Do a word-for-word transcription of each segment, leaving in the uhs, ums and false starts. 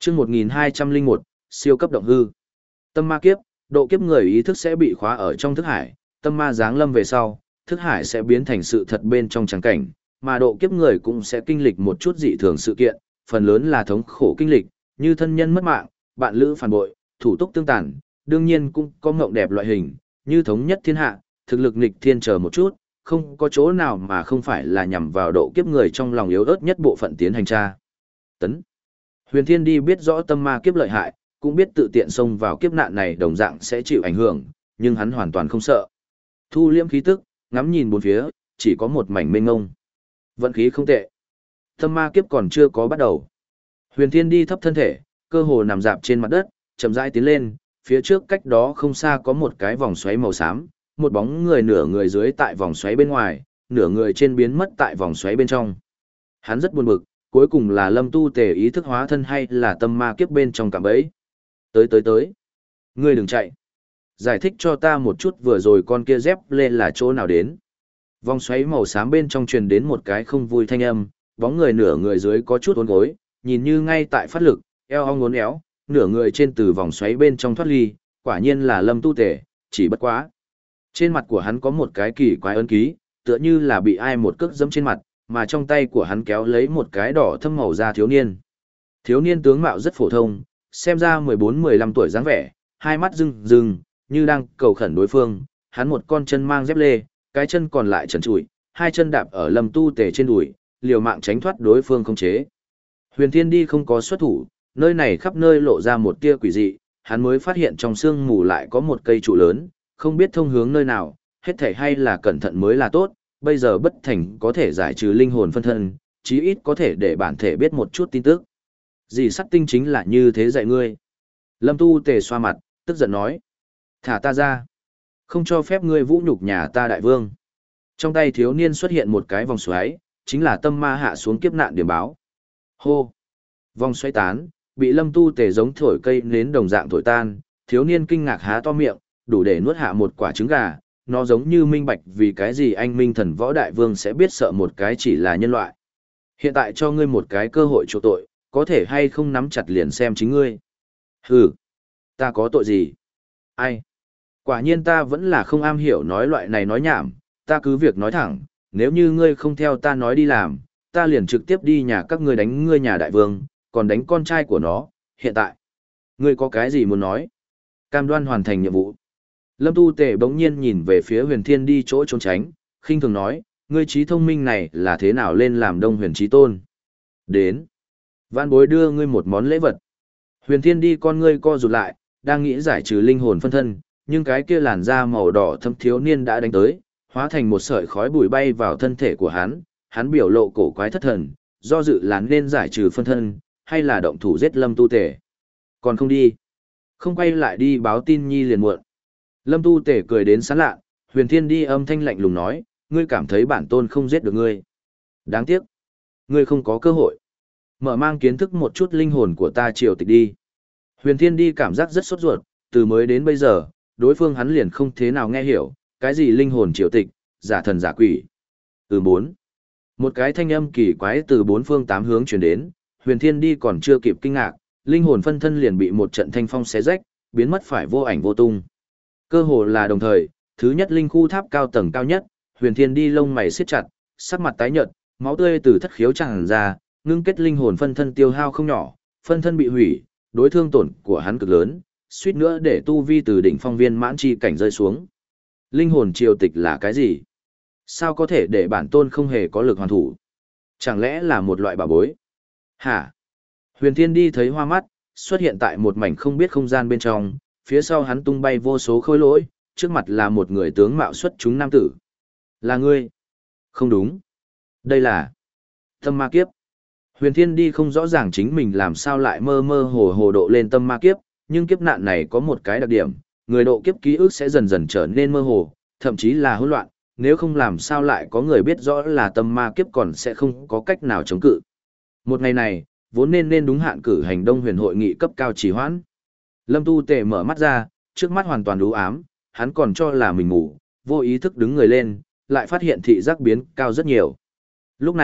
chương một nghìn hai trăm lẻ một, siêu cấp động hư. Tâm ma kiếp, độ kiếp người ý thức sẽ bị khóa ở trong thức hải, tâm ma giáng lâm về sau, thức hải sẽ biến thành sự thật bên trong trắng cảnh, mà độ kiếp người cũng sẽ kinh lịch một chút dị thường sự kiện, phần lớn là thống khổ kinh lịch, như thân nhân mất mạng, bạn lữ phản bội, thủ túc tương tàn, đương nhiên cũng có mộng đẹp loại hình, như thống nhất thiên hạ, thực lực nghịch thiên chờ một chút, không có chỗ nào mà không phải là nhằm vào độ kiếp người trong lòng yếu ớt nhất bộ phận tiến hành tra. Tấn. Huyền Thiên Đi biết rõ tâm ma kiếp lợi hại, cũng biết tự tiện xông vào kiếp nạn này đồng dạng sẽ chịu ảnh hưởng, nhưng hắn hoàn toàn không sợ. Thu liễm khí tức, ngắm nhìn bốn phía, chỉ có một mảnh mênh mông. Vận khí không tệ. Tâm ma kiếp còn chưa có bắt đầu. Huyền Thiên Đi thấp thân thể, cơ hồ nằm dạp trên mặt đất, chậm rãi tiến lên, phía trước cách đó không xa có một cái vòng xoáy màu xám, một bóng người nửa người dưới tại vòng xoáy bên ngoài, nửa người trên biến mất tại vòng xoáy bên trong. Hắn rất buồn bực, cuối cùng là Lâm Tu Tề ý thức hóa thân hay là tâm ma kiếp bên trong cạm bẫy. Tới tới tới. Ngươi đừng chạy. Giải thích cho ta một chút vừa rồi con kia dép lên là chỗ nào đến. Vòng xoáy màu xám bên trong truyền đến một cái không vui thanh âm, bóng người nửa người dưới có chút uốn gối, nhìn như ngay tại phát lực, eo ong uốn éo, nửa người trên từ vòng xoáy bên trong thoát ly, quả nhiên là Lâm Tu Tề, chỉ bất quá. Trên mặt của hắn có một cái kỳ quái ấn ký, tựa như là bị ai một cước dẫm trên mặt, mà trong tay của hắn kéo lấy một cái đỏ thâm màu da thiếu niên. Thiếu niên tướng mạo rất phổ thông, xem ra mười bốn mười lăm tuổi dáng vẻ, hai mắt rưng rưng, như đang cầu khẩn đối phương, hắn một con chân mang dép lê, cái chân còn lại trần trụi, hai chân đạp ở Lâm Tu Tề trên đùi, liều mạng tránh thoát đối phương khống chế. Huyền Thiên Đi không có xuất thủ, nơi này khắp nơi lộ ra một tia quỷ dị, hắn mới phát hiện trong sương mù lại có một cây trụ lớn, không biết thông hướng nơi nào, hết thảy hay là cẩn thận mới là tốt, bây giờ bất thành có thể giải trừ linh hồn phân thân, chí ít có thể để bản thể biết một chút tin tức. Dì sắt tinh chính là như thế dạy ngươi. Lâm Tu Tề xoa mặt, tức giận nói. Thả ta ra. Không cho phép ngươi vũ nhục nhà ta đại vương. Trong tay thiếu niên xuất hiện một cái vòng xoáy, chính là tâm ma hạ xuống kiếp nạn điểm báo. Hô. Vòng xoáy tán, bị Lâm Tu Tề giống thổi cây nến đồng dạng thổi tan, thiếu niên kinh ngạc há to miệng, đủ để nuốt hạ một quả trứng gà, nó giống như minh bạch vì cái gì anh minh thần võ đại vương sẽ biết sợ một cái chỉ là nhân loại. Hiện tại cho ngươi một cái cơ hội chuộc tội, có thể hay không nắm chặt liền xem chính ngươi. Hừ, ta có tội gì? Ai? Quả nhiên ta vẫn là không am hiểu nói loại này nói nhảm, ta cứ việc nói thẳng, nếu như ngươi không theo ta nói đi làm, ta liền trực tiếp đi nhà các ngươi đánh ngươi nhà đại vương, còn đánh con trai của nó, hiện tại. Ngươi có cái gì muốn nói? Cam đoan hoàn thành nhiệm vụ. Lâm Tu Tề bỗng nhiên nhìn về phía Huyền Thiên Đi chỗ trốn tránh, khinh thường nói, ngươi trí thông minh này là thế nào lên làm Đông Huyền Chí Tôn? Đến. Vạn bối đưa ngươi một món lễ vật. Huyền Thiên Đi con ngươi co rụt lại, đang nghĩ giải trừ linh hồn phân thân, nhưng cái kia làn da màu đỏ thâm thiếu niên đã đánh tới, hóa thành một sợi khói bụi bay vào thân thể của hắn, hắn biểu lộ cổ quái thất thần, do dự là nên giải trừ phân thân, hay là động thủ giết Lâm Tu Tề. Còn không đi. Không quay lại đi báo tin nhi liền muộn. Lâm Tu Tề cười đến sán lạ, Huyền Thiên Đi âm thanh lạnh lùng nói, ngươi cảm thấy bản tôn không giết được ngươi. Đáng tiếc. Ngươi không có cơ hội. Mở mang kiến thức một chút linh hồn của ta triều tịch đi. Huyền Thiên Đi cảm giác rất sốt ruột, từ mới đến bây giờ, đối phương hắn liền không thế nào nghe hiểu, cái gì linh hồn triều tịch, giả thần giả quỷ. Từ bốn. Một cái thanh âm kỳ quái từ bốn phương tám hướng truyền đến, Huyền Thiên Đi còn chưa kịp kinh ngạc, linh hồn phân thân liền bị một trận thanh phong xé rách, biến mất phải vô ảnh vô tung. Cơ hồ là đồng thời, thứ nhất linh khu tháp cao tầng cao nhất, Huyền Thiên Đi lông mày siết chặt, sắc mặt tái nhợt, máu tươi từ thất khiếu tràn ra, ngưng kết linh hồn phân thân tiêu hao không nhỏ, phân thân bị hủy, đối thương tổn của hắn cực lớn, suýt nữa để tu vi từ đỉnh phong viên mãn chi cảnh rơi xuống. Linh hồn triều tịch là cái gì? Sao có thể để bản tôn không hề có lực hoàn thủ? Chẳng lẽ là một loại bảo bối? Hả? Huyền Thiên Đi thấy hoa mắt, xuất hiện tại một mảnh không biết không gian bên trong, phía sau hắn tung bay vô số khối lỗi, trước mặt là một người tướng mạo xuất chúng nam tử. Là ngươi? Không đúng. Đây là tâm ma kiếp. Huyền Thiên Đi không rõ ràng chính mình làm sao lại mơ mơ hồ hồ độ lên tâm ma kiếp, nhưng kiếp nạn này có một cái đặc điểm, người độ kiếp ký ức sẽ dần dần trở nên mơ hồ, thậm chí là hỗn loạn, nếu không làm sao lại có người biết rõ là tâm ma kiếp còn sẽ không có cách nào chống cự. Một ngày này, vốn nên nên đúng hạn cử hành Đông Huyền hội nghị cấp cao trì hoãn. Lâm Tu Tề mở mắt ra, trước mắt hoàn toàn u ám, hắn còn cho là mình ngủ, vô ý thức đứng người lên, lại phát hiện thị giác biến cao rất nhiều. Lúc này,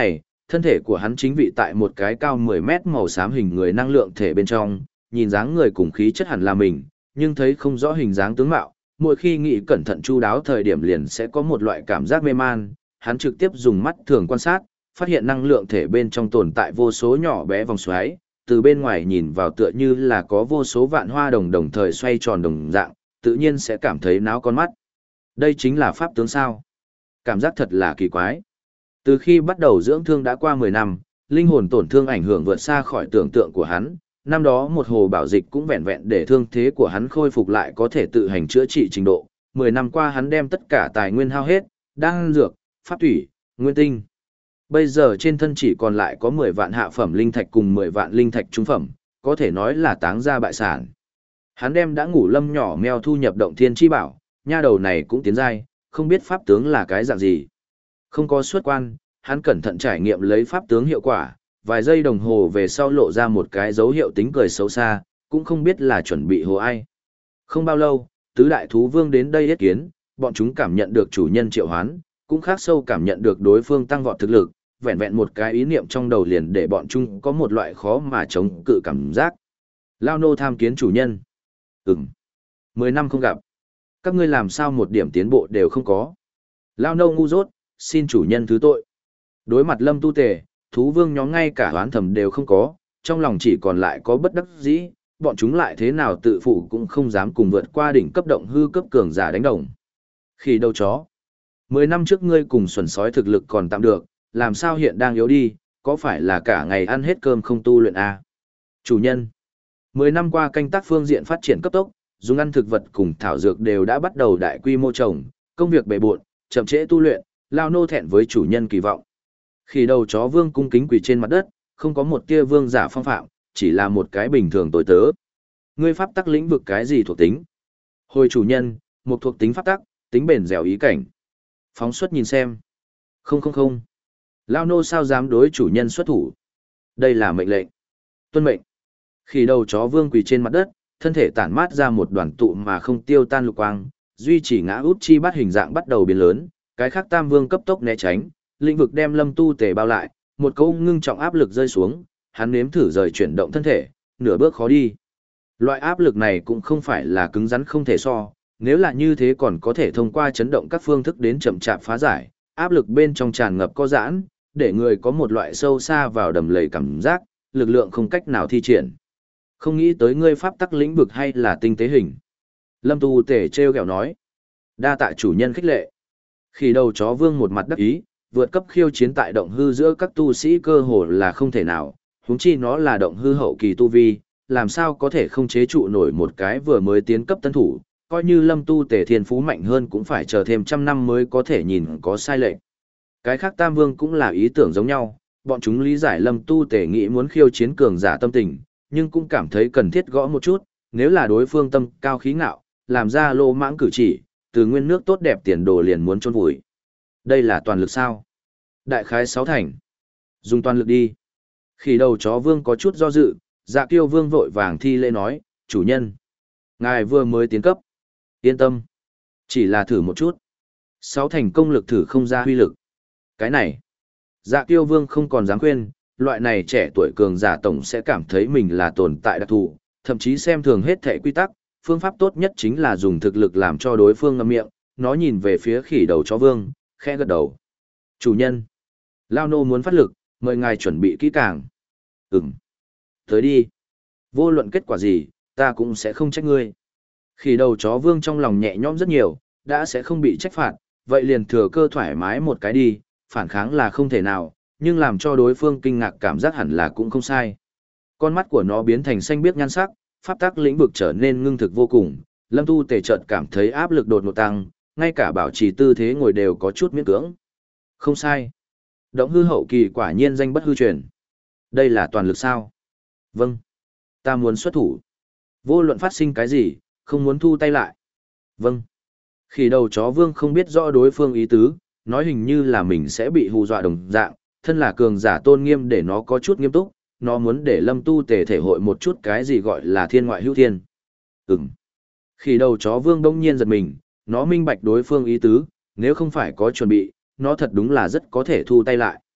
thân thể của hắn chính vị tại một cái cao mười mét màu xám hình người năng lượng thể bên trong, nhìn dáng người cùng khí chất hẳn là mình, nhưng thấy không rõ hình dáng tướng mạo, mỗi khi nghĩ cẩn thận chu đáo thời điểm liền sẽ có một loại cảm giác mê man, hắn trực tiếp dùng mắt thường quan sát, phát hiện năng lượng thể bên trong tồn tại vô số nhỏ bé vòng xoáy, từ bên ngoài nhìn vào tựa như là có vô số vạn hoa đồng đồng thời xoay tròn đồng dạng, tự nhiên sẽ cảm thấy náo con mắt. Đây chính là pháp tướng sao? Cảm giác thật là kỳ quái. Từ khi bắt đầu dưỡng thương đã qua mười năm, linh hồn tổn thương ảnh hưởng vượt xa khỏi tưởng tượng của hắn, năm đó một hồ bảo dịch cũng vẹn vẹn để thương thế của hắn khôi phục lại có thể tự hành chữa trị trình độ. Mười năm qua hắn đem tất cả tài nguyên hao hết, đan dược, pháp thủy, nguyên tinh. Bây giờ trên thân chỉ còn lại có mười vạn hạ phẩm linh thạch cùng mười vạn linh thạch trung phẩm, có thể nói là táng ra bại sản. Hắn đem đã ngủ lâm nhỏ mèo thu nhập động thiên chi bảo, nha đầu này cũng tiến giai, không biết pháp tướng là cái dạng gì. Không có xuất quan, hắn cẩn thận trải nghiệm lấy pháp tướng hiệu quả, vài giây đồng hồ về sau lộ ra một cái dấu hiệu tính cười xấu xa, cũng không biết là chuẩn bị hồ ai. Không bao lâu, tứ đại thú vương đến đây yết kiến, bọn chúng cảm nhận được chủ nhân triệu hoán, cũng khác sâu cảm nhận được đối phương tăng vọt thực lực, vẹn vẹn một cái ý niệm trong đầu liền để bọn chúng có một loại khó mà chống cự cảm giác. Lao nô tham kiến chủ nhân. Ừm. Mười năm không gặp. Các ngươi làm sao một điểm tiến bộ đều không có. Lao nô ngu dốt, xin chủ nhân thứ tội. Đối mặt lâm tu tề, thú vương nhóm ngay cả oán thầm đều không có, trong lòng chỉ còn lại có bất đắc dĩ, bọn chúng lại thế nào tự phụ cũng không dám cùng vượt qua đỉnh cấp động hư cấp cường giả đánh đồng. Khi đầu chó. Mười năm trước ngươi cùng xuẩn sói thực lực còn tạm được, làm sao hiện đang yếu đi, có phải là cả ngày ăn hết cơm không tu luyện à? Chủ nhân. Mười năm qua canh tác phương diện phát triển cấp tốc, dùng ăn thực vật cùng thảo dược đều đã bắt đầu đại quy mô trồng, công việc bề bộn, chậm trễ tu luyện, lao nô thẹn với chủ nhân kỳ vọng. Khi đầu chó vương cung kính quỳ trên mặt đất, không có một tia vương giả phong phạm, chỉ là một cái bình thường tối tớ. Ngươi pháp tắc lĩnh vực cái gì thuộc tính? Hồi chủ nhân, một thuộc tính pháp tắc, tính bền dẻo ý cảnh. Phóng xuất nhìn xem. Không không không. Lao nô sao dám đối chủ nhân xuất thủ? Đây là mệnh lệnh. Tuân mệnh. Khi đầu chó vương quỳ trên mặt đất, thân thể tản mát ra một đoàn tụ mà không tiêu tan lục quang, duy chỉ ngã út chi bắt hình dạng bắt đầu biến lớn, cái khác tam vương cấp tốc né tránh, lĩnh vực đem lâm tu tề bao lại, một câu ngưng trọng áp lực rơi xuống, hắn nếm thử rời chuyển động thân thể, nửa bước khó đi. Loại áp lực này cũng không phải là cứng rắn không thể so, nếu là như thế còn có thể thông qua chấn động các phương thức đến chậm chạp phá giải, áp lực bên trong tràn ngập có giãn, để người có một loại sâu xa vào đầm lầy cảm giác, lực lượng không cách nào thi triển. Không nghĩ tới ngươi pháp tắc lĩnh vực hay là tinh tế hình. Lâm tu tể treo gẹo nói. Đa tạ chủ nhân khích lệ. Khi đầu chó vương một mặt đắc ý, vượt cấp khiêu chiến tại động hư giữa các tu sĩ cơ hồ là không thể nào, huống chi nó là động hư hậu kỳ tu vi, làm sao có thể không chế trụ nổi một cái vừa mới tiến cấp tân thủ, coi như lâm tu tể thiên phú mạnh hơn cũng phải chờ thêm trăm năm mới có thể nhìn có sai lệch. Cái khác tam vương cũng là ý tưởng giống nhau, bọn chúng lý giải lâm tu tể nghĩ muốn khiêu chiến cường giả tâm tình, nhưng cũng cảm thấy cần thiết gõ một chút, nếu là đối phương tâm cao khí ngạo, làm ra lô mãng cử chỉ, từ nguyên nước tốt đẹp tiền đồ liền muốn chôn vùi. Đây là toàn lực sao? Đại khái sáu thành. Dùng toàn lực đi. Khi đầu chó vương có chút do dự, dạ kiêu vương vội vàng thi lễ nói, chủ nhân. Ngài vừa mới tiến cấp. Yên tâm. Chỉ là thử một chút. Sáu thành công lực thử không ra huy lực. Cái này. Dạ kiêu vương không còn dám khuyên, loại này trẻ tuổi cường giả tổng sẽ cảm thấy mình là tồn tại đặc thù, thậm chí xem thường hết thể quy tắc, phương pháp tốt nhất chính là dùng thực lực làm cho đối phương ngậm miệng, nó nhìn về phía khỉ đầu chó vương, khẽ gật đầu. Chủ nhân, Lao nô muốn phát lực, mời ngài chuẩn bị kỹ càng. Ừm. Tới đi. Vô luận kết quả gì, ta cũng sẽ không trách ngươi. Khỉ đầu chó vương trong lòng nhẹ nhõm rất nhiều, đã sẽ không bị trách phạt, vậy liền thừa cơ thoải mái một cái đi, phản kháng là không thể nào, nhưng làm cho đối phương kinh ngạc cảm giác hẳn là cũng không sai. Con mắt của nó biến thành xanh biếc nhan sắc, pháp tắc lĩnh vực trở nên ngưng thực vô cùng, Lâm Tu Tề chợt cảm thấy áp lực đột ngột tăng, ngay cả bảo trì tư thế ngồi đều có chút miễn cưỡng. Không sai. Động hư hậu kỳ quả nhiên danh bất hư truyền. Đây là toàn lực sao? Vâng. Ta muốn xuất thủ. Vô luận phát sinh cái gì, không muốn thu tay lại. Vâng. Khi đầu chó vương không biết rõ đối phương ý tứ, nói hình như là mình sẽ bị hù dọa đồng dạng, thân là cường giả tôn nghiêm để nó có chút nghiêm túc, nó muốn để Lâm Tu Tề thể hội một chút cái gì gọi là thiên ngoại hữu thiên. Ừm. Khi đầu chó vương đông nhiên giật mình, nó minh bạch đối phương ý tứ, nếu không phải có chuẩn bị, nó thật đúng là rất có thể thu tay lại.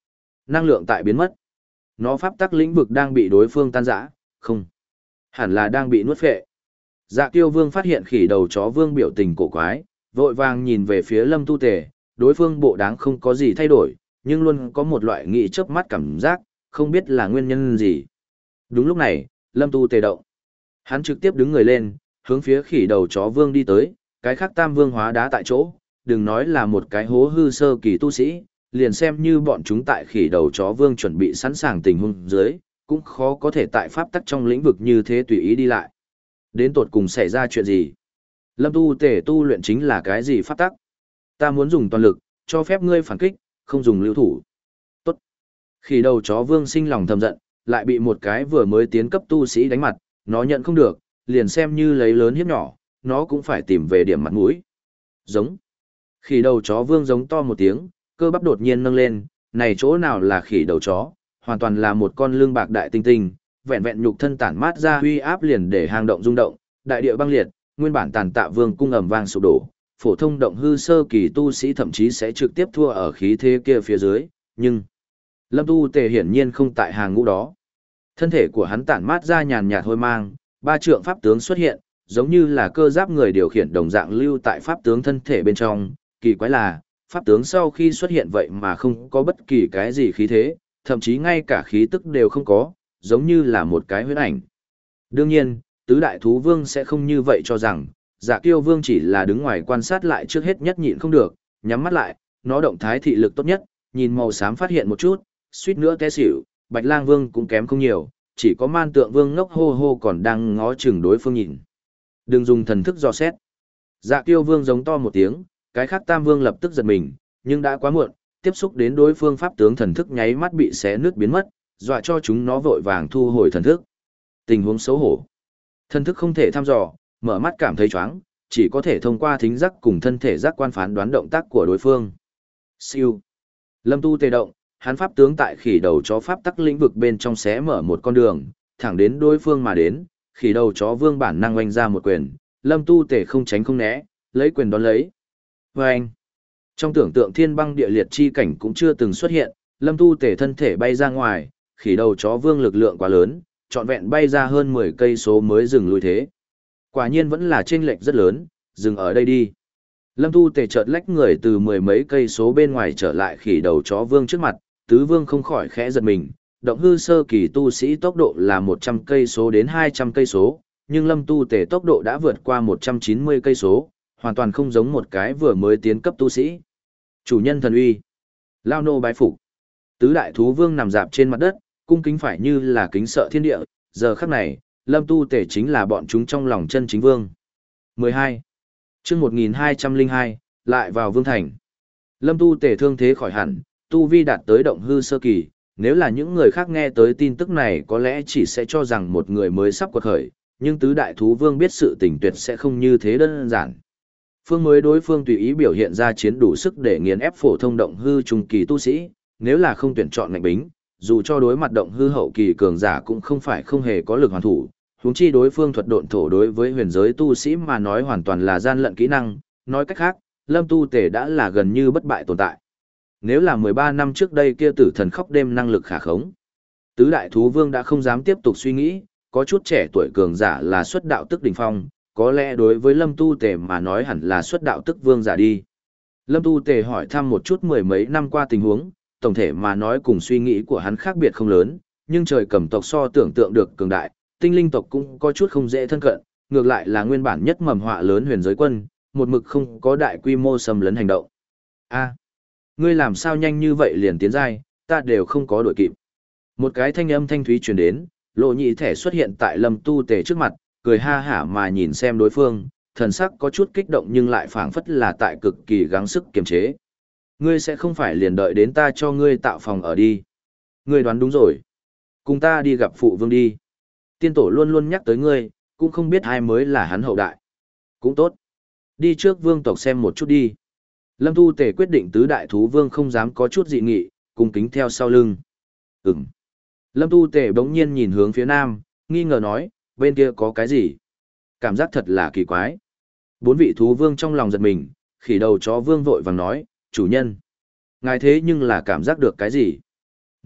năng lượng tại biến mất. Nó pháp tắc lĩnh vực đang bị đối phương tan rã, không, hẳn là đang bị nuốt phệ. Dạ Kiêu Vương phát hiện khỉ đầu chó vương biểu tình cổ quái, vội vàng nhìn về phía Lâm Tu Tề, đối phương bộ đáng không có gì thay đổi, nhưng luôn có một loại nghĩ chớp mắt cảm giác, không biết là nguyên nhân gì. Đúng lúc này, Lâm Tu Tề động. Hắn trực tiếp đứng người lên, hướng phía khỉ đầu chó vương đi tới, cái khác tam vương hóa đá tại chỗ, đừng nói là một cái hố hư sơ kỳ tu sĩ, liền xem như bọn chúng tại khỉ đầu chó vương chuẩn bị sẵn sàng tình huống dưới, cũng khó có thể tại pháp tắc trong lĩnh vực như thế tùy ý đi lại. Đến tột cùng xảy ra chuyện gì? Lâm Tu Tề tu luyện chính là cái gì pháp tắc? Ta muốn dùng toàn lực, cho phép ngươi phản kích, không dùng lưu thủ. Tốt. Khỉ đầu chó vương sinh lòng thầm giận, lại bị một cái vừa mới tiến cấp tu sĩ đánh mặt, nó nhận không được, liền xem như lấy lớn hiếp nhỏ, nó cũng phải tìm về điểm mặt mũi. Giống. Khỉ đầu chó vương giống to một tiếng, cơ bắp đột nhiên nâng lên, này chỗ nào là khỉ đầu chó, hoàn toàn là một con lương bạc đại tinh tinh, vẹn vẹn nhục thân tản mát ra uy áp liền để hang động rung động, đại địa băng liệt, nguyên bản tàn tạ vương cung ầm vang sụp đổ, phổ thông động hư sơ kỳ tu sĩ thậm chí sẽ trực tiếp thua ở khí thế kia phía dưới, nhưng Lâm Tu Tề hiển nhiên không tại hàng ngũ đó. Thân thể của hắn tản mát ra nhàn nhạt hôi mang, ba trượng pháp tướng xuất hiện, giống như là cơ giáp người điều khiển đồng dạng lưu tại pháp tướng thân thể bên trong, kỳ quái là, pháp tướng sau khi xuất hiện vậy mà không có bất kỳ cái gì khí thế, thậm chí ngay cả khí tức đều không có, giống như là một cái huyễn ảnh. Đương nhiên, tứ đại thú vương sẽ không như vậy cho rằng, Dạ Kiêu Vương chỉ là đứng ngoài quan sát lại trước hết nhất nhịn không được, nhắm mắt lại, nó động thái thị lực tốt nhất, nhìn màu xám phát hiện một chút, suýt nữa té xỉu, Bạch Lang Vương cũng kém không nhiều, chỉ có Man Tượng Vương ngốc hô hô còn đang ngó chừng đối phương nhìn. Đừng dùng thần thức dò xét. Dạ Kiêu Vương giống to một tiếng, cái khác Tam Vương lập tức giật mình, nhưng đã quá muộn, tiếp xúc đến đối phương pháp tướng thần thức nháy mắt bị xé nước biến mất, dọa cho chúng nó vội vàng thu hồi thần thức. Tình huống xấu hổ. Thần thức không thể thăm dò, mở mắt cảm thấy choáng, chỉ có thể thông qua thính giác cùng thân thể giác quan phán đoán động tác của đối phương. Siêu. Lâm Tu Tề động, hắn pháp tướng tại khỉ đầu chó pháp tắc lĩnh vực bên trong xé mở một con đường, thẳng đến đối phương mà đến, khỉ đầu chó vương bản năng oanh ra một quyền, Lâm Tu Tề không tránh không né, lấy quyền đón lấy. Oanh. Trong tưởng tượng thiên băng địa liệt chi cảnh cũng chưa từng xuất hiện, Lâm Tu Tề thân thể bay ra ngoài, khỉ đầu chó vương lực lượng quá lớn, trọn vẹn bay ra hơn mười cây số mới dừng lui thế. Quả nhiên vẫn là chênh lệch rất lớn, dừng ở đây đi. Lâm Tu Tề chợt lách người từ mười mấy cây số bên ngoài trở lại khỉ đầu chó vương trước mặt, tứ vương không khỏi khẽ giật mình, động hư sơ kỳ tu sĩ tốc độ là một trăm cây số đến hai trăm cây số, nhưng Lâm Tu Tề tốc độ đã vượt qua một trăm chín mươi cây số, hoàn toàn không giống một cái vừa mới tiến cấp tu sĩ. Chủ nhân thần uy. Lao nô bái phục. Tứ đại thú vương nằm dạp trên mặt đất, cung kính phải như là kính sợ thiên địa, giờ khắc này, Lâm Tu Tề chính là bọn chúng trong lòng chân chính vương. mười hai. Chương một nghìn hai trăm lẻ hai, lại vào vương thành. Lâm Tu Tề thương thế khỏi hẳn, tu vi đạt tới động hư sơ kỳ, nếu là những người khác nghe tới tin tức này có lẽ chỉ sẽ cho rằng một người mới sắp quật khởi, nhưng tứ đại thú vương biết sự tình tuyệt sẽ không như thế đơn giản. Phương mới đối phương tùy ý biểu hiện ra chiến đủ sức để nghiền ép phổ thông động hư trung kỳ tu sĩ, nếu là không tuyển chọn ngạnh bính, dù cho đối mặt động hư hậu kỳ cường giả cũng không phải không hề có lực hoàn thủ, huống chi đối phương thuật độn thổ đối với huyền giới tu sĩ mà nói hoàn toàn là gian lận kỹ năng, nói cách khác, Lâm Tu Tề đã là gần như bất bại tồn tại. Nếu là mười ba năm trước đây kia tử thần khóc đêm năng lực khả khống, tứ đại thú vương đã không dám tiếp tục suy nghĩ, có chút trẻ tuổi cường giả là xuất đạo tức đỉnh phong, có lẽ đối với Lâm Tu Tề mà nói hẳn là xuất đạo tức vương giả đi. Lâm Tu Tề hỏi thăm một chút mười mấy năm qua tình huống, tổng thể mà nói cùng suy nghĩ của hắn khác biệt không lớn, nhưng trời cầm tộc so tưởng tượng được cường đại, tinh linh tộc cũng có chút không dễ thân cận, ngược lại là nguyên bản nhất mầm họa lớn huyền giới quân, một mực không có đại quy mô xâm lấn hành động. A, ngươi làm sao nhanh như vậy liền tiến giai, ta đều không có đuổi kịp. Một cái thanh âm thanh thúy truyền đến, Lộ Nhị thẻ xuất hiện tại Lâm Tu Tề trước mặt, cười ha hả mà nhìn xem đối phương, thần sắc có chút kích động nhưng lại phảng phất là tại cực kỳ gắng sức kiềm chế. Ngươi sẽ không phải liền đợi đến ta cho ngươi tạo phòng ở đi. Ngươi đoán đúng rồi. Cùng ta đi gặp phụ vương đi. Tiên tổ luôn luôn nhắc tới ngươi, cũng không biết ai mới là hắn hậu đại. Cũng tốt. Đi trước vương tộc xem một chút đi. Lâm Tu Tề quyết định tứ đại thú vương không dám có chút dị nghị, cùng kính theo sau lưng. Ừm. Lâm Tu Tề bỗng nhiên nhìn hướng phía nam, nghi ngờ nói, bên kia có cái gì? Cảm giác thật là kỳ quái. Bốn vị thú vương trong lòng giật mình, khỉ đầu chó vương vội vàng nói, chủ nhân. Ngài thế nhưng là cảm giác được cái gì?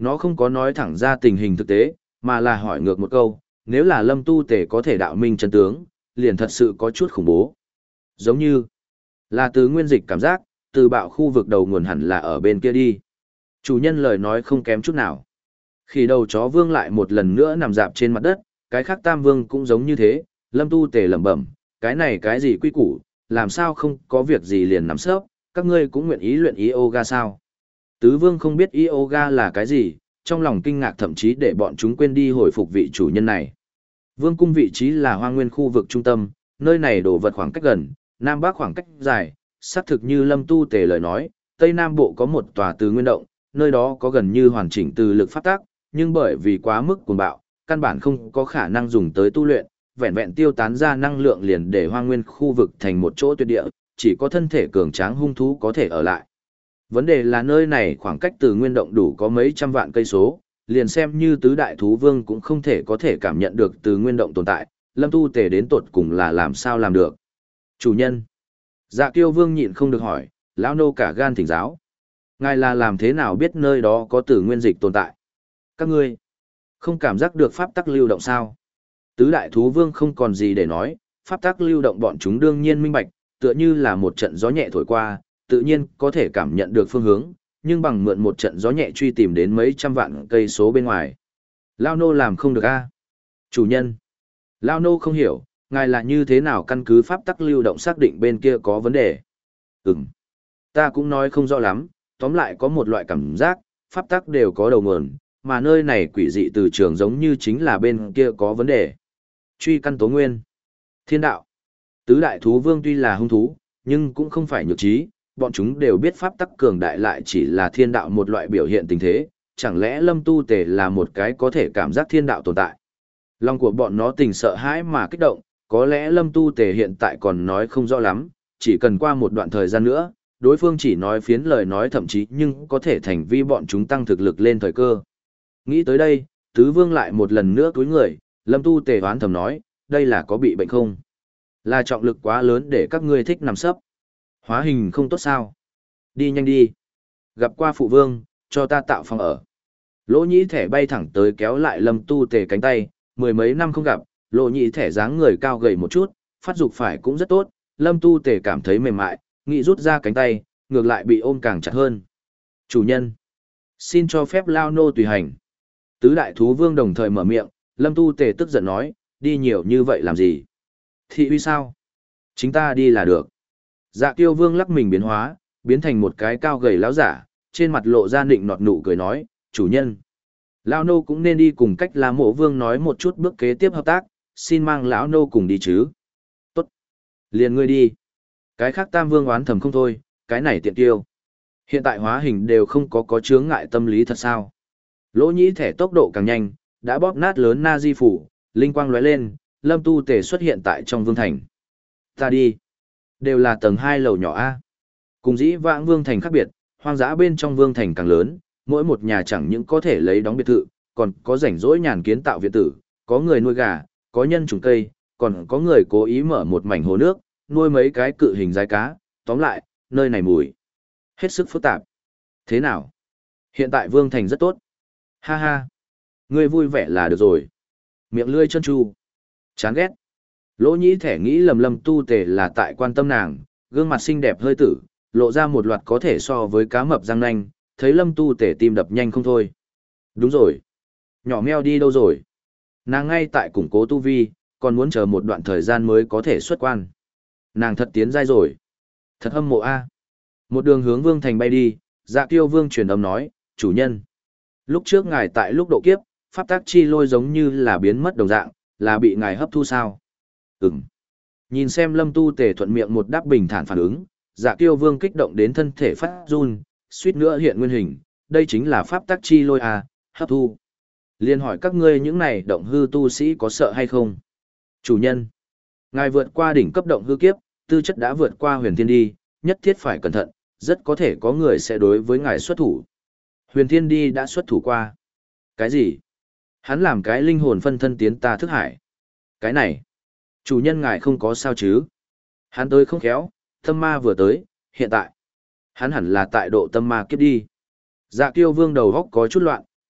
Nó không có nói thẳng ra tình hình thực tế, mà là hỏi ngược một câu, nếu là Lâm Tu Tề có thể đạo minh chân tướng, liền thật sự có chút khủng bố. Giống như là từ nguyên dịch cảm giác, từ bạo khu vực đầu nguồn hẳn là ở bên kia đi. Chủ nhân lời nói không kém chút nào. Khi đầu chó vương lại một lần nữa nằm dạp trên mặt đất, cái khác tam vương cũng giống như thế, Lâm Tu Tề lẩm bẩm, cái này cái gì quy củ, làm sao không có việc gì liền nằm sấp, các ngươi cũng nguyện ý luyện yoga sao? Tứ vương không biết yoga là cái gì, trong lòng kinh ngạc thậm chí để bọn chúng quên đi hồi phục vị chủ nhân này. Vương cung vị trí là hoang nguyên khu vực trung tâm, nơi này đổ vật khoảng cách gần, Nam Bắc khoảng cách dài, xác thực như Lâm Tu Tề lời nói, Tây Nam Bộ có một tòa từ nguyên động, nơi đó có gần như hoàn chỉnh từ lực phát tác, nhưng bởi vì quá mức cuồng bạo, căn bản không có khả năng dùng tới tu luyện, vẹn vẹn tiêu tán ra năng lượng liền để hoang nguyên khu vực thành một chỗ tuyệt địa, chỉ có thân thể cường tráng hung thú có thể ở lại. Vấn đề là nơi này khoảng cách từ nguyên động đủ có mấy trăm vạn cây số, liền xem như tứ đại thú vương cũng không thể có thể cảm nhận được từ nguyên động tồn tại, Lâm Tu Tề đến tột cùng là làm sao làm được. Chủ nhân. Dạ Kiêu Vương nhịn không được hỏi, lão nô cả gan thỉnh giáo. Ngài là làm thế nào biết nơi đó có từ nguyên dịch tồn tại? Các ngươi không cảm giác được pháp tắc lưu động sao? Tứ đại thú vương không còn gì để nói, pháp tắc lưu động bọn chúng đương nhiên minh bạch, tựa như là một trận gió nhẹ thổi qua, tự nhiên có thể cảm nhận được phương hướng, nhưng bằng mượn một trận gió nhẹ truy tìm đến mấy trăm vạn cây số bên ngoài. Lao nô làm không được a. Chủ nhân. Lao nô không hiểu, ngài là như thế nào căn cứ pháp tắc lưu động xác định bên kia có vấn đề? Ừm. Ta cũng nói không rõ lắm, tóm lại có một loại cảm giác, pháp tắc đều có đầu nguồn, mà nơi này quỷ dị từ trường giống như chính là bên kia có vấn đề. Truy căn tố nguyên. Thiên đạo. Tứ đại thú vương tuy là hung thú, nhưng cũng không phải nhược trí, bọn chúng đều biết pháp tắc cường đại lại chỉ là thiên đạo một loại biểu hiện tình thế, chẳng lẽ Lâm Tu Tề là một cái có thể cảm giác thiên đạo tồn tại. Lòng của bọn nó tình sợ hãi mà kích động, có lẽ Lâm Tu Tề hiện tại còn nói không rõ lắm, chỉ cần qua một đoạn thời gian nữa, đối phương chỉ nói phiến lời nói thậm chí nhưng có thể thành vi bọn chúng tăng thực lực lên thời cơ. Nghĩ tới đây, Tứ Vương lại một lần nữa cúi người, Lâm Tu Tề hoán thầm nói, đây là có bị bệnh không? Là trọng lực quá lớn để các ngươi thích nằm sấp. Hóa hình không tốt sao? Đi nhanh đi. Gặp qua phụ vương, cho ta tạo phòng ở. Lỗ nhĩ thẻ bay thẳng tới kéo lại Lâm Tu Tề cánh tay, mười mấy năm không gặp, lỗ nhĩ thẻ dáng người cao gầy một chút, phát dục phải cũng rất tốt, Lâm Tu Tề cảm thấy mềm mại, nghĩ rút ra cánh tay, ngược lại bị ôm càng chặt hơn. Chủ nhân, xin cho phép lao nô tùy hành. Tứ đại thú vương đồng thời mở miệng, Lâm Tu Tề tức giận nói, đi nhiều như vậy làm gì? Thị uy sao? Chính ta đi là được. Dạ Kiêu Vương lắc mình biến hóa, biến thành một cái cao gầy lão giả, trên mặt lộ ra nịnh nọt nụ cười nói, chủ nhân. Lão nô cũng nên đi cùng cách La Mộ Vương nói một chút bước kế tiếp hợp tác, xin mang lão nô cùng đi chứ. Tốt. Liền ngươi đi. Cái khác tam vương oán thầm không thôi, cái này tiện tiêu. Hiện tại hóa hình đều không có có chướng ngại tâm lý thật sao. Lỗ nhĩ thẻ tốc độ càng nhanh, đã bóp nát lớn na di phủ, linh quang lóe lên, Lâm Tu Tề xuất hiện tại trong vương thành. Ta đi. Đều là tầng hai lầu nhỏ A. Cùng dĩ vãng vương thành khác biệt, hoang dã bên trong vương thành càng lớn, mỗi một nhà chẳng những có thể lấy đóng biệt thự, còn có rảnh rỗi nhàn kiến tạo viện tử, có người nuôi gà, có nhân trùng cây, còn có người cố ý mở một mảnh hồ nước, nuôi mấy cái cự hình dái cá, tóm lại, nơi này mùi. Hết sức phức tạp. Thế nào? Hiện tại vương thành rất tốt. Ha ha. Ngươi vui vẻ là được rồi. Miệng lươi chân tru. Chán ghét. Lỗ nhĩ thẻ nghĩ lầm Lâm Tu Tề là tại quan tâm nàng, gương mặt xinh đẹp hơi tử, lộ ra một loạt có thể so với cá mập răng nanh, thấy Lâm Tu Tề tim đập nhanh không thôi. Đúng rồi. Nhỏ meo đi đâu rồi? Nàng ngay tại củng cố tu vi, còn muốn chờ một đoạn thời gian mới có thể xuất quan. Nàng thật tiến giai rồi. Thật hâm mộ a. Một đường hướng vương thành bay đi, Dạ Kiêu Vương truyền âm nói, chủ nhân. Lúc trước ngài tại lúc độ kiếp, pháp tác chi lôi giống như là biến mất đồng dạng, là bị ngài hấp thu sao? Ừm. Nhìn xem Lâm Tu Tề thuận miệng một đáp bình thản phản ứng, Dạ Kiêu Vương kích động đến thân thể phát run, suýt nữa hiện nguyên hình, đây chính là pháp tắc chi lôi à, hấp thu. Liên hỏi các ngươi những này động hư tu sĩ có sợ hay không? Chủ nhân, ngài vượt qua đỉnh cấp động hư kiếp, tư chất đã vượt qua huyền thiên đi, nhất thiết phải cẩn thận, rất có thể có người sẽ đối với ngài xuất thủ. Huyền thiên đi đã xuất thủ qua. Cái gì? Hắn làm cái linh hồn phân thân tiến ta thức hải. Cái này, chủ nhân ngài không có sao chứ? Hắn tới không khéo, tâm ma vừa tới, hiện tại. Hắn hẳn là tại độ tâm ma kiếp đi. Dạ Kiêu Vương đầu góc có chút loạn,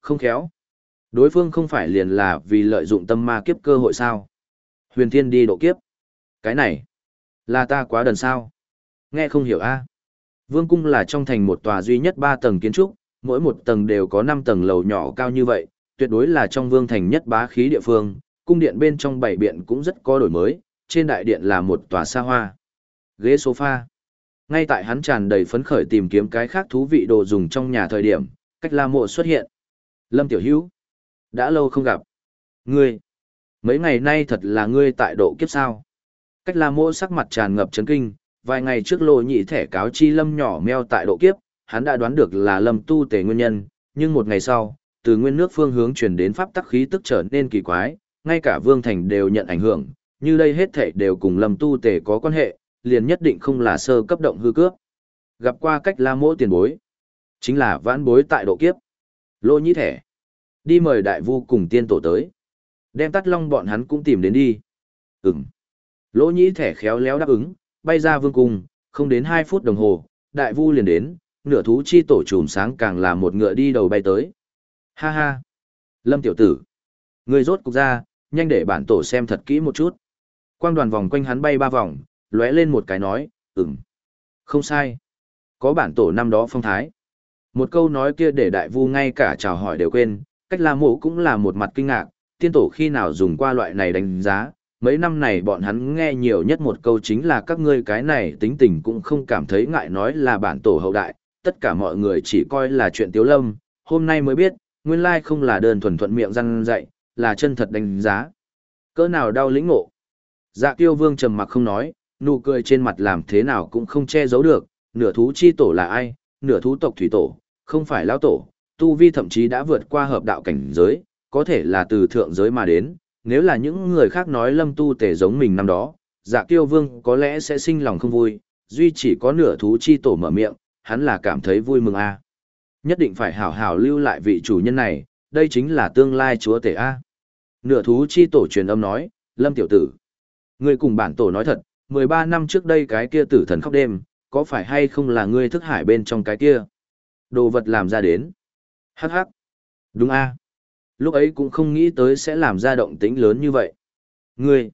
không khéo. Đối phương không phải liền là vì lợi dụng tâm ma kiếp cơ hội sao? Huyền Thiên đi độ kiếp. Cái này, là ta quá đần sao? Nghe không hiểu a. Vương cung là trong thành một tòa duy nhất ba tầng kiến trúc, mỗi một tầng đều có năm tầng lầu nhỏ cao như vậy, tuyệt đối là trong vương thành nhất bá khí địa phương, cung điện bên trong bảy biện cũng rất có đổi mới, trên đại điện là một tòa xa hoa. Ghế sofa. Ngay tại hắn tràn đầy phấn khởi tìm kiếm cái khác thú vị đồ dùng trong nhà thời điểm, Cách La Mộ xuất hiện. Lâm Tiểu Hữu, đã lâu không gặp. Ngươi, mấy ngày nay thật là ngươi tại độ kiếp sao? Cách La Mộ sắc mặt tràn ngập chấn kinh, vài ngày trước Lộ Nhị thẻ cáo chi Lâm nhỏ meo tại độ kiếp, hắn đã đoán được là Lâm tu tề nguyên nhân, nhưng một ngày sau, từ nguyên nước phương hướng truyền đến pháp tắc khí tức trở nên kỳ quái, ngay cả Vương Thành đều nhận ảnh hưởng, như đây hết thảy đều cùng Lâm tu tề có quan hệ, liền nhất định không là sơ cấp động hư cướp. Gặp qua Cách La Mộ tiền bối, chính là vãn bối tại độ kiếp. Lô Nhĩ thẻ, đi mời đại vu cùng tiên tổ tới. Đem Tắt Long bọn hắn cũng tìm đến đi. Ừm. Lỗ Nhĩ thẻ khéo léo đáp ứng, bay ra vương cung, không đến hai phút đồng hồ, đại vu liền đến, nửa thú chi tổ trùm sáng càng là một ngựa đi đầu bay tới. Ha ha. Lâm tiểu tử, người rốt cục ra, nhanh để bản tổ xem thật kỹ một chút. Quang đoàn vòng quanh hắn bay ba vòng, lóe lên một cái nói, ừm. Không sai. Có bản tổ năm đó phong thái. Một câu nói kia để đại vu ngay cả chào hỏi đều quên, Cách La Mộ cũng là một mặt kinh ngạc, tiên tổ khi nào dùng qua loại này đánh giá, mấy năm này bọn hắn nghe nhiều nhất một câu chính là các ngươi cái này tính tình cũng không cảm thấy ngại nói là bản tổ hậu đại, tất cả mọi người chỉ coi là chuyện tiếu lâm, hôm nay mới biết, nguyên lai không là đơn thuần thuận miệng răn dạy, là chân thật đánh giá. Cỡ nào đau lĩnh ngộ. Dạ Kiêu Vương trầm mặc không nói, nụ cười trên mặt làm thế nào cũng không che giấu được, nửa thú chi tổ là ai, nửa thú tộc thủy tổ, không phải lão tổ, tu vi thậm chí đã vượt qua hợp đạo cảnh giới, có thể là từ thượng giới mà đến, nếu là những người khác nói Lâm tu tề giống mình năm đó, Dạ Kiêu Vương có lẽ sẽ sinh lòng không vui, duy chỉ có nửa thú chi tổ mở miệng, hắn là cảm thấy vui mừng a. Nhất định phải hảo hảo lưu lại vị chủ nhân này, đây chính là tương lai chúa tể a. Nửa thú chi tổ truyền âm nói, Lâm tiểu tử, ngươi cùng bản tổ nói thật, mười ba năm trước đây cái kia tử thần khóc đêm, có phải hay không là ngươi thức hải bên trong cái kia? Đồ vật làm ra đến. Hắc hắc. Đúng a. Lúc ấy cũng không nghĩ tới sẽ làm ra động tĩnh lớn như vậy. Ngươi,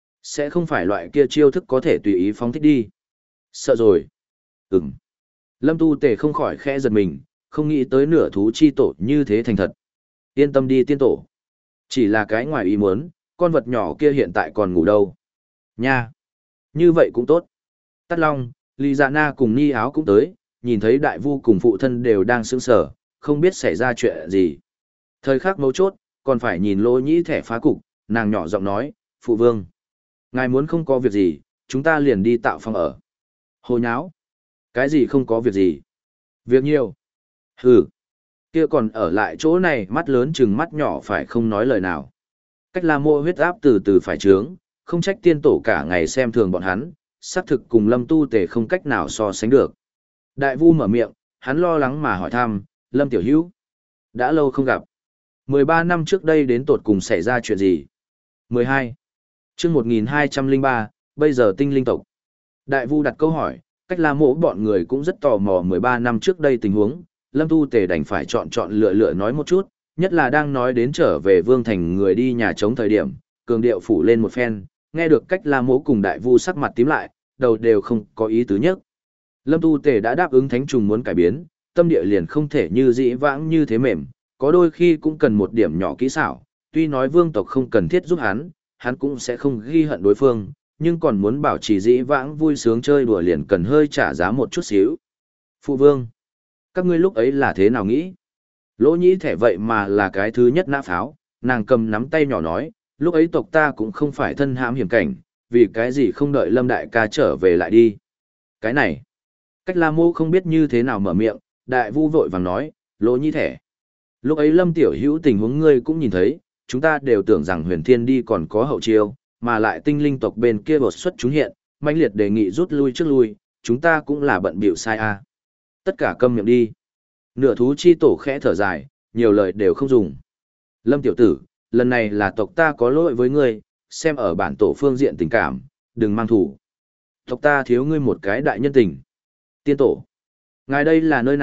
sẽ không phải loại kia chiêu thức có thể tùy ý phóng thích đi. Sợ rồi. Ừm. Lâm tu tề không khỏi khẽ giật mình, không nghĩ tới nửa thú chi tổ như thế thành thật. Yên tâm đi tiên tổ. Chỉ là cái ngoài ý muốn, con vật nhỏ kia hiện tại còn ngủ đâu. Nha. Như vậy cũng tốt. Tắt Long, Lý Dạ Na cùng Ni Áo cũng tới, nhìn thấy đại vu cùng phụ thân đều đang sững sờ, không biết xảy ra chuyện gì. Thời khắc mấu chốt, còn phải nhìn Lỗ Nhĩ thẻ phá cục, nàng nhỏ giọng nói, phụ vương. Ngài muốn không có việc gì, chúng ta liền đi tạo phòng ở. Hồ nháo. Cái gì không có việc gì? Việc nhiều. Hừ. Kia còn ở lại chỗ này mắt lớn chừng mắt nhỏ phải không nói lời nào. Cách La Mộ huyết áp từ từ phải trướng, không trách tiên tổ cả ngày xem thường bọn hắn, xác thực cùng Lâm tu tề không cách nào so sánh được. Đại vu mở miệng, hắn lo lắng mà hỏi thăm, Lâm tiểu hữu, đã lâu không gặp. mười ba năm trước đây đến tột cùng xảy ra chuyện gì? mười hai. Chương một nghìn hai trăm lẻ ba, bây giờ tinh linh tộc. Đại vu đặt câu hỏi, Cách La Mộ bọn người cũng rất tò mò mười ba năm trước đây tình huống, Lâm tu tề đành phải chọn chọn lựa lựa nói một chút, nhất là đang nói đến trở về Vương Thành người đi nhà trống thời điểm, cường điệu phủ lên một phen, nghe được Cách La Mộ cùng đại vu sắc mặt tím lại, đầu đều không có ý tứ nhất. Lâm tu tề đã đáp ứng thánh trùng muốn cải biến, tâm địa liền không thể như dĩ vãng như thế mềm, có đôi khi cũng cần một điểm nhỏ kỹ xảo, tuy nói vương tộc không cần thiết giúp hắn, hắn cũng sẽ không ghi hận đối phương, nhưng còn muốn bảo trì dĩ vãng vui sướng chơi đùa liền cần hơi trả giá một chút xíu. Phụ vương, các ngươi lúc ấy là thế nào nghĩ? Lỗ Nhĩ thẻ vậy mà là cái thứ nhất nã pháo, nàng cầm nắm tay nhỏ nói, lúc ấy tộc ta cũng không phải thân hãm hiểm cảnh, vì cái gì không đợi Lâm đại ca trở về lại đi. Cái này, Cách La Mộ không biết như thế nào mở miệng, đại vu vội vàng nói, Lỗ Nhĩ thẻ. Lúc ấy Lâm tiểu hữu tình huống ngươi cũng nhìn thấy, chúng ta đều tưởng rằng huyền thiên đi còn có hậu chiêu, mà lại tinh linh tộc bên kia đột xuất chúng hiện, mãnh liệt đề nghị rút lui trước lui, chúng ta cũng là bận bịu sai a. Tất cả câm miệng đi. Nửa thú chi tổ khẽ thở dài, nhiều lời đều không dùng. Lâm tiểu tử, lần này là tộc ta có lỗi với ngươi, xem ở bản tổ phương diện tình cảm, đừng mang thủ. Tộc ta thiếu ngươi một cái đại nhân tình. Tiên tổ, ngài đây là nơi nào,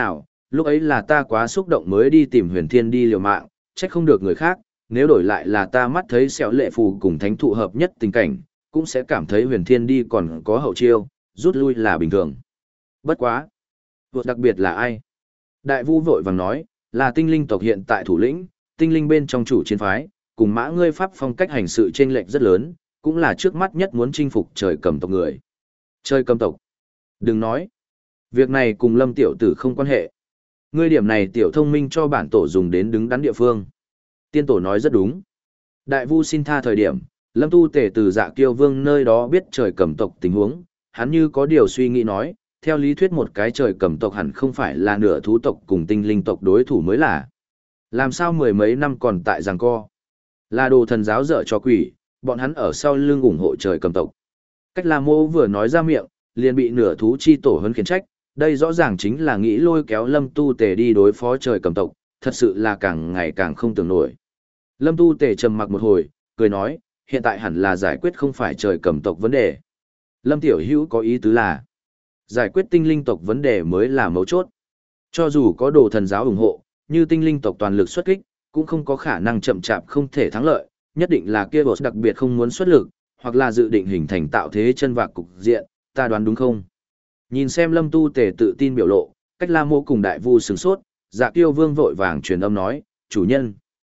lúc ấy là ta quá xúc động mới đi tìm huyền thiên đi liều mạng, trách không được người khác, nếu đổi lại là ta mắt thấy sẹo lệ phù cùng thánh thụ hợp nhất tình cảnh, cũng sẽ cảm thấy huyền thiên đi còn có hậu chiêu, rút lui là bình thường. Bất quá. Vượt đặc biệt là ai? Đại vu vội vàng nói, là tinh linh tộc hiện tại thủ lĩnh, tinh linh bên trong chủ chiến phái, cùng mã ngươi pháp phong cách hành sự chênh lệch rất lớn, cũng là trước mắt nhất muốn chinh phục trời cầm tộc người. Trời cầm tộc. Đừng nói. Việc này cùng lâm tiểu tử không quan hệ. Ngươi điểm này tiểu thông minh cho bản tổ dùng đến đứng đắn địa phương. Tiên tổ nói rất đúng. Đại vu xin tha thời điểm, lâm tu tể từ dạ kiêu vương nơi đó biết trời cầm tộc tình huống, hắn như có điều suy nghĩ nói, theo lý thuyết một cái trời cầm tộc hẳn không phải là nửa thú tộc cùng tinh linh tộc đối thủ mới là. Làm sao mười mấy năm còn tại giằng co? Là đồ thần giáo dở cho quỷ, bọn hắn ở sau lưng ủng hộ trời cầm tộc. Cách La Mô vừa nói ra miệng, liền bị nửa thú chi tổ hơn khiển trách, đây rõ ràng chính là nghĩ lôi kéo Lâm Tu Tề đi đối phó trời cầm tộc, thật sự là càng ngày càng không tưởng nổi. Lâm Tu Tề trầm mặc một hồi, cười nói, hiện tại hẳn là giải quyết không phải trời cầm tộc vấn đề. Lâm Tiểu Hữu có ý tứ là, giải quyết tinh linh tộc vấn đề mới là mấu chốt. Cho dù có đồ thần giáo ủng hộ, như tinh linh tộc toàn lực xuất kích, cũng không có khả năng chậm chạp không thể thắng lợi, nhất định là kia boss đặc biệt không muốn xuất lực, hoặc là dự định hình thành tạo thế chân vạc cục diện, ta đoán đúng không? Nhìn xem Lâm Tu Tề tự tin biểu lộ, Cách La Mô cùng Đại Vu sửng sốt, Dạ Kiêu Vương vội vàng truyền âm nói, chủ nhân,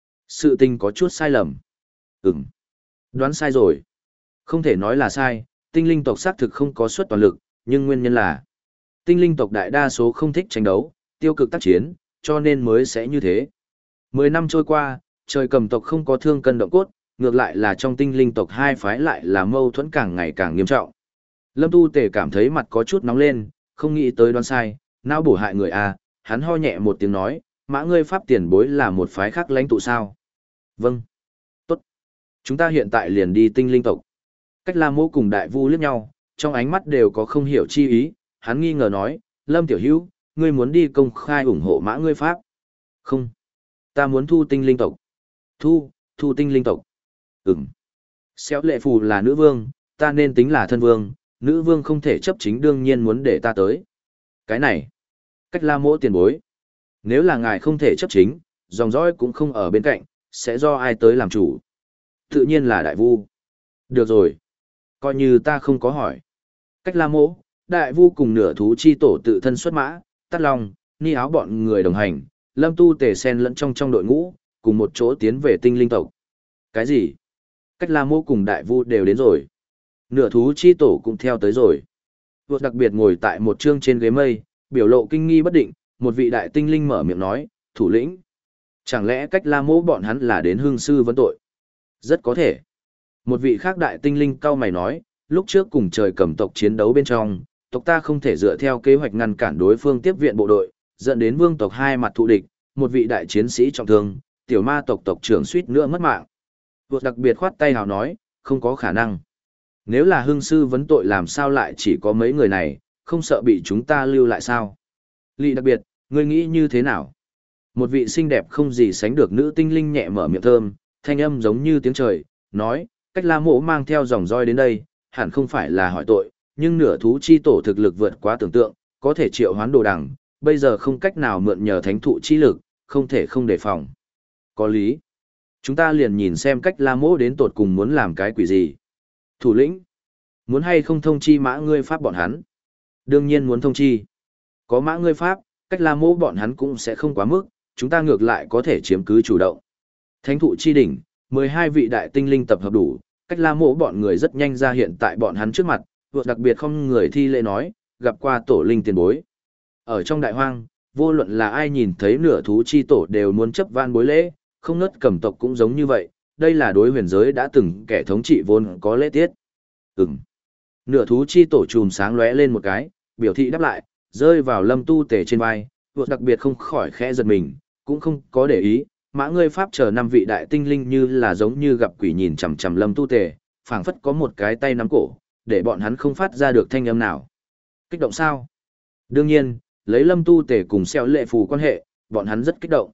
sự tình có chút sai lầm. Ừm, đoán sai rồi. Không thể nói là sai, tinh linh tộc xác thực không có suất toàn lực, nhưng nguyên nhân là tinh linh tộc đại đa số không thích tranh đấu, tiêu cực tác chiến, cho nên mới sẽ như thế. Mười năm trôi qua, trời cầm tộc không có thương cân động cốt, ngược lại là trong tinh linh tộc hai phái lại là mâu thuẫn càng ngày càng nghiêm trọng. Lâm Tu Tề cảm thấy mặt có chút nóng lên, không nghĩ tới đoán sai, não bổ hại người a, hắn ho nhẹ một tiếng nói, mã ngươi pháp tiền bối là một phái khác lãnh tụ sao? Vâng. Tốt. Chúng ta hiện tại liền đi tinh linh tộc. Cách La Mô cùng Đại Vu liếc nhau, trong ánh mắt đều có không hiểu chi ý, hắn nghi ngờ nói, Lâm Tiểu Hữu, ngươi muốn đi công khai ủng hộ mã ngươi pháp? Không. Ta muốn thu tinh linh tộc. Thu, thu tinh linh tộc. Ừm. Xéo lệ phù là nữ vương, ta nên tính là thân vương, nữ vương không thể chấp chính đương nhiên muốn để ta tới. Cái này. Cách La Mô tiền bối. Nếu là ngài không thể chấp chính, dòng dõi cũng không ở bên cạnh, sẽ do ai tới làm chủ? Tự nhiên là Đại Vu. Được rồi. Coi như ta không có hỏi. Cách La Mô, Đại Vu cùng nửa thú chi tổ tự thân xuất mã, Tát Long, Ni Áo bọn người đồng hành, Lâm Tu Tề xen lẫn trong trong đội ngũ, cùng một chỗ tiến về tinh linh tộc. Cái gì? Cách La Mô cùng Đại Vu đều đến rồi. Nửa thú chi tổ cũng theo tới rồi. Vượt đặc biệt ngồi tại một chương trên ghế mây, biểu lộ kinh nghi bất định, một vị đại tinh linh mở miệng nói, thủ lĩnh. Chẳng lẽ Cách La Mô bọn hắn là đến hương sư vấn tội? Rất có thể. Một vị khác đại tinh linh cau mày nói, lúc trước cùng trời cầm tộc chiến đấu bên trong, tộc ta không thể dựa theo kế hoạch ngăn cản đối phương tiếp viện bộ đội, dẫn đến vương tộc hai mặt thù địch, một vị đại chiến sĩ trọng thương, tiểu ma tộc tộc trưởng suýt nữa mất mạng. Vượt đặc biệt khoát tay hào nói, không có khả năng. Nếu là hương sư vấn tội làm sao lại chỉ có mấy người này, không sợ bị chúng ta lưu lại sao? Lị đặc biệt, ngươi nghĩ như thế nào? Một vị xinh đẹp không gì sánh được nữ tinh linh nhẹ mở miệng thơm, thanh âm giống như tiếng trời, nói, Cách La Mộ mang theo dòng roi đến đây, hẳn không phải là hỏi tội, nhưng nửa thú chi tổ thực lực vượt quá tưởng tượng, có thể triệu hoán đồ đằng, bây giờ không cách nào mượn nhờ thánh thụ chi lực, không thể không đề phòng. Có lý. Chúng ta liền nhìn xem Cách La Mộ đến tột cùng muốn làm cái quỷ gì. Thủ lĩnh, muốn hay không thông chi mã ngươi pháp bọn hắn? Đương nhiên muốn thông chi. Có mã ngươi pháp, Cách La Mộ bọn hắn cũng sẽ không quá mức, chúng ta ngược lại có thể chiếm cứ chủ động. Thánh thụ chi đỉnh, mười hai vị đại tinh linh tập hợp đủ, Cách La Mộ bọn người rất nhanh ra hiện tại bọn hắn trước mặt, vượt đặc biệt không người thi lễ nói, gặp qua tổ linh tiền bối. Ở trong đại hoang, vô luận là ai nhìn thấy nửa thú chi tổ đều muốn chấp van bối lễ, không nớt cầm tộc cũng giống như vậy, đây là đối huyền giới đã từng kẻ thống trị vốn có lễ tiết. Ừm. Nửa thú chi tổ chùm sáng lóe lên một cái, biểu thị đáp lại, rơi vào Lâm Tu Tề trên vai, vượt đặc biệt không khỏi khẽ giật mình, cũng không có để ý, mã ngươi pháp chờ năm vị đại tinh linh như là giống như gặp quỷ nhìn chằm chằm Lâm Tu Tề, phảng phất có một cái tay nắm cổ, để bọn hắn không phát ra được thanh âm nào. Kích động sao? Đương nhiên, lấy Lâm Tu Tề cùng xeo lệ phù quan hệ, bọn hắn rất kích động.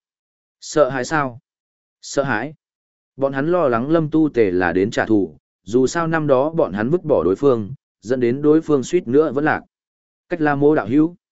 Sợ hãi sao? Sợ hãi. Bọn hắn lo lắng Lâm Tu Tề là đến trả thù, dù sao năm đó bọn hắn vứt bỏ đối phương, dẫn đến đối phương suýt nữa vẫn lạc. Cách La Mô đạo hữu.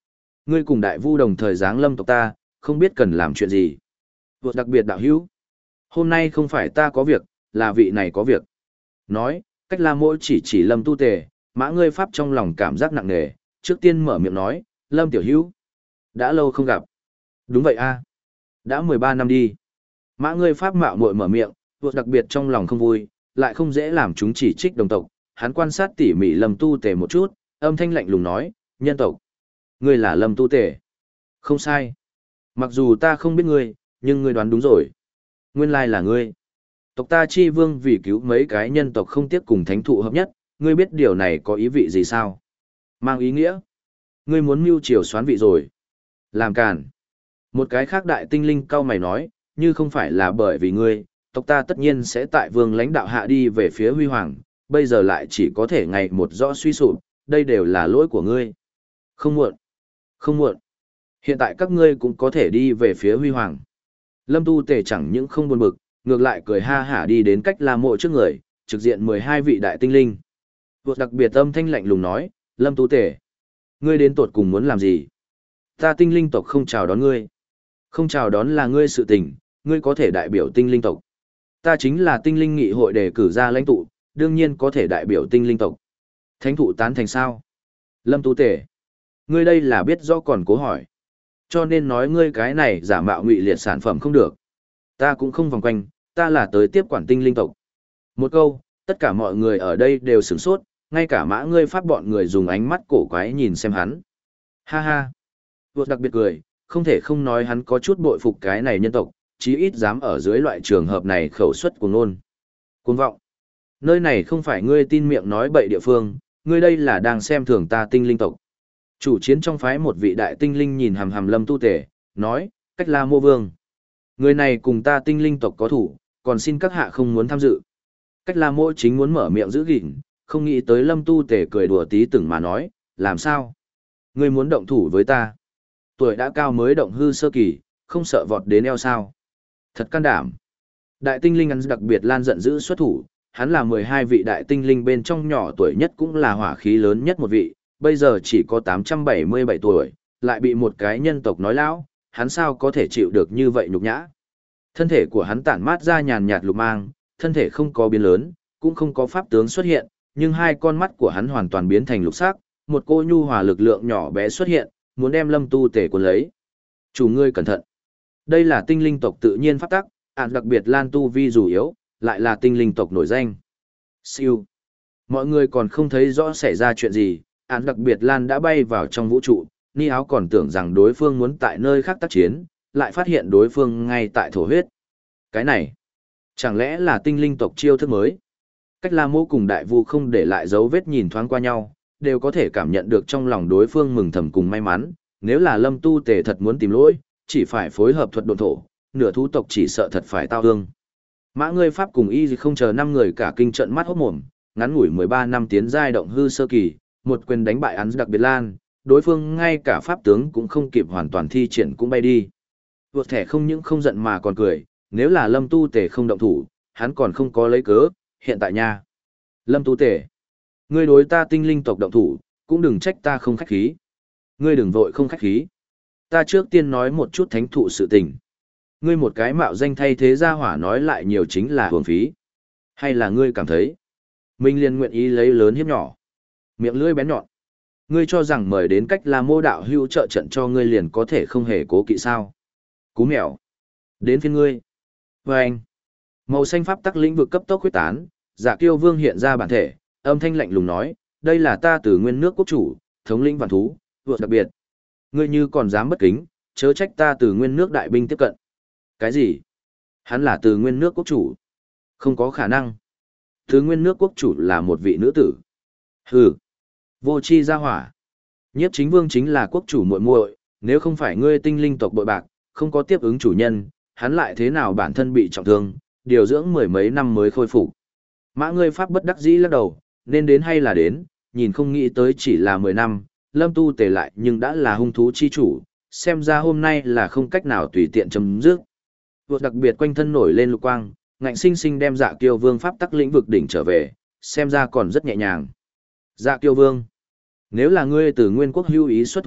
Ngươi cùng đại vu đồng thời giáng lâm tộc ta, không biết cần làm chuyện gì. Vượt đặc biệt đạo hữu. Hôm nay không phải ta có việc, là vị này có việc. Nói, cách la mỗi chỉ chỉ lâm tu tề, mã ngươi pháp trong lòng cảm giác nặng nề, trước tiên mở miệng nói, lâm tiểu hữu. Đã lâu không gặp. Đúng vậy a, đã mười ba năm đi. Mã ngươi pháp mạo muội mở miệng, vượt đặc biệt trong lòng không vui, lại không dễ làm chúng chỉ trích đồng tộc. Hắn quan sát tỉ mỉ lâm tu tề một chút, âm thanh lạnh lùng nói, nhân tộc. Ngươi là lâm tu tề. Không sai. Mặc dù ta không biết ngươi, nhưng ngươi đoán đúng rồi. Nguyên lai là ngươi. Tộc ta chi vương vì cứu mấy cái nhân tộc không tiếc cùng thánh thụ hợp nhất, ngươi biết điều này có ý vị gì sao? Mang ý nghĩa. Ngươi muốn mưu triều xoán vị rồi. Làm càn. Một cái khác đại tinh linh cao mày nói, như không phải là bởi vì ngươi, tộc ta tất nhiên sẽ tại vương lãnh đạo hạ đi về phía huy hoàng, bây giờ lại chỉ có thể ngày một rõ suy sụp, đây đều là lỗi của ngươi. Không muộn. Không muộn. Hiện tại các ngươi cũng có thể đi về phía huy hoàng. Lâm Tu Tề chẳng những không buồn bực, ngược lại cười ha hả đi đến cách La Mộ trước người, trực diện mười hai vị đại tinh linh. Vượt đặc biệt âm thanh lạnh lùng nói, Lâm Tu Tề, ngươi đến tột cùng muốn làm gì? Ta tinh linh tộc không chào đón ngươi. Không chào đón là ngươi sự tình, ngươi có thể đại biểu tinh linh tộc. Ta chính là tinh linh nghị hội đề cử ra lãnh tụ, đương nhiên có thể đại biểu tinh linh tộc. Thánh thụ tán thành sao? Lâm Tu Tề, ngươi đây là biết rõ còn cố hỏi. Cho nên nói ngươi cái này giả mạo ngụy liệt sản phẩm không được. Ta cũng không vòng quanh, ta là tới tiếp quản tinh linh tộc. Một câu, tất cả mọi người ở đây đều sửng sốt, ngay cả mã ngươi pháp bọn người dùng ánh mắt cổ quái nhìn xem hắn. Ha ha. Vượt đặc biệt cười, không thể không nói hắn có chút bội phục cái này nhân tộc, chí ít dám ở dưới loại trường hợp này khẩu suất cuồng ngôn. Cuồng vọng. Nơi này không phải ngươi tin miệng nói bậy địa phương, ngươi đây là đang xem thường ta tinh linh tộc. Chủ chiến trong phái một vị đại tinh linh nhìn hằm hằm Lâm Tu Tề, nói, cách La Mô Vương. Người này cùng ta tinh linh tộc có thủ, còn xin các hạ không muốn tham dự. Cách La Mô chính muốn mở miệng giữ gìn, không nghĩ tới Lâm Tu Tề cười đùa tí từng mà nói, làm sao? Ngươi muốn động thủ với ta? Tuổi đã cao mới động hư sơ kỳ, không sợ vọt đến eo sao? Thật can đảm. Đại tinh linh ăn đặc biệt lan giận dữ xuất thủ, hắn là mười hai vị đại tinh linh bên trong nhỏ tuổi nhất cũng là hỏa khí lớn nhất một vị, bây giờ chỉ có tám trăm bảy mươi bảy tuổi, lại bị một cái nhân tộc nói lão, hắn sao có thể chịu được như vậy nhục nhã. Thân thể của hắn tản mát ra nhàn nhạt lục mang, thân thể không có biến lớn, cũng không có pháp tướng xuất hiện, nhưng hai con mắt của hắn hoàn toàn biến thành lục sắc, một cô nhu hòa lực lượng nhỏ bé xuất hiện, muốn đem Lâm Tu Tề cuốn lấy. Chủ ngươi cẩn thận. Đây là tinh linh tộc tự nhiên pháp tắc, ản đặc biệt Lan Tu Vi dù yếu, lại là tinh linh tộc nổi danh. Siêu. Mọi người còn không thấy rõ xảy ra chuyện gì, án đặc biệt Lan đã bay vào trong vũ trụ, Ni áo còn tưởng rằng đối phương muốn tại nơi khác tác chiến, lại phát hiện đối phương ngay tại thổ huyết. Cái này, chẳng lẽ là tinh linh tộc chiêu thức mới? Cách La Mô cùng đại vu không để lại dấu vết nhìn thoáng qua nhau, đều có thể cảm nhận được trong lòng đối phương mừng thầm cùng may mắn, nếu là Lâm Tu Tề thật muốn tìm lỗi, chỉ phải phối hợp thuật độn thổ, nửa thú tộc chỉ sợ thật phải tao hương. Mã ngươi pháp cùng y không chờ năm người cả kinh trận mắt hốt mồm, ngắn ngủi mười ba năm tiến giai động hư sơ kỳ, một quyền đánh bại án đặc biệt Lan, đối phương ngay cả pháp tướng cũng không kịp hoàn toàn thi triển cũng bay đi. Vượt thẻ không những không giận mà còn cười, nếu là Lâm Tu Tề không động thủ, hắn còn không có lấy cớ, hiện tại nha. Lâm Tu Tề, ngươi đối ta tinh linh tộc động thủ, cũng đừng trách ta không khách khí. Ngươi đừng vội không khách khí. Ta trước tiên nói một chút thánh thụ sự tình. Ngươi một cái mạo danh thay thế gia hỏa nói lại nhiều chính là hưởng phí. Hay là ngươi cảm thấy, mình liền nguyện ý lấy lớn hiếp nhỏ. Miệng lưỡi bén nhọn. Ngươi cho rằng mời đến cách La Mô đạo hữu trợ trận cho ngươi liền có thể không hề cố kỵ sao. Cú mèo. Đến phiên ngươi. Và anh. Màu xanh pháp tắc lĩnh vực cấp tốc huyết tán, Dạ Kiêu Vương hiện ra bản thể, âm thanh lạnh lùng nói, đây là ta từ nguyên nước quốc chủ, thống lĩnh vạn thú, vượt đặc biệt. Ngươi như còn dám bất kính, chớ trách ta từ nguyên nước đại binh tiếp cận. Cái gì? Hắn là từ nguyên nước quốc chủ. Không có khả năng. Từ nguyên nước quốc chủ là một vị nữ tử. Hừ. Vô chi gia hỏa. Nhiếp chính vương chính là quốc chủ muội muội, nếu không phải ngươi tinh linh tộc bội bạc, không có tiếp ứng chủ nhân, hắn lại thế nào bản thân bị trọng thương, điều dưỡng mười mấy năm mới khôi phục. Mã ngươi pháp bất đắc dĩ lắc đầu, nên đến hay là đến, nhìn không nghĩ tới chỉ là mười năm, Lâm Tu Tề lại nhưng đã là hung thú chi chủ, xem ra hôm nay là không cách nào tùy tiện chấm dứt. Vượt đặc biệt quanh thân nổi lên lục quang, ngạnh sinh sinh đem Dạ Kiêu Vương pháp tắc lĩnh vực đỉnh trở về, xem ra còn rất nhẹ nhàng. Dạ Kiêu Vương, nếu là ngươi từ nguyên quốc hưu ý xuất thủ,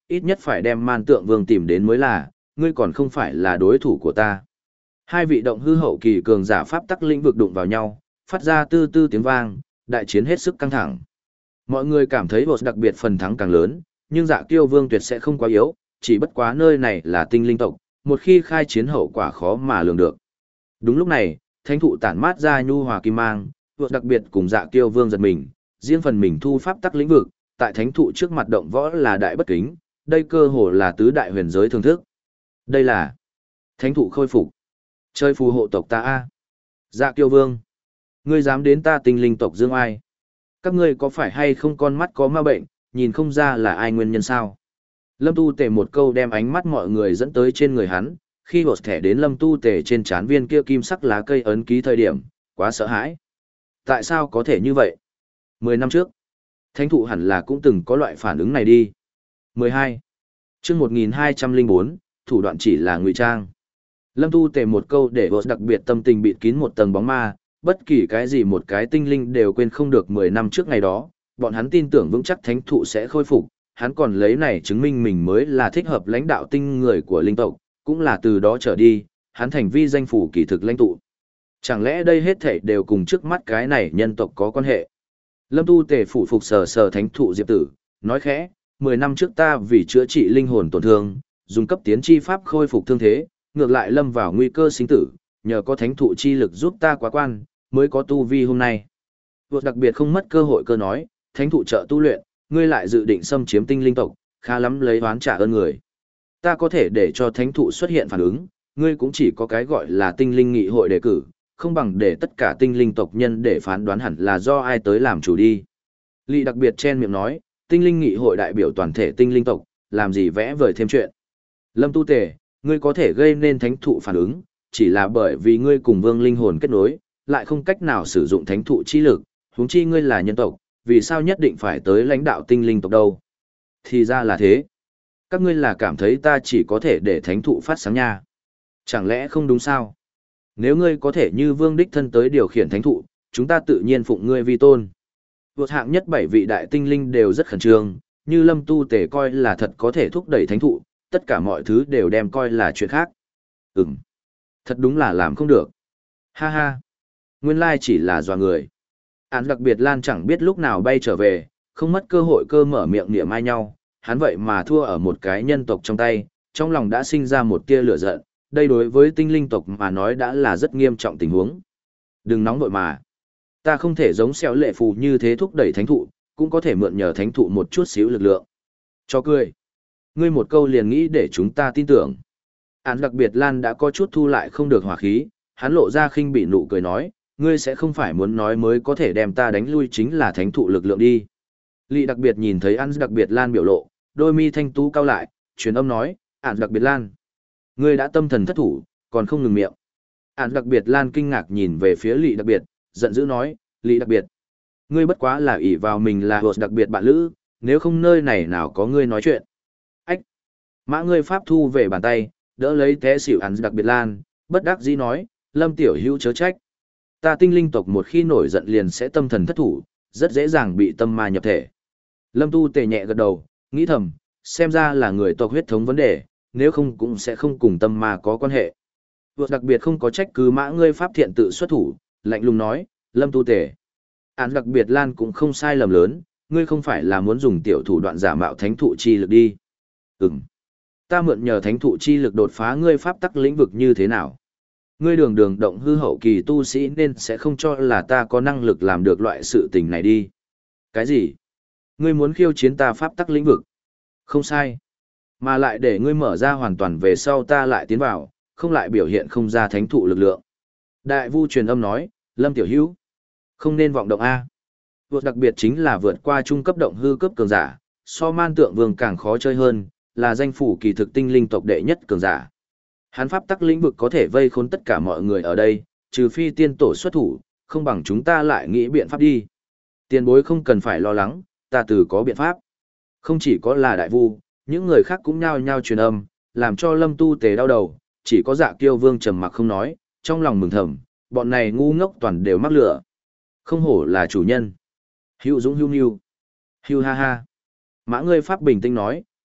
ít nhất phải đem man tượng vương tìm đến mới là, ngươi còn không phải là đối thủ của ta. Hai vị động hư hậu kỳ cường giả pháp tắc lĩnh vực đụng vào nhau, phát ra tư tư tiếng vang, đại chiến hết sức căng thẳng. Mọi người cảm thấy boss đặc biệt phần thắng càng lớn, nhưng Dạ Kiêu Vương tuyệt sẽ không quá yếu, chỉ bất quá nơi này là tinh linh tộc, một khi khai chiến hậu quả khó mà lường được. Đúng lúc này, thánh thụ tản mát ra nhu hòa kim mang, boss đặc biệt cùng Dạ Kiêu Vương giật mình, riêng phần mình thu pháp tắc lĩnh vực, tại thánh thụ trước mặt động võ là đại bất kính, đây cơ hồ là tứ đại huyền giới thưởng thức. Đây là thánh thụ khôi phục. Chơi phù hộ tộc ta a. Dạ Kiêu Vương, ngươi dám đến ta tinh linh tộc dương ai? Các ngươi có phải hay không con mắt có ma bệnh, nhìn không ra là ai nguyên nhân sao? Lâm Tu Tề một câu đem ánh mắt mọi người dẫn tới trên người hắn, khi hột thẻ đến Lâm Tu Tề trên trán viên kia kim sắc lá cây ấn ký thời điểm, quá sợ hãi. Tại sao có thể như vậy? Mười năm trước, thánh thụ hẳn là cũng từng có loại phản ứng này đi. Mười hai. Chương một nghìn hai trăm lẻ bốn, thủ đoạn chỉ là ngụy trang. Lâm Tu Tề một câu để hột đặc biệt tâm tình bịt kín một tầng bóng ma, bất kỳ cái gì một cái tinh linh đều quên không được mười năm trước ngày đó, bọn hắn tin tưởng vững chắc thánh thụ sẽ khôi phục, hắn còn lấy này chứng minh mình mới là thích hợp lãnh đạo tinh người của linh tộc, cũng là từ đó trở đi, hắn thành vi danh phủ kỳ thực lãnh tụ. Chẳng lẽ đây hết thảy đều cùng trước mắt cái này nhân tộc có quan hệ? Lâm Tu Tề phủ phục sờ sờ thánh thụ diệp tử, nói khẽ, mười năm trước ta vì chữa trị linh hồn tổn thương, dùng cấp tiến chi pháp khôi phục thương thế, ngược lại lâm vào nguy cơ sinh tử, nhờ có thánh thụ chi lực giúp ta quá quan, mới có tu vi hôm nay. Vượt đặc biệt không mất cơ hội cơ nói, thánh thụ trợ tu luyện, ngươi lại dự định xâm chiếm tinh linh tộc, khá lắm lấy oán trả ơn người. Ta có thể để cho thánh thụ xuất hiện phản ứng, ngươi cũng chỉ có cái gọi là tinh linh nghị hội đề cử, không bằng để tất cả tinh linh tộc nhân để phán đoán hẳn là do ai tới làm chủ đi. Lị đặc biệt chen miệng nói, tinh linh nghị hội đại biểu toàn thể tinh linh tộc, làm gì vẽ vời thêm chuyện. Lâm Tu Tề, ngươi có thể gây nên thánh thụ phản ứng, chỉ là bởi vì ngươi cùng vương linh hồn kết nối, lại không cách nào sử dụng thánh thụ chi lực, huống chi ngươi là nhân tộc, vì sao nhất định phải tới lãnh đạo tinh linh tộc đâu? Thì ra là thế. Các ngươi là cảm thấy ta chỉ có thể để thánh thụ phát sáng nha. Chẳng lẽ không đúng sao? Nếu ngươi có thể như vương đích thân tới điều khiển thánh thụ, chúng ta tự nhiên phụng ngươi vi tôn. Vượt hạng nhất bảy vị đại tinh linh đều rất khẩn trương, như Lâm Tu Tề coi là thật có thể thúc đẩy thánh thụ, tất cả mọi thứ đều đem coi là chuyện khác. Ừm, thật đúng là làm không được. Ha ha, nguyên lai chỉ là dọa người. Án đặc biệt Lan chẳng biết lúc nào bay trở về, không mất cơ hội cơ mở miệng niệm ai nhau, hắn vậy mà thua ở một cái nhân tộc trong tay, trong lòng đã sinh ra một tia lửa giận, đây đối với tinh linh tộc mà nói đã là rất nghiêm trọng tình huống. Đừng nóng vội mà. Ta không thể giống xéo lệ phù như thế thúc đẩy thánh thụ, cũng có thể mượn nhờ thánh thụ một chút xíu lực lượng. Cho cười. Ngươi một câu liền nghĩ để chúng ta tin tưởng. Án đặc biệt Lan đã có chút thu lại không được hỏa khí, hắn lộ ra khinh bị nụ cười nói, ngươi sẽ không phải muốn nói mới có thể đem ta đánh lui chính là thánh thụ lực lượng đi. Lị đặc biệt nhìn thấy Án đặc biệt Lan biểu lộ, đôi mi thanh tú cao lại, truyền âm nói, Án đặc biệt Lan. Ngươi đã tâm thần thất thủ, còn không ngừng miệng. Án đặc biệt Lan kinh ngạc nhìn về phía Lị đặc biệt, giận dữ nói, Lị đặc biệt. Ngươi bất quá là ỷ vào mình là hột đặc biệt bạn lữ, nếu không nơi này nào có ngươi nói chuyện. Ách! Mã ngươi pháp thu về bàn tay, đỡ lấy té xỉu Án đặc biệt Lan, bất đắc dĩ nói, Lâm tiểu hữu chớ trách. Ta tinh linh tộc một khi nổi giận liền sẽ tâm thần thất thủ, rất dễ dàng bị tâm ma nhập thể. Lâm Tu Tề nhẹ gật đầu, nghĩ thầm, xem ra là người tộc huyết thống vấn đề, nếu không cũng sẽ không cùng tâm ma có quan hệ. Vượt đặc biệt không có trách cứ mã ngươi pháp thiện tự xuất thủ, lạnh lùng nói, Lâm Tu Tề. Án đặc biệt Lan cũng không sai lầm lớn, ngươi không phải là muốn dùng tiểu thủ đoạn giả mạo thánh thụ chi lực đi. Ừm. Ta mượn nhờ thánh thụ chi lực đột phá ngươi pháp tắc lĩnh vực như thế nào? Ngươi đường đường động hư hậu kỳ tu sĩ nên sẽ không cho là ta có năng lực làm được loại sự tình này đi. Cái gì? Ngươi muốn khiêu chiến ta pháp tắc lĩnh vực? Không sai. Mà lại để ngươi mở ra hoàn toàn về sau ta lại tiến vào, không lại biểu hiện không ra thánh thụ lực lượng. Đại vu truyền âm nói, Lâm tiểu hữu, không nên vọng động A. Vượt đặc biệt chính là vượt qua trung cấp động hư cấp cường giả, so man tượng vương càng khó chơi hơn, là danh phủ kỳ thực tinh linh tộc đệ nhất cường giả. Hắn pháp tắc lĩnh vực có thể vây khốn tất cả mọi người ở đây, trừ phi tiên tổ xuất thủ, không bằng chúng ta lại nghĩ biện pháp đi. Tiền bối không cần phải lo lắng, ta từ có biện pháp. Không chỉ có là đại vu, những người khác cũng nhao nhao truyền âm, làm cho Lâm Tu Tề đau đầu, chỉ có Dạ Kiêu Vương trầm mặc không nói, trong lòng mừng thầm, bọn này ngu ngốc toàn đều mắc lửa. Không hổ là chủ nhân. Hữu dũng hữu nhu. Hữu ha ha. Mã ngươi pháp bình tĩnh nói,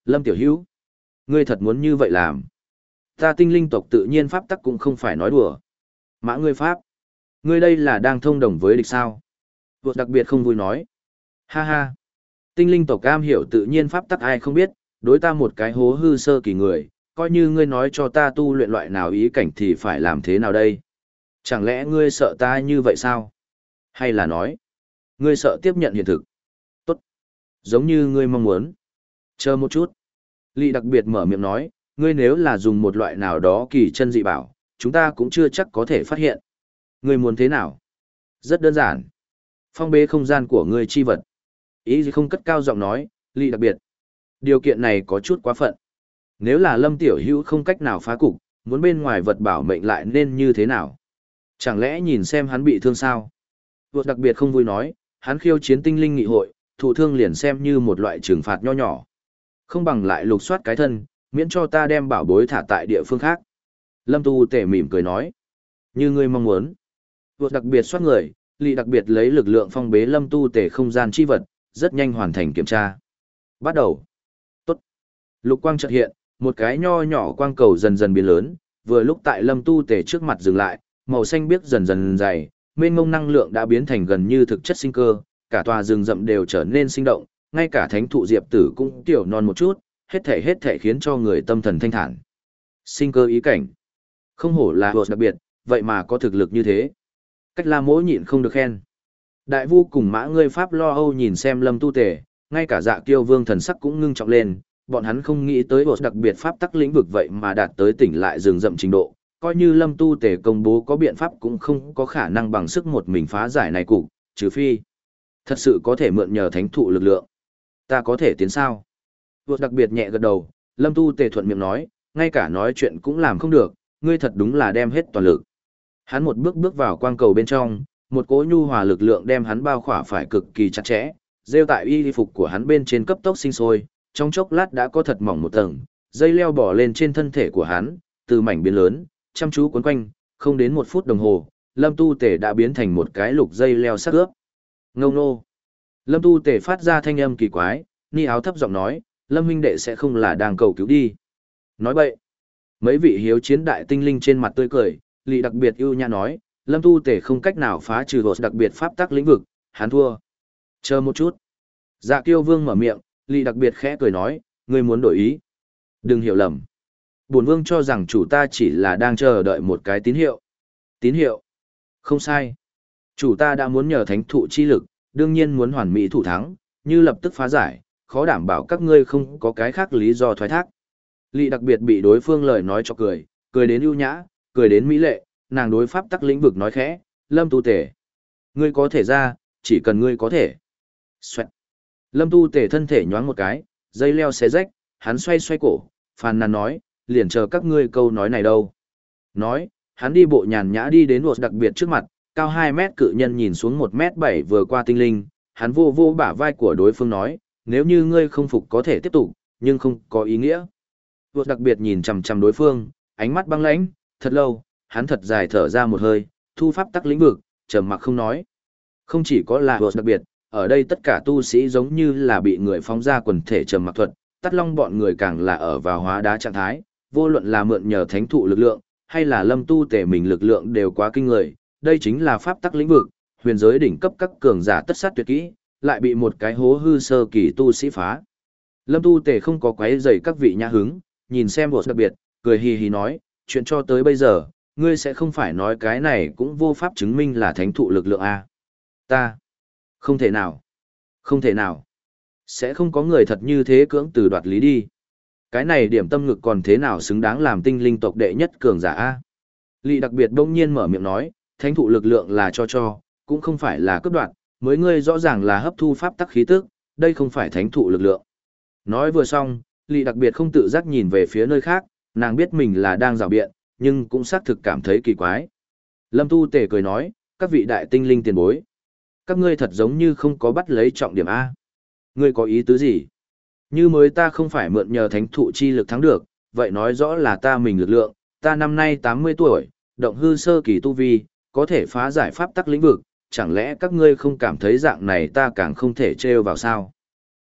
Lâm Tiểu Hữu, ngươi thật muốn như vậy làm. Ta tinh linh tộc tự nhiên pháp tắc cũng không phải nói đùa. Mã ngươi pháp, ngươi đây là đang thông đồng với địch sao? Vượt đặc biệt không vui nói. Ha ha, tinh linh tộc cam hiểu tự nhiên pháp tắc ai không biết, đối ta một cái hố hư sơ kỳ người, coi như ngươi nói cho ta tu luyện loại nào ý cảnh thì phải làm thế nào đây? Chẳng lẽ ngươi sợ ta như vậy sao? Hay là nói, ngươi sợ tiếp nhận hiện thực? Tốt, giống như ngươi mong muốn. Chờ một chút. Lị đặc biệt mở miệng nói, ngươi nếu là dùng một loại nào đó kỳ chân dị bảo, chúng ta cũng chưa chắc có thể phát hiện. Ngươi muốn thế nào? Rất đơn giản. Phong bế không gian của ngươi chi vật. Ý gì không cất cao giọng nói, Lị đặc biệt. Điều kiện này có chút quá phận. Nếu là Lâm Tiểu Hữu không cách nào phá cục, muốn bên ngoài vật bảo mệnh lại nên như thế nào? Chẳng lẽ nhìn xem hắn bị thương sao? Vượt đặc biệt không vui nói, hắn khiêu chiến tinh linh nghị hội, thụ thương liền xem như một loại trừng phạt nho nhỏ. Không bằng lại lục soát cái thân, miễn cho ta đem bảo bối thả tại địa phương khác. Lâm Tu Tể mỉm cười nói, như ngươi mong muốn. Vượt đặc biệt soát người, Lị đặc biệt lấy lực lượng phong bế Lâm Tu Tể không gian chi vật, rất nhanh hoàn thành kiểm tra. Bắt đầu. Tốt. Lục quang chợt hiện, một cái nho nhỏ quang cầu dần dần biến lớn, vừa lúc tại Lâm Tu Tể trước mặt dừng lại, màu xanh biếc dần dần dày, mênh mông năng lượng đã biến thành gần như thực chất sinh cơ, cả tòa rừng rậm đều trở nên sinh động, ngay cả thánh thụ diệp tử cũng tiểu non một chút, hết thể hết thể khiến cho người tâm thần thanh thản. Sinh cơ ý cảnh. Không hổ là vật đặc biệt, vậy mà có thực lực như thế. Cách La Mỗ nhịn không được khen. Đại vu cùng Mã ngươi pháp lo âu nhìn xem Lâm Tu Tể, ngay cả Dạ Kiêu Vương thần sắc cũng ngưng trọng lên, bọn hắn không nghĩ tới vật đặc biệt pháp tắc lĩnh vực vậy mà đạt tới tỉnh lại rừng rậm trình độ, coi như Lâm Tu Tể công bố có biện pháp cũng không có khả năng bằng sức một mình phá giải này cục, trừ phi thật sự có thể mượn nhờ thánh thụ lực lượng. Ta có thể tiến sao? Vượt đặc biệt nhẹ gật đầu, Lâm Tu Tề thuận miệng nói, ngay cả nói chuyện cũng làm không được, ngươi thật đúng là đem hết toàn lực. Hắn một bước bước vào quang cầu bên trong, một cỗ nhu hòa lực lượng đem hắn bao khỏa phải cực kỳ chặt chẽ, rêu tại y phục của hắn bên trên cấp tốc sinh sôi, trong chốc lát đã có thật mỏng một tầng, dây leo bỏ lên trên thân thể của hắn, từ mảnh biến lớn, chăm chú quấn quanh, không đến một phút đồng hồ, Lâm Tu Tề đã biến thành một cái lục dây leo sắc ướp. Ngâu nô. Lâm Tu Tề phát ra thanh âm kỳ quái, ni áo thấp giọng nói, Lâm huynh đệ sẽ không là đang cầu cứu đi. Nói bậy. Mấy vị hiếu chiến đại tinh linh trên mặt tươi cười, Lị đặc biệt ưu nhã nói, Lâm Tu Tề không cách nào phá trừ đột đặc biệt pháp tắc lĩnh vực, hắn thua. Chờ một chút. Dạ Kiêu Vương mở miệng, Lị đặc biệt khẽ cười nói, ngươi muốn đổi ý. Đừng hiểu lầm. Bổn vương cho rằng chủ ta chỉ là đang chờ đợi một cái tín hiệu. Tín hiệu? Không sai. Chủ ta đã muốn nhờ thánh thụ chi lực, đương nhiên muốn hoàn mỹ thủ thắng, như lập tức phá giải, khó đảm bảo các ngươi không có cái khác lý do thoái thác. Lị đặc biệt bị đối phương lời nói cho cười, cười đến ưu nhã, cười đến mỹ lệ, nàng đối pháp tắc lĩnh vực nói khẽ, Lâm Tu Tể. Ngươi có thể ra, chỉ cần ngươi có thể. Xoẹt. Lâm Tu Tể thân thể nhoáng một cái, dây leo xé rách, hắn xoay xoay cổ, phàn nàn nói, liền chờ các ngươi câu nói này đâu. Nói, hắn đi bộ nhàn nhã đi đến một đặc biệt trước mặt, cao hai mét cự nhân nhìn xuống một mét bảy vừa qua tinh linh, hắn vô vô bả vai của đối phương nói, nếu như ngươi không phục có thể tiếp tục, nhưng không có ý nghĩa. Vượt đặc biệt nhìn chằm chằm đối phương, ánh mắt băng lãnh, thật lâu, hắn thật dài thở ra một hơi, thu pháp tắc lĩnh vực, trầm mặc không nói. Không chỉ có là vượt đặc biệt, ở đây tất cả tu sĩ giống như là bị người phóng ra quần thể trầm mặc thuật, tắt long bọn người càng là ở vào hóa đá trạng thái, vô luận là mượn nhờ thánh thụ lực lượng, hay là Lâm Tu Tể mình lực lượng đều quá kinh người, đây chính là pháp tắc lĩnh vực, huyền giới đỉnh cấp các cường giả tất sát tuyệt kỹ, lại bị một cái hố hư sơ kỳ tu sĩ phá. Lâm Tu Tể không có quấy rầy các vị nhã hứng, nhìn xem bộ đặc biệt, cười hì hì nói, chuyện cho tới bây giờ, ngươi sẽ không phải nói cái này cũng vô pháp chứng minh là thánh thụ lực lượng a? Ta, không thể nào, không thể nào, sẽ không có người thật như thế cưỡng từ đoạt lý đi. Cái này điểm tâm ngực còn thế nào xứng đáng làm tinh linh tộc đệ nhất cường giả a? Lị đặc biệt bỗng nhiên mở miệng nói, thánh thụ lực lượng là cho cho, cũng không phải là cướp đoạt, mới ngươi rõ ràng là hấp thu pháp tắc khí tức, đây không phải thánh thụ lực lượng. Nói vừa xong, Lị đặc biệt không tự giác nhìn về phía nơi khác, nàng biết mình là đang rào biện, nhưng cũng xác thực cảm thấy kỳ quái. Lâm Tu Tể cười nói, các vị đại tinh linh tiền bối, các ngươi thật giống như không có bắt lấy trọng điểm A. Ngươi có ý tứ gì? Như mới ta không phải mượn nhờ thánh thụ chi lực thắng được, vậy nói rõ là ta mình lực lượng, ta năm nay tám mươi tuổi, động hư sơ kỳ tu vi, có thể phá giải pháp tắc lĩnh vực, chẳng lẽ các ngươi không cảm thấy dạng này ta càng không thể trêu vào sao?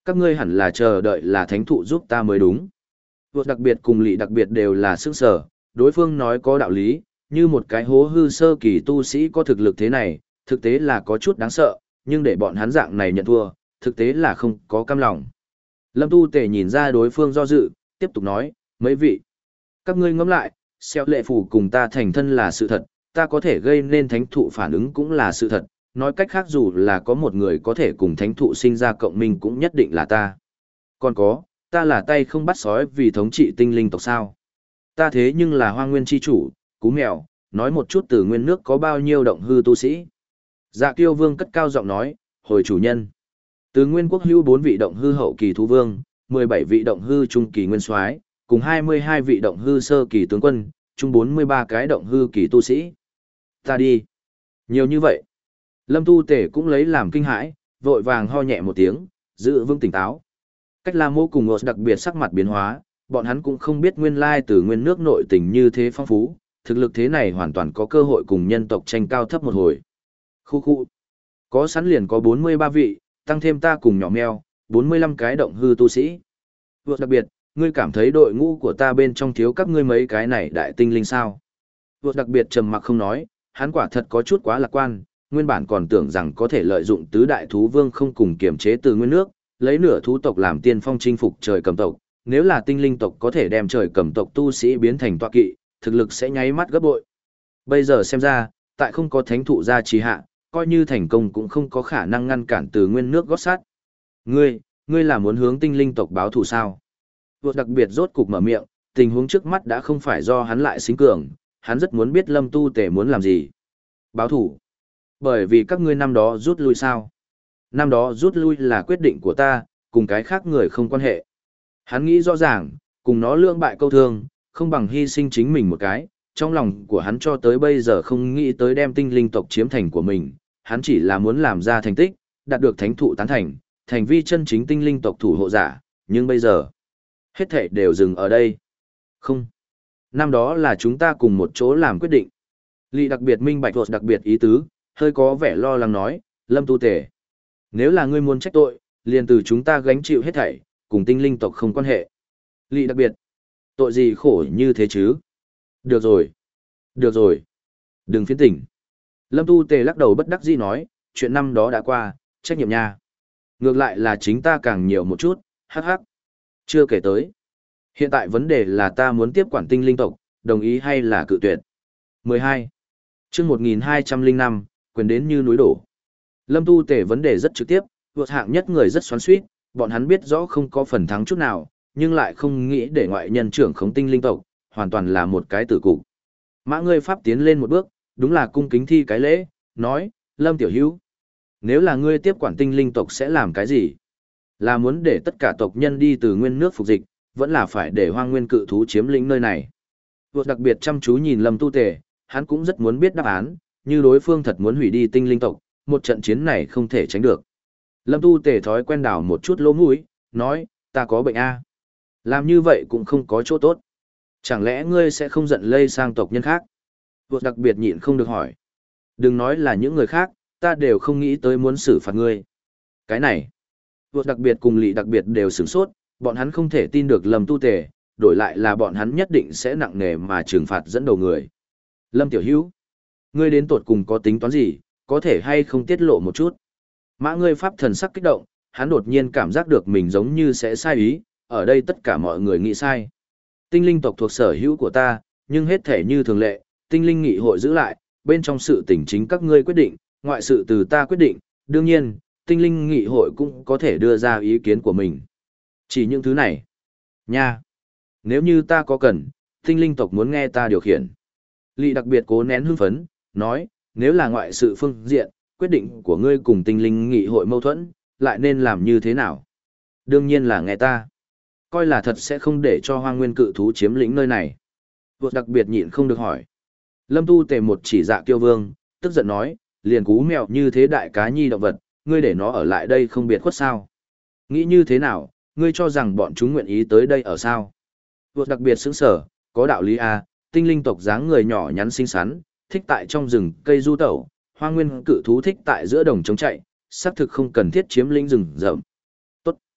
Các ngươi hẳn là chờ đợi là thánh thụ giúp ta mới đúng. Vượt đặc biệt cùng lị đặc biệt đều là sức sở, đối phương nói có đạo lý, như một cái hố hư sơ kỳ tu sĩ có thực lực thế này, thực tế là có chút đáng sợ, nhưng để bọn hắn dạng này nhận thua, thực tế là không có cam lòng. Lâm Tu Tề nhìn ra đối phương do dự, tiếp tục nói, mấy vị, các ngươi ngẫm lại, xeo lệ phủ cùng ta thành thân là sự thật, ta có thể gây nên thánh thụ phản ứng cũng là sự thật, nói cách khác dù là có một người có thể cùng thánh thụ sinh ra cộng minh cũng nhất định là ta. Còn có, ta là tay không bắt sói vì thống trị tinh linh tộc sao. Ta thế nhưng là hoang nguyên chi chủ, cú mèo, nói một chút từ nguyên nước có bao nhiêu động hư tu sĩ. Dạ Kiêu Vương cất cao giọng nói, hồi chủ nhân. Từ nguyên quốc hữu bốn vị động hư hậu kỳ thú vương, mười bảy vị động hư trung kỳ nguyên soái, cùng hai mươi hai vị động hư sơ kỳ tướng quân, chung bốn mươi ba cái động hư kỳ tu sĩ. Ta đi. Nhiều như vậy. Lâm Tu Tể cũng lấy làm kinh hãi, vội vàng ho nhẹ một tiếng, giữ vững tỉnh táo. Cách La Mô cùng Ngột đặc biệt sắc mặt biến hóa, bọn hắn cũng không biết nguyên lai từ nguyên nước nội tình như thế phong phú, thực lực thế này hoàn toàn có cơ hội cùng nhân tộc tranh cao thấp một hồi. Khu khu. Có sẵn liền có bốn mươi ba vị, tăng thêm ta cùng nhỏ mèo, bốn mươi lăm cái động hư tu sĩ. Vượt đặc biệt, ngươi cảm thấy đội ngũ của ta bên trong thiếu các ngươi mấy cái này đại tinh linh sao? Vượt đặc biệt trầm mặc không nói, hắn quả thật có chút quá lạc quan, nguyên bản còn tưởng rằng có thể lợi dụng tứ đại thú vương không cùng kiểm chế từ nguyên nước, lấy nửa thú tộc làm tiên phong chinh phục trời cầm tộc, nếu là tinh linh tộc có thể đem trời cầm tộc tu sĩ biến thành tọa kỵ, thực lực sẽ nháy mắt gấp bội. Bây giờ xem ra, tại không có thánh thụ gia trì hạ, coi như thành công cũng không có khả năng ngăn cản từ nguyên nước gót sát. Ngươi, ngươi là muốn hướng tinh linh tộc báo thù sao? Vượt đặc biệt rốt cục mở miệng, tình huống trước mắt đã không phải do hắn lại xính cường, hắn rất muốn biết Lâm Tu Tể muốn làm gì. Báo thù? Bởi vì các ngươi năm đó rút lui sao? Năm đó rút lui là quyết định của ta, cùng cái khác người không quan hệ. Hắn nghĩ rõ ràng, cùng nó lưỡng bại câu thương, không bằng hy sinh chính mình một cái, trong lòng của hắn cho tới bây giờ không nghĩ tới đem tinh linh tộc chiếm thành của mình, hắn chỉ là muốn làm ra thành tích, đạt được thánh thụ tán thành, thành vi chân chính tinh linh tộc thủ hộ giả, nhưng bây giờ, hết thảy đều dừng ở đây. Không. Năm đó là chúng ta cùng một chỗ làm quyết định. Lý đặc biệt minh bạch đặc biệt ý tứ, hơi có vẻ lo lắng nói, Lâm Tu Tể. Nếu là ngươi muốn trách tội, liền từ chúng ta gánh chịu hết thảy, cùng tinh linh tộc không quan hệ. Lý đặc biệt. Tội gì khổ như thế chứ? Được rồi. Được rồi. Đừng phiến tỉnh. Lâm Tu Tề lắc đầu bất đắc dĩ nói, chuyện năm đó đã qua, trách nhiệm nha. Ngược lại là chính ta càng nhiều một chút, hắc hắc. Chưa kể tới. Hiện tại vấn đề là ta muốn tiếp quản tinh linh tộc, đồng ý hay là cự tuyệt. mười hai. Chương một nghìn hai trăm lẻ năm, quyền đến như núi đổ. Lâm Tu Tề vấn đề rất trực tiếp, vượt hạng nhất người rất xoắn xuýt, bọn hắn biết rõ không có phần thắng chút nào, nhưng lại không nghĩ để ngoại nhân trưởng khống tinh linh tộc, hoàn toàn là một cái tử cục. Mã ngươi pháp tiến lên một bước, đúng là cung kính thi cái lễ, nói, Lâm Tiểu Hữu, nếu là ngươi tiếp quản tinh linh tộc sẽ làm cái gì? Là muốn để tất cả tộc nhân đi từ nguyên nước phục dịch, vẫn là phải để hoang nguyên cự thú chiếm lĩnh nơi này. Vượt đặc biệt chăm chú nhìn Lâm Tu Tề, hắn cũng rất muốn biết đáp án, như đối phương thật muốn hủy đi tinh linh tộc, một trận chiến này không thể tránh được. Lâm Tu Tề thói quen đảo một chút lỗ mũi, nói, ta có bệnh a. Làm như vậy cũng không có chỗ tốt. Chẳng lẽ ngươi sẽ không giận lây sang tộc nhân khác? Vượt đặc biệt nhịn không được hỏi. Đừng nói là những người khác, ta đều không nghĩ tới muốn xử phạt ngươi. Cái này, vượt đặc biệt cùng lị đặc biệt đều sửng sốt, bọn hắn không thể tin được Lâm Tu Tề, đổi lại là bọn hắn nhất định sẽ nặng nề mà trừng phạt dẫn đầu người. Lâm Tiểu Hữu, ngươi đến tột cùng có tính toán gì, có thể hay không tiết lộ một chút? Mã ngươi pháp thần sắc kích động, hắn đột nhiên cảm giác được mình giống như sẽ sai ý, ở đây tất cả mọi người nghĩ sai. Tinh linh tộc thuộc sở hữu của ta, nhưng hết thể như thường lệ, tinh linh nghị hội giữ lại, bên trong sự tỉnh chính các ngươi quyết định, ngoại sự từ ta quyết định, đương nhiên, tinh linh nghị hội cũng có thể đưa ra ý kiến của mình. Chỉ những thứ này. Nha! Nếu như ta có cần, tinh linh tộc muốn nghe ta điều khiển. Lị đặc biệt cố nén hưng phấn, nói, nếu là ngoại sự phương diện, quyết định của ngươi cùng tinh linh nghị hội mâu thuẫn, lại nên làm như thế nào? Đương nhiên là nghe ta. Coi là thật sẽ không để cho hoang nguyên cự thú chiếm lĩnh nơi này. Vượt đặc biệt nhịn không được hỏi. Lâm Tu Tề một chỉ Dạ Kiêu Vương, tức giận nói, liền cú mèo như thế đại cá nhi động vật, ngươi để nó ở lại đây không biệt khuất sao? Nghĩ như thế nào, ngươi cho rằng bọn chúng nguyện ý tới đây ở sao? Vượt đặc biệt sững sở, có đạo lý à, tinh linh tộc dáng người nhỏ nhắn xinh xắn, thích tại trong rừng cây du tẩu, hoang nguyên cự thú thích tại giữa đồng trống chạy, xác thực không cần thiết chiếm lĩnh rừng rậm. Tốt.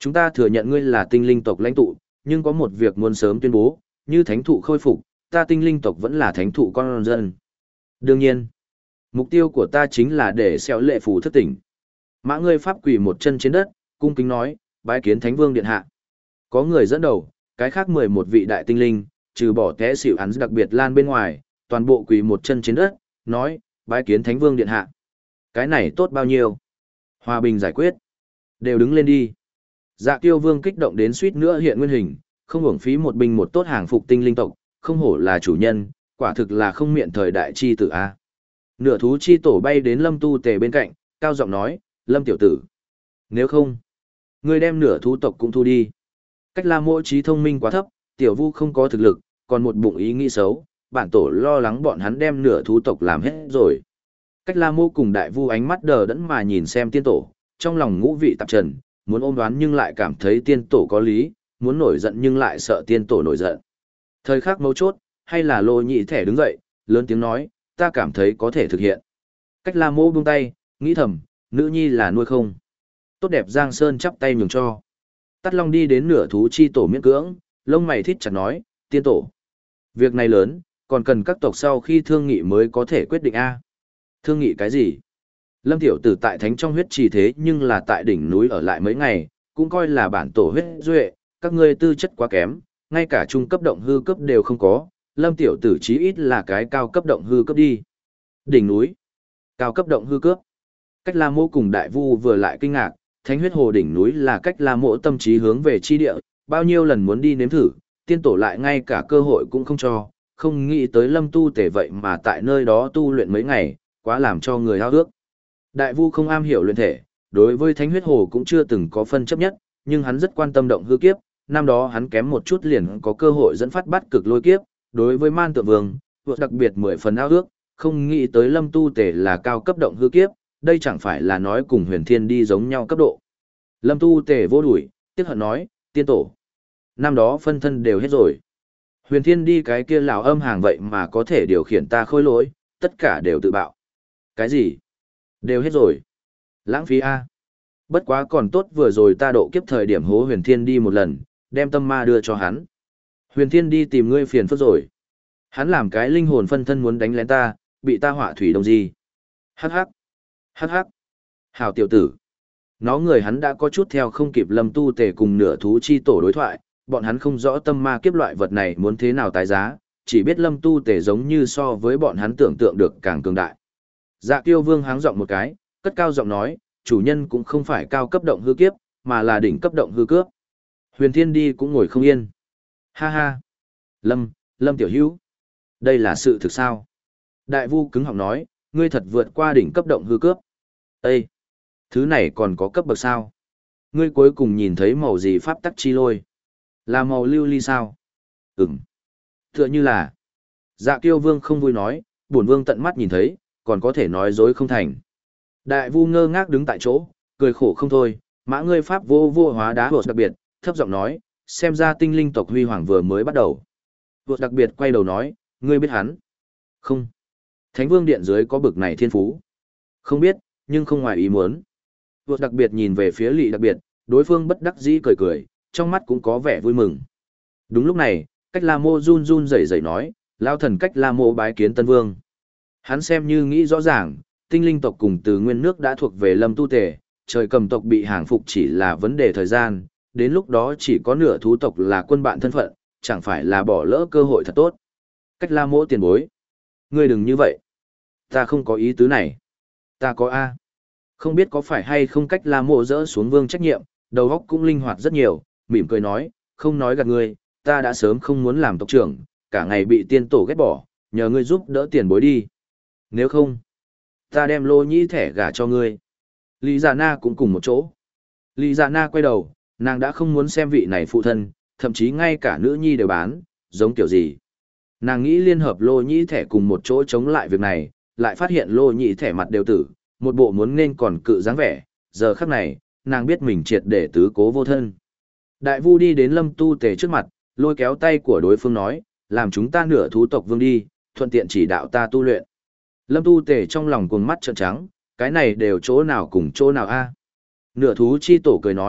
Chúng ta thừa nhận ngươi là tinh linh tộc lãnh tụ, nhưng có một việc muốn sớm tuyên bố, như thánh thụ khôi phục, ta tinh linh tộc vẫn là thánh thụ con dân. Đương nhiên, mục tiêu của ta chính là để xéo lệ phù thức tỉnh. Mã ngươi pháp quỳ một chân trên đất, cung kính nói, bái kiến thánh vương điện hạ. Có người dẫn đầu, cái khác mười một vị đại tinh linh, trừ bỏ té xỉu hắn đặc biệt lan bên ngoài, toàn bộ quỳ một chân trên đất, nói, bái kiến thánh vương điện hạ. Cái này tốt bao nhiêu? Hòa bình giải quyết. Đều đứng lên đi. Dạ Kiêu Vương kích động đến suýt nữa hiện nguyên hình, không hưởng phí một binh một tốt hàng phục tinh linh tộc, không hổ là chủ nhân, quả thực là không miệng thời đại chi tử a. Nửa thú chi tổ bay đến Lâm Tu Tề bên cạnh, cao giọng nói, Lâm tiểu tử. Nếu không, ngươi đem nửa thú tộc cũng thu đi. Cách La Mộ trí thông minh quá thấp, tiểu vu không có thực lực, còn một bụng ý nghĩ xấu, bản tổ lo lắng bọn hắn đem nửa thú tộc làm hết rồi. Cách La Mộ cùng đại vu ánh mắt đờ đẫn mà nhìn xem tiên tổ, trong lòng ngũ vị tạp trần, muốn ôm đoán nhưng lại cảm thấy tiên tổ có lý, muốn nổi giận nhưng lại sợ tiên tổ nổi giận. Thời khắc mấu chốt, hay là Lô Nhị Thẻ đứng dậy, lớn tiếng nói, ta cảm thấy có thể thực hiện. Cách La Mộ buông tay, nghĩ thầm, nữ nhi là nuôi không. Tốt đẹp Giang Sơn chắp tay nhường cho. Tắt Long đi đến nửa thú chi tổ miễn cưỡng, lông mày thít chặt nói, tiên tổ. Việc này lớn, còn cần các tộc sau khi thương nghị mới có thể quyết định A. Thương nghị cái gì? Lâm tiểu tử tại thánh trong huyết trì thế nhưng là tại đỉnh núi ở lại mấy ngày, cũng coi là bản tổ huyết duệ, các ngươi tư chất quá kém, ngay cả trung cấp động hư cấp đều không có, Lâm tiểu tử chí ít là cái cao cấp động hư cấp đi. Đỉnh núi, cao cấp động hư cấp. Cách La Mộ cùng Đại Vu vừa lại kinh ngạc, Thánh huyết hồ đỉnh núi là cách La Mộ tâm trí hướng về chi địa, bao nhiêu lần muốn đi nếm thử, tiên tổ lại ngay cả cơ hội cũng không cho, không nghĩ tới Lâm tu tể vậy mà tại nơi đó tu luyện mấy ngày, quá làm cho người hao ước. Đại Vu không am hiểu luyện thể, đối với Thánh huyết hồ cũng chưa từng có phân chấp nhất, nhưng hắn rất quan tâm động hư kiếp, năm đó hắn kém một chút liền có cơ hội dẫn phát bắt cực lôi kiếp, đối với Man Tượng Vương, vượt đặc biệt mười phần ao ước, không nghĩ tới Lâm tu tể là cao cấp động hư kiếp, đây chẳng phải là nói cùng Huyền Thiên đi giống nhau cấp độ. Lâm tu tể vô đuổi, tiếc hận nói, tiên tổ. Năm đó phân thân đều hết rồi. Huyền Thiên đi cái kia lão âm hàng vậy mà có thể điều khiển ta khôi lỗi, tất cả đều tự bạo. Cái gì? Đều hết rồi. Lãng phí A. Bất quá còn tốt vừa rồi ta độ kiếp thời điểm hố Huyền Thiên đi một lần, đem tâm ma đưa cho hắn. Huyền Thiên đi tìm ngươi phiền phức rồi. Hắn làm cái linh hồn phân thân muốn đánh lén ta, bị ta hỏa thủy đồng gì. Hắc hắc. Hắc hắc. Hảo tiểu tử. Nó người hắn đã có chút theo không kịp Lâm tu tề cùng nửa thú chi tổ đối thoại, bọn hắn không rõ tâm ma kiếp loại vật này muốn thế nào tái giá, chỉ biết Lâm tu tề giống như so với bọn hắn tưởng tượng được càng cường đại. Dạ Kiêu Vương háng giọng một cái, cất cao giọng nói, chủ nhân cũng không phải cao cấp động hư kiếp, mà là đỉnh cấp động hư cướp. Huyền Thiên đi cũng ngồi không yên. Ha ha. Lâm, Lâm tiểu hữu. Đây là sự thực sao? Đại Vu cứng họng nói, ngươi thật vượt qua đỉnh cấp động hư cướp. Ê! Thứ này còn có cấp bậc sao? Ngươi cuối cùng nhìn thấy màu gì pháp tắc chi lôi? Là màu lưu ly sao? Ừm. Tựa như là. Dạ Kiêu Vương không vui nói, bổn vương tận mắt nhìn thấy, còn có thể nói dối không thành. Đại Vu ngơ ngác đứng tại chỗ, cười khổ không thôi, mã ngươi pháp vô vô hóa đá vượt đặc biệt, thấp giọng nói, xem ra tinh linh tộc huy hoàng vừa mới bắt đầu. Vượt đặc biệt quay đầu nói, ngươi biết hắn? Không. Thánh Vương điện dưới có bực này thiên phú. Không biết, nhưng không ngoài ý muốn. Vượt đặc biệt nhìn về phía Lị đặc biệt, đối phương bất đắc dĩ cười cười, trong mắt cũng có vẻ vui mừng. Đúng lúc này, Cách La Mô run run rẩy rẩy nói, lao thần Cách La Mô bái kiến Tân Vương. Hắn xem như nghĩ rõ ràng, tinh linh tộc cùng từ nguyên nước đã thuộc về Lâm tu tề, trời cầm tộc bị hàng phục chỉ là vấn đề thời gian, đến lúc đó chỉ có nửa thú tộc là quân bạn thân phận, chẳng phải là bỏ lỡ cơ hội thật tốt. Cách La Mô tiền bối. Ngươi đừng như vậy. Ta không có ý tứ này. Ta có A. Không biết có phải hay không Cách La Mô dỡ xuống vương trách nhiệm, đầu óc cũng linh hoạt rất nhiều, mỉm cười nói, không nói gạt ngươi, ta đã sớm không muốn làm tộc trưởng, cả ngày bị tiên tổ ghét bỏ, nhờ ngươi giúp đỡ tiền bối đi. Nếu không, ta đem Lô Nhĩ thẻ gả cho ngươi. Lý Dạ Na cũng cùng một chỗ. Lý Dạ Na quay đầu, nàng đã không muốn xem vị này phụ thân, thậm chí ngay cả nữ nhi đều bán, giống kiểu gì. Nàng nghĩ liên hợp Lô Nhĩ thẻ cùng một chỗ chống lại việc này, lại phát hiện Lô Nhĩ thẻ mặt đều tử, một bộ muốn nên còn cự dáng vẻ, giờ khắc này, nàng biết mình triệt để tứ cố vô thân. Đại Vu đi đến Lâm tu tề trước mặt, lôi kéo tay của đối phương nói, làm chúng ta nửa thú tộc vương đi, thuận tiện chỉ đạo ta tu luyện. Lâm tu tề trong lòng cuồng mắt trợn trắng, cái này đều chỗ nào cùng chỗ nào a? Nửa thú chi tổ cười nói,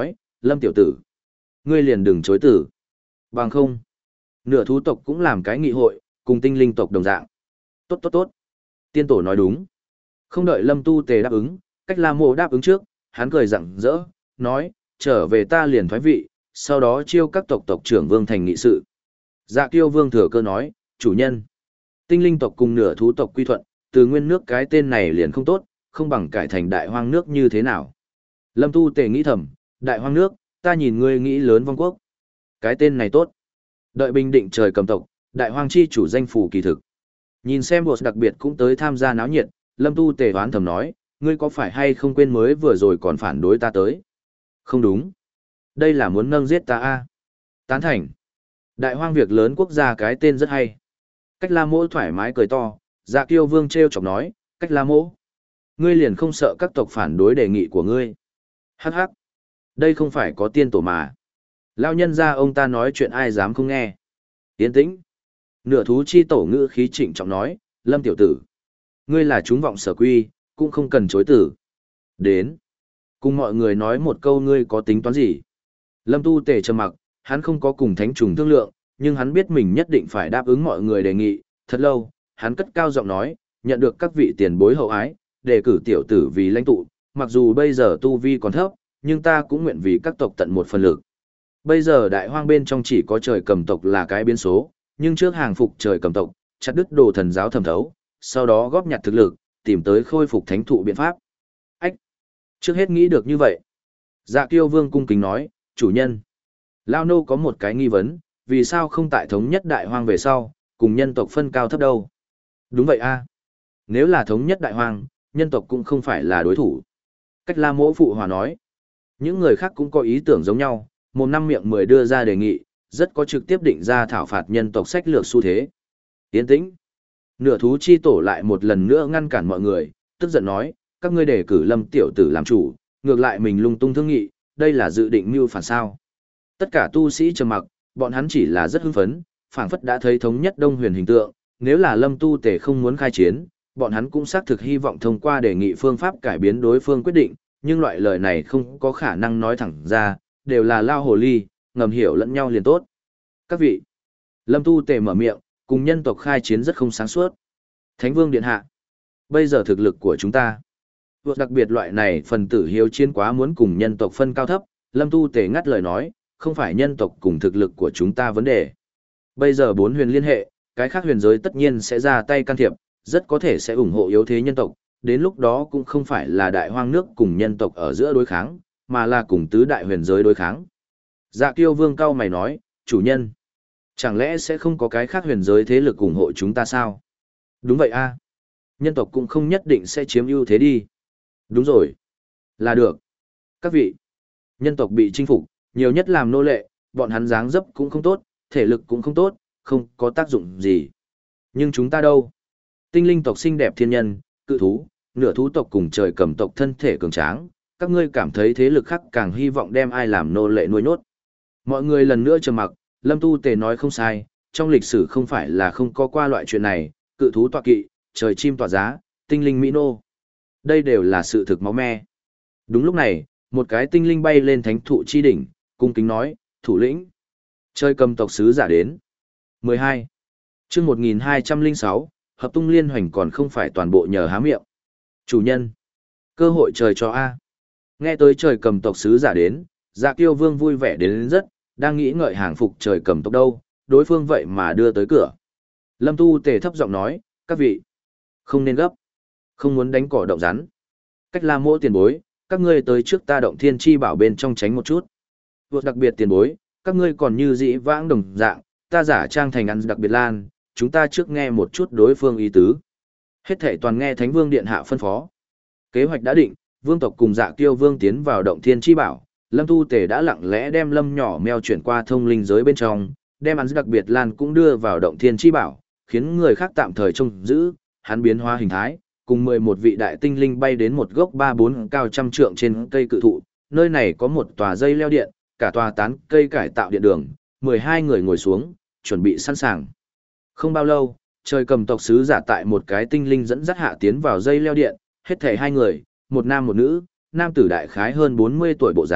Lâm tiểu tử, ngươi liền đừng chối từ. Bằng không, nửa thú tộc cũng làm cái nghị hội, cùng tinh linh tộc đồng dạng. Tốt tốt tốt. Tiên tổ nói đúng. Không đợi Lâm Tu Tề đáp ứng, Cách La Mộ đáp ứng trước, hắn cười rặng rỡ, nói, trở về ta liền thoái vị, sau đó chiêu các tộc tộc trưởng vương thành nghị sự. Dạ Kiêu Vương thừa cơ nói, chủ nhân, tinh linh tộc cùng nửa thú tộc quy thuận, từ nguyên nước cái tên này liền không tốt, không bằng cải thành đại hoang nước như thế nào. Lâm Tu Tề nghĩ thầm, đại hoang nước, ta nhìn ngươi nghĩ lớn vong quốc. Cái tên này tốt. Đợi bình định trời cầm tộc, đại hoang chi chủ danh phủ kỳ thực. Nhìn xem bột đặc biệt cũng tới tham gia náo nhiệt, Lâm Tu Tề hoán thầm nói, ngươi có phải hay không quên mới vừa rồi còn phản đối ta tới? Không đúng. Đây là muốn nâng giết ta a. Tán thành. Đại hoang việc lớn quốc gia cái tên rất hay. Cách La Mỗ thoải mái cười to, Dạ Kiêu Vương trêu chọc nói, Cách La Mỗ, ngươi liền không sợ các tộc phản đối đề nghị của ngươi. Hắc hắc. Đây không phải có tiên tổ mà. Lao nhân ra ông ta nói chuyện ai dám không nghe. Yên tĩnh. Nửa thú chi tổ ngữ khí trịnh trọng nói, Lâm tiểu tử, ngươi là chúng vọng sở quy, cũng không cần chối tử. Đến. Cùng mọi người nói một câu ngươi có tính toán gì. Lâm Tu Tề trầm mặc, hắn không có cùng thánh trùng thương lượng, nhưng hắn biết mình nhất định phải đáp ứng mọi người đề nghị. Thật lâu, hắn cất cao giọng nói, nhận được các vị tiền bối hậu ái, đề cử tiểu tử vì lãnh tụ, mặc dù bây giờ tu vi còn thấp, nhưng ta cũng nguyện vì các tộc tận một phần lực. Bây giờ đại hoang bên trong chỉ có trời cầm tộc là cái biến số, nhưng trước hàng phục trời cầm tộc, chặt đứt đồ thần giáo thẩm thấu, sau đó góp nhặt thực lực, tìm tới khôi phục thánh thụ biện pháp. Ách! Trước hết nghĩ được như vậy. Dạ Kiêu Vương cung kính nói, chủ nhân. Lao nô có một cái nghi vấn, vì sao không tại thống nhất đại hoang về sau, cùng nhân tộc phân cao thấp đâu? Đúng vậy a. Nếu là thống nhất đại hoang, nhân tộc cũng không phải là đối thủ. Cách La Mỗ phụ hòa nói. Những người khác cũng có ý tưởng giống nhau, một năm miệng mười đưa ra đề nghị, rất có trực tiếp định ra thảo phạt nhân tộc sách lược xu thế. Yên tĩnh. Nửa thú chi tổ lại một lần nữa ngăn cản mọi người, tức giận nói, các ngươi đề cử Lâm tiểu tử làm chủ, ngược lại mình lung tung thương nghị, đây là dự định mưu phản sao. Tất cả tu sĩ trầm mặc, bọn hắn chỉ là rất hưng phấn, phảng phất đã thấy thống nhất Đông Huyền hình tượng, nếu là Lâm Tu Tề không muốn khai chiến, bọn hắn cũng xác thực hy vọng thông qua đề nghị phương pháp cải biến đối phương quyết định, nhưng loại lời này không có khả năng nói thẳng ra, đều là lao hồ ly, ngầm hiểu lẫn nhau liền tốt. Các vị, Lâm Tu Tề mở miệng, cùng nhân tộc khai chiến rất không sáng suốt. Thánh Vương Điện Hạ, bây giờ thực lực của chúng ta, vượt đặc biệt loại này phần tử hiếu chiến quá muốn cùng nhân tộc phân cao thấp, Lâm Tu Tề ngắt lời nói, không phải nhân tộc cùng thực lực của chúng ta vấn đề. Bây giờ bốn huyền liên hệ, cái khác huyền giới tất nhiên sẽ ra tay can thiệp, rất có thể sẽ ủng hộ yếu thế nhân tộc, đến lúc đó cũng không phải là đại hoang nước cùng nhân tộc ở giữa đối kháng, mà là cùng tứ đại huyền giới đối kháng. Dạ Kiêu Vương cao mày nói, chủ nhân, chẳng lẽ sẽ không có cái khác huyền giới thế lực ủng hộ chúng ta sao? Đúng vậy a, nhân tộc cũng không nhất định sẽ chiếm ưu thế đi. Đúng rồi. Là được. Các vị, nhân tộc bị chinh phục, nhiều nhất làm nô lệ, bọn hắn dáng dấp cũng không tốt, thể lực cũng không tốt, không có tác dụng gì. Nhưng chúng ta đâu? Tinh linh tộc xinh đẹp thiên nhân, cự thú, nửa thú tộc cùng trời cầm tộc thân thể cường tráng, các ngươi cảm thấy thế lực khác càng hy vọng đem ai làm nô lệ nuôi nốt. Mọi người lần nữa trầm mặc, Lâm Tu Tề nói không sai, trong lịch sử không phải là không có qua loại chuyện này, cự thú tọa kỵ, trời chim tọa giá, tinh linh mỹ nô. Đây đều là sự thực máu me. Đúng lúc này, một cái tinh linh bay lên thánh thụ chi đỉnh, cung kính nói, thủ lĩnh. Trời cầm tộc sứ giả đến. mười hai. chương một nghìn hai trăm lẻ sáu, hợp tung liên hoành còn không phải toàn bộ nhờ há miệng. Chủ nhân. Cơ hội trời cho A. Nghe tới trời cầm tộc sứ giả đến, Dạ Kiêu Vương vui vẻ đến, đến rất, đang nghĩ ngợi hàng phục trời cầm tộc đâu, đối phương vậy mà đưa tới cửa. Lâm Tu Tề thấp giọng nói, các vị, không nên gấp, không muốn đánh cỏ động rắn. Cách La Mỗ tiền bối, các ngươi tới trước ta động thiên chi bảo bên trong tránh một chút. Vượt đặc biệt tiền bối, các ngươi còn như dĩ vãng đồng dạng, ta giả trang thành ăn đặc biệt lan, chúng ta trước nghe một chút đối phương ý tứ. Hết thảy toàn nghe Thánh Vương Điện Hạ phân phó. Kế hoạch đã định, vương tộc cùng Dạ Kiêu Vương tiến vào động thiên chi bảo, Lâm Tu Tề đã lặng lẽ đem Lâm nhỏ mèo chuyển qua thông linh giới bên trong, đem ăn đặc biệt lan cũng đưa vào động thiên chi bảo, khiến người khác tạm thời trông giữ, hắn biến hóa hình thái, cùng mười một vị đại tinh linh bay đến một gốc ba bốn cao trăm trượng trên cây cự thụ, nơi này có một tòa dây leo điện, cả tòa tán cây cải tạo điện đường, mười hai người ngồi xuống, chuẩn bị sẵn sàng. Không bao lâu, trời cầm tộc sứ giả tại một cái tinh linh dẫn dắt hạ tiến vào dây leo điện, hết thảy hai người, một nam một nữ, nam tử đại khái hơn bốn mươi tuổi bộ dáng,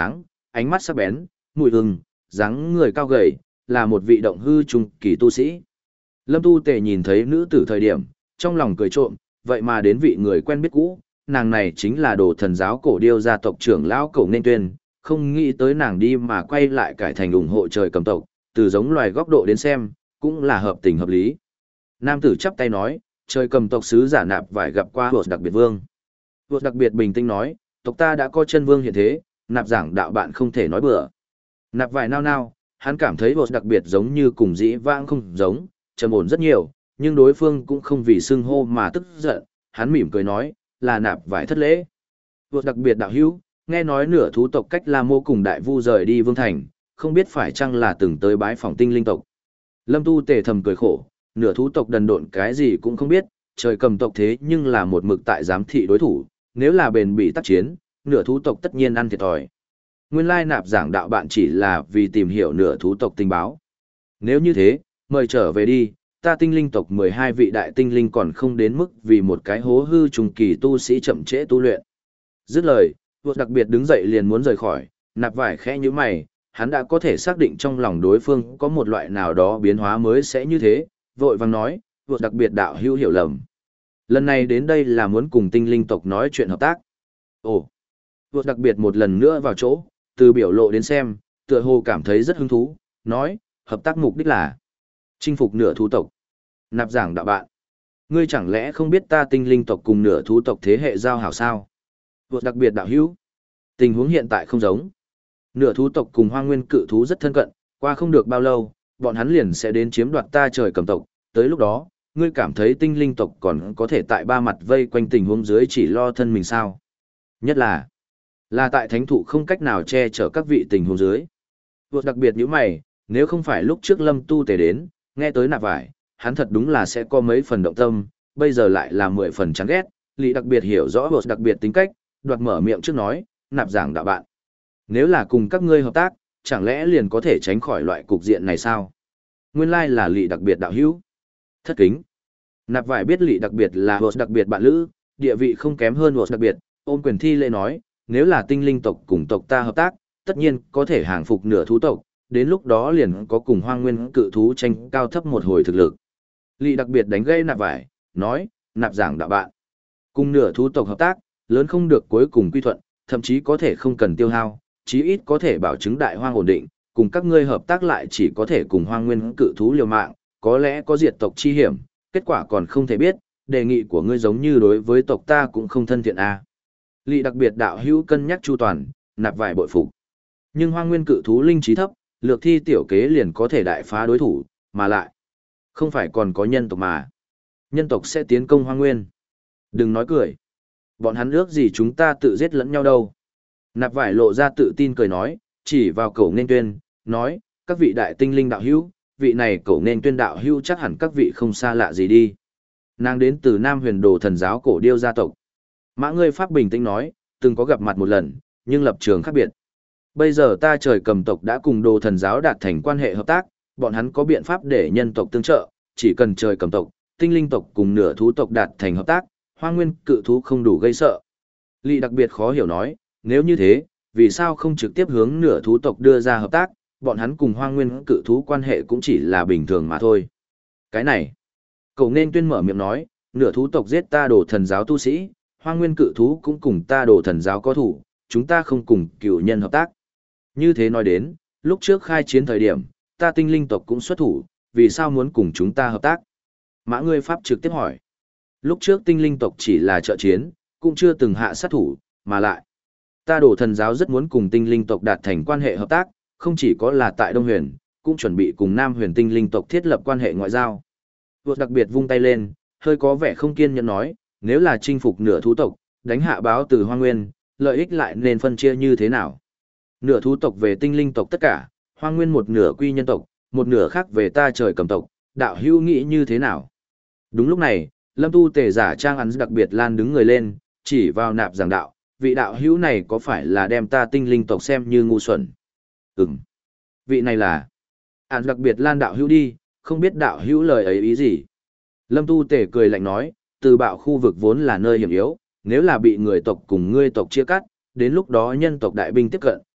ánh mắt sắc bén, mùi hừng, dáng người cao gầy, là một vị động hư trung kỳ tu sĩ. Lâm Tu Tề nhìn thấy nữ tử thời điểm, trong lòng cười trộm, vậy mà đến vị người quen biết cũ, nàng này chính là Đồ Thần giáo cổ điêu gia tộc trưởng lão Cổ Nên Tuyên, không nghĩ tới nàng đi mà quay lại cải thành ủng hộ trời cầm tộc, từ giống loài góc độ đến xem, cũng là hợp tình hợp lý. Nam tử chắp tay nói, trời cầm tộc sứ giả Nạp Vải gặp qua Vượt Đặc Biệt Vương. Vượt Đặc Biệt bình tĩnh nói, tộc ta đã có chân vương hiện thế, Nạp giảng đạo bạn không thể nói bừa. Nạp Vải nao nao, hắn cảm thấy Vượt Đặc Biệt giống như cùng dĩ vãng không giống, trầm ổn rất nhiều, nhưng đối phương cũng không vì xưng hô mà tức giận, hắn mỉm cười nói, là Nạp Vải thất lễ. Vượt Đặc Biệt đạo hữu, nghe nói nửa thú tộc cách La Mô cùng Đại Vu rời đi Vương Thành, không biết phải chăng là từng tới bái phỏng tinh linh tộc. Lâm Tu Tề thầm cười khổ, nửa thú tộc đần độn cái gì cũng không biết, trời cầm tộc thế nhưng là một mực tại giám thị đối thủ, nếu là bền bỉ tác chiến, nửa thú tộc tất nhiên ăn thiệt thòi. Nguyên lai Nạp giảng đạo bạn chỉ là vì tìm hiểu nửa thú tộc tình báo. Nếu như thế, mời trở về đi, ta tinh linh tộc mười hai vị đại tinh linh còn không đến mức vì một cái hố hư trùng kỳ tu sĩ chậm trễ tu luyện. Dứt lời, Vượt Đặc Biệt đứng dậy liền muốn rời khỏi, Nạp Vải khẽ như mày, hắn đã có thể xác định trong lòng đối phương có một loại nào đó biến hóa mới sẽ như thế, vội vàng nói, Vượt Đặc Biệt đạo hữu hiểu lầm. Lần này đến đây là muốn cùng tinh linh tộc nói chuyện hợp tác. Ồ, Vượt Đặc Biệt một lần nữa vào chỗ, từ biểu lộ đến xem, tựa hồ cảm thấy rất hứng thú, nói, hợp tác mục đích là chinh phục nửa thú tộc. Nạp giảng đạo bạn, ngươi chẳng lẽ không biết ta tinh linh tộc cùng nửa thú tộc thế hệ giao hảo sao? Vượt Đặc Biệt đạo hữu, tình huống hiện tại không giống. Nửa thú tộc cùng Hoang Nguyên cự thú rất thân cận, qua không được bao lâu, bọn hắn liền sẽ đến chiếm đoạt ta trời cầm tộc, tới lúc đó, ngươi cảm thấy tinh linh tộc còn có thể tại ba mặt vây quanh tình huống dưới chỉ lo thân mình sao? Nhất là, là tại thánh thụ không cách nào che chở các vị tình huống dưới. Vượt Đặc Biệt như mày, nếu không phải lúc trước Lâm Tu Tề đến, nghe tới Nạp Vải, hắn thật đúng là sẽ có mấy phần động tâm, bây giờ lại là mười phần chán ghét, Lý Đặc Biệt hiểu rõ Vượt Đặc Biệt tính cách, đoạt mở miệng trước nói, Nạp giảng đạo bạn. Nếu là cùng các ngươi hợp tác, chẳng lẽ liền có thể tránh khỏi loại cục diện này sao? Nguyên lai là Lý Đặc Biệt đạo hữu. Thất kính. Nạp Vải biết Lý Đặc Biệt là Vượt Đặc Biệt bạn lữ, địa vị không kém hơn Vượt Đặc Biệt, ôm quyền thi lễ nói, nếu là tinh linh tộc cùng tộc ta hợp tác, tất nhiên có thể hàng phục nửa thú tộc, đến lúc đó liền có cùng Hoang Nguyên cự thú tranh cao thấp một hồi thực lực. Lý Đặc Biệt đánh gây Nạp Vải, nói, Nạp giảng đạo bạn. Cùng nửa thú tộc hợp tác, lớn không được cuối cùng quy thuận, thậm chí có thể không cần tiêu hao, chí ít có thể bảo chứng đại hoang ổn định, cùng các ngươi hợp tác lại chỉ có thể cùng Hoang Nguyên cự thú liều mạng, có lẽ có diệt tộc chi hiểm, kết quả còn không thể biết, đề nghị của ngươi giống như đối với tộc ta cũng không thân thiện a. À. Lý Đặc Biệt đạo hữu cân nhắc chu toàn, Nạp Vải bội phục. Nhưng Hoang Nguyên cự thú linh trí thấp, lược thi tiểu kế liền có thể đại phá đối thủ, mà lại không phải còn có nhân tộc mà. Nhân tộc sẽ tiến công Hoang Nguyên. Đừng nói cười. Bọn hắn ước gì chúng ta tự giết lẫn nhau đâu. Nạp Vải lộ ra tự tin cười nói, chỉ vào Cổ Nên Tuyên, nói, các vị đại tinh linh đạo hữu, vị này Cổ Nên Tuyên đạo hữu chắc hẳn các vị không xa lạ gì đi. Nàng đến từ Nam Huyền Đồ Thần giáo cổ điêu gia tộc. Mã Ngươi Pháp bình tĩnh nói, từng có gặp mặt một lần, nhưng lập trường khác biệt. Bây giờ ta trời cầm tộc đã cùng Đồ Thần giáo đạt thành quan hệ hợp tác, bọn hắn có biện pháp để nhân tộc tương trợ, chỉ cần trời cầm tộc, tinh linh tộc cùng nửa thú tộc đạt thành hợp tác, Hoang Nguyên cự thú không đủ gây sợ. Lý Đặc Biệt khó hiểu nói, nếu như thế, vì sao không trực tiếp hướng nửa thú tộc đưa ra hợp tác, bọn hắn cùng Hoang Nguyên cự thú quan hệ cũng chỉ là bình thường mà thôi. Cái này, Cổ Nên Tuyên mở miệng nói, nửa thú tộc giết ta Đồ Thần giáo tu sĩ, Hoang Nguyên cự thú cũng cùng ta Đồ Thần giáo có thủ, chúng ta không cùng cựu nhân hợp tác. Như thế nói đến, lúc trước khai chiến thời điểm, ta tinh linh tộc cũng xuất thủ, vì sao muốn cùng chúng ta hợp tác? Mã Ngươi Pháp trực tiếp hỏi. Lúc trước tinh linh tộc chỉ là trợ chiến, cũng chưa từng hạ sát thủ, mà lại. Ta Đồ Thần giáo rất muốn cùng tinh linh tộc đạt thành quan hệ hợp tác, không chỉ có là tại Đông Huyền, cũng chuẩn bị cùng Nam Huyền tinh linh tộc thiết lập quan hệ ngoại giao. Vượt Đặc Biệt vung tay lên, hơi có vẻ không kiên nhẫn nói, nếu là chinh phục nửa thú tộc, đánh hạ báo từ Hoang Nguyên, lợi ích lại nên phân chia như thế nào? Nửa thú tộc về tinh linh tộc tất cả, Hoang Nguyên một nửa quy nhân tộc, một nửa khác về ta trời cầm tộc, đạo hữu nghĩ như thế nào? Đúng lúc này, Lâm Tu Tề giả trang hắn Đặc Biệt lan đứng người lên, chỉ vào Nạp giảng đạo, vị đạo hữu này có phải là đem ta tinh linh tộc xem như ngu xuẩn? Ừm. Vị này là hắn Đặc Biệt lan đạo hữu đi, không biết đạo hữu lời ấy ý gì? Lâm Tu Tề cười lạnh nói, từ bạo khu vực vốn là nơi hiểm yếu, nếu là bị người tộc cùng ngươi tộc chia cắt, đến lúc đó nhân tộc đại binh tiếp cận,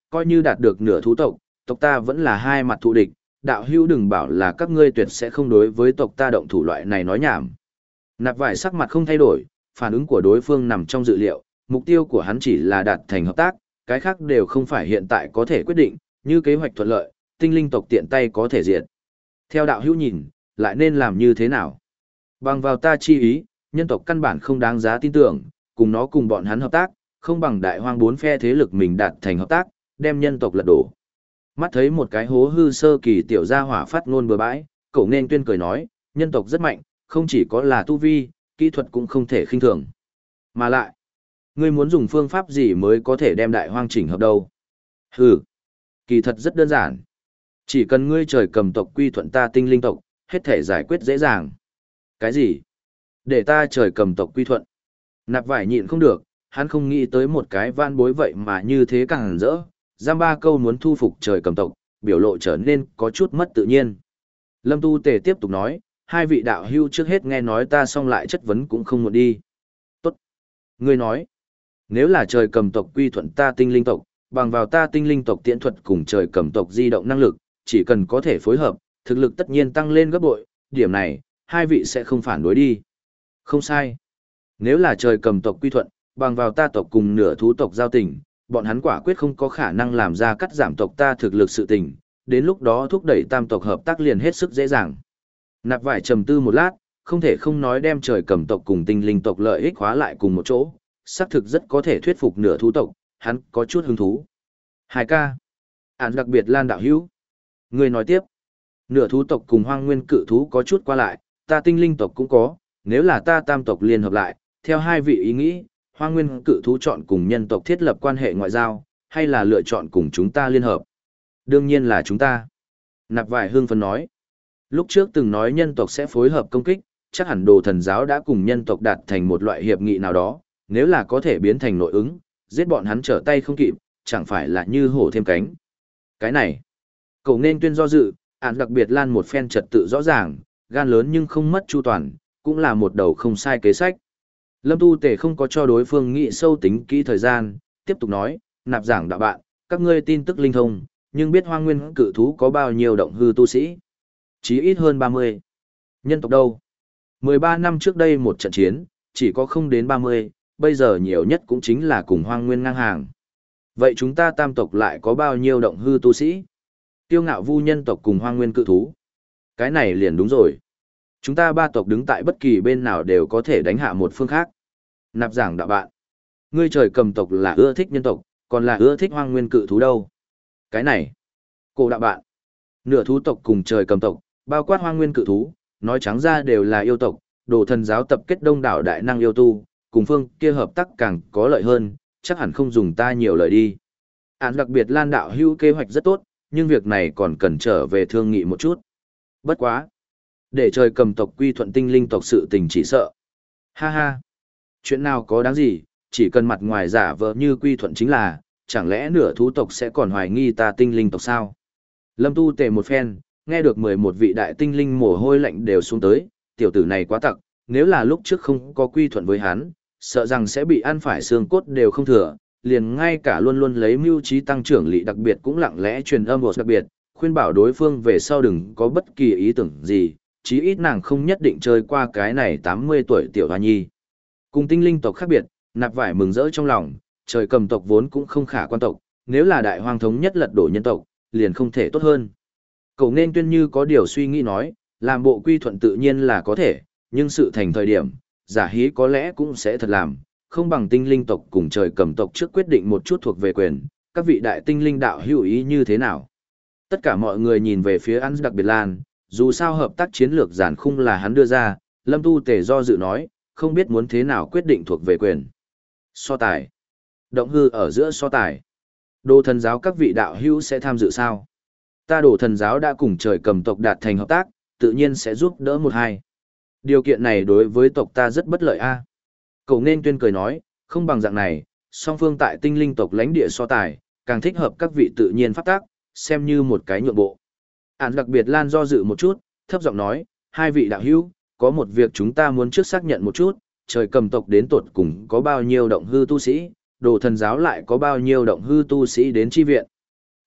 coi như đạt được nửa thú tộc, tộc ta vẫn là hai mặt thù địch, đạo hữu đừng bảo là các ngươi tuyệt sẽ không đối với tộc ta động thủ loại này nói nhảm. Nạp vải sắc mặt không thay đổi, phản ứng của đối phương nằm trong dự liệu, mục tiêu của hắn chỉ là đạt thành hợp tác, cái khác đều không phải hiện tại có thể quyết định, như kế hoạch thuận lợi, tinh linh tộc tiện tay có thể diệt. Theo đạo hữu nhìn, lại nên làm như thế nào? Bằng vào ta chi ý, nhân tộc căn bản không đáng giá tin tưởng, cùng nó cùng bọn hắn hợp tác, không bằng đại hoang bốn phe thế lực mình đạt thành hợp tác, đem nhân tộc lật đổ. Mắt thấy một cái hố hư sơ kỳ tiểu gia hỏa phát ngôn bừa bãi, Cổ Nên Tuyên cười nói, nhân tộc rất mạnh, không chỉ có là tu vi, kỹ thuật cũng không thể khinh thường. Mà lại, ngươi muốn dùng phương pháp gì mới có thể đem đại hoang chỉnh hợp đâu? Hừ, kỳ thật rất đơn giản. Chỉ cần ngươi trời cầm tộc quy thuận ta tinh linh tộc, hết thể giải quyết dễ dàng. Cái gì? Để ta trời cầm tộc quy thuận. Nạp vải nhịn không được, hắn không nghĩ tới một cái van bối vậy mà như thế càng rỡ. Giam ba câu muốn thu phục trời cầm tộc, biểu lộ trở nên có chút mất tự nhiên. Lâm Tu Tề tiếp tục nói, hai vị đạo hưu trước hết nghe nói ta xong lại chất vấn cũng không muốn đi. Tốt. Ngươi nói, nếu là trời cầm tộc quy thuận ta tinh linh tộc, bằng vào ta tinh linh tộc tiễn thuật cùng trời cầm tộc di động năng lực, chỉ cần có thể phối hợp, thực lực tất nhiên tăng lên gấp bội, điểm này, hai vị sẽ không phản đối đi. Không sai. Nếu là trời cầm tộc quy thuận, bằng vào ta tộc cùng nửa thú tộc giao tình, bọn hắn quả quyết không có khả năng làm ra cắt giảm tộc ta thực lực sự tình, đến lúc đó thúc đẩy tam tộc hợp tác liền hết sức dễ dàng. Nạp vải trầm tư một lát, không thể không nói đem trời cầm tộc cùng tinh linh tộc lợi ích hóa lại cùng một chỗ, xác thực rất có thể thuyết phục nửa thú tộc, hắn có chút hứng thú. Hai ca. Án đặc biệt Lan đạo hữu. Người nói tiếp. Nửa thú tộc cùng hoang nguyên cự thú có chút qua lại, ta tinh linh tộc cũng có, nếu là ta tam tộc liên hợp lại, theo hai vị ý nghĩ, hoang nguyên cự thú chọn cùng nhân tộc thiết lập quan hệ ngoại giao, hay là lựa chọn cùng chúng ta liên hợp? Đương nhiên là chúng ta. Nạp vải hương phấn nói. Lúc trước từng nói nhân tộc sẽ phối hợp công kích, chắc hẳn đồ thần giáo đã cùng nhân tộc đạt thành một loại hiệp nghị nào đó, nếu là có thể biến thành nội ứng, giết bọn hắn trở tay không kịp, chẳng phải là như hổ thêm cánh. Cái này, Cổ Nên Tuyên do dự, án đặc biệt Lan một phen trật tự rõ ràng, gan lớn nhưng không mất chu toàn, cũng là một đầu không sai kế sách. Lâm Tu Tề không có cho đối phương nghĩ sâu tính kỹ thời gian, tiếp tục nói, nạp giảng đạo bạn, các ngươi tin tức linh thông, nhưng biết hoang nguyên cự thú có bao nhiêu động hư tu sĩ? Chí ít hơn ba mươi. Nhân tộc đâu? mười ba năm trước đây một trận chiến, chỉ có không đến ba mươi, bây giờ nhiều nhất cũng chính là cùng hoang nguyên ngang hàng. Vậy chúng ta tam tộc lại có bao nhiêu động hư tu sĩ? Tiêu ngạo vu nhân tộc cùng hoang nguyên cự thú. Cái này liền đúng rồi. Chúng ta ba tộc đứng tại bất kỳ bên nào đều có thể đánh hạ một phương khác. Nạp giảng đạo bạn. Ngươi trời cầm tộc là ưa thích nhân tộc, còn là ưa thích hoang nguyên cự thú đâu? Cái này. Cổ đạo bạn. Nửa thú tộc cùng trời cầm tộc, bao quát hoang nguyên cự thú, nói trắng ra đều là yêu tộc, đồ thần giáo tập kết đông đảo đại năng yêu tu, cùng phương kia hợp tác càng có lợi hơn, chắc hẳn không dùng ta nhiều lời đi. Án đặc biệt Lan đạo hưu kế hoạch rất tốt, nhưng việc này còn cần trở về thương nghị một chút. Bất quá. Để trời cầm tộc quy thuận tinh linh tộc sự tình chỉ sợ. Ha ha. Chuyện nào có đáng gì, chỉ cần mặt ngoài giả vờ như quy thuận chính là, chẳng lẽ nửa thú tộc sẽ còn hoài nghi ta tinh linh tộc sao? Lâm Tu Tề một phen, nghe được mười một vị đại tinh linh mồ hôi lạnh đều xuống tới, tiểu tử này quá tặc, nếu là lúc trước không có quy thuận với hắn, sợ rằng sẽ bị ăn phải xương cốt đều không thừa, liền ngay cả luôn luôn lấy mưu trí tăng trưởng lị đặc biệt cũng lặng lẽ truyền âm một đặc biệt, khuyên bảo đối phương về sau đừng có bất kỳ ý tưởng gì, chí ít nàng không nhất định chơi qua cái này tám mươi tuổi tiểu hoa nhi. Cùng tinh linh tộc khác biệt, nạp vải mừng rỡ trong lòng, trời cầm tộc vốn cũng không khả quan tộc, nếu là đại hoang thống nhất lật đổ nhân tộc, liền không thể tốt hơn. Cổ Nên Tuyên như có điều suy nghĩ nói, làm bộ quy thuận tự nhiên là có thể, nhưng sự thành thời điểm, giả hí có lẽ cũng sẽ thật làm, không bằng tinh linh tộc cùng trời cầm tộc trước quyết định một chút thuộc về quyền, các vị đại tinh linh đạo hữu ý như thế nào. Tất cả mọi người nhìn về phía Án đặc biệt Lan, dù sao hợp tác chiến lược giản khung là hắn đưa ra, Lâm Tu Tề do dự nói, không biết muốn thế nào quyết định thuộc về quyền. So tài. Động hư ở giữa so tài. Đồ thần giáo các vị đạo hữu sẽ tham dự sao? Ta đồ thần giáo đã cùng trời cầm tộc đạt thành hợp tác, tự nhiên sẽ giúp đỡ một hai. Điều kiện này đối với tộc ta rất bất lợi a. À? Cổ Nên Tuyên cười nói, không bằng dạng này, song phương tại tinh linh tộc lãnh địa so tài, càng thích hợp các vị tự nhiên pháp tác, xem như một cái nhượng bộ. Án đặc biệt Lan do dự một chút, thấp giọng nói, hai vị đạo hữu, có một việc chúng ta muốn trước xác nhận một chút, trời cầm tộc đến tột cùng có bao nhiêu động hư tu sĩ, đồ thần giáo lại có bao nhiêu động hư tu sĩ đến chi viện,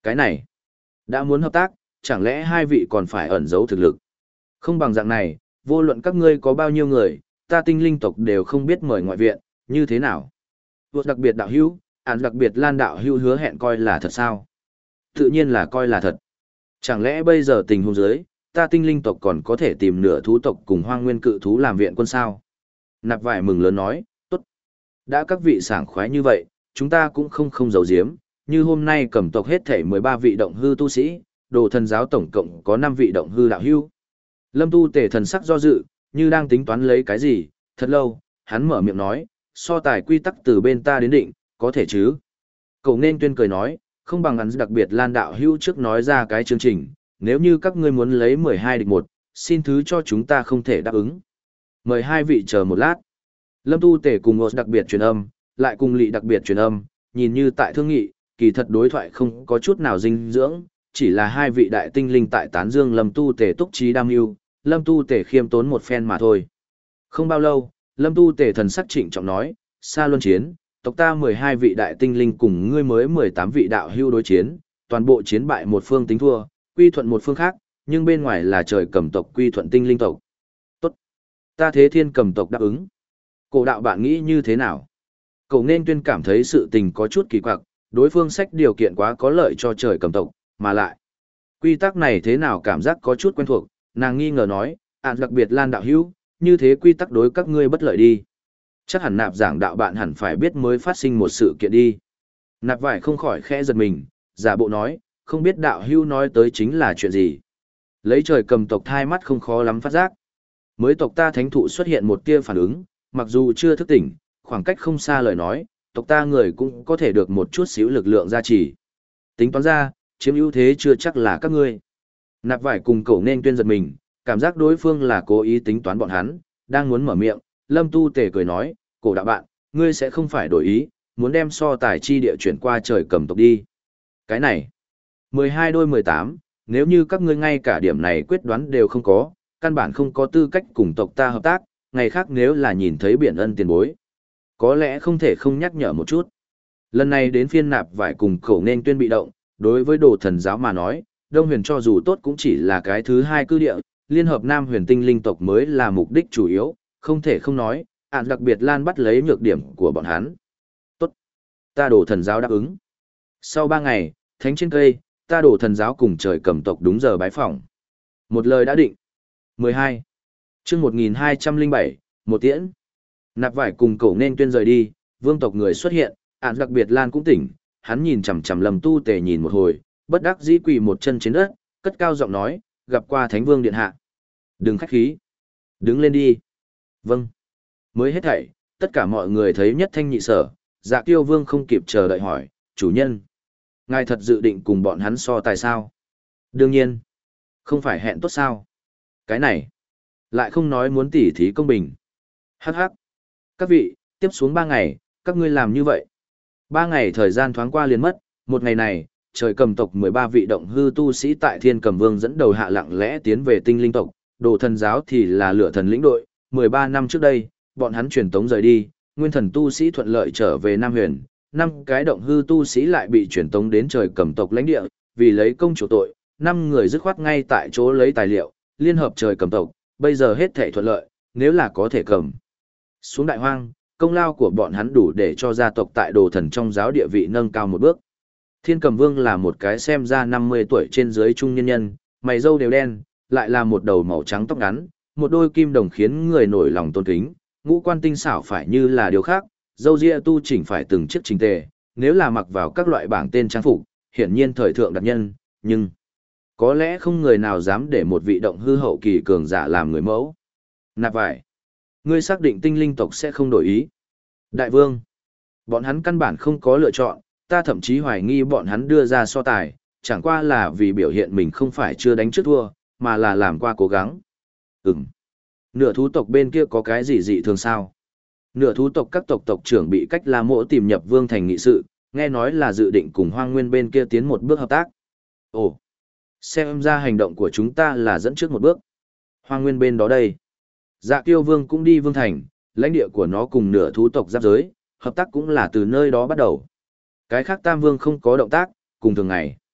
Cái này, đã muốn hợp tác, chẳng lẽ hai vị còn phải ẩn giấu thực lực? Không bằng dạng này, vô luận các ngươi có bao nhiêu người, ta tinh linh tộc đều không biết mời ngoại viện, như thế nào? Vượt đặc biệt đạo hữu, án đặc biệt Lan đạo hữu hứa hẹn coi là thật sao? Tự nhiên là coi là thật. Chẳng lẽ bây giờ tình huống dưới, ta tinh linh tộc còn có thể tìm nửa thú tộc cùng hoang nguyên cự thú làm viện quân sao? Nạp vải mừng lớn nói, tốt. Đã các vị sảng khoái như vậy, chúng ta cũng không không giấu giếm, như hôm nay cầm tộc hết thể mười ba vị động hư tu sĩ, đồ thần giáo tổng cộng có năm vị động hư đạo hữu. Lâm tu tể thần sắc do dự, như đang tính toán lấy cái gì, thật lâu, hắn mở miệng nói, so tài quy tắc từ bên ta đến định, có thể chứ? Cậu nên tuyên cười nói, không bằng hắn đặc biệt Lan đạo hữu trước nói ra cái chương trình, nếu như các ngươi muốn lấy mười hai địch một, xin thứ cho chúng ta không thể đáp ứng. Mời hai vị chờ một lát. Lâm tu tể cùng một đặc biệt truyền âm, lại cùng lị đặc biệt truyền âm, nhìn như tại thương nghị, kỳ thật đối thoại không có chút nào dinh dưỡng, chỉ là hai vị đại tinh linh tại tán dương Lâm tu tể túc trí đam mưu, Lâm tu tể khiêm tốn một phen mà thôi. Không bao lâu, Lâm tu tể thần sắc trịnh trọng nói, xa luân chiến, tộc ta mười hai vị đại tinh linh cùng ngươi mới mười tám vị đạo hưu đối chiến, toàn bộ chiến bại một phương tính thua, quy thuận một phương khác, nhưng bên ngoài là trời cầm tộc quy thuận tinh linh tộc. Tốt. Ta thế thiên cầm tộc đáp ứng. Cổ đạo bạn nghĩ như thế nào? Cậu nên tuyên cảm thấy sự tình có chút kỳ quặc, đối phương sách điều kiện quá có lợi cho trời cầm tộc, mà lại. Quy tắc này thế nào cảm giác có chút quen thuộc, nàng nghi ngờ nói, ạn đặc biệt Lan đạo hữu, như thế quy tắc đối các ngươi bất lợi đi. Chắc hẳn nạp giảng đạo bạn hẳn phải biết mới phát sinh một sự kiện đi. Nạp vải không khỏi khẽ giật mình, giả bộ nói, không biết đạo hữu nói tới chính là chuyện gì. Lấy trời cầm tộc thai mắt không khó lắm phát giác. Mới tộc ta thánh thụ xuất hiện một tia phản ứng, mặc dù chưa thức tỉnh, khoảng cách không xa lời nói, tộc ta người cũng có thể được một chút xíu lực lượng gia trì. Tính toán ra, chiếm ưu thế chưa chắc là các ngươi. Nạp vải cùng cậu nên tuyên giật mình, cảm giác đối phương là cố ý tính toán bọn hắn, đang muốn mở miệng, Lâm tu tề cười nói, cổ đạo bạn, ngươi sẽ không phải đổi ý, muốn đem so tài chi địa chuyển qua trời cầm tộc đi. Cái này, mười hai đôi mười tám, nếu như các ngươi ngay cả điểm này quyết đoán đều không có, căn bản không có tư cách cùng tộc ta hợp tác, ngày khác nếu là nhìn thấy biển ân tiền bối. Có lẽ không thể không nhắc nhở một chút. Lần này đến phiên nạp vải cùng khẩu nên tuyên bị động, đối với đồ thần giáo mà nói, Đông Huyền cho dù tốt cũng chỉ là cái thứ hai cư địa, liên hợp Nam Huyền tinh linh tộc mới là mục đích chủ yếu, không thể không nói, ạn đặc biệt Lan bắt lấy nhược điểm của bọn hắn. Tốt. Ta đổ thần giáo đáp ứng. Sau ba ngày, thánh trên cây, ta đổ thần giáo cùng trời cầm tộc đúng giờ bái phỏng. Một lời đã định. mười hai. chương một nghìn hai trăm lẻ bảy, một tiễn. Nạp vải cùng cậu nên tuyên rời đi, vương tộc người xuất hiện, ạn đặc biệt Lan cũng tỉnh, hắn nhìn chằm chằm Lâm tu tề nhìn một hồi, bất đắc dĩ quỳ một chân trên đất, cất cao giọng nói, gặp qua thánh vương điện hạ. Đừng khách khí. Đứng lên đi. Vâng. Mới hết thảy, tất cả mọi người thấy nhất thanh nhị sở, dạ kiêu vương không kịp chờ đợi hỏi, chủ nhân. Ngài thật dự định cùng bọn hắn so tài sao? Đương nhiên. Không phải hẹn tốt sao? Cái này. Lại không nói muốn tỉ thí công bình. Hắc hắc. Các vị, tiếp xuống ba ngày, các ngươi làm như vậy. Ba ngày thời gian thoáng qua liền mất, một ngày này, trời cầm tộc mười ba vị động hư tu sĩ tại thiên cầm vương dẫn đầu hạ lặng lẽ tiến về tinh linh tộc, đồ thần giáo thì là lửa thần lĩnh đội, mười ba năm trước đây, bọn hắn truyền tống rời đi, nguyên thần tu sĩ thuận lợi trở về Nam Huyền, năm cái động hư tu sĩ lại bị truyền tống đến trời cầm tộc lãnh địa, vì lấy công chủ tội, năm người dứt khoát ngay tại chỗ lấy tài liệu, liên hợp trời cầm tộc, bây giờ hết thể thuận lợi, nếu là có thể cầm xuống đại hoang, công lao của bọn hắn đủ để cho gia tộc tại đồ thần trong giáo địa vị nâng cao một bước. Thiên cầm vương là một cái xem ra năm mươi tuổi trên dưới trung nhân nhân, mày râu đều đen, lại là một đầu màu trắng tóc ngắn, một đôi kim đồng khiến người nổi lòng tôn kính, ngũ quan tinh xảo phải như là điều khác, râu ria tu chỉnh phải từng chiếc chỉnh tề, nếu là mặc vào các loại bảng tên trang phục, hiển nhiên thời thượng đặc nhân, nhưng có lẽ không người nào dám để một vị động hư hậu kỳ cường giả làm người mẫu. Nạp vải, ngươi xác định tinh linh tộc sẽ không đổi ý. Đại vương, bọn hắn căn bản không có lựa chọn, ta thậm chí hoài nghi bọn hắn đưa ra so tài, chẳng qua là vì biểu hiện mình không phải chưa đánh trước thua, mà là làm qua cố gắng. Ừm. Nửa thú tộc bên kia có cái gì dị thường sao? Nửa thú tộc các tộc tộc trưởng bị cách La Mỗ tìm nhập vương thành nghị sự, nghe nói là dự định cùng Hoang Nguyên bên kia tiến một bước hợp tác. Ồ, xem ra hành động của chúng ta là dẫn trước một bước. Hoang Nguyên bên đó đây. Dạ Kiêu Vương cũng đi vương thành, lãnh địa của nó cùng nửa thú tộc giáp giới, hợp tác cũng là từ nơi đó bắt đầu. Cái khác Tam Vương không có động tác, cùng thường ngày.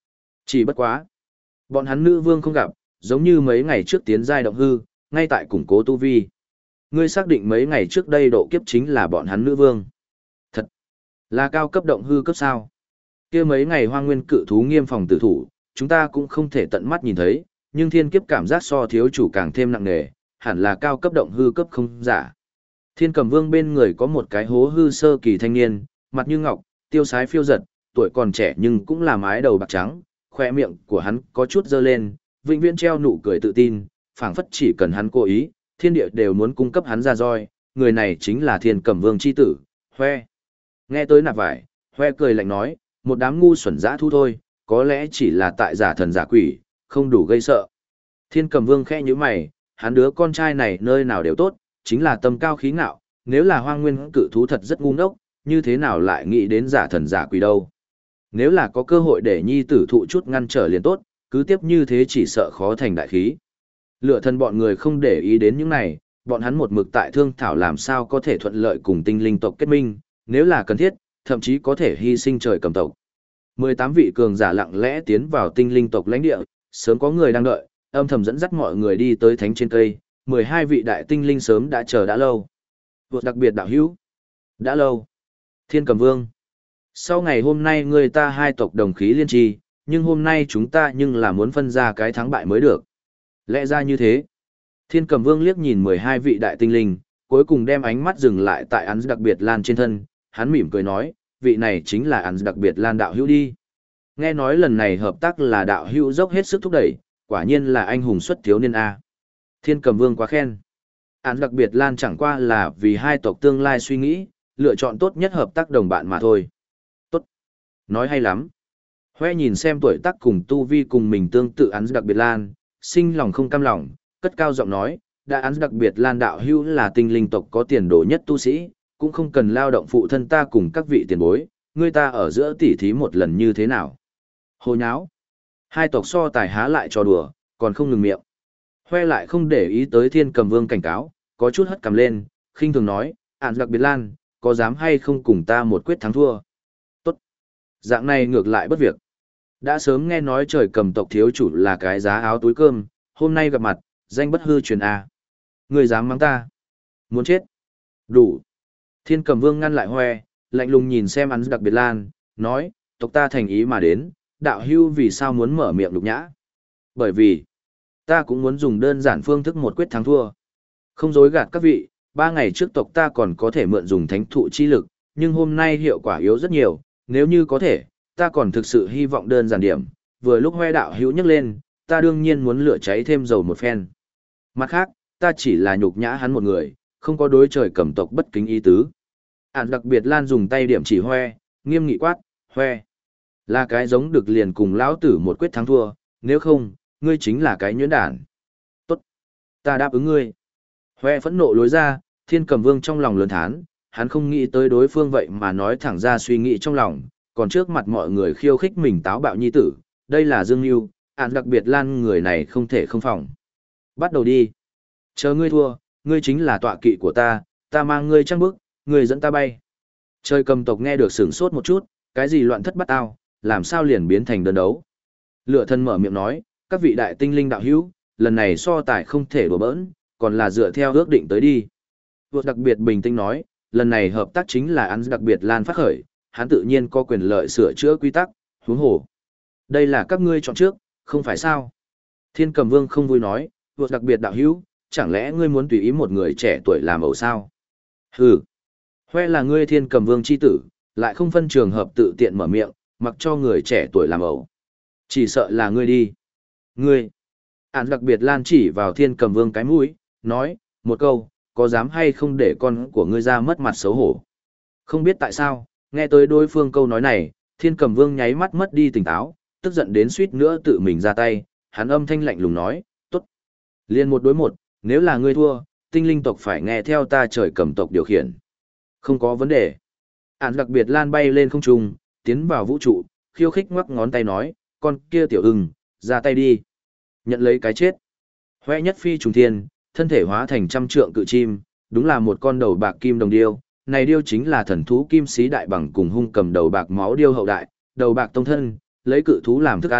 Chỉ bất quá. Bọn hắn nữ vương không gặp, giống như mấy ngày trước tiến giai động hư, ngay tại củng cố tu vi. Ngươi xác định mấy ngày trước đây độ kiếp chính là bọn hắn nữ vương. Thật là cao cấp động hư cấp sao. Kia mấy ngày hoang nguyên cự thú nghiêm phòng tử thủ, chúng ta cũng không thể tận mắt nhìn thấy, nhưng thiên kiếp cảm giác so thiếu chủ càng thêm nặng nề, hẳn là cao cấp động hư cấp không giả. Thiên Cầm Vương bên người có một cái hố hư sơ kỳ thanh niên, mặt như ngọc, tiêu sái phiêu giật, tuổi còn trẻ nhưng cũng là mái đầu bạc trắng, khoe miệng của hắn có chút dơ lên, vĩnh viễn treo nụ cười tự tin, phảng phất chỉ cần hắn cố ý, thiên địa đều muốn cung cấp hắn ra roi, người này chính là Thiên Cầm Vương chi tử, Hoe. Nghe tới nạp vải, Hoe cười lạnh nói, một đám ngu xuẩn dã thu thôi, có lẽ chỉ là tại giả thần giả quỷ, không đủ gây sợ. Thiên Cầm Vương khẽ nhíu mày, hắn đứa con trai này nơi nào đều tốt, chính là tâm cao khí ngạo, nếu là hoang nguyên cự thú thật rất ngu ngốc, như thế nào lại nghĩ đến giả thần giả quỷ đâu. Nếu là có cơ hội để nhi tử thụ chút ngăn trở liền tốt, cứ tiếp như thế chỉ sợ khó thành đại khí. Lựa thân bọn người không để ý đến những này, bọn hắn một mực tại thương thảo làm sao có thể thuận lợi cùng tinh linh tộc kết minh, nếu là cần thiết, thậm chí có thể hy sinh trời cầm tộc. mười tám vị cường giả lặng lẽ tiến vào tinh linh tộc lãnh địa, sớm có người đang đợi, âm thầm dẫn dắt mọi người đi tới thánh trên cây, mười hai vị đại tinh linh sớm đã chờ đã lâu. Vượt đặc biệt đạo hữu. Đã lâu. Thiên Cầm Vương. Sau ngày hôm nay người ta hai tộc đồng khí liên trì, nhưng hôm nay chúng ta nhưng là muốn phân ra cái thắng bại mới được. Lẽ ra như thế. Thiên Cầm Vương liếc nhìn mười hai vị đại tinh linh, cuối cùng đem ánh mắt dừng lại tại án đặc biệt lan trên thân, hắn mỉm cười nói, vị này chính là án đặc biệt lan đạo hữu đi. Nghe nói lần này hợp tác là đạo hữu dốc hết sức thúc đẩy, quả nhiên là anh hùng xuất thiếu niên A. Thiên Cầm Vương quá khen. Án đặc biệt lan chẳng qua là vì hai tộc tương lai suy nghĩ, lựa chọn tốt nhất hợp tác đồng bạn mà thôi. Tốt. Nói hay lắm. Hoe nhìn xem tuổi tác cùng tu vi cùng mình tương tự án đặc biệt lan, sinh lòng không cam lòng, cất cao giọng nói, đã án đặc biệt lan đạo hữu là tinh linh tộc có tiền đồ nhất tu sĩ, cũng không cần lao động phụ thân ta cùng các vị tiền bối, người ta ở giữa tỉ thí một lần như thế nào. Hồ nháo. Hai tộc so tài há lại trò đùa, còn không ngừng miệng. Hoe lại không để ý tới Thiên Cầm Vương cảnh cáo, có chút hất cằm lên, khinh thường nói, án đặc biệt lan, có dám hay không cùng ta một quyết thắng thua. Tốt. Dạng này ngược lại bất việc. Đã sớm nghe nói trời cầm tộc thiếu chủ là cái giá áo túi cơm, hôm nay gặp mặt, danh bất hư truyền A. Người dám mắng ta. Muốn chết. Đủ. Thiên Cầm Vương ngăn lại Hoe, lạnh lùng nhìn xem án đặc biệt lan, nói, tộc ta thành ý mà đến, đạo hưu vì sao muốn mở miệng đục nhã. Bởi vì, ta cũng muốn dùng đơn giản phương thức một quyết thắng thua. Không dối gạt các vị, ba ngày trước tộc ta còn có thể mượn dùng thánh thụ chi lực, nhưng hôm nay hiệu quả yếu rất nhiều, nếu như có thể, ta còn thực sự hy vọng đơn giản điểm, vừa lúc Hoe đạo hữu nhắc lên, ta đương nhiên muốn lửa cháy thêm dầu một phen. Mặt khác, ta chỉ là nhục nhã hắn một người, không có đối trời cầm tộc bất kính ý tứ. Ản đặc biệt lan dùng tay điểm chỉ Hoe, nghiêm nghị quát, Hoe. Là cái giống được liền cùng lão tử một quyết thắng thua, nếu không, ngươi chính là cái nhuyễn đản. Tốt. Ta đáp ứng ngươi. Hoe phẫn nộ lối ra, Thiên Cầm Vương trong lòng lớn thán, hắn không nghĩ tới đối phương vậy mà nói thẳng ra suy nghĩ trong lòng, còn trước mặt mọi người khiêu khích mình táo bạo nhi tử, đây là Dương Nhu, Ản đặc biệt lan người này không thể không phòng. Bắt đầu đi. Chờ ngươi thua, ngươi chính là tọa kỵ của ta, ta mang ngươi trăng bước, ngươi dẫn ta bay. Trời cầm tộc nghe được sửng sốt một chút, cái gì loạn thất bắt ao, làm sao liền biến thành đơn đấu. Lựa thân mở miệng nói, các vị đại tinh linh đạo hữu, lần này so tài không thể đùa bỡn, còn là dựa theo ước định tới đi. Vượt đặc biệt bình tĩnh nói, lần này hợp tác chính là án đặc biệt lan phát khởi, hắn tự nhiên có quyền lợi sửa chữa quy tắc, huống hồ. Đây là các ngươi chọn trước, không phải sao. Thiên Cầm Vương không vui nói, vượt đặc biệt đạo hữu, chẳng lẽ ngươi muốn tùy ý một người trẻ tuổi làm ẩu sao? Hừ. Hoe là ngươi Thiên Cầm Vương chi tử, lại không phân trường hợp tự tiện mở miệng, mặc cho người trẻ tuổi làm ẩu. Chỉ sợ là ngươi đi. Ngươi. Án đặc biệt lan chỉ vào Thiên Cầm Vương cái mũi, nói, một câu, có dám hay không để con của ngươi ra mất mặt xấu hổ. Không biết tại sao, nghe tới đối phương câu nói này, Thiên Cầm Vương nháy mắt mất đi tỉnh táo, tức giận đến suýt nữa tự mình ra tay, hắn âm thanh lạnh lùng nói, tốt. Liên một đối một, nếu là ngươi thua, tinh linh tộc phải nghe theo ta trời cầm tộc điều khiển. Không có vấn đề. Án đặc biệt lan bay lên không trung, tiến vào vũ trụ, khiêu khích ngoắc ngón tay nói, con kia tiểu ưng, ra tay đi. Nhận lấy cái chết. Hoe nhất phi trùng thiên, thân thể hóa thành trăm trượng cự chim, đúng là một con đầu bạc kim đồng điêu. Này điêu chính là thần thú kim sĩ đại bằng cùng hung cầm đầu bạc máu điêu hậu đại, đầu bạc tông thân, lấy cự thú làm thức ăn,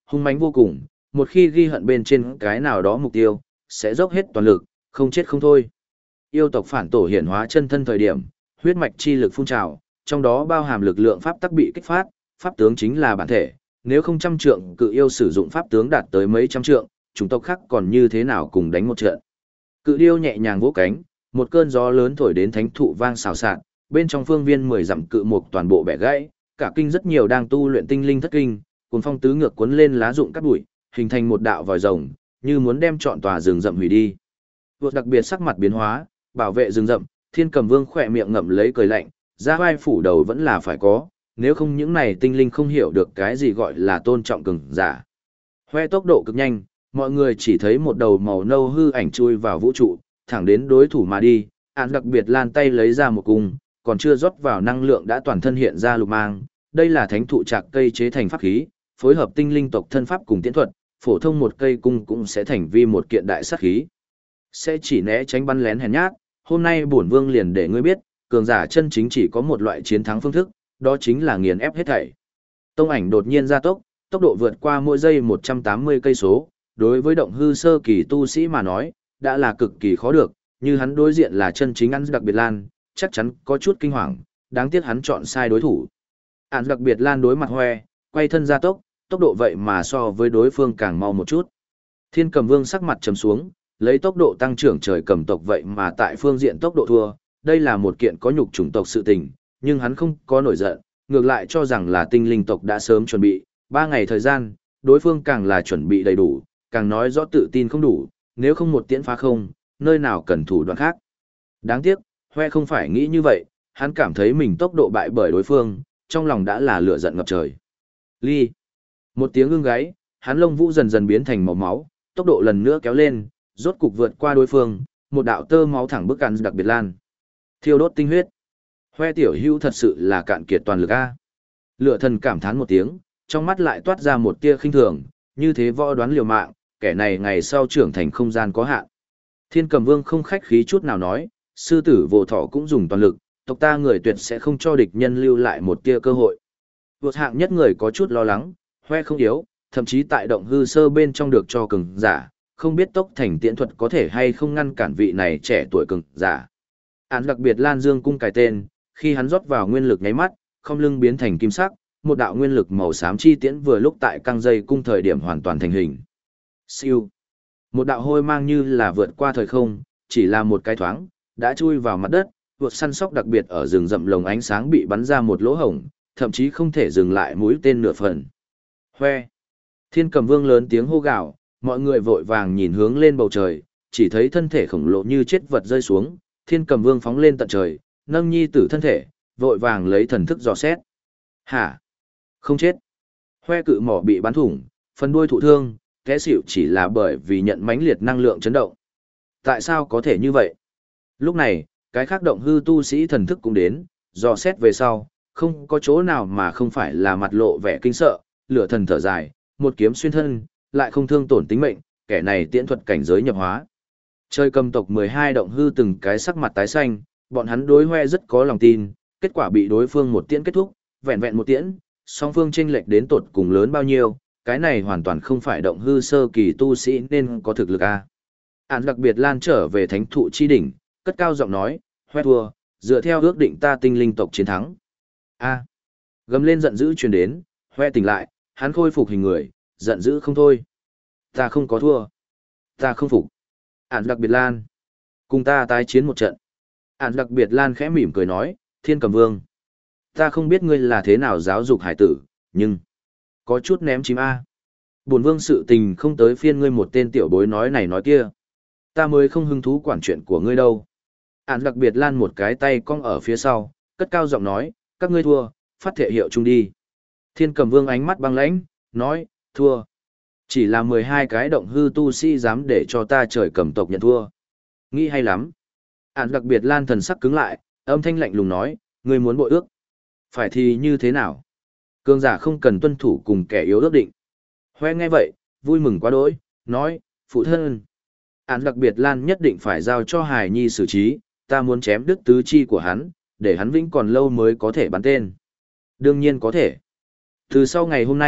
hung mãnh vô cùng, một khi ghi hận bên trên cái nào đó mục tiêu, sẽ dốc hết toàn lực, không chết không thôi. Yêu tộc phản tổ hiển hóa chân thân thời điểm, huyết mạch chi lực phun trào, trong đó bao hàm lực lượng pháp tắc bị kích phát, pháp tướng chính là bản thể, nếu không trăm trượng cự yêu sử dụng pháp tướng đạt tới mấy trăm trượng, chủng tộc khác còn như thế nào cùng đánh một trận. Cự điêu nhẹ nhàng vỗ cánh, một cơn gió lớn thổi đến thánh thụ vang xào xạc, bên trong phương viên mười dặm cự mục toàn bộ bẻ gãy, cả kinh rất nhiều đang tu luyện tinh linh thất kinh, cuồng phong tứ ngược cuốn lên lá rụng cắt bụi, hình thành một đạo vòi rồng, như muốn đem trọn tòa rừng rậm hủy đi. Vượt đặc biệt sắc mặt biến hóa, bảo vệ rừng rậm, Thiên Cầm Vương khỏe miệng ngậm lấy cười lạnh, ra vai phủ đầu vẫn là phải có, nếu không những này tinh linh không hiểu được cái gì gọi là tôn trọng cường giả. Hoe tốc độ cực nhanh, mọi người chỉ thấy một đầu màu nâu hư ảnh chui vào vũ trụ, thẳng đến đối thủ mà đi, án đặc biệt lan tay lấy ra một cung, còn chưa rót vào năng lượng đã toàn thân hiện ra lục mang, đây là thánh thụ trạc cây chế thành pháp khí, phối hợp tinh linh tộc thân pháp cùng tiễn thuật, phổ thông một cây cung cũng sẽ thành vi một kiện đại sát khí. Sẽ chỉ né tránh bắn lén hèn nhát, hôm nay bổn vương liền để ngươi biết, cường giả chân chính chỉ có một loại chiến thắng phương thức, đó chính là nghiền ép hết thảy. Tông ảnh đột nhiên gia tốc, tốc độ vượt qua mỗi giây một trăm tám mươi cây số, đối với động hư sơ kỳ tu sĩ mà nói, đã là cực kỳ khó được, như hắn đối diện là chân chính ăn đặc biệt lan, chắc chắn có chút kinh hoàng, đáng tiếc hắn chọn sai đối thủ. Ăn đặc biệt lan đối mặt Hoe, quay thân gia tốc, tốc độ vậy mà so với đối phương càng mau một chút. Thiên Cầm Vương sắc mặt trầm xuống, lấy tốc độ tăng trưởng trời cầm tộc vậy mà tại phương diện tốc độ thua, đây là một kiện có nhục chủng tộc sự tình, nhưng hắn không có nổi giận, ngược lại cho rằng là tinh linh tộc đã sớm chuẩn bị, ba ngày thời gian, đối phương càng là chuẩn bị đầy đủ, càng nói rõ tự tin không đủ, nếu không một tiễn phá không, nơi nào cần thủ đoạn khác. Đáng tiếc, Hoe không phải nghĩ như vậy, hắn cảm thấy mình tốc độ bại bởi đối phương, trong lòng đã là lửa giận ngập trời. Ly. Một tiếng ưng gáy, hắn lông vũ dần dần biến thành màu máu, tốc độ lần nữa kéo lên, rốt cục vượt qua đối phương, một đạo tơ máu thẳng bức ăn đặc biệt lan. Thiêu đốt tinh huyết. Hoe tiểu hữu thật sự là cạn kiệt toàn lực a. Lửa thần cảm thán một tiếng, trong mắt lại toát ra một tia khinh thường, như thế võ đoán liều mạng, kẻ này ngày sau trưởng thành không gian có hạn. Thiên Cầm Vương không khách khí chút nào nói, sư tử vô thọ cũng dùng toàn lực, tộc ta người tuyệt sẽ không cho địch nhân lưu lại một tia cơ hội. Vượt hạng nhất người có chút lo lắng, Hoe không yếu, thậm chí tại động hư sơ bên trong được cho cường giả, không biết tốc thành tiễn thuật có thể hay không ngăn cản vị này trẻ tuổi cường giả. Án đặc biệt Lan Dương cung cài tên, khi hắn rót vào nguyên lực nháy mắt, không lưng biến thành kim sắc, một đạo nguyên lực màu xám chi tiễn vừa lúc tại căng dây cung thời điểm hoàn toàn thành hình. Siêu. Một đạo hôi mang như là vượt qua thời không, chỉ là một cái thoáng, đã chui vào mặt đất, vượt săn sóc đặc biệt ở rừng rậm lồng ánh sáng bị bắn ra một lỗ hổng, thậm chí không thể dừng lại mũi tên nửa phần. Hoe. Thiên Cầm Vương lớn tiếng hô gào, mọi người vội vàng nhìn hướng lên bầu trời, chỉ thấy thân thể khổng lồ như chết vật rơi xuống, Thiên Cầm Vương phóng lên tận trời, nâng nhi tử thân thể, vội vàng lấy thần thức dò xét. Hả? Không chết. Hoe cự mỏ bị bắn thủng, phần đuôi thụ thương, té xỉu chỉ là bởi vì nhận mãnh liệt năng lượng chấn động. Tại sao có thể như vậy? Lúc này, cái khác động hư tu sĩ thần thức cũng đến, dò xét về sau, không có chỗ nào mà không phải là mặt lộ vẻ kinh sợ, lửa thần thở dài, một kiếm xuyên thân, lại không thương tổn tính mệnh, kẻ này tiễn thuật cảnh giới nhập hóa. Chơi cầm tộc mười hai động hư từng cái sắc mặt tái xanh, bọn hắn đối Hoe rất có lòng tin, kết quả bị đối phương một tiễn kết thúc, vẹn vẹn một tiễn, song phương chênh lệch đến tột cùng lớn bao nhiêu, cái này hoàn toàn không phải động hư sơ kỳ tu sĩ nên có thực lực a. Án đặc biệt lan trở về thánh thụ chi đỉnh, cất cao giọng nói, Hoe thua, dựa theo ước định ta tinh linh tộc chiến thắng. A. Gầm lên giận dữ truyền đến, Hoe tỉnh lại, hắn khôi phục hình người, giận dữ không thôi. Ta không có thua. Ta không phục. Án đặc biệt lan. Cùng ta tái chiến một trận. Án đặc biệt lan khẽ mỉm cười nói, Thiên Cầm Vương. Ta không biết ngươi là thế nào giáo dục hải tử, nhưng có chút ném chím A. Bổn vương sự tình không tới phiên ngươi một tên tiểu bối nói này nói kia. Ta mới không hứng thú quản chuyện của ngươi đâu. Án đặc biệt lan một cái tay cong ở phía sau, cất cao giọng nói, các ngươi thua, phát thệ hiệu chung đi. Thiên Cầm Vương ánh mắt băng lãnh, nói, thua. Chỉ là mười hai cái động hư tu sĩ dám để cho ta trời cầm tộc nhận thua. Nghĩ hay lắm. Án đặc biệt lan thần sắc cứng lại, âm thanh lạnh lùng nói, ngươi muốn bội ước. Phải thì như thế nào? Cường giả không cần tuân thủ cùng kẻ yếu ước định. Hoe nghe vậy, vui mừng quá đỗi, nói, phụ thân. Án đặc biệt lan nhất định phải giao cho Hải Nhi xử trí, ta muốn chém đứt tứ chi của hắn, để hắn vĩnh còn lâu mới có thể bắn tên. Đương nhiên có thể. Từ sau ngày hôm nay,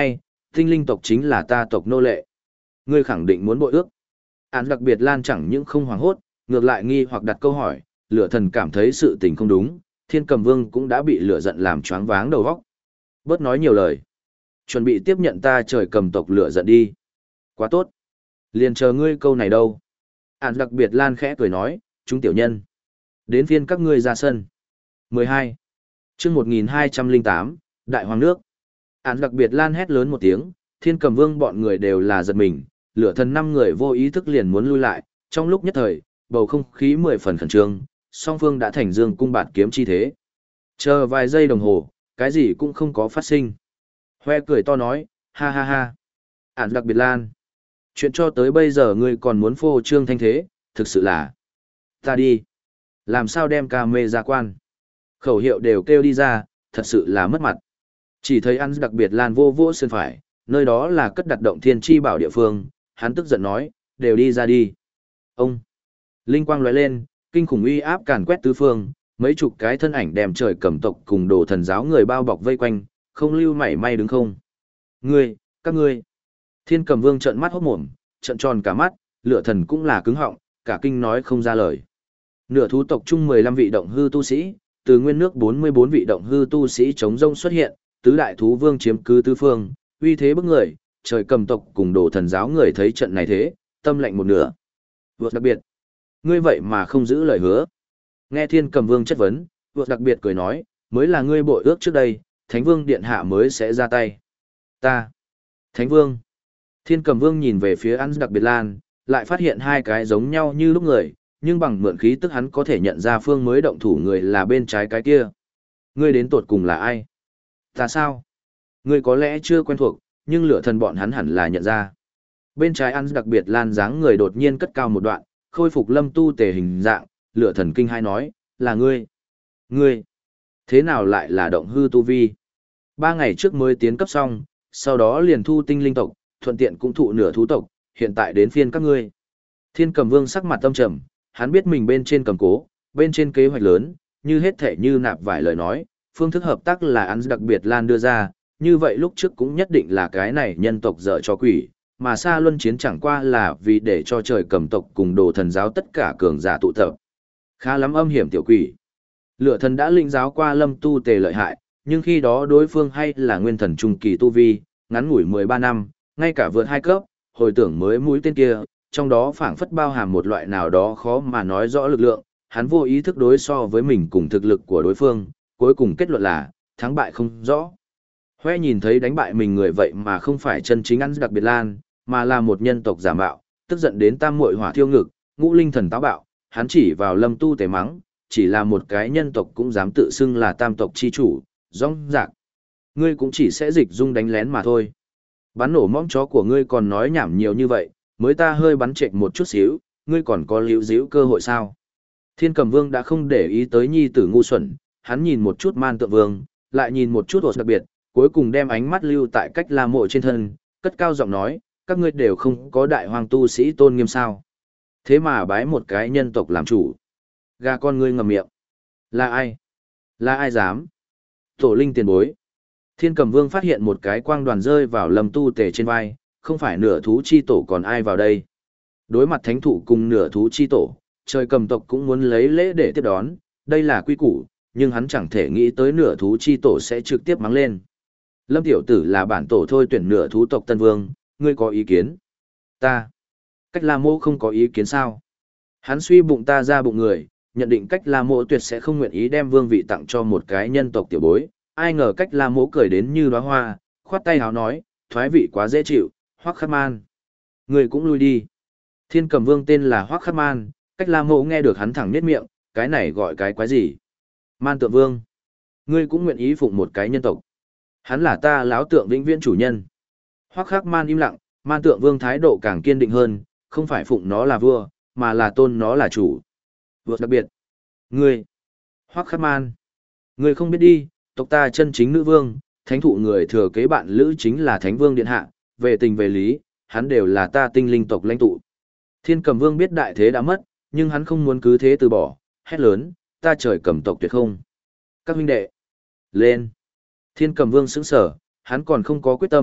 Tinh linh tộc chính là ta tộc nô lệ. Ngươi khẳng định muốn bội ước. Án đặc biệt Lan chẳng những không hoảng hốt, ngược lại nghi hoặc đặt câu hỏi, lửa thần cảm thấy sự tình không đúng, Thiên Cầm Vương cũng đã bị lửa giận làm choáng váng đầu óc. Bớt nói nhiều lời. Chuẩn bị tiếp nhận ta trời cầm tộc lửa giận đi. Quá tốt. Liền chờ ngươi câu này đâu. Án đặc biệt Lan khẽ cười nói, chúng tiểu nhân. Đến phiên các ngươi ra sân. mười hai. Chương một nghìn hai trăm lẻ tám, Đại Hoàng Nước. Án đặc biệt Lan hét lớn một tiếng, Thiên Cầm Vương bọn người đều là giật mình, lửa thần năm người vô ý thức liền muốn lui lại, trong lúc nhất thời, bầu không khí mười phần khẩn trương, song phương đã thành dương cung bạt kiếm chi thế. Chờ vài giây đồng hồ, cái gì cũng không có phát sinh. Hoe cười to nói, ha ha ha. Án đặc biệt Lan. Chuyện cho tới bây giờ ngươi còn muốn phô trương thanh thế, thực sự là. Ta đi. Làm sao đem ca mê ra quan. Khẩu hiệu đều kêu đi ra, thật sự là mất mặt. Chỉ thấy Án đặc biệt Lan vô vô sân phải, nơi đó là cất đặt động thiên chi bảo địa phương, hắn tức giận nói, đều đi ra đi. Ông. Linh quang lóe lên, kinh khủng uy áp càn quét tứ phương, mấy chục cái thân ảnh đem trời cầm tộc cùng đồ thần giáo người bao bọc vây quanh, không lưu mảy may đứng không. Ngươi, các ngươi. Thiên Cầm Vương trợn mắt hốt mồm, trợn tròn cả mắt, lửa thần cũng là cứng họng, cả kinh nói không ra lời. Nửa thú tộc chung mười lăm vị động hư tu sĩ, từ nguyên nước bốn mươi bốn vị động hư tu sĩ chống rông xuất hiện, tứ đại thú vương chiếm cứ tứ phương, uy thế bức người, trời cầm tộc cùng đồ thần giáo người thấy trận này thế, tâm lạnh một nửa. Vượt đặc biệt, ngươi vậy mà không giữ lời hứa. Nghe Thiên Cầm Vương chất vấn, vượt đặc biệt cười nói, mới là ngươi bội ước trước đây, Thánh Vương Điện Hạ mới sẽ ra tay. Ta, Thánh Vương. Thiên Cầm Vương nhìn về phía Án đặc biệt Lan, lại phát hiện hai cái giống nhau như lúc người, nhưng bằng mượn khí tức hắn có thể nhận ra phương mới động thủ người là bên trái cái kia. Ngươi đến tột cùng là ai? Ta sao? Ngươi có lẽ chưa quen thuộc, nhưng lửa thần bọn hắn hẳn là nhận ra. Bên trái Án đặc biệt Lan dáng người đột nhiên cất cao một đoạn, khôi phục lâm tu tề hình dạng, lửa thần kinh hai nói, là ngươi. Ngươi, thế nào lại là động hư tu vi? Ba ngày trước mới tiến cấp xong, sau đó liền thu tinh linh tộc, thuận tiện cũng thụ nửa thú tộc, hiện tại đến phiên các ngươi. Thiên Cầm Vương sắc mặt tâm trầm, hắn biết mình bên trên cầm cố, bên trên kế hoạch lớn, như hết thể như nạp vài lời nói, phương thức hợp tác là Án đặc biệt Lan đưa ra, như vậy lúc trước cũng nhất định là cái này nhân tộc dở cho quỷ, mà Sa Luân chiến chẳng qua là vì để cho trời cầm tộc cùng đồ thần giáo tất cả cường giả tụ tập. Khá lắm âm hiểm tiểu quỷ. Lửa thần đã linh giáo qua lâm tu tề lợi hại, nhưng khi đó đối phương hay là nguyên thần trung kỳ tu vi, ngắn ngủi mười ba năm, ngay cả vượt hai cấp, hồi tưởng mới mũi tên kia, trong đó phảng phất bao hàm một loại nào đó khó mà nói rõ lực lượng, hắn vô ý thức đối so với mình cùng thực lực của đối phương, cuối cùng kết luận là, thắng bại không rõ. Hoe nhìn thấy đánh bại mình người vậy mà không phải chân chính Án đặc biệt Lan, mà là một nhân tộc giả mạo, tức giận đến tam muội hỏa thiêu ngực, ngũ linh thần táo bạo, hắn chỉ vào lâm tu tề mắng, chỉ là một cái nhân tộc cũng dám tự xưng là tam tộc chi chủ, rong rạc. Ngươi cũng chỉ sẽ dịch dung đánh lén mà thôi. Bắn nổ mõm chó của ngươi còn nói nhảm nhiều như vậy, mới ta hơi bắn trệch một chút xíu, ngươi còn có líu díu cơ hội sao? Thiên Cầm Vương đã không để ý tới nhi tử ngu xuẩn, hắn nhìn một chút Man Tượng Vương, lại nhìn một chút ột đặc biệt, cuối cùng đem ánh mắt lưu tại Cách La Mộ trên thân, cất cao giọng nói, các ngươi đều không có đại hoàng tu sĩ tôn nghiêm sao? Thế mà bái một cái nhân tộc làm chủ. Gà con ngươi ngậm miệng. Là ai? Là ai dám? Tổ linh tiền bối. Thiên Cầm Vương phát hiện một cái quang đoàn rơi vào lâm tu tề trên vai, không phải nửa thú chi tổ còn ai vào đây. Đối mặt thánh thụ cùng nửa thú chi tổ, trời cầm tộc cũng muốn lấy lễ để tiếp đón, đây là quy củ, nhưng hắn chẳng thể nghĩ tới nửa thú chi tổ sẽ trực tiếp mắng lên. Lâm tiểu tử là bản tổ thôi tuyển nửa thú tộc Tân Vương, ngươi có ý kiến? Ta. Cách La Mộ không có ý kiến sao? Hắn suy bụng ta ra bụng người, nhận định Cách La Mộ tuyệt sẽ không nguyện ý đem vương vị tặng cho một cái nhân tộc tiểu bối, ai ngờ Cách La Mộ cười đến như đóa hoa, khoát tay háo nói, thoái vị quá dễ chịu, Hoắc Khắc Man. Người cũng lui đi. Thiên Cầm Vương tên là Hoắc Khắc Man, Cách La Mộ nghe được hắn thẳng nhếch miệng, cái này gọi cái quái gì? Man Tượng Vương. Ngươi cũng nguyện ý phụng một cái nhân tộc. Hắn là ta lão tượng vĩnh viễn chủ nhân. Hoắc Khắc Man im lặng, Man Tượng Vương thái độ càng kiên định hơn, không phải phụng nó là vua, mà là tôn nó là chủ. Vượt đặc biệt. Ngươi. Hoắc Khắc Man. Ngươi không biết đi, tộc ta chân chính nữ vương, thánh thụ người thừa kế bạn lữ chính là Thánh Vương Điện Hạ, về tình về lý, hắn đều là ta tinh linh tộc lãnh tụ. Thiên Cầm Vương biết đại thế đã mất, nhưng hắn không muốn cứ thế từ bỏ, hét lớn, ta trời cầm tộc tuyệt không. Các huynh đệ, lên. Thiên Cầm Vương sững sờ, hắn còn không có quyết tâm,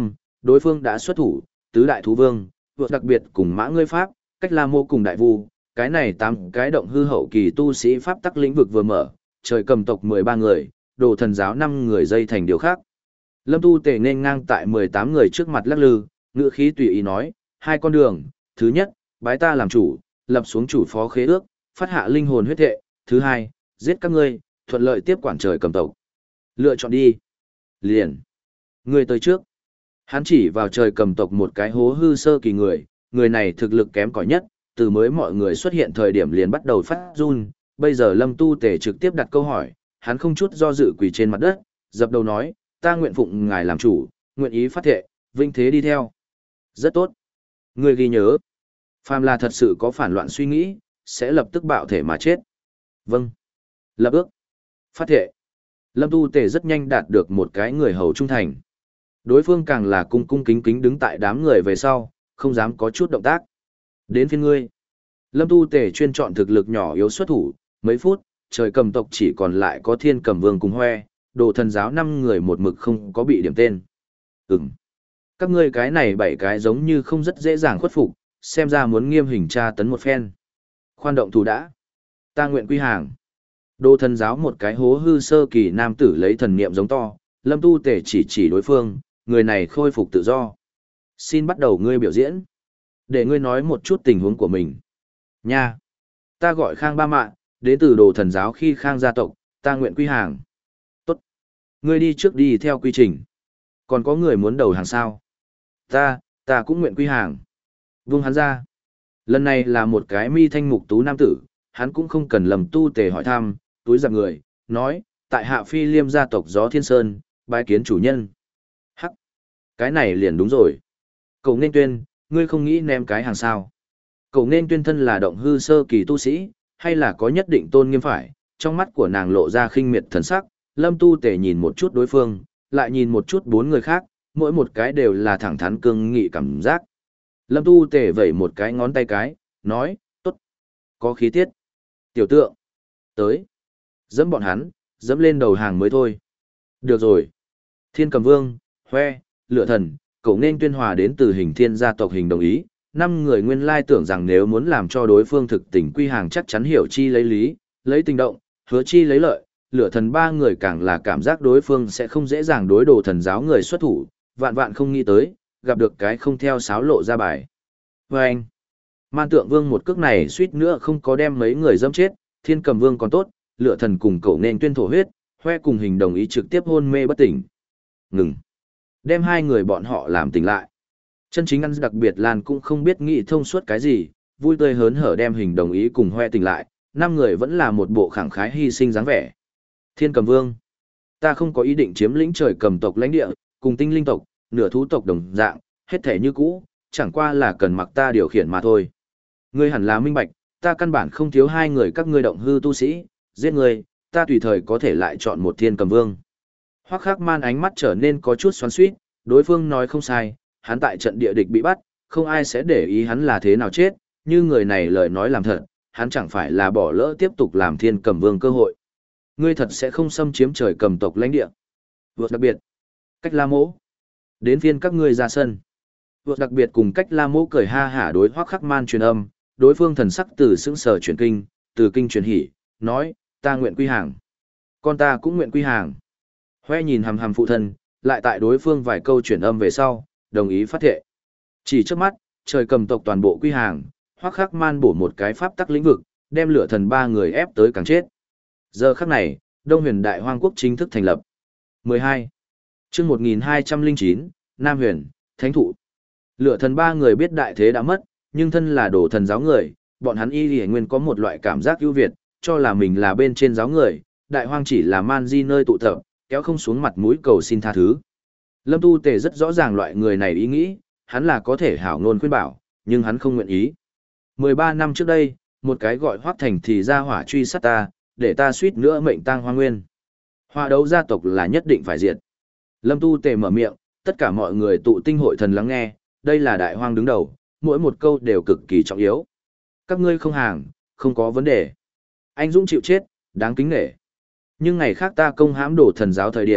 Đối phương đã xuất thủ, tứ đại thú vương, vượt đặc biệt cùng mã ngươi pháp, cách la mô cùng đại vu, cái này tám cái động hư hậu kỳ tu sĩ pháp tắc lĩnh vực vừa mở, trời cầm tộc mười ba người, đồ thần giáo năm người dây thành điều khác. Lâm Tu Tề nên ngang tại mười tám người trước mặt lắc lư, ngữ khí tùy ý nói, hai con đường, thứ nhất, bái ta làm chủ, lập xuống chủ phó khế ước, phát hạ linh hồn huyết thệ, thứ hai, giết các ngươi, thuận lợi tiếp quản trời cầm tộc. Lựa chọn đi. Liền. Ngươi tới trước. Hắn chỉ vào trời cầm tộc một cái hố hư sơ kỳ người, người này thực lực kém cỏi nhất, từ mới mọi người xuất hiện thời điểm liền bắt đầu phát run, bây giờ Lâm Tu Tề trực tiếp đặt câu hỏi, hắn không chút do dự quỳ trên mặt đất, dập đầu nói, ta nguyện phụng ngài làm chủ, nguyện ý phát thệ, vinh thế đi theo. Rất tốt. Ngươi ghi nhớ. Phàm là thật sự có phản loạn suy nghĩ, sẽ lập tức bạo thể mà chết. Vâng. Lập ước. Phát thệ. Lâm Tu Tề rất nhanh đạt được một cái người hầu trung thành. Đối phương càng là cung cung kính kính đứng tại đám người về sau, không dám có chút động tác. Đến phiên ngươi. Lâm Tu Tề chuyên chọn thực lực nhỏ yếu xuất thủ, mấy phút, trời cầm tộc chỉ còn lại có thiên cầm vương cùng hoe, đồ thần giáo năm người một mực không có bị điểm tên. Ừm. Các ngươi cái này bảy cái giống như không rất dễ dàng khuất phục, xem ra muốn nghiêm hình tra tấn một phen. Khoan động thủ đã. Ta nguyện quy hàng. Đồ thần giáo một cái hố hư sơ kỳ nam tử lấy thần niệm giống to, Lâm Tu Tề chỉ chỉ đối phương, người này khôi phục tự do. Xin bắt đầu ngươi biểu diễn. Để ngươi nói một chút tình huống của mình. Nha. Ta gọi Khang Ba Mạ, đến từ đồ thần giáo khi Khang gia tộc, ta nguyện quy hàng. Tốt. Ngươi đi trước đi theo quy trình. Còn có người muốn đầu hàng sao? Ta, ta cũng nguyện quy hàng. Vung hắn ra. Lần này là một cái mi thanh mục tú nam tử, hắn cũng không cần Lâm Tu Tề hỏi thăm, túi giặc người, nói, tại hạ phi liêm gia tộc Gió Thiên Sơn, bái kiến chủ nhân. Hắc. Cái này liền đúng rồi. Cầu nên tuyên, ngươi không nghĩ ném cái hàng sao. Cầu nên tuyên thân là động hư sơ kỳ tu sĩ, hay là có nhất định tôn nghiêm phải, trong mắt của nàng lộ ra khinh miệt thần sắc, Lâm Tu Tề nhìn một chút đối phương, lại nhìn một chút bốn người khác, mỗi một cái đều là thẳng thắn cương nghị cảm giác. Lâm Tu Tề vẩy một cái ngón tay cái, nói, tốt, có khí tiết. Tiểu tượng, tới, dẫm bọn hắn, dẫm lên đầu hàng mới thôi. Được rồi. Thiên Cầm Vương, hoe, lựa thần, cậu nên tuyên hòa đến từ hình thiên gia tộc hình đồng ý. Năm người nguyên lai tưởng rằng nếu muốn làm cho đối phương thực tình quy hàng chắc chắn hiểu chi lấy lý, lấy tình động, hứa chi lấy lợi. Lửa thần ba người càng là cảm giác đối phương sẽ không dễ dàng đối đồ thần giáo người xuất thủ, vạn vạn không nghĩ tới, gặp được cái không theo sáo lộ ra bài. Và anh, Man Tượng Vương một cước này suýt nữa không có đem mấy người dâm chết, Thiên Cầm Vương còn tốt, lửa thần cùng cậu nên tuyên thổ huyết, hoe cùng hình đồng ý trực tiếp hôn mê bất tỉnh. Ngừng. Đem hai người bọn họ làm tỉnh lại. Chân chính ăn đặc biệt Lan cũng không biết nghĩ thông suốt cái gì, vui tươi hớn hở đem hình đồng ý cùng hoe tỉnh lại, năm người vẫn là một bộ khẳng khái hy sinh dáng vẻ. Thiên Cầm Vương, ta không có ý định chiếm lĩnh trời cầm tộc lãnh địa, cùng tinh linh tộc, nửa thú tộc đồng dạng, hết thể như cũ, chẳng qua là cần mặc ta điều khiển mà thôi. Ngươi hẳn là minh bạch, ta căn bản không thiếu hai người các ngươi động hư tu sĩ, giết ngươi, ta tùy thời có thể lại chọn một Thiên Cầm Vương. Hoắc Khắc Man ánh mắt trở nên có chút xoắn xuýt, đối phương nói không sai, hắn tại trận địa địch bị bắt, không ai sẽ để ý hắn là thế nào chết, như người này lời nói làm thật, hắn chẳng phải là bỏ lỡ tiếp tục làm Thiên Cầm Vương cơ hội. Ngươi thật sẽ không xâm chiếm trời cầm tộc lãnh địa. Vượt đặc biệt. Cách La Mỗ. Đến phiên các ngươi ra sân. Vượt đặc biệt cùng Cách La Mỗ cười ha hả đối Hoắc Khắc Man truyền âm, đối phương thần sắc từ sững sờ chuyển kinh, từ kinh truyền hỉ, nói, ta nguyện quy hàng. Con ta cũng nguyện quy hàng. Hoe nhìn hằm hằm phụ thân, lại tại đối phương vài câu chuyển âm về sau, đồng ý phát thệ. Chỉ trước mắt, trời cầm tộc toàn bộ quy hàng, Hoắc Khắc Man bổ một cái pháp tắc lĩnh vực, đem lửa thần ba người ép tới càng chết. Giờ khắc này, Đông Huyền Đại Hoang Quốc chính thức thành lập. mười hai. Chương một nghìn hai trăm lẻ chín, Nam Huyền, Thánh Thụ. Lửa thần ba người biết đại thế đã mất, nhưng thân là đồ thần giáo người, bọn hắn y lì nguyên có một loại cảm giác ưu việt, cho là mình là bên trên giáo người, Đại Hoang chỉ là man di nơi tụ tập, kéo không xuống mặt mũi cầu xin tha thứ. Lâm Tu Tề rất rõ ràng loại người này ý nghĩ, hắn là có thể hảo ngôn khuyên bảo, nhưng hắn không nguyện ý. mười ba năm trước đây, một cái gọi Hoắc Thành thì ra hỏa truy sát ta, để ta suýt nữa mệnh tang hoa nguyên. Hoa đấu gia tộc là nhất định phải diệt. Lâm Tu Tề mở miệng, tất cả mọi người tụ tinh hội thần lắng nghe, đây là Đại Hoang đứng đầu, mỗi một câu đều cực kỳ trọng yếu. Các ngươi không hàng, không có vấn đề. Anh Dũng chịu chết, đáng kính nể. Nhưng ngày khác ta công hãm đổ thần giáo thời điểm,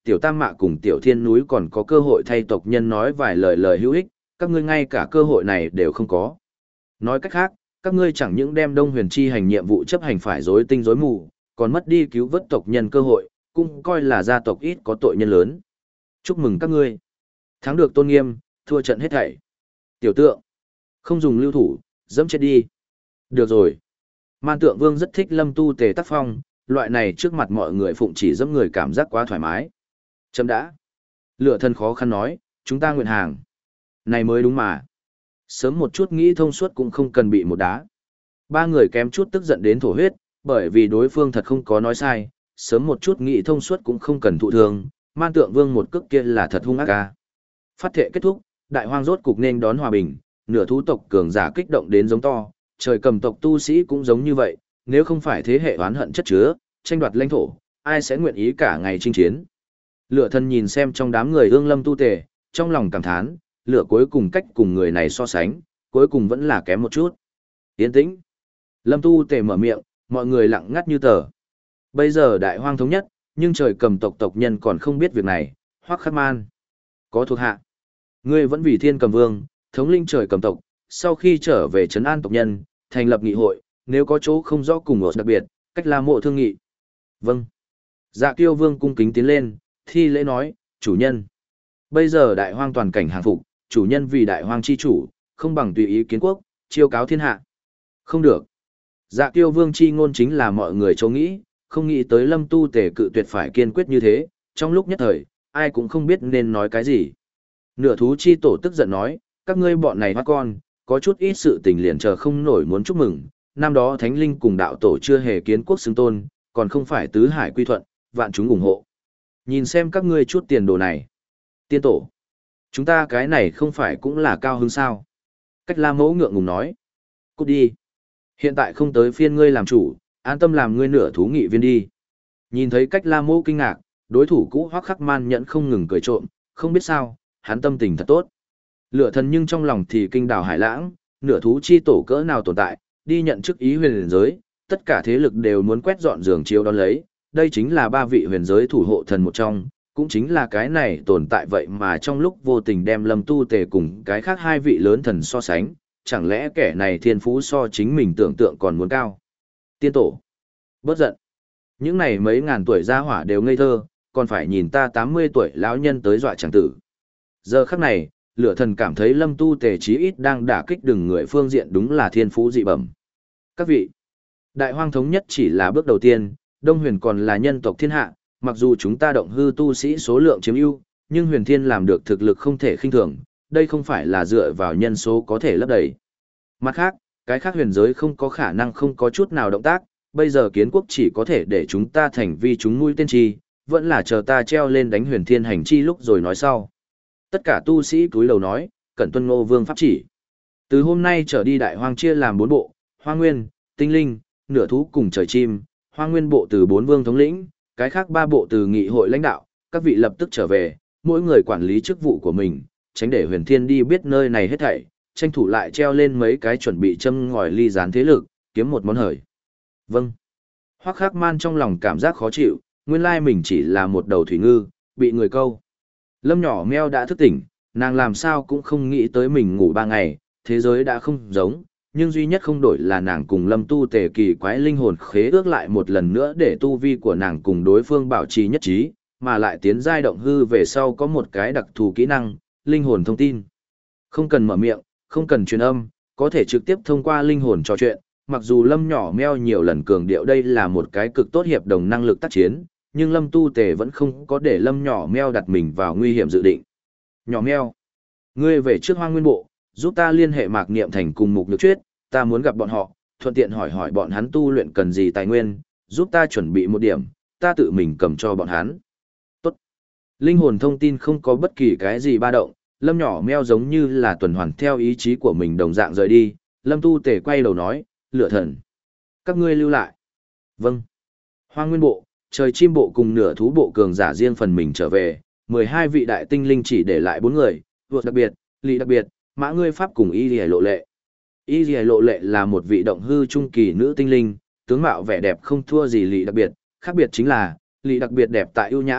tiểu tam mạ cùng tiểu thiên núi còn có cơ hội thay tộc nhân nói vài lời lời hữu ích, các ngươi ngay cả cơ hội này đều không có. Nói cách khác, các ngươi chẳng những đem Đông Huyền chi hành nhiệm vụ chấp hành phải rối tinh rối mù, còn mất đi cứu vớt tộc nhân cơ hội, cũng coi là gia tộc ít có tội nhân lớn. Chúc mừng các ngươi. Thắng được tôn nghiêm, thua trận hết thảy. Tiểu tượng, không dùng lưu thủ, dẫm chết đi. Được rồi. Man Tượng Vương rất thích Lâm Tu Tề tác phong, loại này trước mặt mọi người phụng chỉ dẫm người cảm giác quá thoải mái. Chấm đã. Lựa thân khó khăn nói, chúng ta nguyện hàng. Này mới đúng mà. Sớm một chút nghĩ thông suốt cũng không cần bị một đá. Ba người kém chút tức giận đến thổ huyết, bởi vì đối phương thật không có nói sai, sớm một chút nghĩ thông suốt cũng không cần thụ thương, Man Tượng Vương một cước kia là thật hung ác ca. Phát thệ kết thúc, đại hoang rốt cục nên đón hòa bình, nửa thú tộc cường giả kích động đến giống to, trời cầm tộc tu sĩ cũng giống như vậy, nếu không phải thế hệ oán hận chất chứa, tranh đoạt lãnh thổ, ai sẽ nguyện ý cả ngày chinh chiến. Lửa thân nhìn xem trong đám người ương Lâm Tu Tề, trong lòng cảm thán, lửa cuối cùng cách cùng người này so sánh, cuối cùng vẫn là kém một chút. Yên tĩnh. Lâm Tu Tề mở miệng, mọi người lặng ngắt như tờ. Bây giờ đại hoang thống nhất, nhưng trời cầm tộc tộc nhân còn không biết việc này, Hoắc Khắc Man. Có thuộc hạ. Ngươi vẫn vì thiên cầm vương, thống linh trời cầm tộc, sau khi trở về trấn an tộc nhân, thành lập nghị hội, nếu có chỗ không rõ cùng một đặc biệt, cách la mộ thương nghị. Vâng. Dạ Kiêu Vương cung kính tiến lên, thi lễ nói, chủ nhân. Bây giờ đại hoang toàn cảnh hàng phục, chủ nhân vì đại hoang chi chủ, không bằng tùy ý kiến quốc, chiêu cáo thiên hạ. Không được. Dạ Kiêu Vương chi ngôn chính là mọi người châu nghĩ, không nghĩ tới Lâm Tu Tề cự tuyệt phải kiên quyết như thế, trong lúc nhất thời, ai cũng không biết nên nói cái gì. Nửa thú chi tổ tức giận nói, các ngươi bọn này hoa con, có chút ít sự tình liền chờ không nổi muốn chúc mừng, năm đó Thánh Linh cùng đạo tổ chưa hề kiến quốc xứng tôn, còn không phải tứ hải quy thuận, vạn chúng ủng hộ. Nhìn xem các ngươi chút tiền đồ này. Tiên tổ, chúng ta cái này không phải cũng là cao hứng sao. Cách La Mẫu ngượng ngùng nói. Cút đi. Hiện tại không tới phiên ngươi làm chủ, an tâm làm ngươi nửa thú nghị viên đi. Nhìn thấy cách La Mẫu kinh ngạc, đối thủ cũ Hoắc Khắc Man nhẫn không ngừng cười trộm, không biết sao, hắn tâm tình thật tốt. Lửa thần nhưng trong lòng thì kinh đảo hải lãng, nửa thú chi tổ cỡ nào tồn tại, đi nhận chức ý huyền giới, tất cả thế lực đều muốn quét dọn giường chiếu đón lấy, đây chính là ba vị huyền giới thủ hộ thần một trong, cũng chính là cái này tồn tại vậy mà trong lúc vô tình đem Lâm Tu Tề cùng cái khác hai vị lớn thần so sánh, chẳng lẽ kẻ này thiên phú so chính mình tưởng tượng còn muốn cao. Tiên tổ, bớt giận. Những này mấy ngàn tuổi gia hỏa đều ngây thơ, còn phải nhìn ta tám mươi tuổi lão nhân tới dọa chẳng tử. Giờ khắc này, lửa thần cảm thấy Lâm Tu Tề chí ít đang đả kích đừng người phương diện đúng là thiên phú dị bẩm. Các vị, đại hoang thống nhất chỉ là bước đầu tiên, Đông Huyền còn là nhân tộc thiên hạ, mặc dù chúng ta động hư tu sĩ số lượng chiếm ưu, nhưng Huyền Thiên làm được thực lực không thể khinh thường, đây không phải là dựa vào nhân số có thể lấp đầy. Mặt khác, cái khác huyền giới không có khả năng không có chút nào động tác, bây giờ kiến quốc chỉ có thể để chúng ta thành vi chúng mũi tên chi, vẫn là chờ ta treo lên đánh Huyền Thiên hành chi lúc rồi nói sau. Tất cả tu sĩ cúi đầu nói, cẩn tuân Ngô Vương pháp chỉ. Từ hôm nay trở đi đại hoang chia làm bốn bộ, Hoang Nguyên, Tinh Linh, Nửa Thú cùng Trời Chim, Hoang Nguyên bộ từ bốn vương thống lĩnh, cái khác ba bộ từ nghị hội lãnh đạo, các vị lập tức trở về, mỗi người quản lý chức vụ của mình, tránh để Huyền Thiên đi biết nơi này hết thảy, tranh thủ lại treo lên mấy cái chuẩn bị châm ngòi ly gián thế lực, kiếm một món hời. Vâng. Hoắc Khắc Man trong lòng cảm giác khó chịu, nguyên lai mình chỉ là một đầu thủy ngư, bị người câu. Lâm nhỏ meo đã thức tỉnh, nàng làm sao cũng không nghĩ tới mình ngủ ba ngày, thế giới đã không giống, nhưng duy nhất không đổi là nàng cùng Lâm Tu Tề kỳ quái linh hồn khế ước lại một lần nữa để tu vi của nàng cùng đối phương bảo trì nhất trí, mà lại tiến giai động hư về sau có một cái đặc thù kỹ năng, linh hồn thông tin. Không cần mở miệng, không cần truyền âm, có thể trực tiếp thông qua linh hồn trò chuyện, mặc dù Lâm nhỏ meo nhiều lần cường điệu đây là một cái cực tốt hiệp đồng năng lực tác chiến, nhưng Lâm Tu Tề vẫn không có để Lâm nhỏ meo đặt mình vào nguy hiểm dự định. Nhỏ meo, ngươi về trước Hoang Nguyên bộ, giúp ta liên hệ Mạc Niệm Thành cùng Mục Nhược Chuyết, ta muốn gặp bọn họ, thuận tiện hỏi hỏi bọn hắn tu luyện cần gì tài nguyên, giúp ta chuẩn bị một điểm, ta tự mình cầm cho bọn hắn. Tốt. Linh hồn thông tin không có bất kỳ cái gì ba động, Lâm nhỏ meo giống như là tuần hoàn theo ý chí của mình đồng dạng rời đi, Lâm Tu Tề quay đầu nói, Lửa thần, các ngươi lưu lại. Vâng. Hoang Nguyên bộ, Trời Chim bộ cùng Nửa Thú bộ cường giả riêng phần mình trở về, mười hai vị đại tinh linh chỉ để lại bốn người, vượt đặc biệt, lý đặc biệt, mã ngươi pháp cùng y lìa lộ lệ. Y lìa lộ lệ là một vị động hư trung kỳ nữ tinh linh, tướng mạo vẻ đẹp không thua gì lý đặc biệt, khác biệt chính là, lý đặc biệt đẹp tại ưu nhã,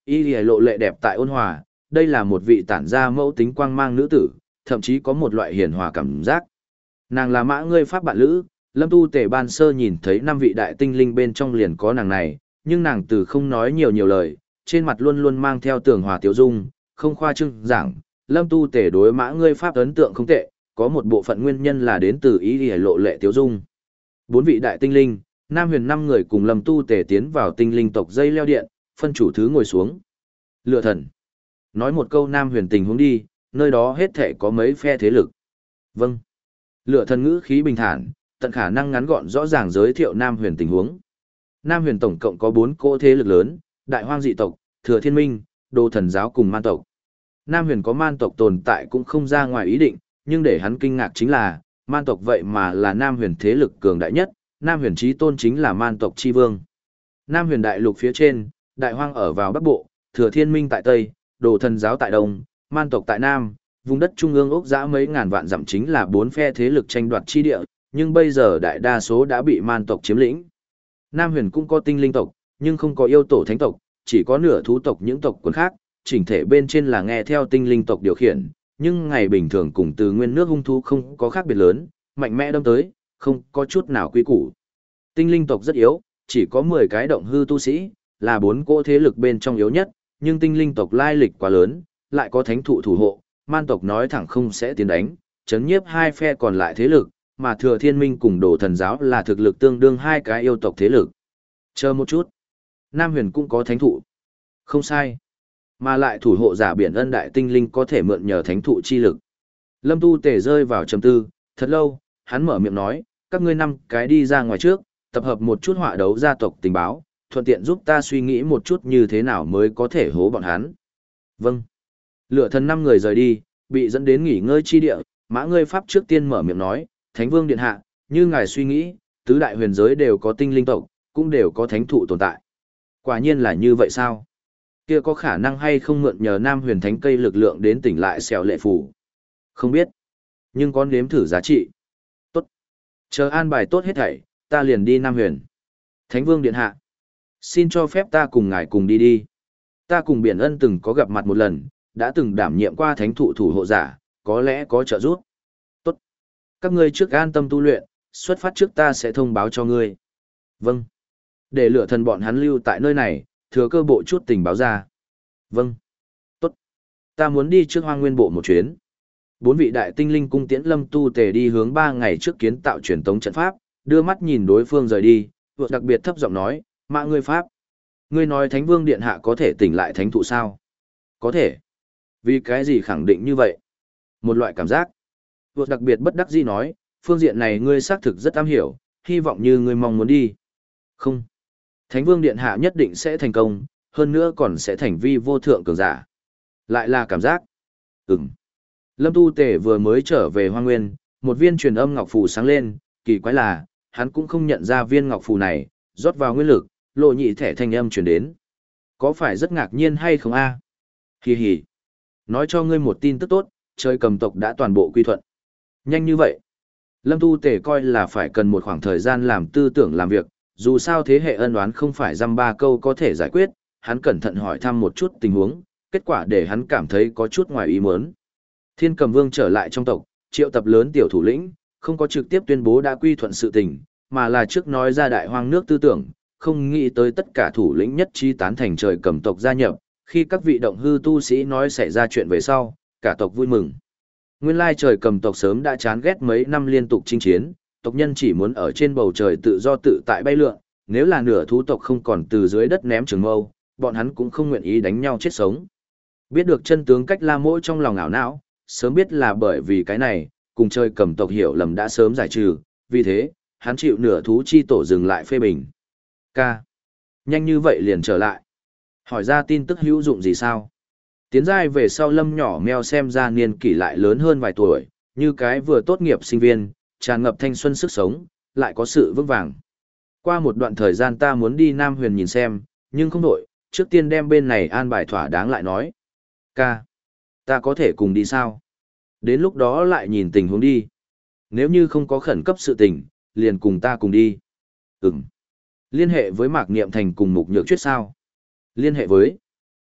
Y lìa lộ lệ đẹp tại ôn hòa, đây là một vị tản ra mẫu tính quang mang nữ tử, thậm chí có một loại hiền hòa cảm giác. Nàng là mã ngươi pháp bạn lữ, Lâm Tu Tề ban sơ nhìn thấy năm vị đại tinh linh bên trong liền có nàng này, nhưng nàng từ không nói nhiều nhiều lời, trên mặt luôn luôn mang theo tường hòa tiểu dung, không khoa trương giảng, Lâm Tu Tề đối mã ngươi pháp ấn tượng không tệ, có một bộ phận nguyên nhân là đến từ ý lìa lộ lệ tiểu dung. Bốn vị đại tinh linh, Nam Huyền năm người cùng Lâm Tu Tề tiến vào tinh linh tộc dây leo điện, phân chủ thứ ngồi xuống. Lựa thần. Nói một câu Nam Huyền tình huống đi, nơi đó hết thể có mấy phe thế lực. Vâng. Lựa thần ngữ khí bình thản, tận khả năng ngắn gọn rõ ràng giới thiệu Nam Huyền tình huống. Nam Huyền tổng cộng có bốn cỗ thế lực lớn, Đại Hoang dị tộc, Thừa Thiên Minh, Đồ Thần giáo cùng Man tộc. Nam Huyền có Man tộc tồn tại cũng không ra ngoài ý định, nhưng để hắn kinh ngạc chính là, Man tộc vậy mà là Nam Huyền thế lực cường đại nhất, Nam Huyền chí tôn chính là Man tộc chi vương. Nam Huyền đại lục phía trên, Đại Hoang ở vào Bắc Bộ, Thừa Thiên Minh tại Tây, Đồ Thần giáo tại Đông, Man tộc tại Nam, vùng đất trung ương ốc dã mấy ngàn vạn dặm chính là bốn phe thế lực tranh đoạt chi địa, nhưng bây giờ đại đa số đã bị Man tộc chiếm lĩnh. Nam Huyền cũng có tinh linh tộc, nhưng không có yêu tổ thánh tộc, chỉ có nửa thú tộc những tộc quần khác, chỉnh thể bên trên là nghe theo tinh linh tộc điều khiển, nhưng ngày bình thường cùng từ nguyên nước hung thú không có khác biệt lớn, mạnh mẽ đâm tới, không có chút nào quy củ. Tinh linh tộc rất yếu, chỉ có mười cái động hư tu sĩ, là bốn cỗ thế lực bên trong yếu nhất, nhưng tinh linh tộc lai lịch quá lớn, lại có thánh thụ thủ hộ, Man tộc nói thẳng không sẽ tiến đánh, chấn nhiếp hai phe còn lại thế lực, mà Thừa Thiên Minh cùng Đồ Thần giáo là thực lực tương đương hai cái yêu tộc thế lực. Chờ một chút. Nam Huyền cũng có thánh thụ. Không sai. Mà lại thủ hộ giả biển ân đại tinh linh có thể mượn nhờ thánh thụ chi lực. Lâm Tu Tề rơi vào trầm tư, thật lâu, hắn mở miệng nói, các ngươi năm cái đi ra ngoài trước, tập hợp một chút họa đấu gia tộc tình báo, thuận tiện giúp ta suy nghĩ một chút như thế nào mới có thể hố bọn hắn. Vâng. Lựa thần năm người rời đi, bị dẫn đến nghỉ ngơi chi địa, mã ngươi pháp trước tiên mở miệng nói, Thánh Vương Điện Hạ, như ngài suy nghĩ, tứ đại huyền giới đều có tinh linh tộc, cũng đều có thánh thụ tồn tại. Quả nhiên là như vậy sao? Kia có khả năng hay không mượn nhờ Nam Huyền Thánh cây lực lượng đến tỉnh lại xèo lệ phủ? Không biết. Nhưng có nếm thử giá trị. Tốt. Chờ an bài tốt hết thảy, ta liền đi Nam Huyền. Thánh Vương Điện Hạ. Xin cho phép ta cùng ngài cùng đi đi. Ta cùng Biển Ân từng có gặp mặt một lần, đã từng đảm nhiệm qua thánh thụ thủ hộ giả, có lẽ có trợ giúp. Tốt. Các ngươi trước an tâm tu luyện, xuất phát trước ta sẽ thông báo cho ngươi. Vâng. Để lựa thần bọn hắn lưu tại nơi này, thừa cơ bộ chút tình báo ra. Vâng. Tốt. Ta muốn đi trước Hoang Nguyên bộ một chuyến. Bốn vị đại tinh linh cung tiễn Lâm Tu Tề đi hướng ba ngày trước kiến tạo truyền tống trận pháp, đưa mắt nhìn đối phương rời đi, vượt đặc biệt thấp giọng nói, mạ ngươi pháp. Ngươi nói Thánh Vương Điện Hạ có thể tỉnh lại thánh thụ sao? Có thể. Vì cái gì khẳng định như vậy? Một loại cảm giác. Vượt đặc biệt bất đắc dĩ nói, phương diện này ngươi xác thực rất am hiểu, hy vọng như ngươi mong muốn đi. Không. Thánh Vương Điện Hạ nhất định sẽ thành công, hơn nữa còn sẽ thành vi vô thượng cường giả. Lại là cảm giác. Ừm. Lâm Tu Tề vừa mới trở về Hoang Nguyên, một viên truyền âm ngọc phù sáng lên, kỳ quái là, hắn cũng không nhận ra viên ngọc phù này, rót vào nguyên lực, lộ nhị thẻ thanh âm truyền đến. Có phải rất ngạc nhiên hay không a? À? Hì hì. Nói cho ngươi một tin tức tốt, trời cầm tộc đã toàn bộ quy thuận. Nhanh như vậy. Lâm Tu Tề coi là phải cần một khoảng thời gian làm tư tưởng làm việc, dù sao thế hệ ân oán không phải dăm ba câu có thể giải quyết, hắn cẩn thận hỏi thăm một chút tình huống, kết quả để hắn cảm thấy có chút ngoài ý muốn. Thiên Cầm Vương trở lại trong tộc, triệu tập lớn tiểu thủ lĩnh, không có trực tiếp tuyên bố đã quy thuận sự tình, mà là trước nói ra đại hoang nước tư tưởng, không nghĩ tới tất cả thủ lĩnh nhất trí tán thành trời cầm tộc gia nhập, khi các vị động hư tu sĩ nói xảy ra chuyện về sau, cả tộc vui mừng. Nguyên lai trời cầm tộc sớm đã chán ghét mấy năm liên tục chinh chiến, tộc nhân chỉ muốn ở trên bầu trời tự do tự tại bay lượn, nếu là nửa thú tộc không còn từ dưới đất ném trường mâu, bọn hắn cũng không nguyện ý đánh nhau chết sống. Biết được chân tướng cách La Mỗ trong lòng ảo não, sớm biết là bởi vì cái này, cùng trời cầm tộc hiểu lầm đã sớm giải trừ, vì thế, hắn chịu nửa thú chi tổ dừng lại phê bình. Ca. Nhanh như vậy liền trở lại. Hỏi ra tin tức hữu dụng gì sao? Tiến giai về sau Lâm nhỏ meo xem ra niên kỷ lại lớn hơn vài tuổi, như cái vừa tốt nghiệp sinh viên, tràn ngập thanh xuân sức sống, lại có sự vững vàng. Qua một đoạn thời gian ta muốn đi Nam Huyền nhìn xem, nhưng không đổi, trước tiên đem bên này an bài thỏa đáng lại nói. Ca. Ta có thể cùng đi sao? Đến lúc đó lại nhìn tình huống đi. Nếu như không có khẩn cấp sự tình, liền cùng ta cùng đi. Ừm. Liên hệ với Mạc Niệm Thành cùng Mục Nhược Chuyết sao? Liên hệ với.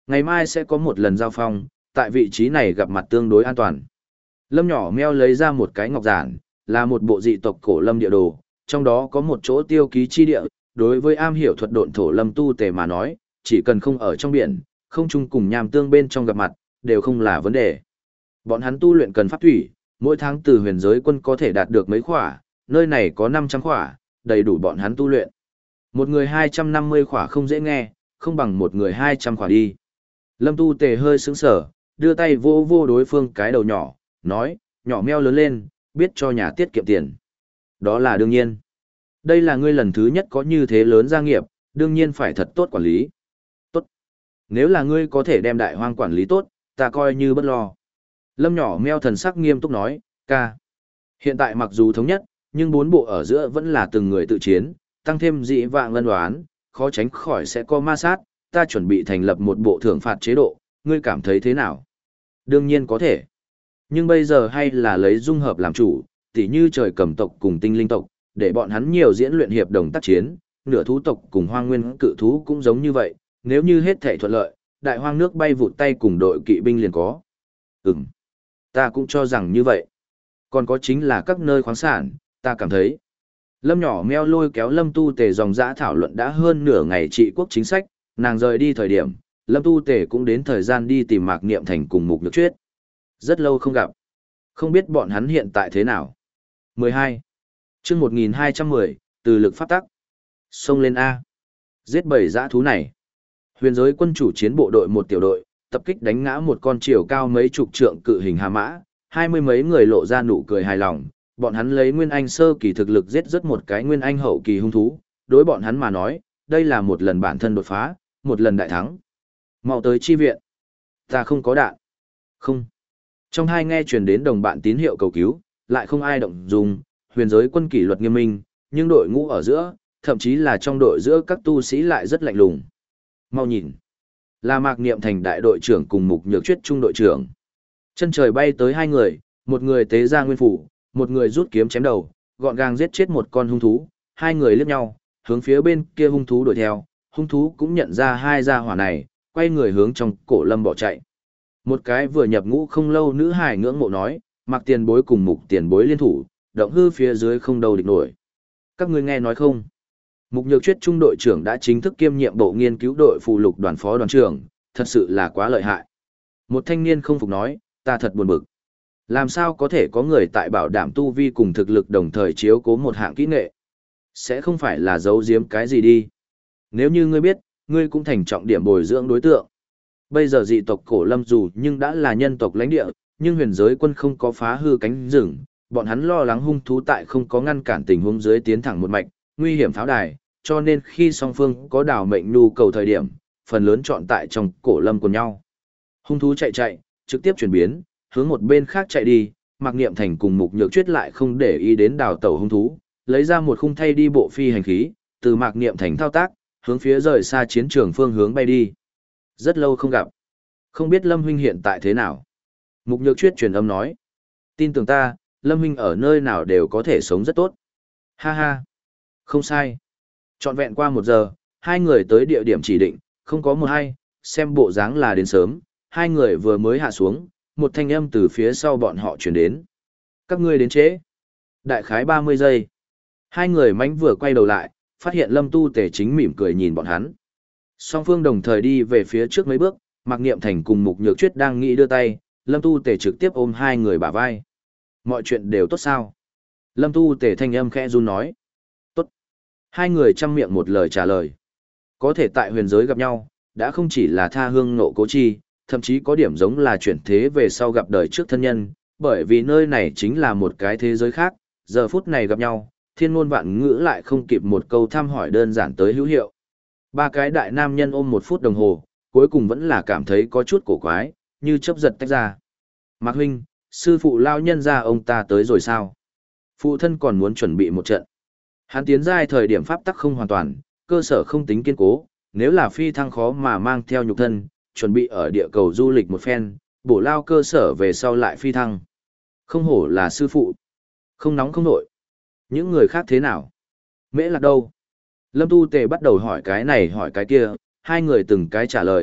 Ngày mai sẽ có một lần giao phong, tại vị trí này gặp mặt tương đối an toàn. Lâm nhỏ meo lấy ra một cái ngọc giản, là một bộ dị tộc cổ lâm địa đồ, trong đó có một chỗ tiêu ký chi địa, đối với am hiểu thuật độn thổ lâm tu tề mà nói, chỉ cần không ở trong biển, không chung cùng nham tương bên trong gặp mặt, đều không là vấn đề. Bọn hắn tu luyện cần pháp thủy, mỗi tháng từ huyền giới quân có thể đạt được mấy khỏa, nơi này có năm trăm khỏa, đầy đủ bọn hắn tu luyện. Một người hai trăm năm mươi khỏa không dễ nghe, không bằng một người hai trăm khỏa đi. Lâm tu tề hơi sững sở, đưa tay vô vô đối phương cái đầu nhỏ, nói, nhỏ meo lớn lên, biết cho nhà tiết kiệm tiền. Đó là đương nhiên. Đây là ngươi lần thứ nhất có như thế lớn gia nghiệp, đương nhiên phải thật tốt quản lý. Tốt. Nếu là ngươi có thể đem đại hoang quản lý tốt, ta coi như bất lo. Lâm nhỏ meo thần sắc nghiêm túc nói, ca. Hiện tại mặc dù thống nhất, nhưng bốn bộ ở giữa vẫn là từng người tự chiến, tăng thêm dị vạng lân đoán, khó tránh khỏi sẽ có ma sát, ta chuẩn bị thành lập một bộ thưởng phạt chế độ, ngươi cảm thấy thế nào? Đương nhiên có thể. Nhưng bây giờ hay là lấy dung hợp làm chủ, tỉ như trời cầm tộc cùng tinh linh tộc, để bọn hắn nhiều diễn luyện hiệp đồng tác chiến, nửa thú tộc cùng hoang nguyên cự thú cũng giống như vậy, nếu như hết thể thuận lợi, đại hoang nước bay vụt tay cùng đội kỵ binh liền có. Ừm, ta cũng cho rằng như vậy. Còn có chính là các nơi khoáng sản, ta cảm thấy. Lâm nhỏ meo lôi kéo Lâm Tu Tề dòng dã thảo luận đã hơn nửa ngày trị quốc chính sách, nàng rời đi thời điểm, Lâm Tu Tề cũng đến thời gian đi tìm Mạc Niệm Thành cùng Mục Nhược Chuyết. Rất lâu không gặp. Không biết bọn hắn hiện tại thế nào. mười hai. Chương một nghìn hai trăm mười, từ lực pháp tắc. Xông lên A. Giết bảy dã thú này. Huyền giới quân chủ chiến bộ đội một tiểu đội, tập kích đánh ngã một con chiều cao mấy chục trượng cự hình hà mã, hai mươi mấy người lộ ra nụ cười hài lòng, bọn hắn lấy nguyên anh sơ kỳ thực lực giết rất một cái nguyên anh hậu kỳ hung thú, đối bọn hắn mà nói, đây là một lần bản thân đột phá, một lần đại thắng. Mau tới chi viện. Ta không có đạn. Không. Trong hai nghe truyền đến đồng bạn tín hiệu cầu cứu, lại không ai động dùng, huyền giới quân kỷ luật nghiêm minh, nhưng đội ngũ ở giữa, thậm chí là trong đội giữa các tu sĩ lại rất lạnh lùng. Mau nhìn. Là Mạc Niệm Thành đại đội trưởng cùng Mục Nhược Chuyết trung đội trưởng. Chân trời bay tới hai người, một người tế ra nguyên phủ, một người rút kiếm chém đầu, gọn gàng giết chết một con hung thú, hai người liếc nhau, hướng phía bên kia hung thú đuổi theo, hung thú cũng nhận ra hai gia hỏa này, quay người hướng trong cổ lâm bỏ chạy. Một cái vừa nhập ngũ không lâu nữ hài ngưỡng mộ nói, Mạc tiền bối cùng Mục tiền bối liên thủ, động hư phía dưới không đầu địch nổi. Các ngươi nghe nói không? Mục Nhược Chuyết trung đội trưởng đã chính thức kiêm nhiệm bộ nghiên cứu đội phụ lục đoàn phó đoàn trưởng, thật sự là quá lợi hại. Một thanh niên không phục nói, ta thật buồn bực. Làm sao có thể có người tại bảo đảm tu vi cùng thực lực đồng thời chiếu cố một hạng kỹ nghệ? Sẽ không phải là giấu giếm cái gì đi. Nếu như ngươi biết, ngươi cũng thành trọng điểm bồi dưỡng đối tượng. Bây giờ dị tộc cổ lâm dù nhưng đã là nhân tộc lãnh địa, nhưng huyền giới quân không có phá hư cánh rừng, bọn hắn lo lắng hung thú tại không có ngăn cản tình huống dưới tiến thẳng một mạch, nguy hiểm pháo đài, cho nên khi song phương có đảo mệnh nhu cầu thời điểm, phần lớn chọn tại trong cổ lâm của nhau. Hung thú chạy chạy, trực tiếp chuyển biến, hướng một bên khác chạy đi, Mạc Niệm Thành cùng Mục Nhược Chuyết lại không để ý đến đào tẩu hung thú, lấy ra một khung thay đi bộ phi hành khí, từ Mạc Niệm Thành thao tác, hướng phía rời xa chiến trường phương hướng bay đi. Rất lâu không gặp. Không biết Lâm huynh hiện tại thế nào? Mục Nhược Chuyết truyền âm nói. Tin tưởng ta, Lâm huynh ở nơi nào đều có thể sống rất tốt. Ha ha. Không sai. Trọn vẹn qua một giờ, hai người tới địa điểm chỉ định, không có một hay, xem bộ dáng là đến sớm, hai người vừa mới hạ xuống, một thanh âm từ phía sau bọn họ truyền đến. Các ngươi đến trễ. Đại khái ba mươi giây. Hai người mánh vừa quay đầu lại, phát hiện Lâm Tu Tề chính mỉm cười nhìn bọn hắn. Song phương đồng thời đi về phía trước mấy bước, Mạc Niệm Thành cùng Mục Nhược Chuyết đang nghĩ đưa tay, Lâm Tu Tề trực tiếp ôm hai người bả vai. Mọi chuyện đều tốt sao? Lâm Tu Tề thanh âm khẽ run nói. Tốt. Hai người chăm miệng một lời trả lời. Có thể tại huyền giới gặp nhau, đã không chỉ là tha hương nộ cố chi, thậm chí có điểm giống là chuyển thế về sau gặp đời trước thân nhân, bởi vì nơi này chính là một cái thế giới khác, giờ phút này gặp nhau, thiên ngôn vạn ngữ lại không kịp một câu thăm hỏi đơn giản tới hữu hiệu. Ba cái đại nam nhân ôm một phút đồng hồ, cuối cùng vẫn là cảm thấy có chút cổ quái, như chớp giật tách ra. Mạc huynh, sư phụ lao nhân ra ông ta tới rồi sao? Phụ thân còn muốn chuẩn bị một trận. Hắn tiến giai thời điểm pháp tắc không hoàn toàn, cơ sở không tính kiên cố, nếu là phi thăng khó mà mang theo nhục thân, chuẩn bị ở địa cầu du lịch một phen, bổ lao cơ sở về sau lại phi thăng. Không hổ là sư phụ. Không nóng không nổi. Những người khác thế nào? Mễ Lạc đâu? Lâm Tu Tề bắt đầu hỏi cái này hỏi cái kia, hai người từng cái trả lời,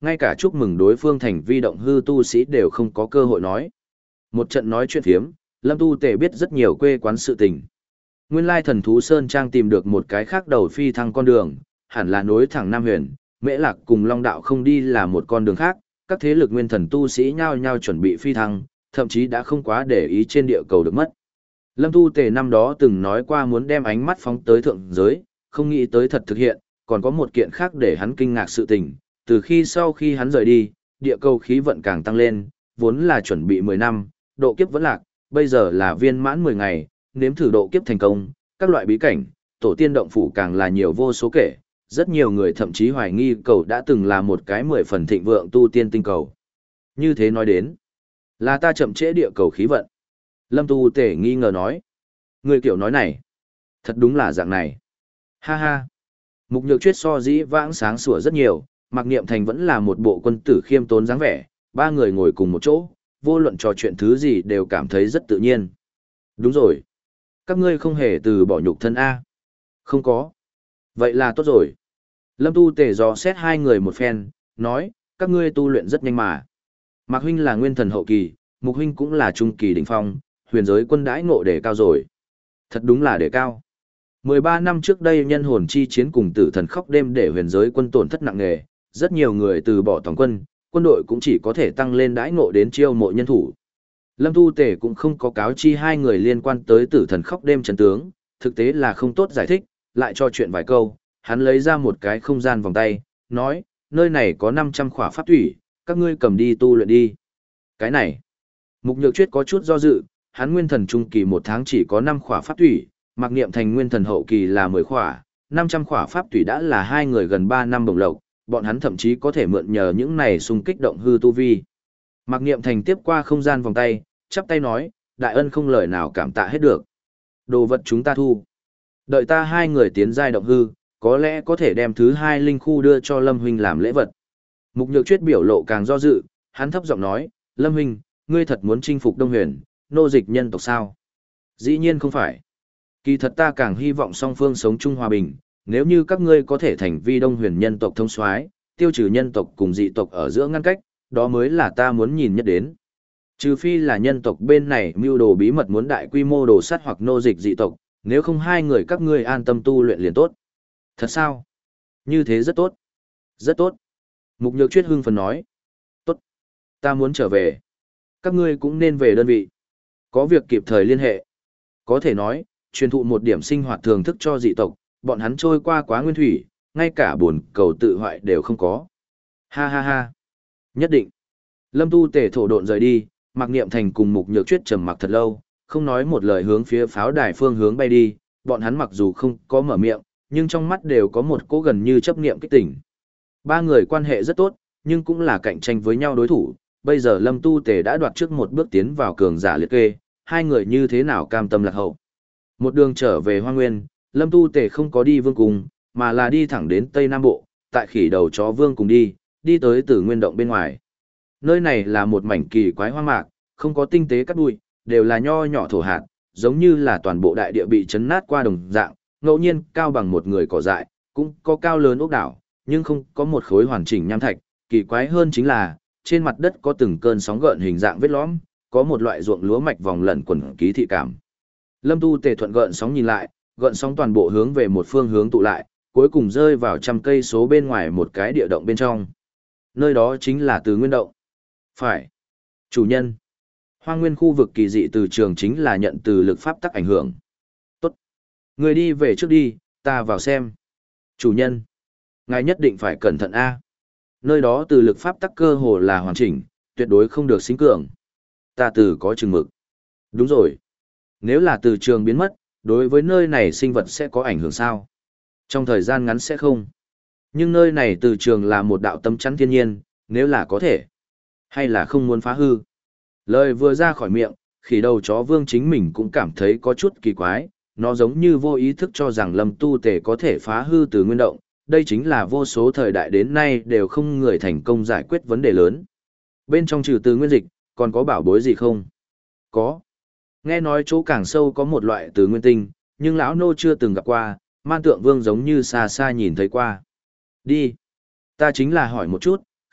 ngay cả chúc mừng đối phương thành vi động hư tu sĩ đều không có cơ hội nói. Một trận nói chuyện phiếm, Lâm Tu Tề biết rất nhiều quê quán sự tình. Nguyên lai thần thú Sơn Trang tìm được một cái khác đầu phi thăng con đường, hẳn là nối thẳng Nam Huyền, Mễ Lạc cùng Long Đạo không đi là một con đường khác, các thế lực nguyên thần tu sĩ nhao nhao chuẩn bị phi thăng, thậm chí đã không quá để ý trên địa cầu được mất. Lâm Tu Tề năm đó từng nói qua muốn đem ánh mắt phóng tới thượng giới, không nghĩ tới thật thực hiện, còn có một kiện khác để hắn kinh ngạc sự tình, từ khi sau khi hắn rời đi, địa cầu khí vận càng tăng lên, vốn là chuẩn bị mười năm, độ kiếp vẫn lạc, bây giờ là viên mãn mười ngày, nếm thử độ kiếp thành công, các loại bí cảnh, tổ tiên động phủ càng là nhiều vô số kể, rất nhiều người thậm chí hoài nghi cầu đã từng là một cái mười phần thịnh vượng tu tiên tinh cầu. Như thế nói đến, là ta chậm trễ địa cầu khí vận. Lâm Tu Tể nghi ngờ nói, người kiểu nói này, thật đúng là dạng này. Ha ha, Mục Nhược Chuyết so dĩ vãng sáng sủa rất nhiều, Mạc Niệm Thành vẫn là một bộ quân tử khiêm tốn dáng vẻ, ba người ngồi cùng một chỗ, vô luận trò chuyện thứ gì đều cảm thấy rất tự nhiên. Đúng rồi. Các ngươi không hề từ bỏ nhục thân A. Không có. Vậy là tốt rồi. Lâm Tu Tề dò xét hai người một phen, nói, các ngươi tu luyện rất nhanh mà. Mạc huynh là nguyên thần hậu kỳ, Mục huynh cũng là trung kỳ đỉnh phong, huyền giới quân đãi ngộ đề cao rồi. Thật đúng là đề cao. mười ba năm trước đây nhân hồn chi chiến cùng tử thần khóc đêm để huyền giới quân tổn thất nặng nề, rất nhiều người từ bỏ toàn quân, quân đội cũng chỉ có thể tăng lên đãi ngộ đến chiêu mộ nhân thủ. Lâm Tu Tề cũng không có cáo chi hai người liên quan tới tử thần khóc đêm chân tướng, thực tế là không tốt giải thích, lại cho chuyện vài câu, hắn lấy ra một cái không gian vòng tay, nói, nơi này có năm trăm khỏa pháp thủy, các ngươi cầm đi tu luyện đi. Cái này, Mục Nhược Chuyết có chút do dự, hắn nguyên thần trung kỳ một tháng chỉ có năm khỏa pháp thủy, Mạc Niệm Thành nguyên thần hậu kỳ là mười khỏa, năm trăm khỏa pháp thủy đã là hai người gần ba năm bổng lộc, bọn hắn thậm chí có thể mượn nhờ những này xung kích động hư tu vi. Mạc Niệm Thành tiếp qua không gian vòng tay, chắp tay nói, đại ân không lời nào cảm tạ hết được. Đồ vật chúng ta thu. Đợi ta hai người tiến giai động hư, có lẽ có thể đem thứ hai linh khu đưa cho Lâm huynh làm lễ vật. Mục Nhược Chuyết biểu lộ càng do dự, hắn thấp giọng nói, Lâm huynh, ngươi thật muốn chinh phục Đông Huyền, nô dịch nhân tộc sao? Dĩ nhiên không phải. Kỳ thật ta càng hy vọng song phương sống chung hòa bình, nếu như các ngươi có thể thành vi Đông Huyền nhân tộc thông soái, tiêu trừ nhân tộc cùng dị tộc ở giữa ngăn cách, đó mới là ta muốn nhìn nhất đến. Trừ phi là nhân tộc bên này mưu đồ bí mật muốn đại quy mô đồ sát hoặc nô dịch dị tộc, nếu không hai người các ngươi an tâm tu luyện liền tốt. Thật sao? Như thế rất tốt. Rất tốt. Mục Nhược Chuyết hưng phấn nói. Tốt. Ta muốn trở về. Các ngươi cũng nên về đơn vị. Có việc kịp thời liên hệ. Có thể nói, truyền thụ một điểm sinh hoạt thường thức cho dị tộc, bọn hắn trôi qua quá nguyên thủy, ngay cả buồn cầu tự hoại đều không có. Ha ha ha. Nhất định. Lâm Tu Tề thổ độn rời đi, Mạc Niệm Thành cùng Mục Nhược Chuyết trầm mặc thật lâu, không nói một lời hướng phía pháo đài phương hướng bay đi, bọn hắn mặc dù không có mở miệng, nhưng trong mắt đều có một cố gần như chấp niệm kích tỉnh. Ba người quan hệ rất tốt, nhưng cũng là cạnh tranh với nhau đối thủ, bây giờ Lâm Tu Tề đã đoạt trước một bước tiến vào cường giả liệt kê, hai người như thế nào cam tâm lạc hậu. Một đường trở về Hoa Nguyên, Lâm Tu Tề không có đi vương cung, mà là đi thẳng đến Tây Nam Bộ, tại khỉ đầu chó vương cùng đi, đi tới Tử Nguyên Động bên ngoài. Nơi này là một mảnh kỳ quái hoang mạc, không có tinh tế cắt bụi, đều là nho nhỏ thổ hạt, giống như là toàn bộ đại địa bị chấn nát qua đồng dạng, ngẫu nhiên cao bằng một người cỏ dại, cũng có cao lớn ốc đảo, nhưng không có một khối hoàn chỉnh nham thạch, kỳ quái hơn chính là, trên mặt đất có từng cơn sóng gợn hình dạng vết lõm, có một loại ruộng lúa mạch vòng lẩn quẩn ký thị cảm. Lâm Tu Tề thuận gợn sóng nhìn lại, gợn sóng toàn bộ hướng về một phương hướng tụ lại, cuối cùng rơi vào trăm cây số bên ngoài một cái địa động bên trong. Nơi đó chính là Từ Nguyên Động. Phải. Chủ nhân. Hoang nguyên khu vực kỳ dị từ trường chính là nhận từ lực pháp tắc ảnh hưởng. Tốt. Người đi về trước đi, ta vào xem. Chủ nhân. Ngài nhất định phải cẩn thận A. Nơi đó từ lực pháp tắc cơ hồ là hoàn chỉnh, tuyệt đối không được sinh cường. Ta từ có chừng mực. Đúng rồi. Nếu là từ trường biến mất, đối với nơi này sinh vật sẽ có ảnh hưởng sao? Trong thời gian ngắn sẽ không. Nhưng nơi này từ trường là một đạo tâm chắn thiên nhiên, nếu là có thể. Hay là không muốn phá hư. Lời vừa ra khỏi miệng, khỉ đầu chó vương chính mình cũng cảm thấy có chút kỳ quái, nó giống như vô ý thức cho rằng Lâm Tu Tề có thể phá hư Từ Nguyên Động, đây chính là vô số thời đại đến nay đều không người thành công giải quyết vấn đề lớn. Bên trong trừ Từ Nguyên Dịch, còn có bảo bối gì không? Có. Nghe nói chỗ càng sâu có một loại Từ Nguyên Tinh, nhưng lão nô chưa từng gặp qua, Man Tượng Vương giống như xa xa nhìn thấy qua. Đi. Ta chính là hỏi một chút,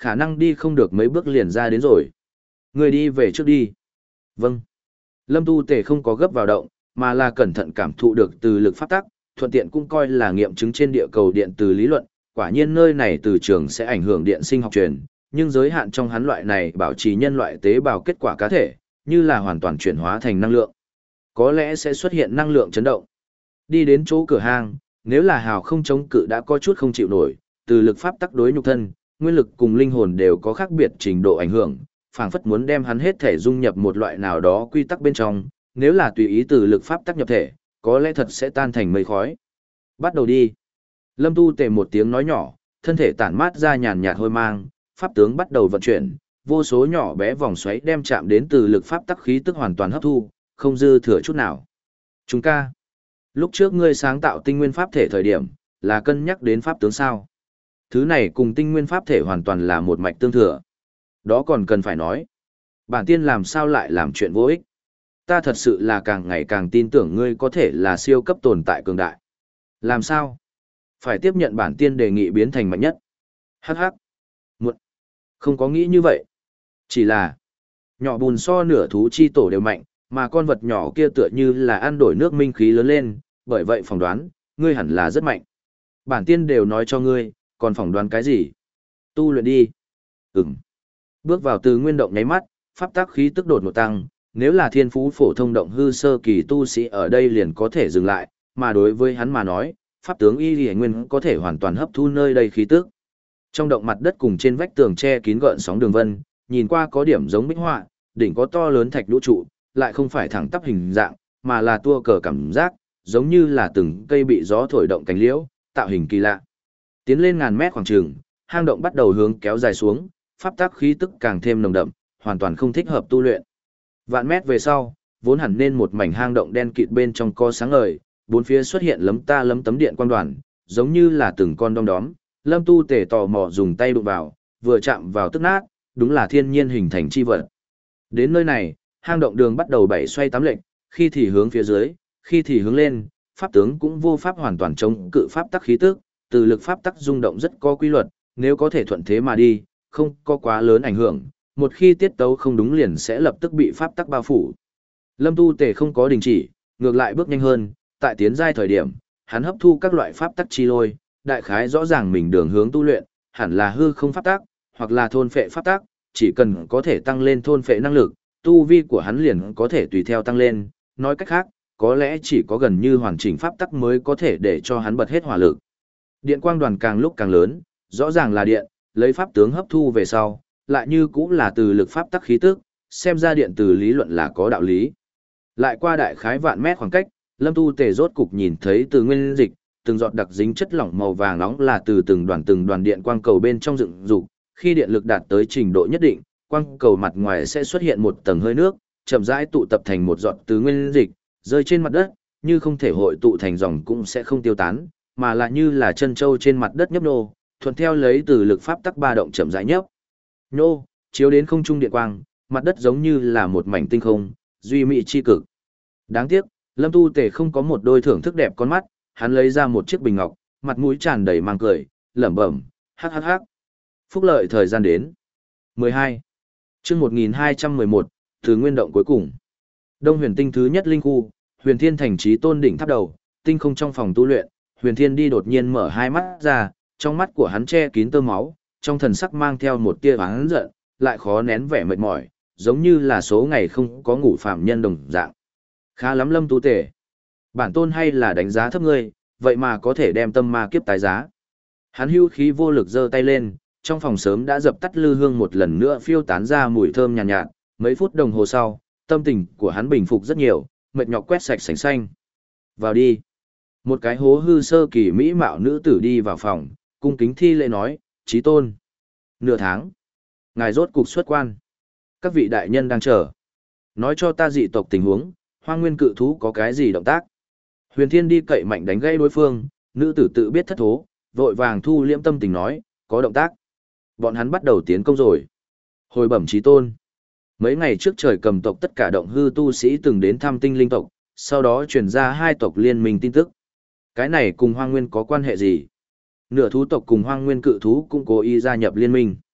khả năng đi không được mấy bước liền ra đến rồi. Người đi về trước đi. Vâng. Lâm Tu Tề không có gấp vào động, mà là cẩn thận cảm thụ được từ lực pháp tắc, thuận tiện cũng coi là nghiệm chứng trên địa cầu điện từ lý luận, quả nhiên nơi này từ trường sẽ ảnh hưởng điện sinh học truyền, nhưng giới hạn trong hắn loại này bảo trì nhân loại tế bào kết quả cá thể, như là hoàn toàn chuyển hóa thành năng lượng. Có lẽ sẽ xuất hiện năng lượng chấn động. Đi đến chỗ cửa hang, nếu là hào không chống cự đã có chút không chịu nổi, từ lực pháp tắc đối nhục thân, nguyên lực cùng linh hồn đều có khác biệt trình độ ảnh hưởng, phảng phất muốn đem hắn hết thể dung nhập một loại nào đó quy tắc bên trong, nếu là tùy ý từ lực pháp tắc nhập thể, có lẽ thật sẽ tan thành mây khói. Bắt đầu đi. Lâm Tu Tề một tiếng nói nhỏ, thân thể tản mát ra nhàn nhạt hôi mang, pháp tướng bắt đầu vận chuyển, vô số nhỏ bé vòng xoáy đem chạm đến từ lực pháp tắc khí tức hoàn toàn hấp thu, không dư thừa chút nào. Chúng ca, lúc trước ngươi sáng tạo tinh nguyên pháp thể thời điểm, là cân nhắc đến pháp tướng sao? Thứ này cùng tinh nguyên pháp thể hoàn toàn là một mạch tương thừa. Đó còn cần phải nói. Bản tiên làm sao lại làm chuyện vô ích? Ta thật sự là càng ngày càng tin tưởng ngươi có thể là siêu cấp tồn tại cường đại. Làm sao? Phải tiếp nhận bản tiên đề nghị biến thành mạnh nhất. Hắc hắc. Muộn. Không có nghĩ như vậy. Chỉ là, nhỏ bùn so nửa thú chi tổ đều mạnh, mà con vật nhỏ kia tựa như là ăn đổi nước minh khí lớn lên, bởi vậy phỏng đoán, ngươi hẳn là rất mạnh. Bản tiên đều nói cho ngươi, còn phỏng đoán cái gì? Tu luyện đi. Ừm. Bước vào từ nguyên động nháy mắt, pháp tác khí tức đột ngột tăng, nếu là thiên phú phổ thông động hư sơ kỳ tu sĩ ở đây liền có thể dừng lại, mà đối với hắn mà nói, pháp tướng y liễu nguyên có thể hoàn toàn hấp thu nơi đây khí tức. Trong động mặt đất cùng trên vách tường che kín gợn sóng đường vân, nhìn qua có điểm giống bích họa, đỉnh có to lớn thạch lũ trụ, lại không phải thẳng tắp hình dạng, mà là tua cờ cảm giác, giống như là từng cây bị gió thổi động cánh liễu, tạo hình kỳ lạ. Tiến lên ngàn mét khoảng trường, hang động bắt đầu hướng kéo dài xuống, pháp tác khí tức càng thêm nồng đậm, hoàn toàn không thích hợp tu luyện. Vạn mét về sau, vốn hẳn nên một mảnh hang động đen kịt bên trong có sáng ngời, bốn phía xuất hiện lấm ta lấm tấm điện quang đoàn, giống như là từng con đom đóm. Lâm Tu Tề tò mò dùng tay đụng vào, vừa chạm vào tức nát, đúng là thiên nhiên hình thành chi vật. Đến nơi này, hang động đường bắt đầu bảy xoay tám lệnh, khi thì hướng phía dưới, khi thì hướng lên, pháp tướng cũng vô pháp hoàn toàn chống cự pháp tắc khí tức, từ lực pháp tắc rung động rất có quy luật, nếu có thể thuận thế mà đi, không có quá lớn ảnh hưởng, một khi tiết tấu không đúng liền sẽ lập tức bị pháp tắc bao phủ. Lâm Tu Tề không có đình chỉ, ngược lại bước nhanh hơn, tại tiến giai thời điểm, hắn hấp thu các loại pháp tắc chi lôi, đại khái rõ ràng mình đường hướng tu luyện, hẳn là hư không pháp tắc, hoặc là thôn phệ pháp tắc, chỉ cần có thể tăng lên thôn phệ năng lực, tu vi của hắn liền có thể tùy theo tăng lên, nói cách khác, có lẽ chỉ có gần như hoàn chỉnh pháp tắc mới có thể để cho hắn bật hết hỏa lực. Điện quang đoàn càng lúc càng lớn, rõ ràng là điện, lấy pháp tướng hấp thu về sau, lại như cũng là từ lực pháp tắc khí tức, xem ra điện từ lý luận là có đạo lý. Lại qua đại khái vạn mét khoảng cách, Lâm Tu Tề rốt cục nhìn thấy từ nguyên dịch, từng giọt đặc dính chất lỏng màu vàng nóng là từ từng đoàn từng đoàn điện quang cầu bên trong dựng dục, khi điện lực đạt tới trình độ nhất định, quang cầu mặt ngoài sẽ xuất hiện một tầng hơi nước, chậm rãi tụ tập thành một giọt từ nguyên dịch, rơi trên mặt đất, như không thể hội tụ thành dòng cũng sẽ không tiêu tán, mà là như là chân châu trên mặt đất nhấp nô, thuận theo lấy từ lực pháp tắc ba động chậm rãi nhấp. Nhô, chiếu đến không trung điện quang, mặt đất giống như là một mảnh tinh không, duy mỹ chi cực. Đáng tiếc, Lâm Tu Tề không có một đôi thưởng thức đẹp con mắt, hắn lấy ra một chiếc bình ngọc, mặt mũi tràn đầy mang cười, lẩm bẩm, hắc hắc hắc. Phúc lợi thời gian đến. mười hai. Chương một nghìn hai trăm mười một, từ nguyên động cuối cùng. Đông Huyền Tinh thứ nhất linh khu, Huyền Thiên thành trí tôn đỉnh tháp đầu, tinh không trong phòng tu luyện, Huyền Thiên đi đột nhiên mở hai mắt ra, trong mắt của hắn che kín tơ máu, trong thần sắc mang theo một tia oán giận, lại khó nén vẻ mệt mỏi, giống như là số ngày không có ngủ phạm nhân đồng dạng. Khá lắm Lâm Tu Tề. Bản tôn hay là đánh giá thấp ngươi, vậy mà có thể đem tâm ma kiếp tái giá. Hắn hưu khí vô lực giơ tay lên, trong phòng sớm đã dập tắt lư hương một lần nữa phiêu tán ra mùi thơm nhàn nhạt, nhạt, mấy phút đồng hồ sau, tâm tình của hắn bình phục rất nhiều, mệt nhọc quét sạch sành xanh. Vào đi. Một cái hố hư sơ kỳ mỹ mạo nữ tử đi vào phòng, cung kính thi lễ nói, chí tôn. Nửa tháng. Ngài rốt cục xuất quan. Các vị đại nhân đang chờ. Nói cho ta dị tộc tình huống, Hoang Nguyên cự thú có cái gì động tác. Huyền Thiên đi cậy mạnh đánh gãy đối phương, nữ tử tự biết thất thố, vội vàng thu liễm tâm tình nói, có động tác. Bọn hắn bắt đầu tiến công rồi. Hồi bẩm chí tôn. Mấy ngày trước trời cầm tộc tất cả động hư tu sĩ từng đến thăm tinh linh tộc, sau đó truyền ra hai tộc liên minh tin tức. Cái này cùng Hoang Nguyên có quan hệ gì? Nửa thú tộc cùng Hoang Nguyên cự thú cũng cố ý gia nhập liên minh.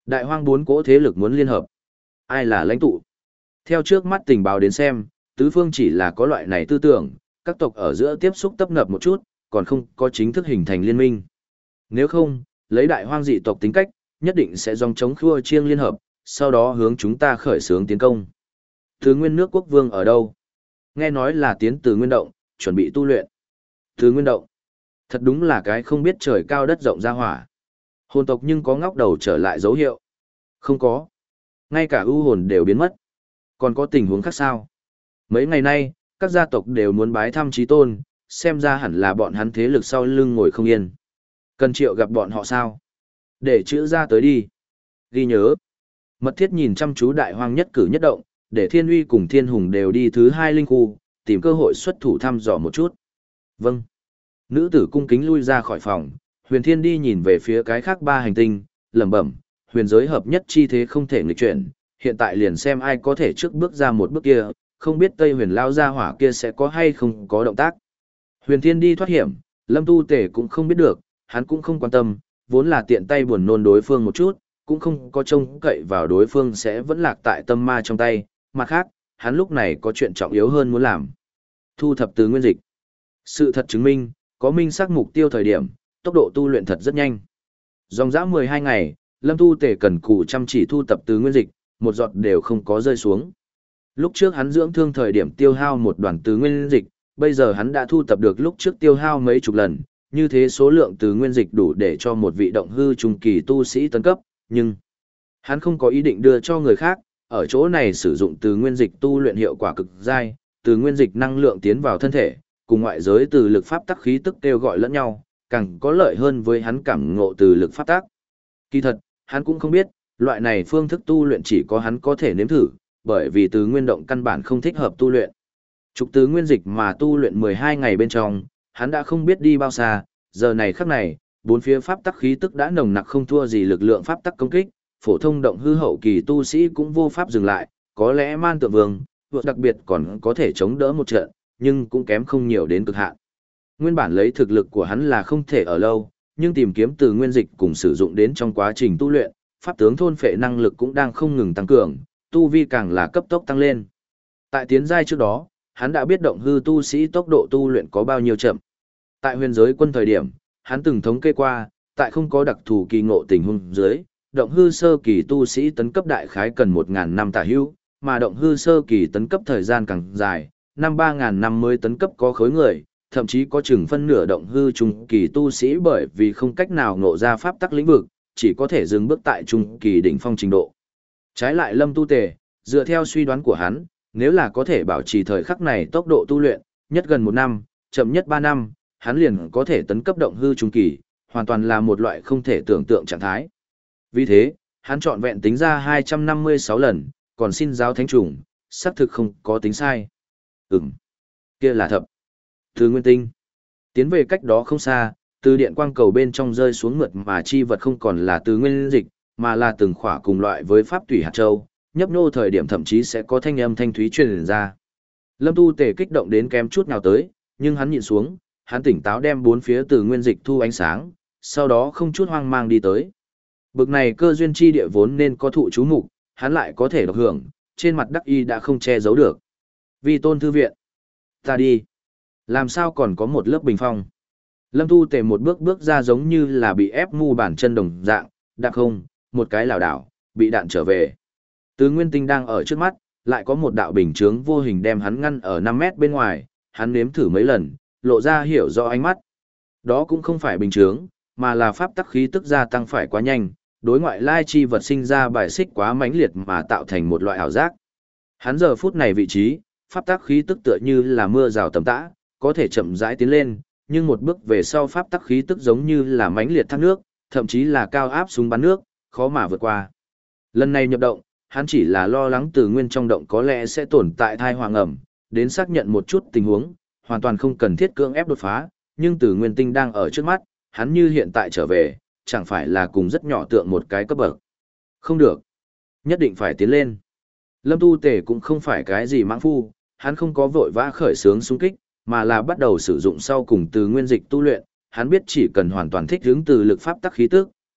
Đại hoang bốn cỗ thế lực muốn liên hợp. Ai là lãnh tụ? Theo trước mắt tình báo đến xem, tứ phương chỉ là có loại này tư tưởng, các tộc ở giữa tiếp xúc tấp nập một chút, còn không có chính thức hình thành liên minh. Nếu không, lấy đại hoang dị tộc tính cách, nhất định sẽ dòng chống khua chiêng liên hợp, sau đó hướng chúng ta khởi xướng tiến công. Từ nguyên nước quốc vương ở đâu? Nghe nói là tiến từ nguyên động, chuẩn bị tu luyện. Từ nguyên động. Thật đúng là cái không biết trời cao đất rộng ra hỏa. Hồn tộc nhưng có ngóc đầu trở lại dấu hiệu. Không có. Ngay cả ưu hồn đều biến mất. Còn có tình huống khác sao? Mấy ngày nay, các gia tộc đều muốn bái thăm chí tôn, xem ra hẳn là bọn hắn thế lực sau lưng ngồi không yên. Cần triệu gặp bọn họ sao? Để chữ ra tới đi. Ghi nhớ. Mật thiết nhìn chăm chú đại hoang nhất cử nhất động, để thiên uy cùng thiên hùng đều đi thứ hai linh khu, tìm cơ hội xuất thủ thăm dò một chút. Vâng. Nữ tử cung kính lui ra khỏi phòng, huyền thiên đi nhìn về phía cái khác ba hành tinh, lẩm bẩm, huyền giới hợp nhất chi thế không thể nghịch chuyển, hiện tại liền xem ai có thể trước bước ra một bước kia, không biết Tây huyền lao ra hỏa kia sẽ có hay không có động tác. Huyền thiên đi thoát hiểm, lâm tu tể cũng không biết được, hắn cũng không quan tâm, vốn là tiện tay buồn nôn đối phương một chút, cũng không có trông cậy vào đối phương sẽ vẫn lạc tại tâm ma trong tay, mặt khác, hắn lúc này có chuyện trọng yếu hơn muốn làm. Thu thập từ nguyên dịch. Sự thật chứng minh, có minh xác mục tiêu thời điểm, tốc độ tu luyện thật rất nhanh. Dòng dã mười hai ngày, Lâm Tu Tề cần cù chăm chỉ thu tập từ nguyên dịch, một giọt đều không có rơi xuống. Lúc trước hắn dưỡng thương thời điểm tiêu hao một đoàn từ nguyên dịch, bây giờ hắn đã thu tập được lúc trước tiêu hao mấy chục lần, như thế số lượng từ nguyên dịch đủ để cho một vị động hư trung kỳ tu sĩ tấn cấp, nhưng hắn không có ý định đưa cho người khác, ở chỗ này sử dụng từ nguyên dịch tu luyện hiệu quả cực dai, từ nguyên dịch năng lượng tiến vào thân thể, cùng ngoại giới từ lực pháp tắc khí tức kêu gọi lẫn nhau, càng có lợi hơn với hắn cảm ngộ từ lực pháp tắc. Kỳ thật, hắn cũng không biết, loại này phương thức tu luyện chỉ có hắn có thể nếm thử, bởi vì từ nguyên động căn bản không thích hợp tu luyện. Trục từ nguyên dịch mà tu luyện mười hai ngày bên trong, hắn đã không biết đi bao xa, giờ này khắc này, bốn phía pháp tắc khí tức đã nồng nặc không thua gì lực lượng pháp tắc công kích, phổ thông động hư hậu kỳ tu sĩ cũng vô pháp dừng lại, có lẽ man tượng vương, vượt đặc biệt còn có thể chống đỡ một trận, nhưng cũng kém không nhiều đến cực hạn. Nguyên bản lấy thực lực của hắn là không thể ở lâu, nhưng tìm kiếm từ nguyên dịch cùng sử dụng đến trong quá trình tu luyện, pháp tướng thôn phệ năng lực cũng đang không ngừng tăng cường, tu vi càng là cấp tốc tăng lên. Tại tiến giai trước đó, hắn đã biết động hư tu sĩ tốc độ tu luyện có bao nhiêu chậm. Tại huyền giới quân thời điểm, hắn từng thống kê qua, tại không có đặc thù kỳ ngộ tình huống dưới, động hư sơ kỳ tu sĩ tấn cấp đại khái cần một nghìn năm tả hữu, mà động hư sơ kỳ tấn cấp thời gian càng dài, năm ba nghìn năm mới tấn cấp có khối người, thậm chí có chừng phân nửa động hư trung kỳ tu sĩ bởi vì không cách nào ngộ ra pháp tắc lĩnh vực, chỉ có thể dừng bước tại trung kỳ đỉnh phong trình độ. Trái lại Lâm Tu Tề, dựa theo suy đoán của hắn, nếu là có thể bảo trì thời khắc này tốc độ tu luyện, nhất gần một năm, chậm nhất ba năm, hắn liền có thể tấn cấp động hư trung kỳ, hoàn toàn là một loại không thể tưởng tượng trạng thái. Vì thế, hắn chọn vẹn tính ra hai trăm năm mươi sáu lần, còn xin giáo thánh trùng, xác thực không có tính sai. Ừm, kia là thập. Từ nguyên tinh. Tiến về cách đó không xa, từ điện quang cầu bên trong rơi xuống mượt mà chi vật không còn là từ nguyên dịch, mà là từng khỏa cùng loại với pháp tủy hạt châu, nhấp nô thời điểm thậm chí sẽ có thanh âm thanh thúy truyền ra. Lâm Tu Tề kích động đến kém chút nào tới, nhưng hắn nhịn xuống, hắn tỉnh táo đem bốn phía từ nguyên dịch thu ánh sáng, sau đó không chút hoang mang đi tới. Bực này cơ duyên chi địa vốn nên có thụ chú mục, hắn lại có thể độc hưởng, trên mặt đắc y đã không che giấu được. Vi tôn thư viện. Ta đi. Làm sao còn có một lớp bình phong? Lâm Tu Tề một bước bước ra giống như là bị ép mu bàn chân đồng dạng, đạp không, một cái lảo đảo, bị đạn trở về. Từ nguyên tinh đang ở trước mắt, lại có một đạo bình chướng vô hình đem hắn ngăn ở năm mét bên ngoài, hắn nếm thử mấy lần, lộ ra hiểu rõ ánh mắt. Đó cũng không phải bình chướng, mà là pháp tắc khí tức gia tăng phải quá nhanh, đối ngoại lai chi vật sinh ra bài xích quá mãnh liệt mà tạo thành một loại ảo giác. Hắn giờ phút này vị trí, pháp tắc khí tức tựa như là mưa rào tầm tã, có thể chậm rãi tiến lên, nhưng một bước về sau pháp tắc khí tức giống như là mãnh liệt thác nước, thậm chí là cao áp súng bắn nước, khó mà vượt qua. Lần này nhập động, hắn chỉ là lo lắng từ nguyên trong động có lẽ sẽ tồn tại thai hoàng ẩm, đến xác nhận một chút tình huống, hoàn toàn không cần thiết cưỡng ép đột phá, nhưng từ nguyên tinh đang ở trước mắt, hắn như hiện tại trở về, chẳng phải là cùng rất nhỏ tượng một cái cấp bậc. Không được. Nhất định phải tiến lên. Lâm Tu Tề cũng không phải cái gì mãng phu, hắn không có vội vã khởi xướng xung kích, mà là bắt đầu sử dụng sau cùng từ nguyên dịch tu luyện, hắn biết chỉ cần hoàn toàn thích ứng từ lực pháp tắc khí tức,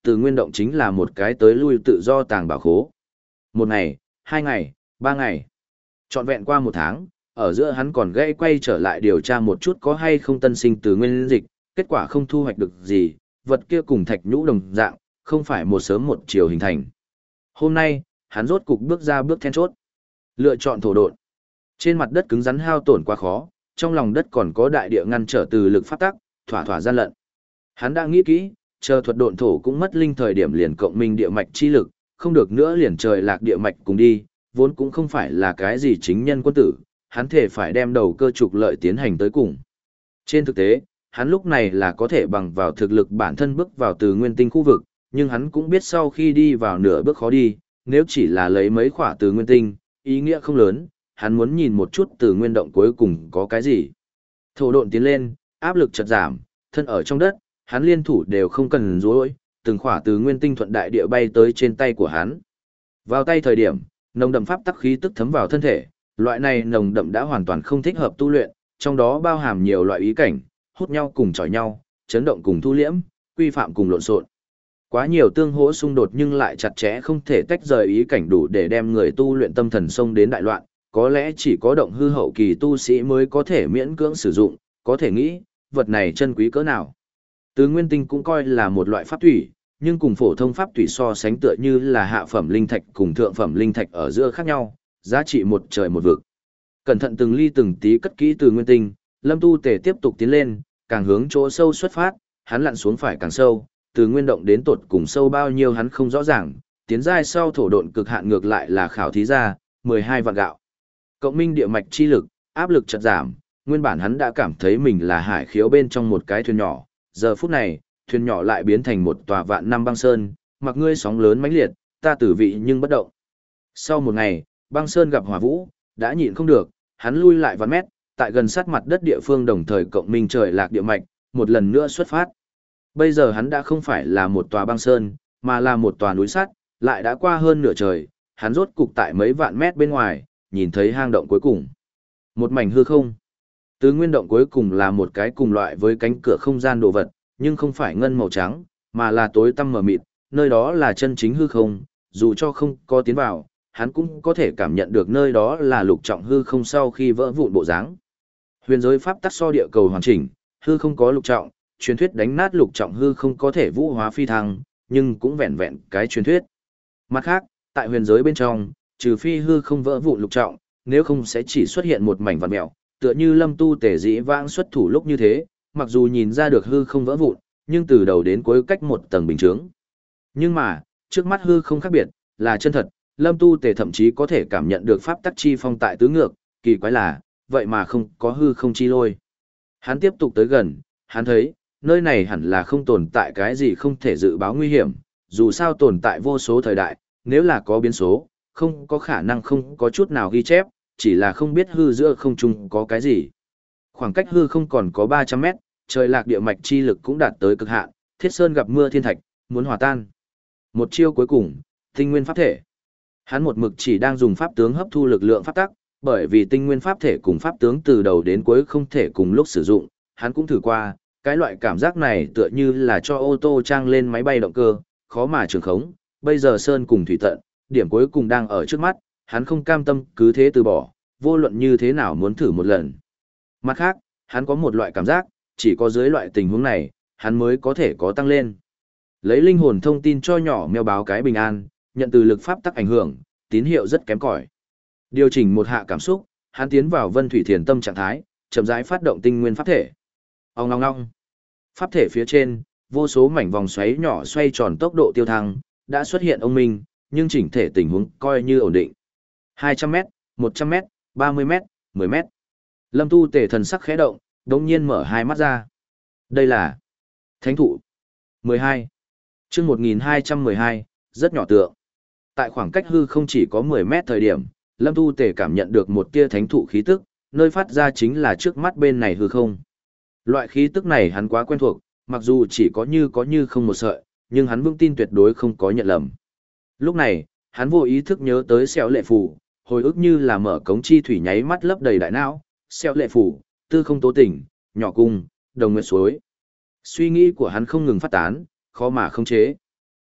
từ nguyên động chính là một cái tới lui tự do tàng bảo khố. Một ngày, hai ngày, ba ngày. Trọn vẹn qua một tháng, ở giữa hắn còn gãy quay trở lại điều tra một chút có hay không tân sinh từ nguyên dịch, kết quả không thu hoạch được gì, vật kia cùng thạch nhũ đồng dạng, không phải một sớm một chiều hình thành. Hôm nay, hắn rốt cục bước ra bước then chốt. Lựa chọn thổ độn. Trên mặt đất cứng rắn hao tổn quá khó, trong lòng đất còn có đại địa ngăn trở từ lực pháp tắc, thỏa thỏa gian lận. Hắn đã nghĩ kỹ, chờ thuật độn thổ cũng mất linh thời điểm liền cộng minh địa mạch chi lực, không được nữa liền trời lạc địa mạch cùng đi, vốn cũng không phải là cái gì chính nhân quân tử, hắn thể phải đem đầu cơ trục lợi tiến hành tới cùng. Trên thực tế, hắn lúc này là có thể bằng vào thực lực bản thân bước vào từ nguyên tinh khu vực, nhưng hắn cũng biết sau khi đi vào nửa bước khó đi, nếu chỉ là lấy mấy khỏa từ nguyên tinh, ý nghĩa không lớn, hắn muốn nhìn một chút từ nguyên động cuối cùng có cái gì. Thổ độn tiến lên, áp lực chợt giảm, thân ở trong đất, hắn liên thủ đều không cần rối, từng khỏa từ nguyên tinh thuận đại địa bay tới trên tay của hắn. Vào tay thời điểm, nồng đậm pháp tắc khí tức thấm vào thân thể, loại này nồng đậm đã hoàn toàn không thích hợp tu luyện, trong đó bao hàm nhiều loại ý cảnh, hút nhau cùng chọi nhau, chấn động cùng thu liễm, quy phạm cùng lộn xộn. Quá nhiều tương hỗ xung đột nhưng lại chặt chẽ không thể tách rời ý cảnh đủ để đem người tu luyện tâm thần xông đến đại loạn, có lẽ chỉ có động hư hậu kỳ tu sĩ mới có thể miễn cưỡng sử dụng, có thể nghĩ, vật này chân quý cỡ nào. Từ nguyên tinh cũng coi là một loại pháp thủy, nhưng cùng phổ thông pháp thủy so sánh tựa như là hạ phẩm linh thạch cùng thượng phẩm linh thạch ở giữa khác nhau, giá trị một trời một vực. Cẩn thận từng ly từng tí cất kỹ từ nguyên tinh, Lâm Tu Tề tiếp tục tiến lên, càng hướng chỗ sâu xuất phát, hắn lặn xuống phải càng sâu, từ nguyên động đến tột cùng sâu bao nhiêu hắn không rõ ràng, tiến giai sau thổ độn cực hạn ngược lại là khảo thí ra, mười hai vạn gạo. Cộng minh địa mạch chi lực, áp lực chợt giảm, nguyên bản hắn đã cảm thấy mình là hải khiếu bên trong một cái thuyền nhỏ, giờ phút này, thuyền nhỏ lại biến thành một tòa vạn năm băng sơn, mặc ngươi sóng lớn mãnh liệt, ta tử vị nhưng bất động. Sau một ngày, băng sơn gặp hỏa vũ, đã nhịn không được, hắn lui lại vạn mét, tại gần sát mặt đất địa phương đồng thời cộng minh trời lạc địa mạch, một lần nữa xuất phát. Bây giờ hắn đã không phải là một tòa băng sơn, mà là một tòa núi sắt, lại đã qua hơn nửa trời, hắn rốt cục tại mấy vạn mét bên ngoài, nhìn thấy hang động cuối cùng. Một mảnh hư không. Từ nguyên động cuối cùng là một cái cùng loại với cánh cửa không gian đồ vật, nhưng không phải ngân màu trắng, mà là tối tăm mờ mịt, nơi đó là chân chính hư không, dù cho không có tiến vào, hắn cũng có thể cảm nhận được nơi đó là lục trọng hư không sau khi vỡ vụn bộ dáng. Huyền giới pháp tắc so địa cầu hoàn chỉnh, hư không có lục trọng, truyền thuyết đánh nát lục trọng hư không có thể vũ hóa phi thăng, nhưng cũng vẹn vẹn cái truyền thuyết. Mặt khác, tại huyền giới bên trong, trừ phi hư không vỡ vụn lục trọng, nếu không sẽ chỉ xuất hiện một mảnh vằn mèo, tựa như Lâm Tu Tề dĩ vãng xuất thủ lúc như thế, mặc dù nhìn ra được hư không vỡ vụn, nhưng từ đầu đến cuối cách một tầng bình chướng. Nhưng mà, trước mắt hư không khác biệt, là chân thật, Lâm Tu Tề thậm chí có thể cảm nhận được pháp tắc chi phong tại tứ ngược, kỳ quái là, vậy mà không có hư không chi lôi. Hắn tiếp tục tới gần, hắn thấy, nơi này hẳn là không tồn tại cái gì không thể dự báo nguy hiểm, dù sao tồn tại vô số thời đại, nếu là có biến số, không có khả năng không có chút nào ghi chép, chỉ là không biết hư giữa không trung có cái gì. Khoảng cách hư không còn có ba trăm mét, trời lạc địa mạch chi lực cũng đạt tới cực hạn, Thiết Sơn gặp mưa thiên thạch, muốn hòa tan. Một chiêu cuối cùng, tinh nguyên pháp thể. Hắn một mực chỉ đang dùng pháp tướng hấp thu lực lượng pháp tắc, bởi vì tinh nguyên pháp thể cùng pháp tướng từ đầu đến cuối không thể cùng lúc sử dụng, hắn cũng thử qua, cái loại cảm giác này tựa như là cho ô tô trang lên máy bay động cơ, khó mà trường khống, bây giờ Sơn cùng thủy tận, điểm cuối cùng đang ở trước mắt, hắn không cam tâm cứ thế từ bỏ, vô luận như thế nào muốn thử một lần. Mặt khác, hắn có một loại cảm giác, chỉ có dưới loại tình huống này, hắn mới có thể có tăng lên. Lấy linh hồn thông tin cho nhỏ mèo báo cái bình an, nhận từ lực pháp tắc ảnh hưởng, tín hiệu rất kém cỏi. Điều chỉnh một hạ cảm xúc, hắn tiến vào vân thủy thiền tâm trạng thái, chậm rãi phát động tinh nguyên pháp thể. Ong ong ong. Pháp thể phía trên, vô số mảnh vòng xoáy nhỏ xoay tròn tốc độ tiêu thăng, đã xuất hiện ông minh, nhưng chỉnh thể tình huống coi như ổn định. hai trăm mét, một trăm mét, ba mươi mét, mười mét. Lâm Tu Tề thần sắc khẽ động, đột nhiên mở hai mắt ra. Đây là Thánh thụ. mười hai. Chương một nghìn hai trăm mười hai, rất nhỏ tượng. Tại khoảng cách hư không chỉ có mười mét thời điểm, Lâm Tu Tề cảm nhận được một tia thánh thụ khí tức, nơi phát ra chính là trước mắt bên này hư không. Loại khí tức này hắn quá quen thuộc, mặc dù chỉ có như có như không một sợi, nhưng hắn vững tin tuyệt đối không có nhận lầm. Lúc này, hắn vô ý thức nhớ tới Xẻo Lệ Phủ, hồi ức như là mở cống chi thủy nháy mắt lấp đầy đại não, Xẻo Lệ Phủ, Tư Không Tố Tỉnh, Nhỏ Cung, Đồng Nguyệt Suối. Suy nghĩ của hắn không ngừng phát tán, khó mà không chế.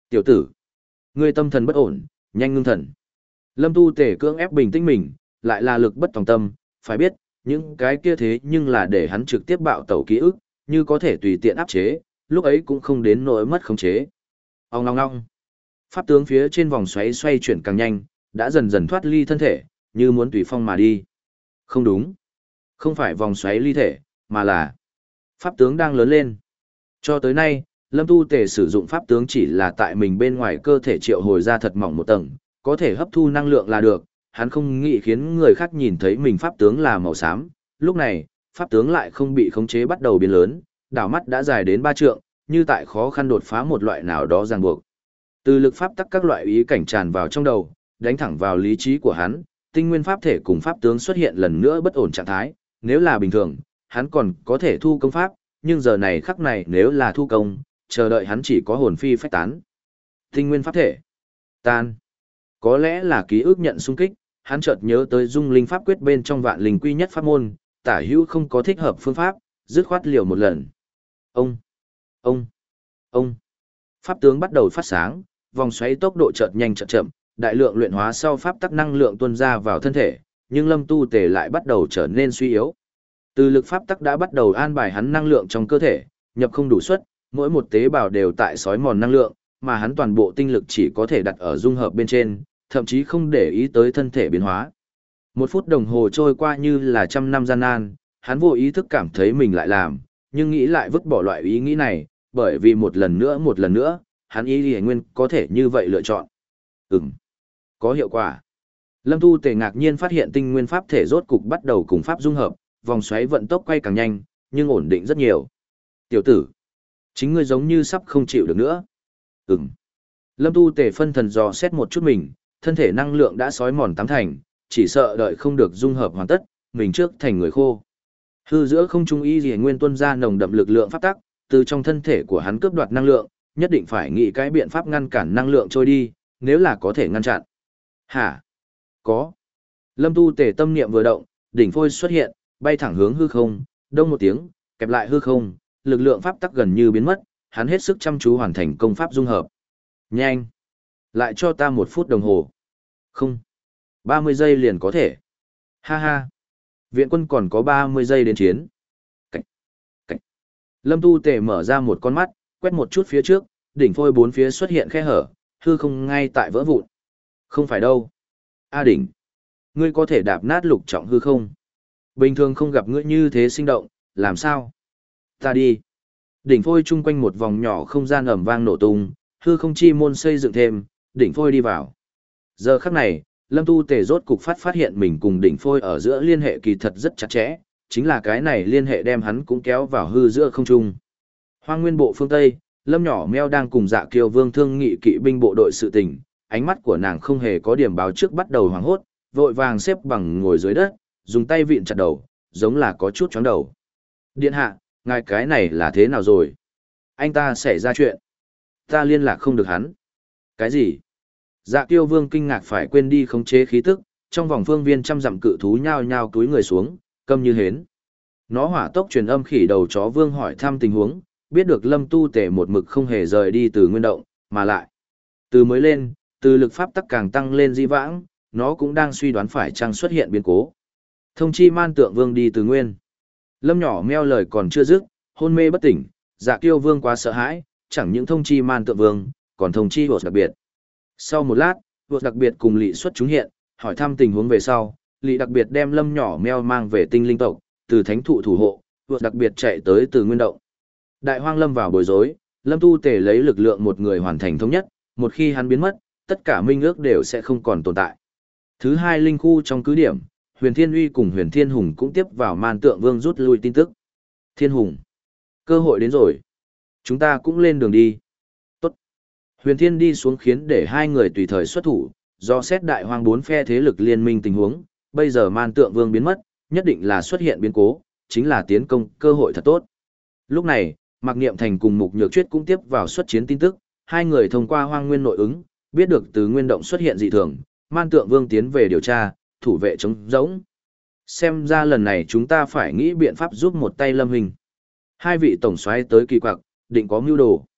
Tiểu tử, ngươi tâm thần bất ổn, nhanh ngưng thần. Lâm Tu Tề cưỡng ép bình tĩnh mình, lại là lực bất tòng tâm, phải biết, những cái kia thế nhưng là để hắn trực tiếp bạo tẩu ký ức, như có thể tùy tiện áp chế, lúc ấy cũng không đến nỗi mất khống chế. Ong ong ong. Pháp tướng phía trên vòng xoáy xoay chuyển càng nhanh, đã dần dần thoát ly thân thể, như muốn tùy phong mà đi. Không đúng. Không phải vòng xoáy ly thể, mà là pháp tướng đang lớn lên. Cho tới nay, Lâm Tu Tề sử dụng pháp tướng chỉ là tại mình bên ngoài cơ thể triệu hồi ra thật mỏng một tầng, có thể hấp thu năng lượng là được, hắn không nghĩ khiến người khác nhìn thấy mình pháp tướng là màu xám. Lúc này, pháp tướng lại không bị khống chế bắt đầu biến lớn, đảo mắt đã dài đến ba trượng, như tại khó khăn đột phá một loại nào đó ràng buộc. Từ lực pháp tắc các loại ý cảnh tràn vào trong đầu, đánh thẳng vào lý trí của hắn, tinh nguyên pháp thể cùng pháp tướng xuất hiện lần nữa bất ổn trạng thái, nếu là bình thường, hắn còn có thể thu công pháp, nhưng giờ này khắc này nếu là thu công, chờ đợi hắn chỉ có hồn phi phách tán. Tinh nguyên pháp thể tan. Có lẽ là ký ức nhận xung kích, hắn chợt nhớ tới Dung Linh pháp quyết bên trong Vạn Linh quy nhất pháp môn, tả hữu không có thích hợp phương pháp, dứt khoát liều một lần. Ông, ông, ông. Pháp tướng bắt đầu phát sáng, vòng xoáy tốc độ chợt nhanh chợt chậm, đại lượng luyện hóa sau pháp tắc năng lượng tuôn ra vào thân thể, nhưng Lâm Tu Tề lại bắt đầu trở nên suy yếu. Từ lực pháp tắc đã bắt đầu an bài hắn năng lượng trong cơ thể, nhập không đủ suất, mỗi một tế bào đều tại sói mòn năng lượng, mà hắn toàn bộ tinh lực chỉ có thể đặt ở dung hợp bên trên, thậm chí không để ý tới thân thể biến hóa. Một phút đồng hồ trôi qua như là trăm năm gian nan, hắn vô ý thức cảm thấy mình lại làm, nhưng nghĩ lại vứt bỏ loại ý nghĩ này, bởi vì một lần nữa một lần nữa, hắn ý lý nguyên có thể như vậy lựa chọn. Ừm, có hiệu quả. Lâm Tu Tề ngạc nhiên phát hiện tinh nguyên pháp thể rốt cục bắt đầu cùng pháp dung hợp, vòng xoáy vận tốc quay càng nhanh, nhưng ổn định rất nhiều. Tiểu tử, chính ngươi giống như sắp không chịu được nữa. Ừm. Lâm Tu Tề phân thần dò xét một chút mình, thân thể năng lượng đã sói mòn tám thành, chỉ sợ đợi không được dung hợp hoàn tất, mình trước thành người khô. Hư giữa không trung y liễu nguyên tuôn ra nồng đậm lực lượng pháp tắc, từ trong thân thể của hắn cướp đoạt năng lượng, nhất định phải nghĩ cái biện pháp ngăn cản năng lượng trôi đi, nếu là có thể ngăn chặn. Hả? Có. Lâm Tu Tề tâm niệm vừa động, đỉnh phôi xuất hiện, bay thẳng hướng hư không, đông một tiếng, kẹp lại hư không, lực lượng pháp tắc gần như biến mất, hắn hết sức chăm chú hoàn thành công pháp dung hợp. Nhanh! Lại cho ta một phút đồng hồ. Không. ba mươi giây liền có thể. Ha ha. Viện quân còn có ba mươi giây đến chiến. Cảnh. Cảnh. Lâm Tu Tề mở ra một con mắt, quét một chút phía trước, đỉnh phôi bốn phía xuất hiện khe hở, hư không ngay tại vỡ vụn. Không phải đâu. A đỉnh. Ngươi có thể đạp nát lục trọng hư không? Bình thường không gặp ngươi như thế sinh động, làm sao? Ta đi. Đỉnh phôi chung quanh một vòng nhỏ không gian ầm vang nổ tung, hư không chi môn xây dựng thêm, đỉnh phôi đi vào. Giờ khắc này, Lâm Tu Tề rốt cục phát phát hiện mình cùng đỉnh phôi ở giữa liên hệ kỳ thật rất chặt chẽ, chính là cái này liên hệ đem hắn cũng kéo vào hư giữa không trung. Hoang Nguyên bộ phương Tây, Lâm nhỏ meo đang cùng Dạ Kiều Vương thương nghị kỵ binh bộ đội sự tình, ánh mắt của nàng không hề có điểm báo trước bắt đầu hoảng hốt, vội vàng xếp bằng ngồi dưới đất, dùng tay vịn chặt đầu, giống là có chút chóng đầu. Điện hạ, ngài cái này là thế nào rồi? Anh ta xảy ra chuyện. Ta liên lạc không được hắn. Cái gì? Dạ Kiêu Vương kinh ngạc phải quên đi khống chế khí tức, trong vòng phương viên trăm dặm cự thú nhao nhao túi người xuống, câm như hến. Nó hỏa tốc truyền âm khỉ đầu chó Vương hỏi thăm tình huống, biết được Lâm Tu Tề một mực không hề rời đi từ nguyên động, mà lại. Từ mới lên, từ lực pháp tắc càng tăng lên di vãng, nó cũng đang suy đoán phải chăng xuất hiện biến cố. Thông chi Man Tượng Vương đi từ nguyên. Lâm nhỏ meo lời còn chưa dứt, hôn mê bất tỉnh, Dạ Kiêu Vương quá sợ hãi, chẳng những thông chi Man Tượng Vương, còn thông chi vột đặc biệt. Sau một lát, vột đặc biệt cùng Lị xuất chúng hiện, hỏi thăm tình huống về sau, Lị đặc biệt đem Lâm nhỏ meo mang về tinh linh tộc, từ thánh thụ thủ hộ, vột đặc biệt chạy tới từ nguyên động. Đại hoang Lâm vào bối rối, Lâm Tu Tề lấy lực lượng một người hoàn thành thống nhất, một khi hắn biến mất, tất cả minh ước đều sẽ không còn tồn tại. Thứ hai linh khu trong cứ điểm, Huyền Thiên Uy cùng Huyền Thiên Hùng cũng tiếp vào Man Tượng Vương rút lui tin tức. Thiên Hùng, cơ hội đến rồi. Chúng ta cũng lên đường đi. Tốt. Huyền Thiên đi xuống khiến để hai người tùy thời xuất thủ, do xét đại hoang bốn phe thế lực liên minh tình huống, bây giờ Man Tượng Vương biến mất, nhất định là xuất hiện biến cố, chính là tiến công cơ hội thật tốt. Lúc này, Mạc Niệm Thành cùng Mục Nhược Chuyết cũng tiếp vào xuất chiến tin tức, hai người thông qua hoang nguyên nội ứng, biết được từ nguyên động xuất hiện dị thường, Man Tượng Vương tiến về điều tra, thủ vệ chống rỗng. Xem ra lần này chúng ta phải nghĩ biện pháp giúp một tay Lâm Hình. Hai vị tổng soái tới kỳ quặc, định có mưu đồ.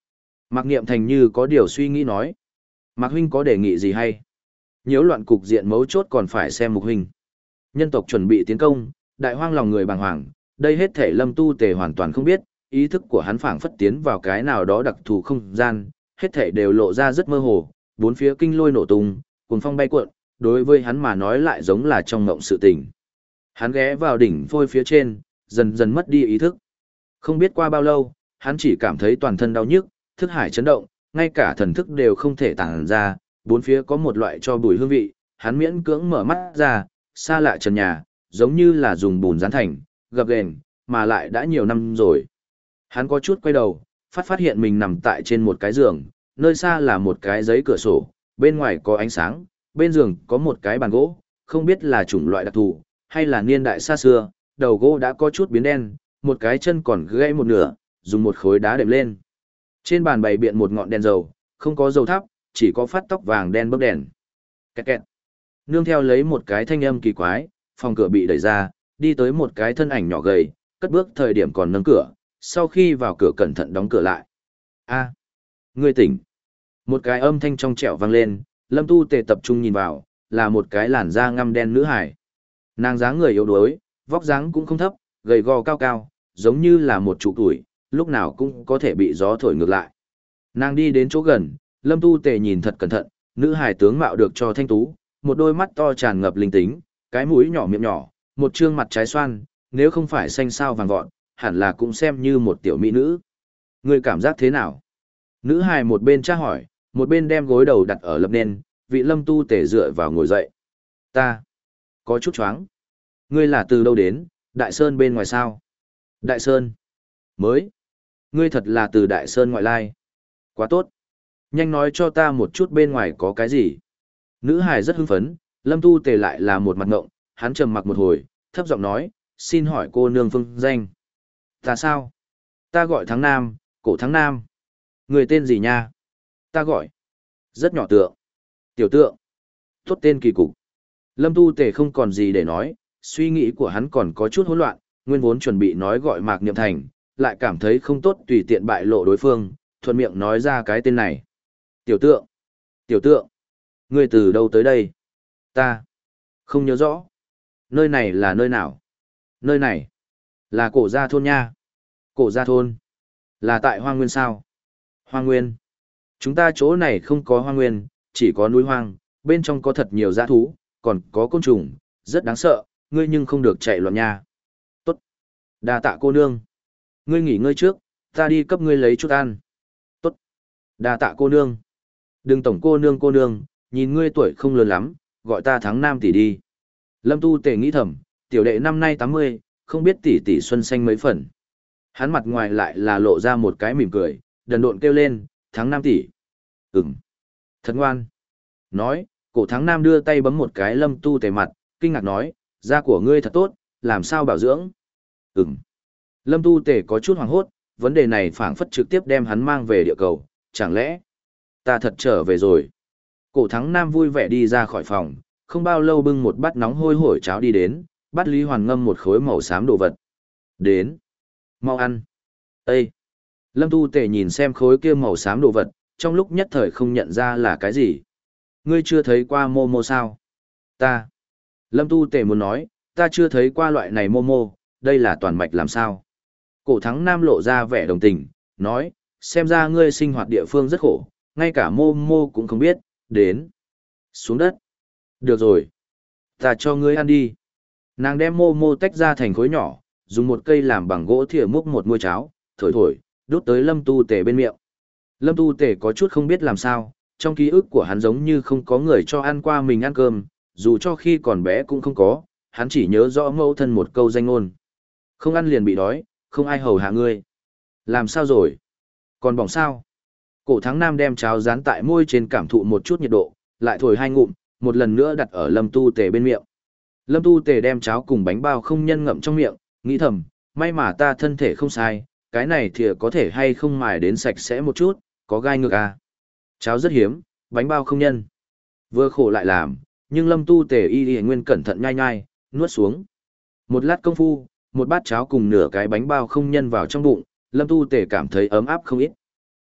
Mạc Niệm Thành như có điều suy nghĩ nói. Mạc huynh có đề nghị gì hay? Nhiễu loạn cục diện mấu chốt còn phải xem Mục huynh. Nhân tộc chuẩn bị tiến công, đại hoang lòng người bàng hoàng, đây hết thể Lâm Tu Tề hoàn toàn không biết, ý thức của hắn phảng phất tiến vào cái nào đó đặc thù không gian, hết thể đều lộ ra rất mơ hồ, bốn phía kinh lôi nổ tung, cuồng phong bay cuộn, đối với hắn mà nói lại giống là trong ngộng sự tình. Hắn ghé vào đỉnh phôi phía trên, dần dần mất đi ý thức. Không biết qua bao lâu, hắn chỉ cảm thấy toàn thân đau nhức, thức hải chấn động, ngay cả thần thức đều không thể tản ra, bốn phía có một loại cho bùi hương vị, hắn miễn cưỡng mở mắt ra, xa lạ trần nhà, giống như là dùng bùn dán thành, gập ghềnh, mà lại đã nhiều năm rồi. Hắn có chút quay đầu, phát phát hiện mình nằm tại trên một cái giường, nơi xa là một cái giấy cửa sổ, bên ngoài có ánh sáng, bên giường có một cái bàn gỗ, không biết là chủng loại đặc thù, hay là niên đại xa xưa, đầu gỗ đã có chút biến đen, một cái chân còn gãy một nửa, dùng một khối đá đệm lên. Trên bàn bày biện một ngọn đèn dầu, không có dầu thắp, chỉ có phát tóc vàng đen bấc đèn. Kẹt kẹt. Nương theo lấy một cái thanh âm kỳ quái, phòng cửa bị đẩy ra, đi tới một cái thân ảnh nhỏ gầy, cất bước thời điểm còn nâng cửa, sau khi vào cửa cẩn thận đóng cửa lại. A, ngươi tỉnh. Một cái âm thanh trong trẻo vang lên, Lâm Tu Tề tập trung nhìn vào, là một cái làn da ngăm đen nữ hải. Nàng dáng người yếu đuối, vóc dáng cũng không thấp, gầy gò cao cao, giống như là một trụ tuổi, lúc nào cũng có thể bị gió thổi ngược lại. Nàng đi đến chỗ gần, Lâm Tu Tề nhìn thật cẩn thận, nữ hải tướng mạo được cho thanh tú, một đôi mắt to tràn ngập linh tính, cái mũi nhỏ miệng nhỏ, một trương mặt trái xoan, nếu không phải xanh sao vàng vọt, hẳn là cũng xem như một tiểu mỹ nữ. Ngươi cảm giác thế nào? Nữ hài một bên tra hỏi, một bên đem gối đầu đặt ở lập nền, vị Lâm Tu Tề dựa vào ngồi dậy. Ta có chút choáng. Ngươi là từ đâu đến, Đại Sơn bên ngoài sao? Đại Sơn? Mới? Ngươi thật là từ Đại Sơn ngoại lai. Quá tốt. Nhanh nói cho ta một chút bên ngoài có cái gì. Nữ hài rất hưng phấn, Lâm Tu Tề lại là một mặt ngộng, hắn trầm mặc một hồi, thấp giọng nói, xin hỏi cô nương phương danh. Ta sao? Ta gọi Thắng Nam, Cổ Thắng Nam. Người tên gì nha? Ta gọi. Rất nhỏ tượng. Tiểu tượng. Tốt tên kỳ cục. Lâm Tu Tề không còn gì để nói, suy nghĩ của hắn còn có chút hỗn loạn, nguyên vốn chuẩn bị nói gọi Mạc Niệm Thành, lại cảm thấy không tốt tùy tiện bại lộ đối phương, thuận miệng nói ra cái tên này. Tiểu tượng. Tiểu tượng. Ngươi từ đâu tới đây? Ta. Không nhớ rõ. Nơi này là nơi nào? Nơi này. Là Cổ Gia Thôn nha. Cổ Gia Thôn. Là tại Hoang Nguyên sao? Hoang Nguyên. Chúng ta chỗ này không có hoang nguyên, chỉ có núi hoang, bên trong có thật nhiều dã thú, còn có côn trùng, rất đáng sợ, ngươi nhưng không được chạy loạn nha. Tốt. Đa tạ cô nương. Ngươi nghỉ ngơi trước, ta đi cấp ngươi lấy chút ăn. Tốt. Đa tạ cô nương. Đừng tổng cô nương cô nương, nhìn ngươi tuổi không lớn lắm, gọi ta Thắng Nam tỷ đi. Lâm Tu Tề nghĩ thầm, tiểu đệ năm nay tám mươi, không biết tỷ tỷ xuân xanh mấy phần. Hắn mặt ngoài lại là lộ ra một cái mỉm cười, đần độn kêu lên, Thắng Nam tỷ. Ừm. Thật ngoan. Nói, Cổ Thắng Nam đưa tay bấm một cái Lâm Tu Tề mặt, kinh ngạc nói, da của ngươi thật tốt, làm sao bảo dưỡng? Ừm. Lâm Tu Tề có chút hoảng hốt, vấn đề này phảng phất trực tiếp đem hắn mang về địa cầu, chẳng lẽ ta thật trở về rồi? Cổ Thắng Nam vui vẻ đi ra khỏi phòng, không bao lâu bưng một bát nóng hôi hổi cháo đi đến, bát Lý Hoàn ngâm một khối màu xám đồ vật. Đến. Mau ăn. Ê! Lâm Tu Tề nhìn xem khối kia màu xám đồ vật, trong lúc nhất thời không nhận ra là cái gì. Ngươi chưa thấy qua Momo sao? Ta. Lâm Tu Tề muốn nói, ta chưa thấy qua loại này Momo, đây là toàn mạch làm sao? Cổ Thắng Nam lộ ra vẻ đồng tình, nói, xem ra ngươi sinh hoạt địa phương rất khổ, ngay cả Momo cũng không biết, đến. Xuống đất. Được rồi. Ta cho ngươi ăn đi. Nàng đem Momo tách ra thành khối nhỏ, dùng một cây làm bằng gỗ thìa múc một muôi cháo, thổi thổi, đút tới Lâm Tu Tề bên miệng. Lâm Tu Tề có chút không biết làm sao, trong ký ức của hắn giống như không có người cho ăn qua mình ăn cơm, dù cho khi còn bé cũng không có, hắn chỉ nhớ rõ mẫu thân một câu danh ngôn. Không ăn liền bị đói, không ai hầu hạ ngươi. Làm sao rồi? Còn bỏng sao? Cổ Thắng Nam đem cháo dán tại môi trên cảm thụ một chút nhiệt độ, lại thổi hai ngụm, một lần nữa đặt ở Lâm Tu Tề bên miệng. Lâm Tu Tề đem cháo cùng bánh bao không nhân ngậm trong miệng, nghĩ thầm, may mà ta thân thể không sai, cái này thì có thể hay không mài đến sạch sẽ một chút, có gai ngược à. Cháo rất hiếm, bánh bao không nhân. Vừa khổ lại làm, nhưng Lâm Tu Tề y y nguyên cẩn thận nhai nhai, nuốt xuống. Một lát công phu, một bát cháo cùng nửa cái bánh bao không nhân vào trong bụng, Lâm Tu Tề cảm thấy ấm áp không ít.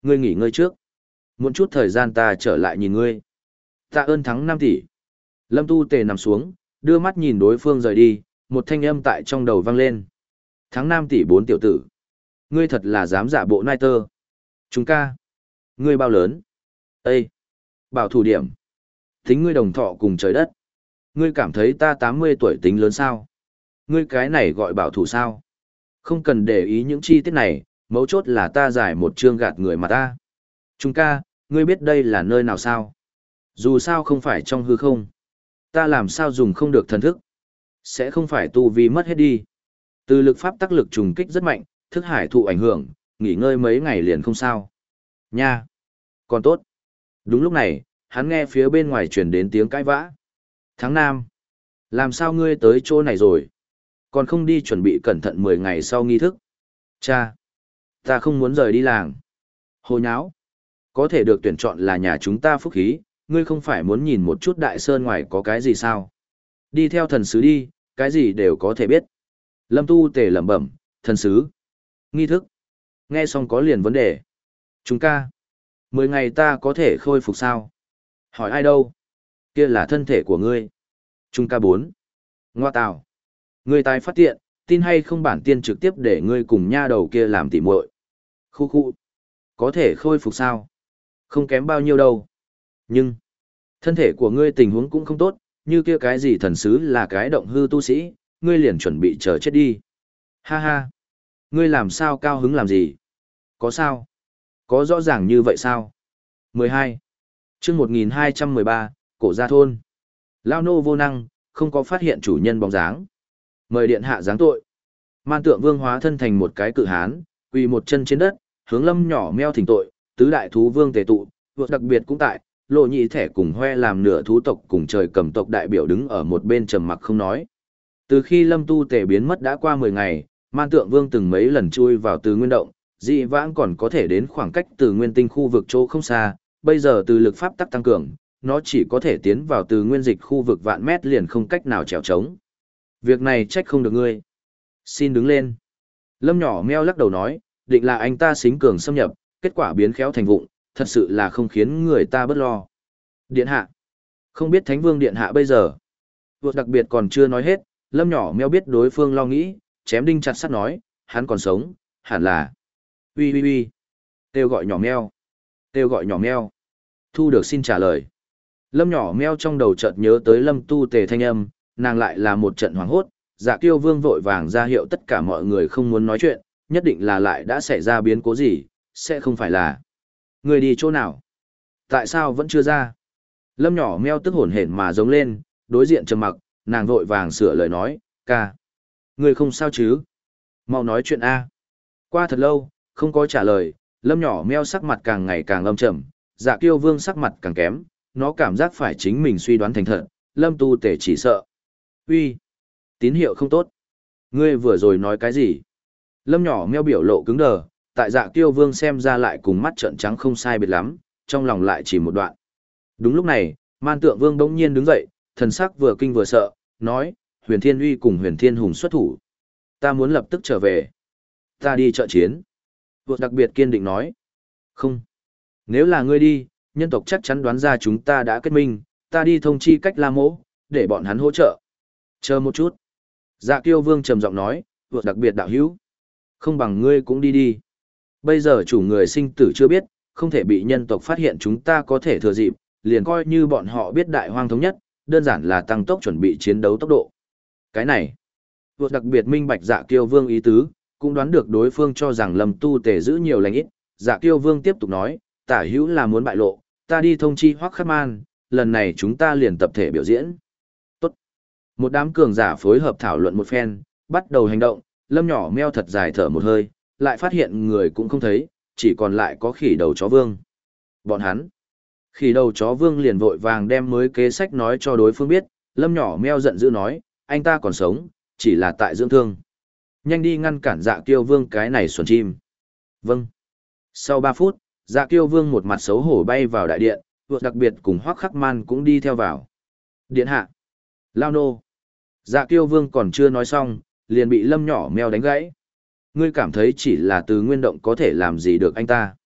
ngươi nghỉ ngơi trước. Muộn chút thời gian ta trở lại nhìn ngươi. Tạ ơn thắng năm tỷ. Lâm Tu Tề nằm xuống, đưa mắt nhìn đối phương rời đi, một thanh âm tại trong đầu vang lên. Thắng năm tỷ bốn tiểu tử. Ngươi thật là dám giả bộ nai tơ. Chúng ca. Ngươi bao lớn? Ê! Bảo thủ điểm. Tính ngươi đồng thọ cùng trời đất. Ngươi cảm thấy ta tám mươi tuổi tính lớn sao? Ngươi cái này gọi bảo thủ sao? Không cần để ý những chi tiết này, mấu chốt là ta giải một chương gạt người mà ta. Chúng ca, ngươi biết đây là nơi nào sao? Dù sao không phải trong hư không. Ta làm sao dùng không được thần thức? Sẽ không phải tu vi mất hết đi. Từ lực pháp tác lực trùng kích rất mạnh, thức hải thụ ảnh hưởng, nghỉ ngơi mấy ngày liền không sao. Nha! Còn tốt. Đúng lúc này, hắn nghe phía bên ngoài truyền đến tiếng cãi vã. Tháng Nam! Làm sao ngươi tới chỗ này rồi? Còn không đi chuẩn bị cẩn thận mười ngày sau nghi thức. Cha! Ta không muốn rời đi làng. Hồ nháo! Có thể được tuyển chọn là nhà chúng ta phúc khí, ngươi không phải muốn nhìn một chút đại sơn ngoài có cái gì sao? Đi theo thần sứ đi, cái gì đều có thể biết. Lâm Tu Tề lẩm bẩm, thần sứ. Nghi thức. Nghe xong có liền vấn đề. Chúng ca. Mười ngày ta có thể khôi phục sao? Hỏi ai đâu? Kia là thân thể của ngươi. Trung ca bốn. Ngoa tào. Ngươi tài phát tiện, tin hay không bản tiên trực tiếp để ngươi cùng nha đầu kia làm tỉ muội. Khu khu. Có thể khôi phục sao? Không kém bao nhiêu đâu. Nhưng, thân thể của ngươi tình huống cũng không tốt, như kia cái gì thần sứ là cái động hư tu sĩ, ngươi liền chuẩn bị chờ chết đi. Ha ha. Ngươi làm sao cao hứng làm gì? Có sao? Có rõ ràng như vậy sao? mười hai. chương một nghìn hai trăm mười ba, cổ gia thôn. Lao nô vô năng, không có phát hiện chủ nhân bóng dáng. Mời điện hạ giáng tội. Man tượng vương hóa thân thành một cái cự hán, quỳ một chân trên đất, hướng Lâm nhỏ meo thỉnh tội, tứ đại thú vương tề tụ, vượt đặc biệt cũng tại, lộ nhị thẻ cùng hoe làm nửa thú tộc cùng trời cầm tộc đại biểu đứng ở một bên trầm mặc không nói. Từ khi Lâm Tu Tề biến mất đã qua mười ngày, Man Tượng Vương từng mấy lần chui vào Từ Nguyên động, dị vãng còn có thể đến khoảng cách Từ Nguyên tinh khu vực chỗ không xa, bây giờ từ lực pháp tắc tăng cường, nó chỉ có thể tiến vào Từ Nguyên dịch khu vực vạn mét liền không cách nào trèo trống. Việc này trách không được ngươi. Xin đứng lên. Lâm nhỏ meo lắc đầu nói, định là anh ta xính cường xâm nhập, kết quả biến khéo thành vụng, thật sự là không khiến người ta bất lo. Điện hạ. Không biết Thánh Vương Điện hạ bây giờ. Vượt đặc biệt còn chưa nói hết, Lâm nhỏ meo biết đối phương lo nghĩ, chém đinh chặt sắt nói, hắn còn sống, hẳn là. Ui ui ui. Kêu gọi nhỏ meo. Kêu gọi nhỏ meo. Thu được xin trả lời. Lâm nhỏ meo trong đầu chợt nhớ tới Lâm Tu Tề thanh âm, nàng lại là một trận hoảng hốt, Dạ Kiêu Vương vội vàng ra hiệu tất cả mọi người không muốn nói chuyện, nhất định là lại đã xảy ra biến cố gì, sẽ không phải là. Người đi chỗ nào? Tại sao vẫn chưa ra? Lâm nhỏ meo tức hổn hển mà giống lên, đối diện trầm mặc, nàng vội vàng sửa lời nói, ca. Người không sao chứ? Mau nói chuyện A. Qua thật lâu, không có trả lời, Lâm nhỏ meo sắc mặt càng ngày càng âm trầm, Dạ Kiêu Vương sắc mặt càng kém, nó cảm giác phải chính mình suy đoán thành thật, Lâm Tu Tề chỉ sợ. Uy, tín hiệu không tốt. Ngươi vừa rồi nói cái gì? Lâm nhỏ meo biểu lộ cứng đờ, tại Dạ Kiêu Vương xem ra lại cùng mắt trợn trắng không sai biệt lắm, trong lòng lại chỉ một đoạn. Đúng lúc này, Man Tượng Vương bỗng nhiên đứng dậy, thần sắc vừa kinh vừa sợ, nói, Huyền Thiên Uy cùng Huyền Thiên Hùng xuất thủ. Ta muốn lập tức trở về. Ta đi trợ chiến. Vượt đặc biệt kiên định nói. Không. Nếu là ngươi đi, nhân tộc chắc chắn đoán ra chúng ta đã kết minh, ta đi thông chi cách La Mỗ, để bọn hắn hỗ trợ. Chờ một chút. Dạ Kiêu Vương trầm giọng nói, vượt đặc biệt đạo hữu. Không bằng ngươi cũng đi đi. Bây giờ chủ người sinh tử chưa biết, không thể bị nhân tộc phát hiện chúng ta có thể thừa dịp, liền coi như bọn họ biết đại hoang thống nhất, đơn giản là tăng tốc chuẩn bị chiến đấu tốc độ. Cái này, vượt đặc biệt minh bạch Dạ Kiêu Vương ý tứ, cũng đoán được đối phương cho rằng Lâm Tu Tề giữ nhiều lành ít. Dạ Kiêu Vương tiếp tục nói, tả hữu là muốn bại lộ, ta đi thông chi Hoắc Khắc Man, lần này chúng ta liền tập thể biểu diễn. Tốt. Một đám cường giả phối hợp thảo luận một phen, bắt đầu hành động, Lâm nhỏ meo thật dài thở một hơi, lại phát hiện người cũng không thấy, chỉ còn lại có khỉ đầu chó vương. Bọn hắn. Khỉ đầu chó vương liền vội vàng đem mới kế sách nói cho đối phương biết, Lâm nhỏ meo giận dữ nói, anh ta còn sống, chỉ là tại dưỡng thương. Nhanh đi ngăn cản Dạ Kiêu Vương cái này xuẩn chim. Vâng. Sau ba phút, Dạ Kiêu Vương một mặt xấu hổ bay vào đại điện, vượt đặc biệt cùng Hoắc Khắc Man cũng đi theo vào. Điện hạ. Lao nô. Dạ Kiêu Vương còn chưa nói xong, liền bị Lâm nhỏ meo đánh gãy. Ngươi cảm thấy chỉ là từ nguyên động có thể làm gì được anh ta.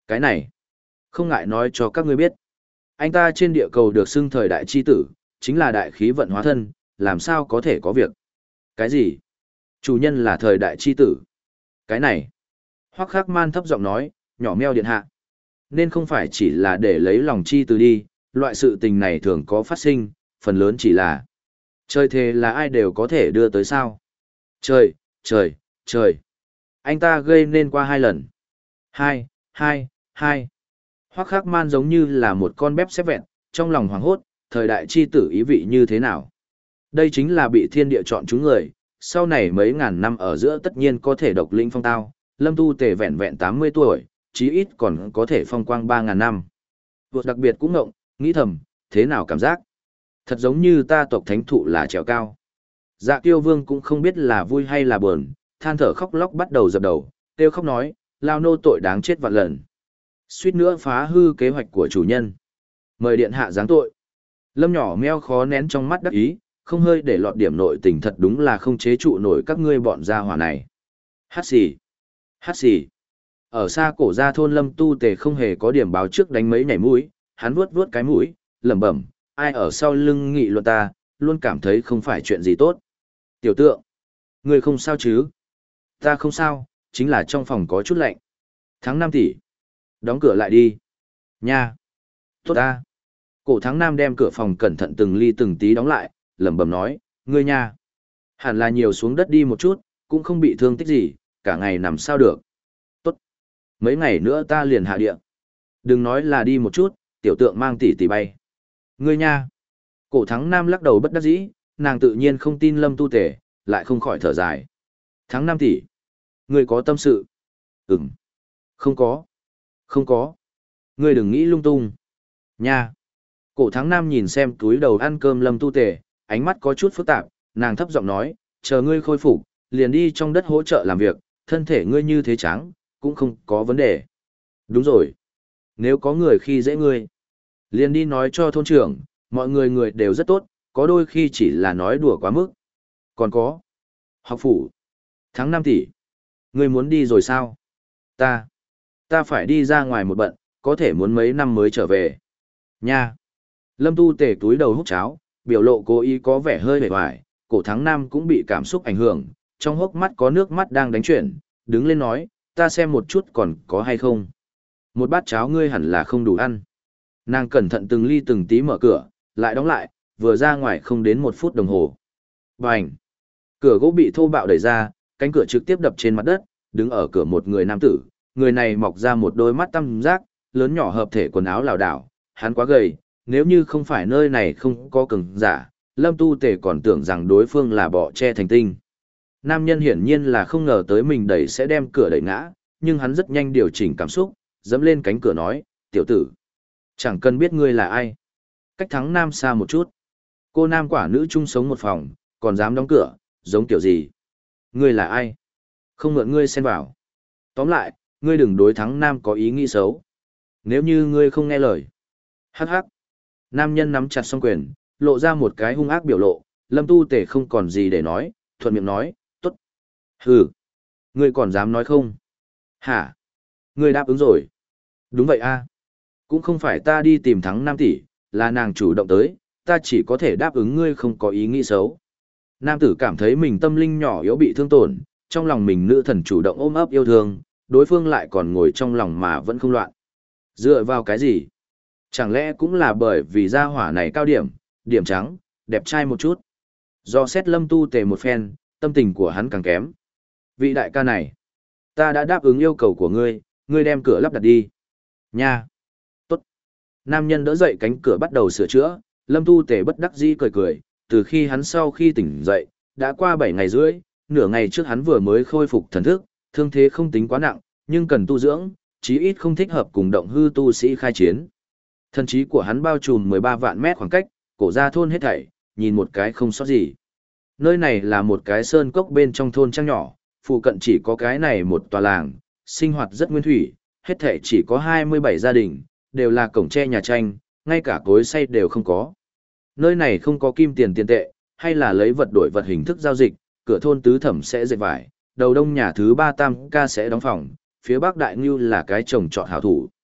Cái này, không ngại nói cho các ngươi biết. Anh ta trên địa cầu được xưng thời đại chi tử, chính là đại khí vận hóa thân, làm sao có thể có việc. Cái gì? Chủ nhân là thời đại chi tử. Cái này. Hoắc Khắc Man thấp giọng nói, nhỏ meo điện hạ. Nên không phải chỉ là để lấy lòng chi tử đi, loại sự tình này thường có phát sinh, phần lớn chỉ là trời thề là ai đều có thể đưa tới sao. Trời, trời, trời. Anh ta gây nên qua hai lần. Hai, hai, hai. Hoắc Khắc Man giống như là một con bép xếp vẹn, trong lòng hoảng hốt, thời đại chi tử ý vị như thế nào. Đây chính là bị thiên địa chọn chúng người, sau này mấy ngàn năm ở giữa tất nhiên có thể độc lĩnh phong tao, Lâm Tu Tề vẹn vẹn tám mươi tuổi, chí ít còn có thể phong quang ba ngàn năm. Vượt đặc biệt cũng ngộng, nghĩ thầm, thế nào cảm giác? Thật giống như ta tộc thánh thụ là trèo cao. Dạ Kiêu Vương cũng không biết là vui hay là buồn, than thở khóc lóc bắt đầu dập đầu, kêu khóc nói, lao nô tội đáng chết vạn lần. Suýt nữa phá hư kế hoạch của chủ nhân. Mời điện hạ giáng tội. Lâm nhỏ meo khó nén trong mắt đắc ý, không hơi để lọt điểm nội tình, thật đúng là không chế trụ nổi các ngươi bọn gia hỏa này. Hát xì. Hát xì. Ở xa cổ gia thôn Lâm Tu Tề không hề có điểm báo trước đánh mấy nhảy mũi, hắn vuốt vuốt cái mũi, lẩm bẩm, ai ở sau lưng nghị luận ta, luôn cảm thấy không phải chuyện gì tốt. Tiểu tượng, ngươi không sao chứ? Ta không sao, chính là trong phòng có chút lạnh. Tháng năm tỷ. Đóng cửa lại đi. Nha. Tốt ta. Cổ Thắng Nam đem cửa phòng cẩn thận từng ly từng tí đóng lại, lẩm bẩm nói, ngươi nha. Hẳn là nhiều xuống đất đi một chút, cũng không bị thương tích gì, cả ngày nằm sao được. Tốt. Mấy ngày nữa ta liền hạ địa. Đừng nói là đi một chút, tiểu tượng mang tỷ tỷ bay. Ngươi nha. Cổ Thắng Nam lắc đầu bất đắc dĩ, nàng tự nhiên không tin Lâm Tu Tề, lại không khỏi thở dài. Thắng Nam tỷ. Ngươi có tâm sự? Ừm. Không có. Không có. Ngươi đừng nghĩ lung tung. Nha. Cổ Thắng Nam nhìn xem túi đầu ăn cơm Lâm Tu Tề, ánh mắt có chút phức tạp, nàng thấp giọng nói, chờ ngươi khôi phục, liền đi trong đất hỗ trợ làm việc, thân thể ngươi như thế trắng, cũng không có vấn đề. Đúng rồi. Nếu có người khi dễ ngươi, liền đi nói cho thôn trưởng, mọi người người đều rất tốt, có đôi khi chỉ là nói đùa quá mức. Còn có. Học phủ. Tháng năm tỷ. Ngươi muốn đi rồi sao? Ta. Ta phải đi ra ngoài một bận, có thể muốn mấy năm mới trở về. Nha. Lâm Tu Tề túi đầu hút cháo, biểu lộ cố ý có vẻ hơi vẻ vải, cổ Thắng Nam cũng bị cảm xúc ảnh hưởng, trong hốc mắt có nước mắt đang đánh chuyển, đứng lên nói, ta xem một chút còn có hay không. Một bát cháo ngươi hẳn là không đủ ăn. Nàng cẩn thận từng ly từng tí mở cửa, lại đóng lại, vừa ra ngoài không đến một phút đồng hồ. Bành! Cửa gỗ bị thô bạo đẩy ra, cánh cửa trực tiếp đập trên mặt đất, đứng ở cửa một người nam tử, người này mọc ra một đôi mắt tăm giác, lớn nhỏ hợp thể quần áo lảo đảo, hắn quá gầy, nếu như không phải nơi này không có cường giả, Lâm Tu Tề còn tưởng rằng đối phương là bọ che thành tinh. Nam nhân hiển nhiên là không ngờ tới mình đẩy sẽ đem cửa đẩy ngã, nhưng hắn rất nhanh điều chỉnh cảm xúc, dẫm lên cánh cửa nói, tiểu tử, chẳng cần biết ngươi là ai. Cách Thắng Nam xa một chút. Cô nam quả nữ chung sống một phòng, còn dám đóng cửa, giống kiểu gì? Ngươi là ai? Không mượn ngươi xen vào. Tóm lại, ngươi đừng đối Thắng Nam có ý nghĩ xấu. Nếu như ngươi không nghe lời. Hắc hắc. Nam nhân nắm chặt song quyền, lộ ra một cái hung ác biểu lộ, Lâm Tu Tề không còn gì để nói, thuận miệng nói, tốt. Hừ. Ngươi còn dám nói không? Hả? Ngươi đáp ứng rồi. Đúng vậy a. Cũng không phải ta đi tìm Thắng Nam tỷ, là nàng chủ động tới, ta chỉ có thể đáp ứng ngươi không có ý nghĩ xấu. Nam tử cảm thấy mình tâm linh nhỏ yếu bị thương tổn, trong lòng mình nữ thần chủ động ôm ấp yêu thương, đối phương lại còn ngồi trong lòng mà vẫn không loạn. Dựa vào cái gì? Chẳng lẽ cũng là bởi vì gia hỏa này cao điểm, điểm trắng, đẹp trai một chút. Do xét Lâm Tu Tề một phen, tâm tình của hắn càng kém. Vị đại ca này, ta đã đáp ứng yêu cầu của ngươi, ngươi đem cửa lắp đặt đi. Nha. Tốt. Nam nhân đỡ dậy cánh cửa bắt đầu sửa chữa, Lâm Tu Tề bất đắc dĩ cười cười, từ khi hắn sau khi tỉnh dậy, đã qua bảy ngày rưỡi, nửa ngày trước hắn vừa mới khôi phục thần thức, thương thế không tính quá nặng, nhưng cần tu dưỡng, chí ít không thích hợp cùng động hư tu sĩ khai chiến. Thần trí của hắn bao trùm mười ba vạn mét khoảng cách, cổ ra thôn hết thảy, nhìn một cái không sót gì. Nơi này là một cái sơn cốc bên trong thôn trang nhỏ, phụ cận chỉ có cái này một tòa làng, sinh hoạt rất nguyên thủy, hết thảy chỉ có hai mươi bảy gia đình, đều là cổng tre nhà tranh, ngay cả cối xay đều không có. Nơi này không có kim tiền tiền tệ, hay là lấy vật đổi vật hình thức giao dịch, cửa thôn tứ thẩm sẽ dệt vải, đầu đông nhà thứ ba tam ca sẽ đóng phòng, phía bắc đại ngưu là cái trồng trọt hảo thủ,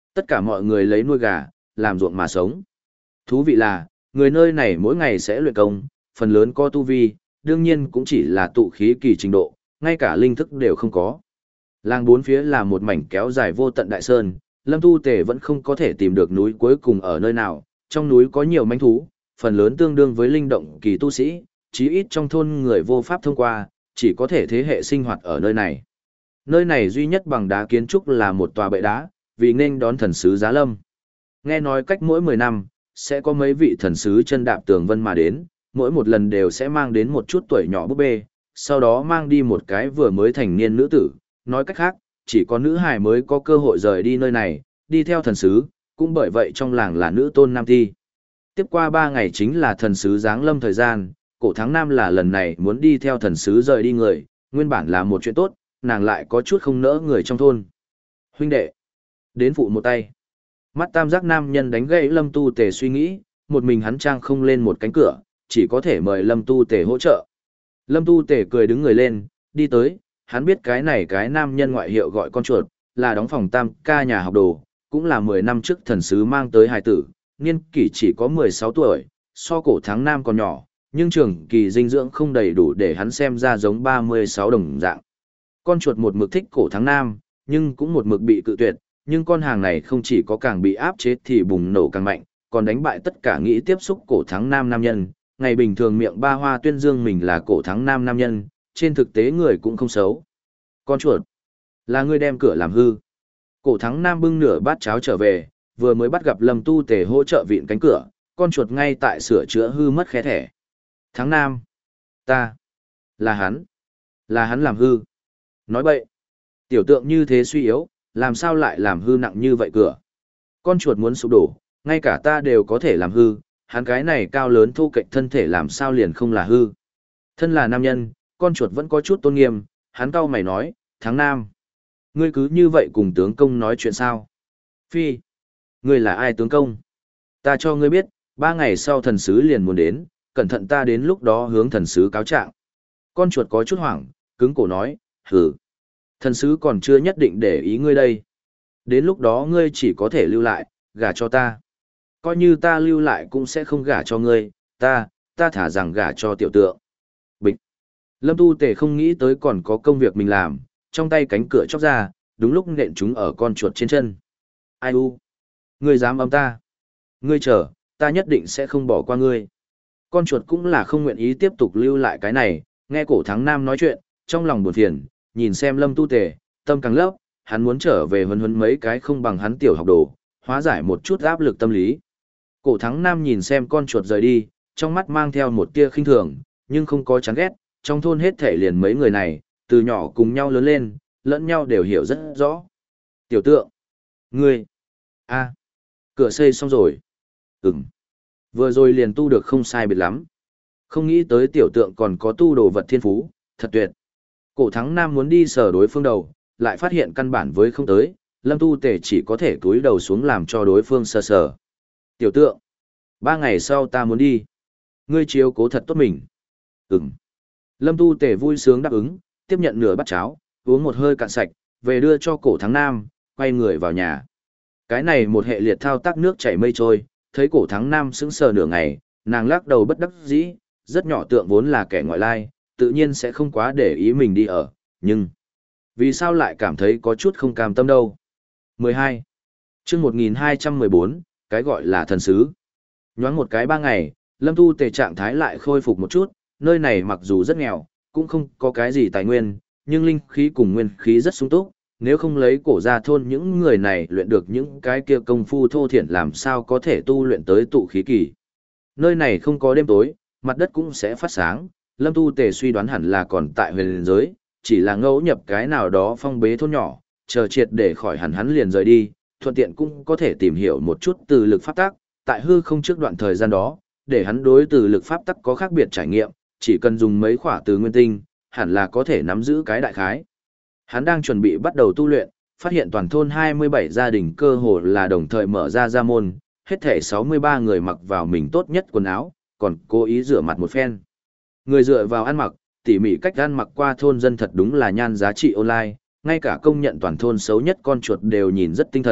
Tất cả mọi người lấy nuôi gà, làm ruộng mà sống. Thú vị là, người nơi này mỗi ngày sẽ luyện công, phần lớn có tu vi, đương nhiên cũng chỉ là tụ khí kỳ trình độ, ngay cả linh thức đều không có. Làng bốn phía là một mảnh kéo dài vô tận đại sơn, Lâm Tu Tề vẫn không có thể tìm được núi cuối cùng ở nơi nào, trong núi có nhiều manh thú, phần lớn tương đương với linh động kỳ tu sĩ, chí ít trong thôn người vô pháp thông qua, chỉ có thể thế hệ sinh hoạt ở nơi này. Nơi này duy nhất bằng đá kiến trúc là một tòa bệ đá, vì nên đón thần sứ Giá Lâm. Nghe nói cách mỗi mười năm, sẽ có mấy vị thần sứ chân đạp tường vân mà đến, mỗi một lần đều sẽ mang đến một chút tuổi nhỏ búp bê, sau đó mang đi một cái vừa mới thành niên nữ tử, nói cách khác, chỉ có nữ hài mới có cơ hội rời đi nơi này, đi theo thần sứ, cũng bởi vậy trong làng là nữ tôn nam thi. Tiếp qua ba ngày chính là thần sứ giáng lâm thời gian, cổ tháng năm là lần này muốn đi theo thần sứ rời đi người, nguyên bản là một chuyện tốt, nàng lại có chút không nỡ người trong thôn. Huynh đệ, đến phụ một tay. Mắt tam giác nam nhân đánh gãy Lâm Tu Tề suy nghĩ, một mình hắn trang không lên một cánh cửa, chỉ có thể mời Lâm Tu Tề hỗ trợ. Lâm Tu Tề cười đứng người lên, đi tới, hắn biết cái này cái nam nhân ngoại hiệu gọi con chuột, là đóng phòng tam ca nhà học đồ, cũng là mười năm trước thần sứ mang tới hài tử, niên kỷ chỉ có mười sáu tuổi, so cổ tháng nam còn nhỏ, nhưng trường kỳ dinh dưỡng không đầy đủ để hắn xem ra giống ba mươi sáu đồng dạng. Con chuột một mực thích cổ tháng nam, nhưng cũng một mực bị cự tuyệt, nhưng con hàng này không chỉ có càng bị áp chế thì bùng nổ càng mạnh, còn đánh bại tất cả nghĩ tiếp xúc cổ tháng nam nam nhân. Ngày bình thường miệng ba hoa tuyên dương mình là cổ tháng nam nam nhân, trên thực tế người cũng không xấu. Con chuột, là ngươi đem cửa làm hư. Cổ tháng nam bưng nửa bát cháo trở về, vừa mới bắt gặp Lâm Tu Tề hỗ trợ vịn cánh cửa, con chuột ngay tại sửa chữa hư mất khe thẻ. Tháng nam, ta, là hắn, là hắn làm hư. Nói bậy, tiểu tượng như thế suy yếu, làm sao lại làm hư nặng như vậy cửa. Con chuột muốn sụp đổ, ngay cả ta đều có thể làm hư, hắn cái này cao lớn thu cạnh thân thể làm sao liền không là hư. Thân là nam nhân, con chuột vẫn có chút tôn nghiêm, hắn cau mày nói, tháng nam. Ngươi cứ như vậy cùng tướng công nói chuyện sao? Phi, ngươi là ai tướng công? Ta cho ngươi biết, ba ngày sau thần sứ liền muốn đến, cẩn thận ta đến lúc đó hướng thần sứ cáo trạng. Con chuột có chút hoảng, cứng cổ nói, hừ. Thần sứ còn chưa nhất định để ý ngươi đây. Đến lúc đó ngươi chỉ có thể lưu lại, gả cho ta. Coi như ta lưu lại cũng sẽ không gả cho ngươi, ta, ta thả rằng gả cho tiểu tượng. Bịch. Lâm Tu Tề không nghĩ tới còn có công việc mình làm, trong tay cánh cửa chóc ra, đúng lúc nện chúng ở con chuột trên chân. Ai u? Ngươi dám ấm ta? Ngươi chờ, ta nhất định sẽ không bỏ qua ngươi. Con chuột cũng là không nguyện ý tiếp tục lưu lại cái này, nghe cổ thắng nam nói chuyện, trong lòng buồn phiền, nhìn xem Lâm Tu Tề, tâm càng lấp, hắn muốn trở về huấn huấn mấy cái không bằng hắn tiểu học đồ, hóa giải một chút áp lực tâm lý. Cổ thắng nam nhìn xem con chuột rời đi, trong mắt mang theo một tia khinh thường, nhưng không có chán ghét, trong thôn hết thể liền mấy người này, từ nhỏ cùng nhau lớn lên, lẫn nhau đều hiểu rất rõ. Tiểu tượng, ngươi, a, cửa xây xong rồi. Ừm, vừa rồi liền tu được không sai biệt lắm. Không nghĩ tới tiểu tượng còn có tu đồ vật thiên phú, thật tuyệt. Cổ thắng nam muốn đi sờ đối phương đầu, lại phát hiện căn bản với không tới, Lâm Tu Tề chỉ có thể túi đầu xuống làm cho đối phương sờ sờ. Tiểu tượng, ba ngày sau ta muốn đi. Ngươi chiếu cố thật tốt mình. Ừm. Lâm Tu Tề vui sướng đáp ứng, tiếp nhận nửa bát cháo, uống một hơi cạn sạch, về đưa cho cổ thắng nam, quay người vào nhà. Cái này một hệ liệt thao tác nước chảy mây trôi, thấy cổ thắng nam sững sờ nửa ngày, nàng lắc đầu bất đắc dĩ, rất nhỏ tượng vốn là kẻ ngoại lai, tự nhiên sẽ không quá để ý mình đi ở, nhưng vì sao lại cảm thấy có chút không cam tâm đâu. mười hai. Chương một nghìn hai trăm mười bốn, cái gọi là thần sứ. Nhoáng một cái ba ngày, Lâm Tu Tề trạng thái lại khôi phục một chút, nơi này mặc dù rất nghèo, cũng không có cái gì tài nguyên, nhưng linh khí cùng nguyên khí rất sung túc, nếu không lấy cổ ra thôn những người này luyện được những cái kia công phu thô thiển làm sao có thể tu luyện tới tụ khí kỳ. Nơi này không có đêm tối, mặt đất cũng sẽ phát sáng, Lâm Tu Tề suy đoán hẳn là còn tại huyền giới, chỉ là ngẫu nhập cái nào đó phong bế thôn nhỏ, chờ triệt để khỏi hẳn hắn liền rời đi, thuận tiện cũng có thể tìm hiểu một chút từ lực pháp tắc, tại hư không trước đoạn thời gian đó, để hắn đối từ lực pháp tắc có khác biệt trải nghiệm, chỉ cần dùng mấy khỏa từ nguyên tinh, hẳn là có thể nắm giữ cái đại khái. Hắn đang chuẩn bị bắt đầu tu luyện, phát hiện toàn thôn hai mươi bảy gia đình cơ hồ là đồng thời mở ra gia môn, hết thể sáu mươi ba người mặc vào mình tốt nhất quần áo, còn cố ý rửa mặt một phen. Người dựa vào ăn mặc, tỉ mỉ cách ăn mặc qua thôn dân thật đúng là nhan giá trị online, ngay cả công nhận toàn thôn xấu nhất con chuột đều nhìn rất tinh thần,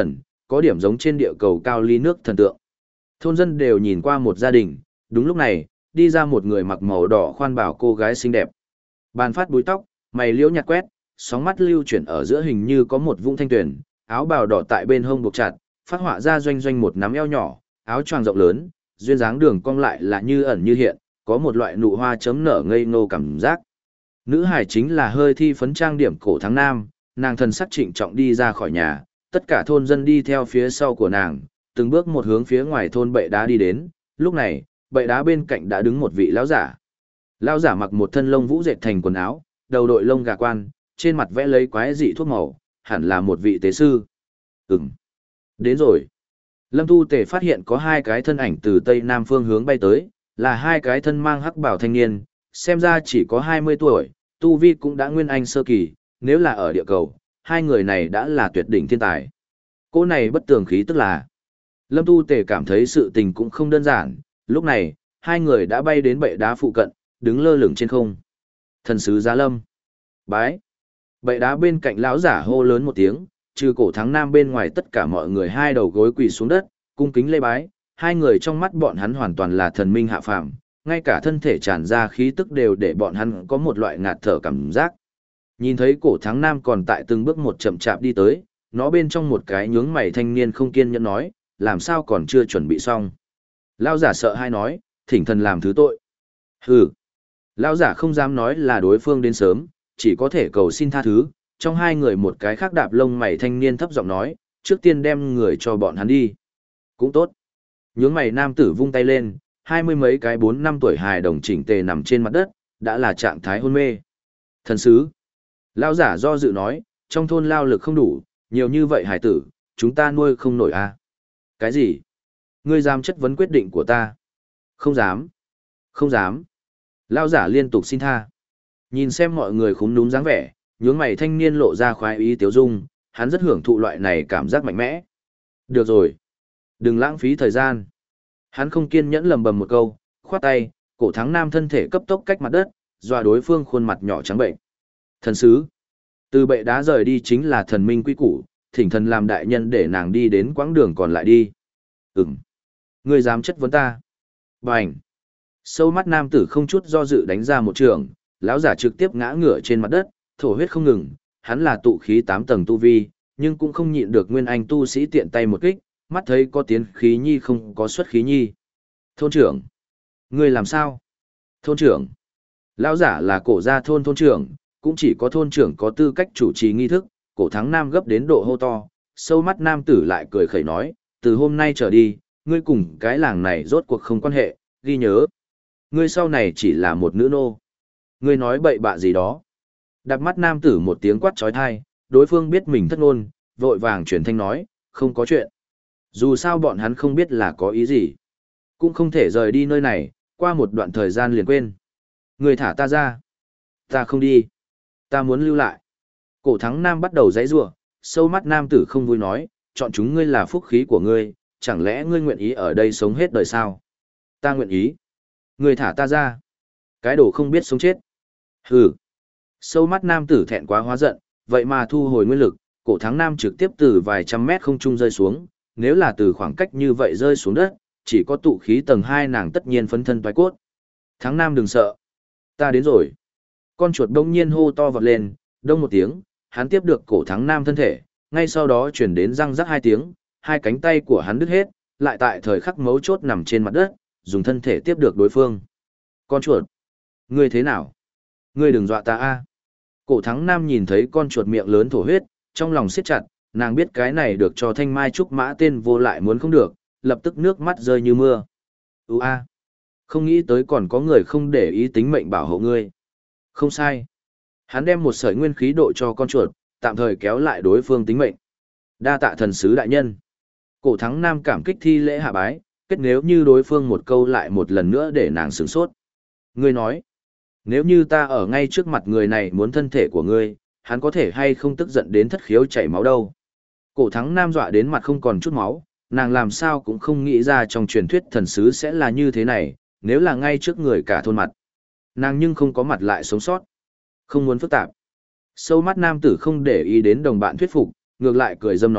có điểm giống trên địa cầu cao ly nước thần tượng. Thôn dân đều nhìn qua một gia đình, đúng lúc này, đi ra một người mặc màu đỏ khoan bảo cô gái xinh đẹp. Bàn phát búi tóc, mày liễu nhạt quét, sóng mắt lưu chuyển ở giữa hình như có một vũng thanh tuyển, áo bào đỏ tại bên hông buộc chặt, phát họa ra doanh doanh một nắm eo nhỏ, áo choàng rộng lớn, duyên dáng đường cong lại là như ẩn như hiện, có một loại nụ hoa chấm nở ngây ngô cảm giác. Nữ hải chính là hơi thi phấn trang điểm cổ tháng nam, nàng thần sắc trịnh trọng đi ra khỏi nhà, tất cả thôn dân đi theo phía sau của nàng, từng bước một hướng phía ngoài thôn bệ đá đi đến, lúc này, bệ đá bên cạnh đã đứng một vị lão giả. Lão giả mặc một thân lông vũ dệt thành quần áo, đầu đội lông gà quan, trên mặt vẽ lấy quái dị thuốc màu, hẳn là một vị tế sư. Ừm, đến rồi. Lâm Tu Tề phát hiện có hai cái thân ảnh từ tây nam phương hướng bay tới, là hai cái thân mang hắc bảo thanh niên, xem ra chỉ có hai mươi tuổi, tu vi cũng đã nguyên anh sơ kỳ, nếu là ở địa cầu, hai người này đã là tuyệt đỉnh thiên tài. Cô này bất tường khí tức là. Lâm Tu Tề cảm thấy sự tình cũng không đơn giản, lúc này, hai người đã bay đến bệ đá phụ cận, đứng lơ lửng trên không. Thần sứ Giá Lâm. Bái. Bệ đá bên cạnh lão giả hô lớn một tiếng, trừ cổ thắng nam bên ngoài tất cả mọi người hai đầu gối quỳ xuống đất, cung kính lễ bái, hai người trong mắt bọn hắn hoàn toàn là thần minh hạ phàm, ngay cả thân thể tràn ra khí tức đều để bọn hắn có một loại ngạt thở cảm giác. Nhìn thấy cổ thắng nam còn tại từng bước một chậm chạp đi tới, nó bên trong một cái nhướng mày thanh niên không kiên nhẫn nói, làm sao còn chưa chuẩn bị xong. Lão giả sợ hai nói, thỉnh thần làm thứ tội. Hừ. Lão giả không dám nói là đối phương đến sớm, chỉ có thể cầu xin tha thứ, trong hai người một cái khác đạp lông mày thanh niên thấp giọng nói, trước tiên đem người cho bọn hắn đi. Cũng tốt. Nhướng mày nam tử vung tay lên, hai mươi mấy cái bốn năm tuổi hài đồng chỉnh tề nằm trên mặt đất, đã là trạng thái hôn mê. Thần sứ. Lão giả do dự nói, trong thôn lao lực không đủ, nhiều như vậy hài tử, chúng ta nuôi không nổi à. Cái gì? Ngươi dám chất vấn quyết định của ta? Không dám. Không dám. Lão giả liên tục xin tha. Nhìn xem mọi người khúm núm dáng vẻ, nhướng mày thanh niên lộ ra khoái ý tiếu dung, hắn rất hưởng thụ loại này cảm giác mạnh mẽ. Được rồi. Đừng lãng phí thời gian. Hắn không kiên nhẫn lầm bầm một câu, khoát tay, cổ thắng nam thân thể cấp tốc cách mặt đất, dọa đối phương khuôn mặt nhỏ trắng bệnh. Thần sứ. Từ bệ đá rời đi chính là thần minh quy củ, thỉnh thần làm đại nhân để nàng đi đến quãng đường còn lại đi. Ừm. Ngươi dám chất vấn ta? Bành. Sâu mắt nam tử không chút do dự đánh ra một trường, lão giả trực tiếp ngã ngửa trên mặt đất, thổ huyết không ngừng, hắn là tụ khí tám tầng tu vi, nhưng cũng không nhịn được nguyên anh tu sĩ tiện tay một kích, mắt thấy có tiến khí nhi không có xuất khí nhi. Thôn trưởng. Ngươi làm sao? Thôn trưởng. Lão giả là cổ gia thôn thôn trưởng, cũng chỉ có thôn trưởng có tư cách chủ trì nghi thức, cổ thắng nam gấp đến độ hô to, sâu mắt nam tử lại cười khẩy nói, từ hôm nay trở đi, ngươi cùng cái làng này rốt cuộc không quan hệ, ghi nhớ. Ngươi sau này chỉ là một nữ nô. Ngươi nói bậy bạ gì đó. Đạp mắt nam tử một tiếng quát trói thai, đối phương biết mình thất ngôn, vội vàng chuyển thanh nói, không có chuyện. Dù sao bọn hắn không biết là có ý gì. Cũng không thể rời đi nơi này, qua một đoạn thời gian liền quên. Người thả ta ra. Ta không đi. Ta muốn lưu lại. Cổ thắng nam bắt đầu giãy giụa, sâu mắt nam tử không vui nói, chọn chúng ngươi là phúc khí của ngươi, chẳng lẽ ngươi nguyện ý ở đây sống hết đời sao? Ta nguyện ý. Người thả ta ra. Cái đồ không biết sống chết. Hừ. Sâu mắt nam tử thẹn quá hóa giận, vậy mà thu hồi nguyên lực, cổ thắng nam trực tiếp từ vài trăm mét không trung rơi xuống, nếu là từ khoảng cách như vậy rơi xuống đất, chỉ có tụ khí tầng hai nàng tất nhiên phấn thân toái cốt. Thắng nam đừng sợ. Ta đến rồi. Con chuột đông nhiên hô to vọt lên, đông một tiếng, hắn tiếp được cổ thắng nam thân thể, ngay sau đó chuyển đến răng rắc hai tiếng, hai cánh tay của hắn đứt hết, lại tại thời khắc mấu chốt nằm trên mặt đất, dùng thân thể tiếp được đối phương. Con chuột. Ngươi thế nào? Ngươi đừng dọa ta a. Cổ thắng nam nhìn thấy con chuột miệng lớn thổ huyết, trong lòng siết chặt, nàng biết cái này được cho thanh mai trúc mã tên vô lại muốn không được, lập tức nước mắt rơi như mưa. Ú a. Không nghĩ tới còn có người không để ý tính mệnh bảo hộ ngươi. Không sai. Hắn đem một sợi nguyên khí độ cho con chuột, tạm thời kéo lại đối phương tính mệnh. Đa tạ thần sứ đại nhân. Cổ thắng nam cảm kích thi lễ hạ bái, kết nếu như đối phương một câu lại một lần nữa để nàng sửng sốt. Ngươi nói, nếu như ta ở ngay trước mặt người này muốn thân thể của ngươi, hắn có thể hay không tức giận đến thất khiếu chảy máu đâu. Cổ thắng nam dọa đến mặt không còn chút máu, nàng làm sao cũng không nghĩ ra trong truyền thuyết thần sứ sẽ là như thế này, nếu là ngay trước người cả thôn mặt. Nàng nhưng không có mặt lại sống sót. Không muốn phức tạp. Sâu mắt nam tử không để ý đến đồng bạn thuyết phục, ngược lại cười dâm nói,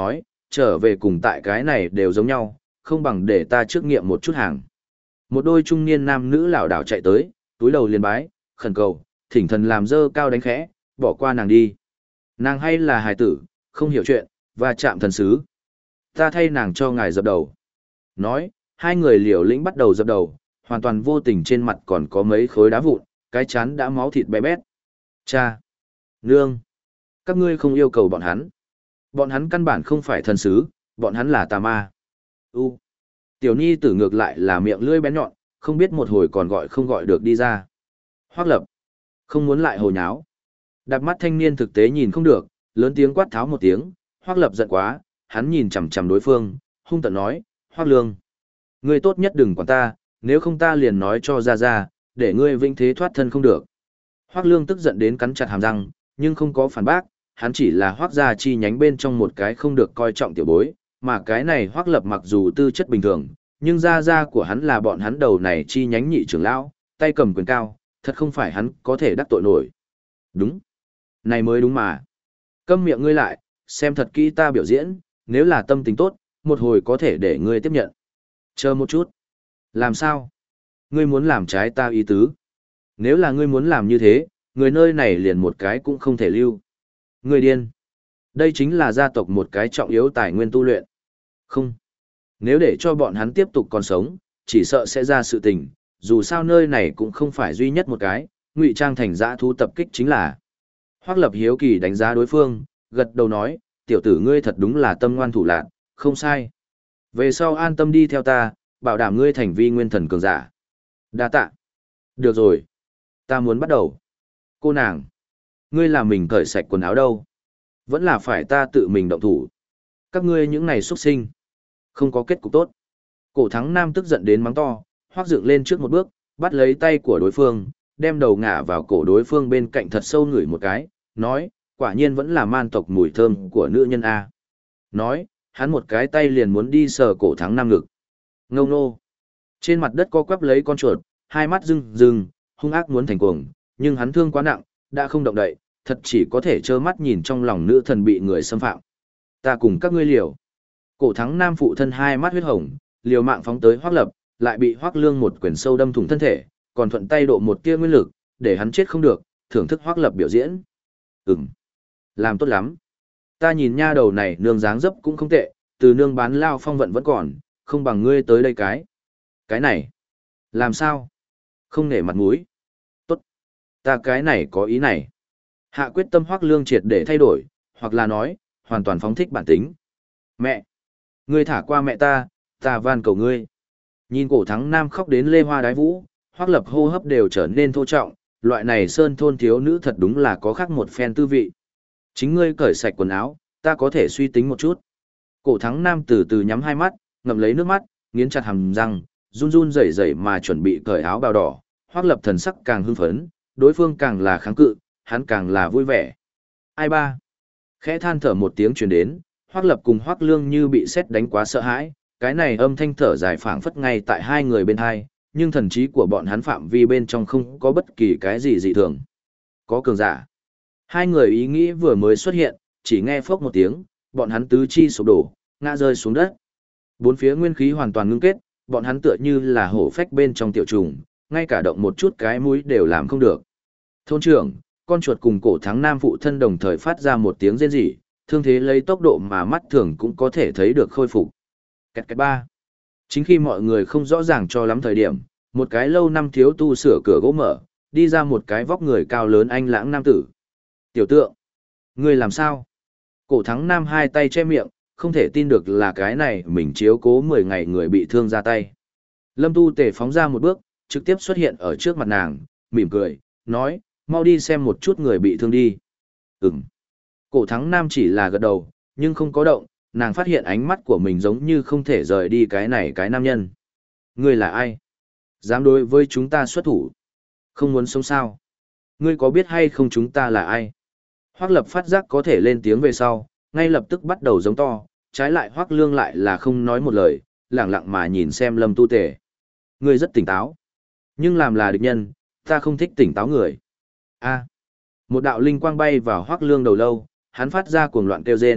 trở về cùng tại cái này đều giống nhau, không bằng để ta trước nghiệm một chút hàng. Một đôi trung niên nam nữ lảo đảo chạy tới, túi đầu liền bái, khẩn cầu, thỉnh thần làm dơ cao đánh khẽ, bỏ qua nàng đi. Nàng hay là hài tử, không hiểu chuyện, và chạm thần sứ. Ta thay nàng cho ngài dập đầu. Nói, hai người liều lĩnh bắt đầu dập đầu, hoàn toàn vô tình trên mặt còn có mấy khối đá vụn, cái chán đã máu thịt bé bét. Cha! Nương! Các ngươi không yêu cầu bọn hắn. Bọn hắn căn bản không phải thần sứ, bọn hắn là tà ma. U! Tiểu Nhi tử ngược lại là miệng lưỡi bén nhọn, không biết một hồi còn gọi không gọi được đi ra. Hoác Lập! Không muốn lại hồ nháo. Đạp mắt thanh niên thực tế nhìn không được, lớn tiếng quát tháo một tiếng, Hoác Lập giận quá, hắn nhìn chằm chằm đối phương, hung tợn nói, Hoác Lương! Ngươi tốt nhất đừng quản ta, nếu không ta liền nói cho ra ra, để ngươi vĩnh thế thoát thân không được. Hoác Lương tức giận đến cắn chặt hàm răng, nhưng không có phản bác, hắn chỉ là Hoác gia chi nhánh bên trong một cái không được coi trọng tiểu bối, mà cái này Hoác Lập mặc dù tư chất bình thường, nhưng gia gia của hắn là bọn hắn đầu này chi nhánh nhị trưởng lão, tay cầm quyền cao, thật không phải hắn có thể đắc tội nổi. Đúng. Này mới đúng mà. Câm miệng ngươi lại, xem thật kỹ ta biểu diễn, nếu là tâm tình tốt, một hồi có thể để ngươi tiếp nhận. Chờ một chút. Làm sao? Ngươi muốn làm trái ta ý tứ. Nếu là ngươi muốn làm như thế, người nơi này liền một cái cũng không thể lưu. Ngươi điên. Đây chính là gia tộc một cái trọng yếu tài nguyên tu luyện. Không. Nếu để cho bọn hắn tiếp tục còn sống, chỉ sợ sẽ ra sự tình, dù sao nơi này cũng không phải duy nhất một cái, ngụy trang thành dã thú tập kích chính là. Hoác Lập hiếu kỳ đánh giá đối phương, gật đầu nói, tiểu tử ngươi thật đúng là tâm ngoan thủ lạn, không sai. Về sau an tâm đi theo ta, bảo đảm ngươi thành vi nguyên thần cường giả. Đa tạ. Được rồi. Ta muốn bắt đầu. Cô nàng. Ngươi làm mình cởi sạch quần áo đâu? Vẫn là phải ta tự mình động thủ. Các ngươi những này xuất sinh. Không có kết cục tốt. Cổ thắng nam tức giận đến mắng to, hoác dựng lên trước một bước, bắt lấy tay của đối phương, đem đầu ngả vào cổ đối phương bên cạnh thật sâu ngửi một cái, nói, quả nhiên vẫn là man tộc mùi thơm của nữ nhân A. Nói, hắn một cái tay liền muốn đi sờ cổ thắng nam ngực. Ngâu nô. Trên mặt đất co quắp lấy con chuột, hai mắt rưng rưng, hung ác muốn thành cuồng, nhưng hắn thương quá nặng, đã không động đậy, thật chỉ có thể trơ mắt nhìn trong lòng nữ thần bị người xâm phạm. Ta cùng các ngươi liều. Cổ thắng nam phụ thân hai mắt huyết hồng, liều mạng phóng tới Hoác Lập, lại bị Hoác Lương một quyền sâu đâm thủng thân thể, còn thuận tay độ một tia nguyên lực, để hắn chết không được, thưởng thức Hoác Lập biểu diễn. Ừm, làm tốt lắm. Ta nhìn nha đầu này nương dáng dấp cũng không tệ, từ nương bán lao phong vận vẫn còn, không bằng ngươi tới đây cái. Cái này, làm sao? Không nể mặt mũi. Tốt, ta cái này có ý này. Hạ quyết tâm Hoác Lương triệt để thay đổi, hoặc là nói, hoàn toàn phóng thích bản tính. Mẹ, ngươi thả qua mẹ ta, ta van cầu ngươi. Nhìn cổ thắng nam khóc đến lê hoa đái vũ, Hoác Lập hô hấp đều trở nên thô trọng, loại này sơn thôn thiếu nữ thật đúng là có khác một phen tư vị. Chính ngươi cởi sạch quần áo, ta có thể suy tính một chút. Cổ thắng nam từ từ nhắm hai mắt, ngậm lấy nước mắt, nghiến chặt hàm răng, run run rẩy rẩy mà chuẩn bị cởi áo bào đỏ. Hoác Lập thần sắc càng hưng phấn, đối phương càng là kháng cự, hắn càng là vui vẻ. Ai ba? Khẽ than thở một tiếng truyền đến, Hoác Lập cùng Hoác Lương như bị sét đánh quá sợ hãi, cái này âm thanh thở dài phảng phất ngay tại hai người bên hai, nhưng thần trí của bọn hắn phạm vi bên trong không có bất kỳ cái gì dị thường. Có cường giả. Hai người ý nghĩ vừa mới xuất hiện, chỉ nghe phốc một tiếng, bọn hắn tứ chi sụp đổ, ngã rơi xuống đất. Bốn phía nguyên khí hoàn toàn ngưng kết, bọn hắn tựa như là hổ phách bên trong tiểu trùng, ngay cả động một chút cái mũi đều làm không được. Thôn trưởng, con chuột cùng cổ thắng nam phụ thân đồng thời phát ra một tiếng rên rỉ, thương thế lấy tốc độ mà mắt thường cũng có thể thấy được khôi phục. Kẹt kẹt ba. Chính khi mọi người không rõ ràng cho lắm thời điểm, một cái lâu năm thiếu tu sửa cửa gỗ mở, đi ra một cái vóc người cao lớn anh lãng nam tử. Tiểu tượng, ngươi làm sao? Cổ thắng nam hai tay che miệng, không thể tin được là cái này mình chiếu cố mười ngày người bị thương ra tay. Lâm tu tề phóng ra một bước, trực tiếp xuất hiện ở trước mặt nàng, mỉm cười, nói, mau đi xem một chút người bị thương đi. Ừm. Cổ thắng nam chỉ là gật đầu, nhưng không có động, nàng phát hiện ánh mắt của mình giống như không thể rời đi cái này cái nam nhân. Ngươi là ai? Dám đối với chúng ta xuất thủ? Không muốn sống sao? Ngươi có biết hay không chúng ta là ai? Hoác Lập phát giác có thể lên tiếng về sau, ngay lập tức bắt đầu giống to, trái lại Hoác Lương lại là không nói một lời, lẳng lặng mà nhìn xem Lâm tu tề. Ngươi rất tỉnh táo. Nhưng làm là địch nhân, ta không thích tỉnh táo người. A. Một đạo linh quang bay vào Hoác Lương đầu lâu, hắn phát ra cuồng loạn kêu rên,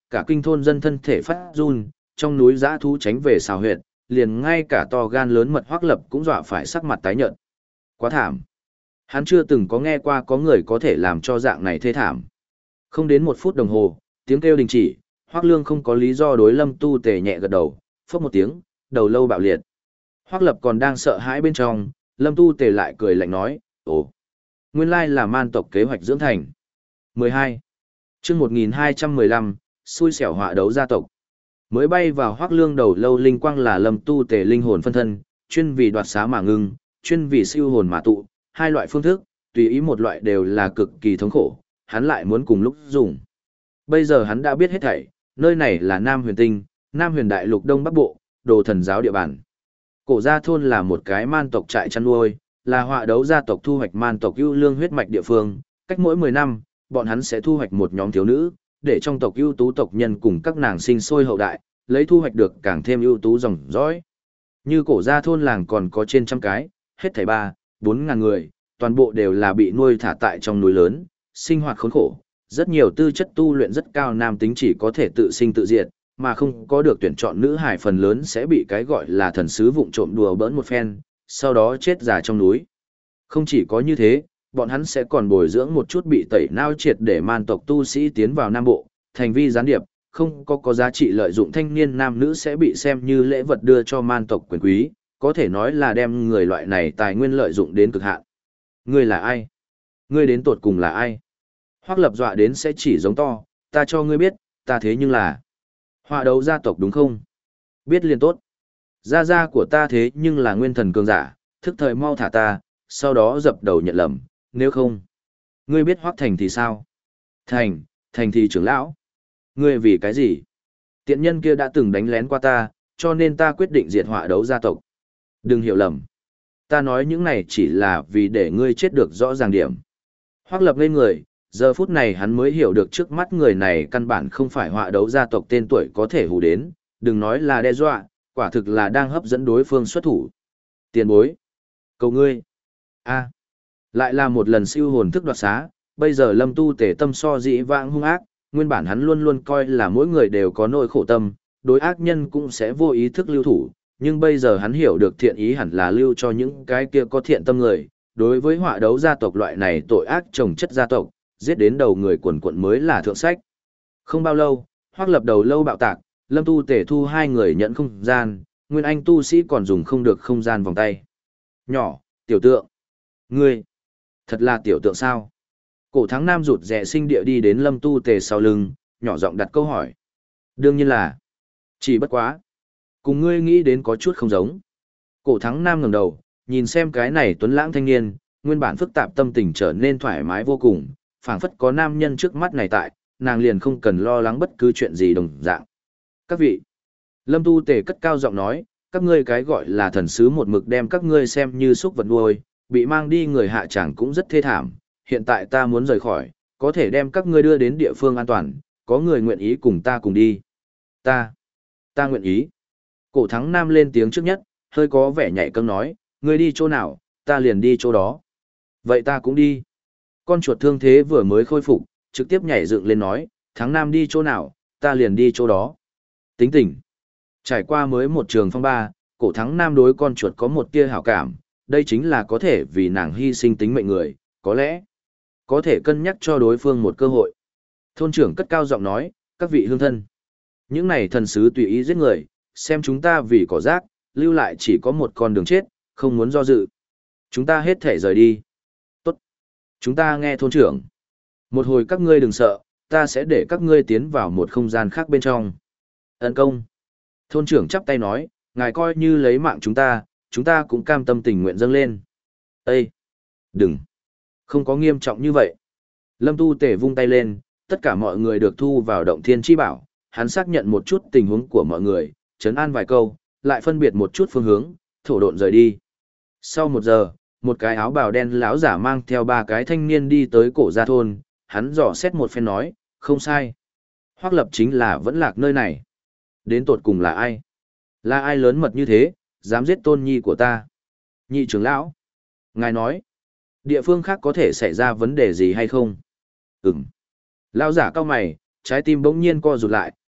Cả kinh thôn dân thân thể phát run, trong núi dã thú tránh về xào huyệt, liền ngay cả to gan lớn mật Hoắc Lập cũng dọa phải sắc mặt tái nhợt. Quá thảm. Hắn chưa từng có nghe qua có người có thể làm cho dạng này thê thảm. Không đến một phút đồng hồ, tiếng kêu đình chỉ, Hoắc Lương không có lý do đối Lâm Tu Tề nhẹ gật đầu, phốc một tiếng, đầu lâu bạo liệt. Hoắc Lập còn đang sợ hãi bên trong, Lâm Tu Tề lại cười lạnh nói, ồ, nguyên lai là man tộc kế hoạch dưỡng thành. mười hai. Chương một nghìn hai trăm mười lăm, xui xẻo họa đấu gia tộc. Mới bay vào Hoắc Lương đầu lâu linh quang là Lâm Tu Tề linh hồn phân thân, chuyên vì đoạt xá mà ngưng, chuyên vì siêu hồn mà tụ, hai loại phương thức, tùy ý một loại đều là cực kỳ thống khổ, hắn lại muốn cùng lúc dùng. Bây giờ hắn đã biết hết thảy, nơi này là Nam Huyền Tinh, Nam Huyền Đại Lục Đông Bắc Bộ, Đồ Thần giáo địa bàn. Cổ Gia thôn là một cái man tộc trại chăn nuôi, là họa đấu gia tộc thu hoạch man tộc ưu lương huyết mạch địa phương, cách mỗi mười năm, bọn hắn sẽ thu hoạch một nhóm thiếu nữ, để trong tộc ưu tú tộc nhân cùng các nàng sinh sôi hậu đại, lấy thu hoạch được càng thêm ưu tú dòng dõi. Như Cổ Gia thôn làng còn có trên trăm cái, hết thảy ba, bốn ngàn người, toàn bộ đều là bị nuôi thả tại trong núi lớn, sinh hoạt khốn khổ. Rất nhiều tư chất tu luyện rất cao nam tính chỉ có thể tự sinh tự diệt, mà không có được tuyển chọn nữ hài phần lớn sẽ bị cái gọi là thần sứ vụng trộm đùa bỡn một phen, sau đó chết già trong núi. Không chỉ có như thế, bọn hắn sẽ còn bồi dưỡng một chút bị tẩy nao triệt để man tộc tu sĩ tiến vào Nam Bộ, thành vi gián điệp, không có có giá trị lợi dụng thanh niên nam nữ sẽ bị xem như lễ vật đưa cho man tộc quyền quý, có thể nói là đem người loại này tài nguyên lợi dụng đến cực hạn. Ngươi là ai? Ngươi đến tột cùng là ai? Hoắc Lập dọa đến sẽ chỉ giống to, ta cho ngươi biết, ta thế nhưng là họa đấu gia tộc đúng không? Biết liền tốt. Gia gia của ta thế nhưng là nguyên thần cường giả, thức thời mau thả ta, sau đó dập đầu nhận lầm, nếu không. Ngươi biết Hoắc Thành thì sao? Thành, Thành thì trưởng lão. Ngươi vì cái gì? Tiện nhân kia đã từng đánh lén qua ta, cho nên ta quyết định diệt họa đấu gia tộc. Đừng hiểu lầm. Ta nói những này chỉ là vì để ngươi chết được rõ ràng điểm. Hoắc Lập ngây người, giờ phút này hắn mới hiểu được trước mắt người này căn bản không phải họa đấu gia tộc tên tuổi có thể hù đến, đừng nói là đe dọa, quả thực là đang hấp dẫn đối phương xuất thủ. Tiền bối. Cầu ngươi. A. Lại là một lần siêu hồn thức đoạt xá, bây giờ Lâm Tu Tề tâm so dĩ vãng hung ác, nguyên bản hắn luôn luôn coi là mỗi người đều có nỗi khổ tâm, đối ác nhân cũng sẽ vô ý thức lưu thủ, nhưng bây giờ hắn hiểu được thiện ý hẳn là lưu cho những cái kia có thiện tâm người, đối với họa đấu gia tộc loại này tội ác trồng chất gia tộc, giết đến đầu người quần quận mới là thượng sách. Không bao lâu, Hoắc Lập đầu lâu bạo tạc, Lâm Tu Tề thu hai người nhận không gian, Nguyên Anh tu sĩ còn dùng không được không gian vòng tay. Nhỏ, tiểu tượng. Ngươi, thật là tiểu tượng sao? Cổ Thắng Nam rụt rè sinh địa đi đến Lâm Tu Tề sau lưng, nhỏ giọng đặt câu hỏi. Đương nhiên là, chỉ bất quá. Cùng ngươi nghĩ đến có chút không giống. Cổ Thắng Nam ngẩng đầu, nhìn xem cái này tuấn lãng thanh niên, nguyên bản phức tạp tâm tình trở nên thoải mái vô cùng, phảng phất có nam nhân trước mắt này tại, nàng liền không cần lo lắng bất cứ chuyện gì đồng dạng. Các vị, Lâm Tu Tề cất cao giọng nói, các ngươi cái gọi là thần sứ một mực đem các ngươi xem như súc vật nuôi, bị mang đi người hạ chẳng cũng rất thê thảm, hiện tại ta muốn rời khỏi, có thể đem các ngươi đưa đến địa phương an toàn, có người nguyện ý cùng ta cùng đi. Ta, ta nguyện ý. Cổ Thắng Nam lên tiếng trước nhất, hơi có vẻ nhạy cẫng nói, ngươi đi chỗ nào, ta liền đi chỗ đó. Vậy ta cũng đi. Con chuột thương thế vừa mới khôi phục, trực tiếp nhảy dựng lên nói, Thắng Nam đi chỗ nào, ta liền đi chỗ đó. Tính tình. Trải qua mới một trường phong ba, Cổ Thắng Nam đối con chuột có một tia hảo cảm, đây chính là có thể vì nàng hy sinh tính mệnh người, có lẽ có thể cân nhắc cho đối phương một cơ hội. Thôn trưởng cất cao giọng nói, các vị hương thân. Những này thần sứ tùy ý giết người, xem chúng ta vì cỏ rác, lưu lại chỉ có một con đường chết, không muốn do dự. Chúng ta hết thể rời đi. Tốt. Chúng ta nghe thôn trưởng. Một hồi các ngươi đừng sợ, ta sẽ để các ngươi tiến vào một không gian khác bên trong. Ấn công. Thôn trưởng chắp tay nói, ngài coi như lấy mạng chúng ta, chúng ta cũng cam tâm tình nguyện dâng lên. Ê! Đừng! Không có nghiêm trọng như vậy. Lâm Tu Tề vung tay lên, tất cả mọi người được thu vào động thiên chi bảo, hắn xác nhận một chút tình huống của mọi người, trấn an vài câu, lại phân biệt một chút phương hướng, thổ độn rời đi. Sau một giờ, một cái áo bào đen lão giả mang theo ba cái thanh niên đi tới Cổ Gia thôn, hắn dò xét một phen nói, không sai. Hoắc Lập chính là vẫn lạc nơi này. Đến tột cùng là ai? Là ai lớn mật như thế, dám giết tôn nhi của ta? Nhị trưởng lão. Ngài nói, địa phương khác có thể xảy ra vấn đề gì hay không? Ừm. Lão giả cao mày, trái tim bỗng nhiên co rụt lại,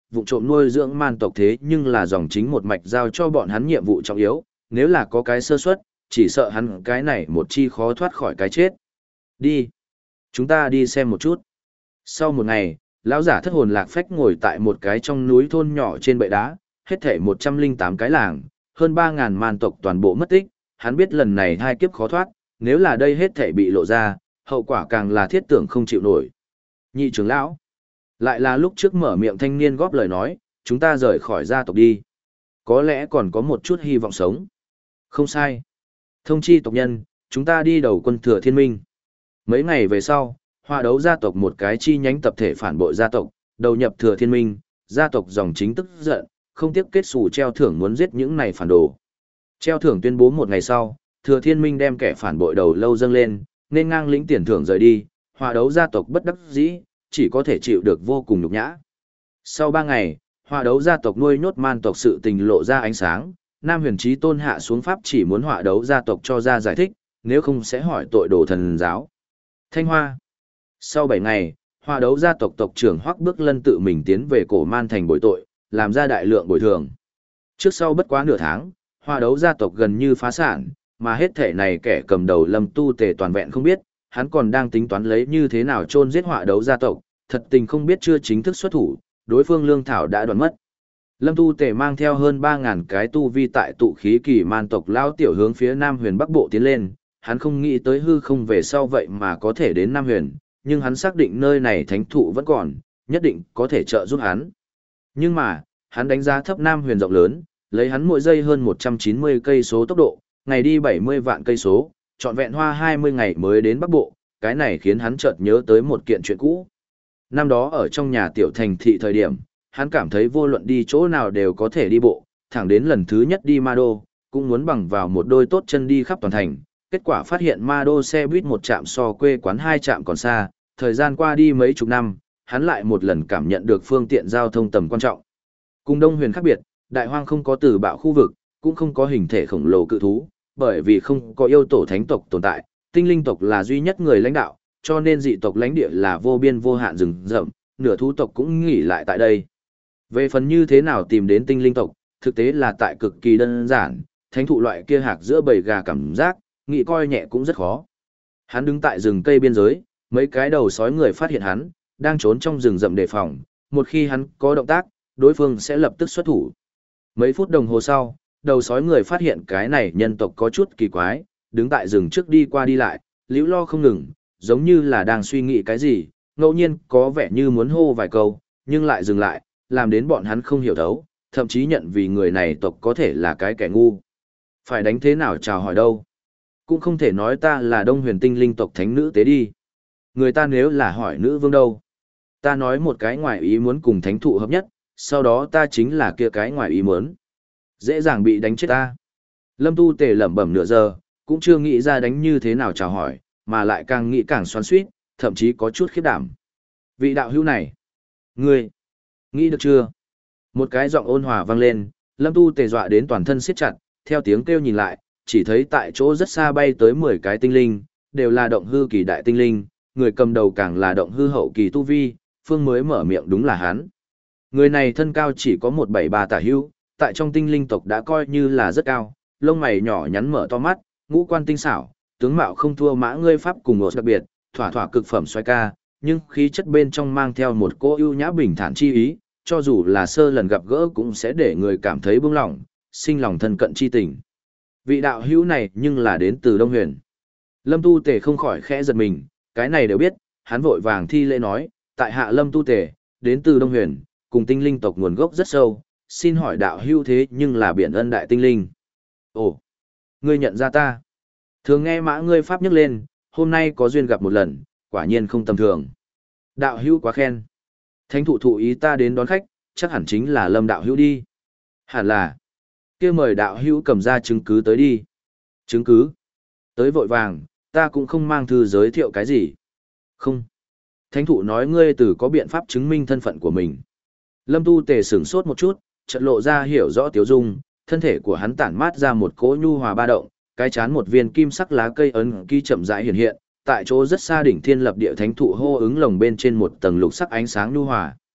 vụ trộm nuôi dưỡng man tộc thế nhưng là dòng chính một mạch giao cho bọn hắn nhiệm vụ trọng yếu, nếu là có cái sơ suất, chỉ sợ hắn cái này một chi khó thoát khỏi cái chết. Đi. Chúng ta đi xem một chút. Sau một ngày, lão giả thất hồn lạc phách ngồi tại một cái trong núi thôn nhỏ trên bệ đá, hết thảy một trăm lẻ tám cái làng, hơn ba ngàn man tộc toàn bộ mất tích, hắn biết lần này hai kiếp khó thoát, nếu là đây hết thảy bị lộ ra, hậu quả càng là thiết tưởng không chịu nổi. Nhị trưởng lão, lại là lúc trước mở miệng thanh niên góp lời nói, chúng ta rời khỏi gia tộc đi. Có lẽ còn có một chút hy vọng sống. Không sai. Thông chi tộc nhân, chúng ta đi đầu quân thừa thiên minh. Mấy ngày về sau, hòa đấu gia tộc một cái chi nhánh tập thể phản bội gia tộc, đầu nhập thừa thiên minh, gia tộc dòng chính tức giận, không tiếc kết xù treo thưởng muốn giết những này phản đồ. Treo thưởng tuyên bố một ngày sau, thừa thiên minh đem kẻ phản bội đầu lâu dâng lên, nên ngang lĩnh tiền thưởng rời đi, hòa đấu gia tộc bất đắc dĩ, chỉ có thể chịu được vô cùng nhục nhã. Sau ba ngày, hòa đấu gia tộc nuôi nhốt man tộc sự tình lộ ra ánh sáng, Nam Huyền Chí Tôn hạ xuống pháp chỉ muốn hòa đấu gia tộc cho ra giải thích, nếu không sẽ hỏi tội đồ thần giáo. Thanh Hoa. Sau bảy ngày, hòa đấu gia tộc tộc trưởng Hoắc Bước Lân tự mình tiến về cổ man thành bồi tội, làm ra đại lượng bồi thường. Trước sau bất quá nửa tháng, hòa đấu gia tộc gần như phá sản, mà hết thể này kẻ cầm đầu Lâm Tu Tề toàn vẹn không biết, hắn còn đang tính toán lấy như thế nào chôn giết hòa đấu gia tộc, thật tình không biết chưa chính thức xuất thủ, đối phương lương thảo đã đoạn mất. Lâm Tu Tề mang theo hơn ba ngàn cái tu vi tại tụ khí kỳ man tộc lao tiểu hướng phía Nam Huyền Bắc Bộ tiến lên, hắn không nghĩ tới hư không về sau vậy mà có thể đến Nam Huyền, nhưng hắn xác định nơi này thánh thụ vẫn còn, nhất định có thể trợ giúp hắn. Nhưng mà, hắn đánh giá thấp Nam Huyền rộng lớn, lấy hắn mỗi giây hơn một trăm chín mươi cây số tốc độ, ngày đi bảy mươi vạn cây số, trọn vẹn hoa hai mươi ngày mới đến Bắc Bộ, cái này khiến hắn chợt nhớ tới một kiện chuyện cũ. Năm đó ở trong nhà tiểu thành thị thời điểm, hắn cảm thấy vô luận đi chỗ nào đều có thể đi bộ, thẳng đến lần thứ nhất đi Ma Đô, cũng muốn bằng vào một đôi tốt chân đi khắp toàn thành. Kết quả phát hiện Ma Đô xe buýt một trạm so quê quán hai trạm còn xa, thời gian qua đi mấy chục năm, hắn lại một lần cảm nhận được phương tiện giao thông tầm quan trọng. Cùng Đông Huyền khác biệt, Đại Hoang không có từ bạo khu vực, cũng không có hình thể khổng lồ cự thú, bởi vì không có yêu tổ thánh tộc tồn tại, tinh linh tộc là duy nhất người lãnh đạo, cho nên dị tộc lãnh địa là vô biên vô hạn rừng rậm, nửa thú tộc cũng nghỉ lại tại đây. Về phần như thế nào tìm đến tinh linh tộc, thực tế là tại cực kỳ đơn giản, thánh thụ loại kia hạc giữa bầy gà cảm giác, nghĩ coi nhẹ cũng rất khó. Hắn đứng tại rừng cây biên giới, mấy cái đầu sói người phát hiện hắn, đang trốn trong rừng rậm đề phòng, một khi hắn có động tác, đối phương sẽ lập tức xuất thủ. Mấy phút đồng hồ sau, đầu sói người phát hiện cái này nhân tộc có chút kỳ quái, đứng tại rừng trước đi qua đi lại, liễu lo không ngừng, giống như là đang suy nghĩ cái gì, ngẫu nhiên có vẻ như muốn hô vài câu, nhưng lại dừng lại, làm đến bọn hắn không hiểu thấu, thậm chí nhận vì người này tộc có thể là cái kẻ ngu. Phải đánh thế nào chào hỏi đâu? Cũng không thể nói ta là Đông Huyền tinh linh tộc thánh nữ tế đi. Người ta nếu là hỏi nữ vương đâu? Ta nói một cái ngoài ý muốn cùng thánh thụ hợp nhất, sau đó ta chính là kia cái ngoài ý muốn. Dễ dàng bị đánh chết ta. Lâm Tu Tề lẩm bẩm nửa giờ, cũng chưa nghĩ ra đánh như thế nào chào hỏi, mà lại càng nghĩ càng xoắn xuýt, thậm chí có chút khiếp đảm. Vị đạo hữu này, ngươi, nghĩ được chưa? Một cái giọng ôn hòa vang lên, Lâm Tu Tề dọa đến toàn thân siết chặt, theo tiếng kêu nhìn lại, chỉ thấy tại chỗ rất xa bay tới mười cái tinh linh, đều là động hư kỳ đại tinh linh, người cầm đầu càng là động hư hậu kỳ tu vi, phương mới mở miệng đúng là hắn. Người này thân cao chỉ có một bảy ba tả hữu, tại trong tinh linh tộc đã coi như là rất cao, lông mày nhỏ nhắn mở to mắt, ngũ quan tinh xảo, tướng mạo không thua mã ngươi pháp cùng một đặc biệt, thỏa thỏa cực phẩm xoay ca, nhưng khí chất bên trong mang theo một cô ưu nhã bình thản chi ý, cho dù là sơ lần gặp gỡ cũng sẽ để người cảm thấy bướng lòng, sinh lòng thân cận chi tình. Vị đạo hữu này nhưng là đến từ Đông Huyền. Lâm Tu Tề không khỏi khẽ giật mình, cái này đều biết, hắn vội vàng thi lễ nói, tại hạ Lâm Tu Tề, đến từ Đông Huyền, cùng tinh linh tộc nguồn gốc rất sâu, xin hỏi đạo hữu thế nhưng là biển ân đại tinh linh. Ồ, ngươi nhận ra ta. Thường nghe mã ngươi pháp nhắc lên, hôm nay có duyên gặp một lần, quả nhiên không tầm thường. Đạo hữu quá khen. Thánh thụ thụ ý ta đến đón khách, chắc hẳn chính là Lâm đạo hữu đi. Hẳn là. Kia mời đạo hữu cầm ra chứng cứ tới đi. Chứng cứ? Tới vội vàng, ta cũng không mang thư giới thiệu cái gì. Không. Thánh thụ nói ngươi từ có biện pháp chứng minh thân phận của mình. Lâm Tu Tề sửng sốt một chút, chợt lộ ra hiểu rõ tiếu dung, thân thể của hắn tản mát ra một cỗ nhu hòa ba động, cái chán một viên kim sắc lá cây ấn ký chậm rãi hiện hiện, tại chỗ rất xa đỉnh thiên lập địa thánh thụ hô ứng lồng bên trên một tầng lục sắc ánh sáng nhu hòa.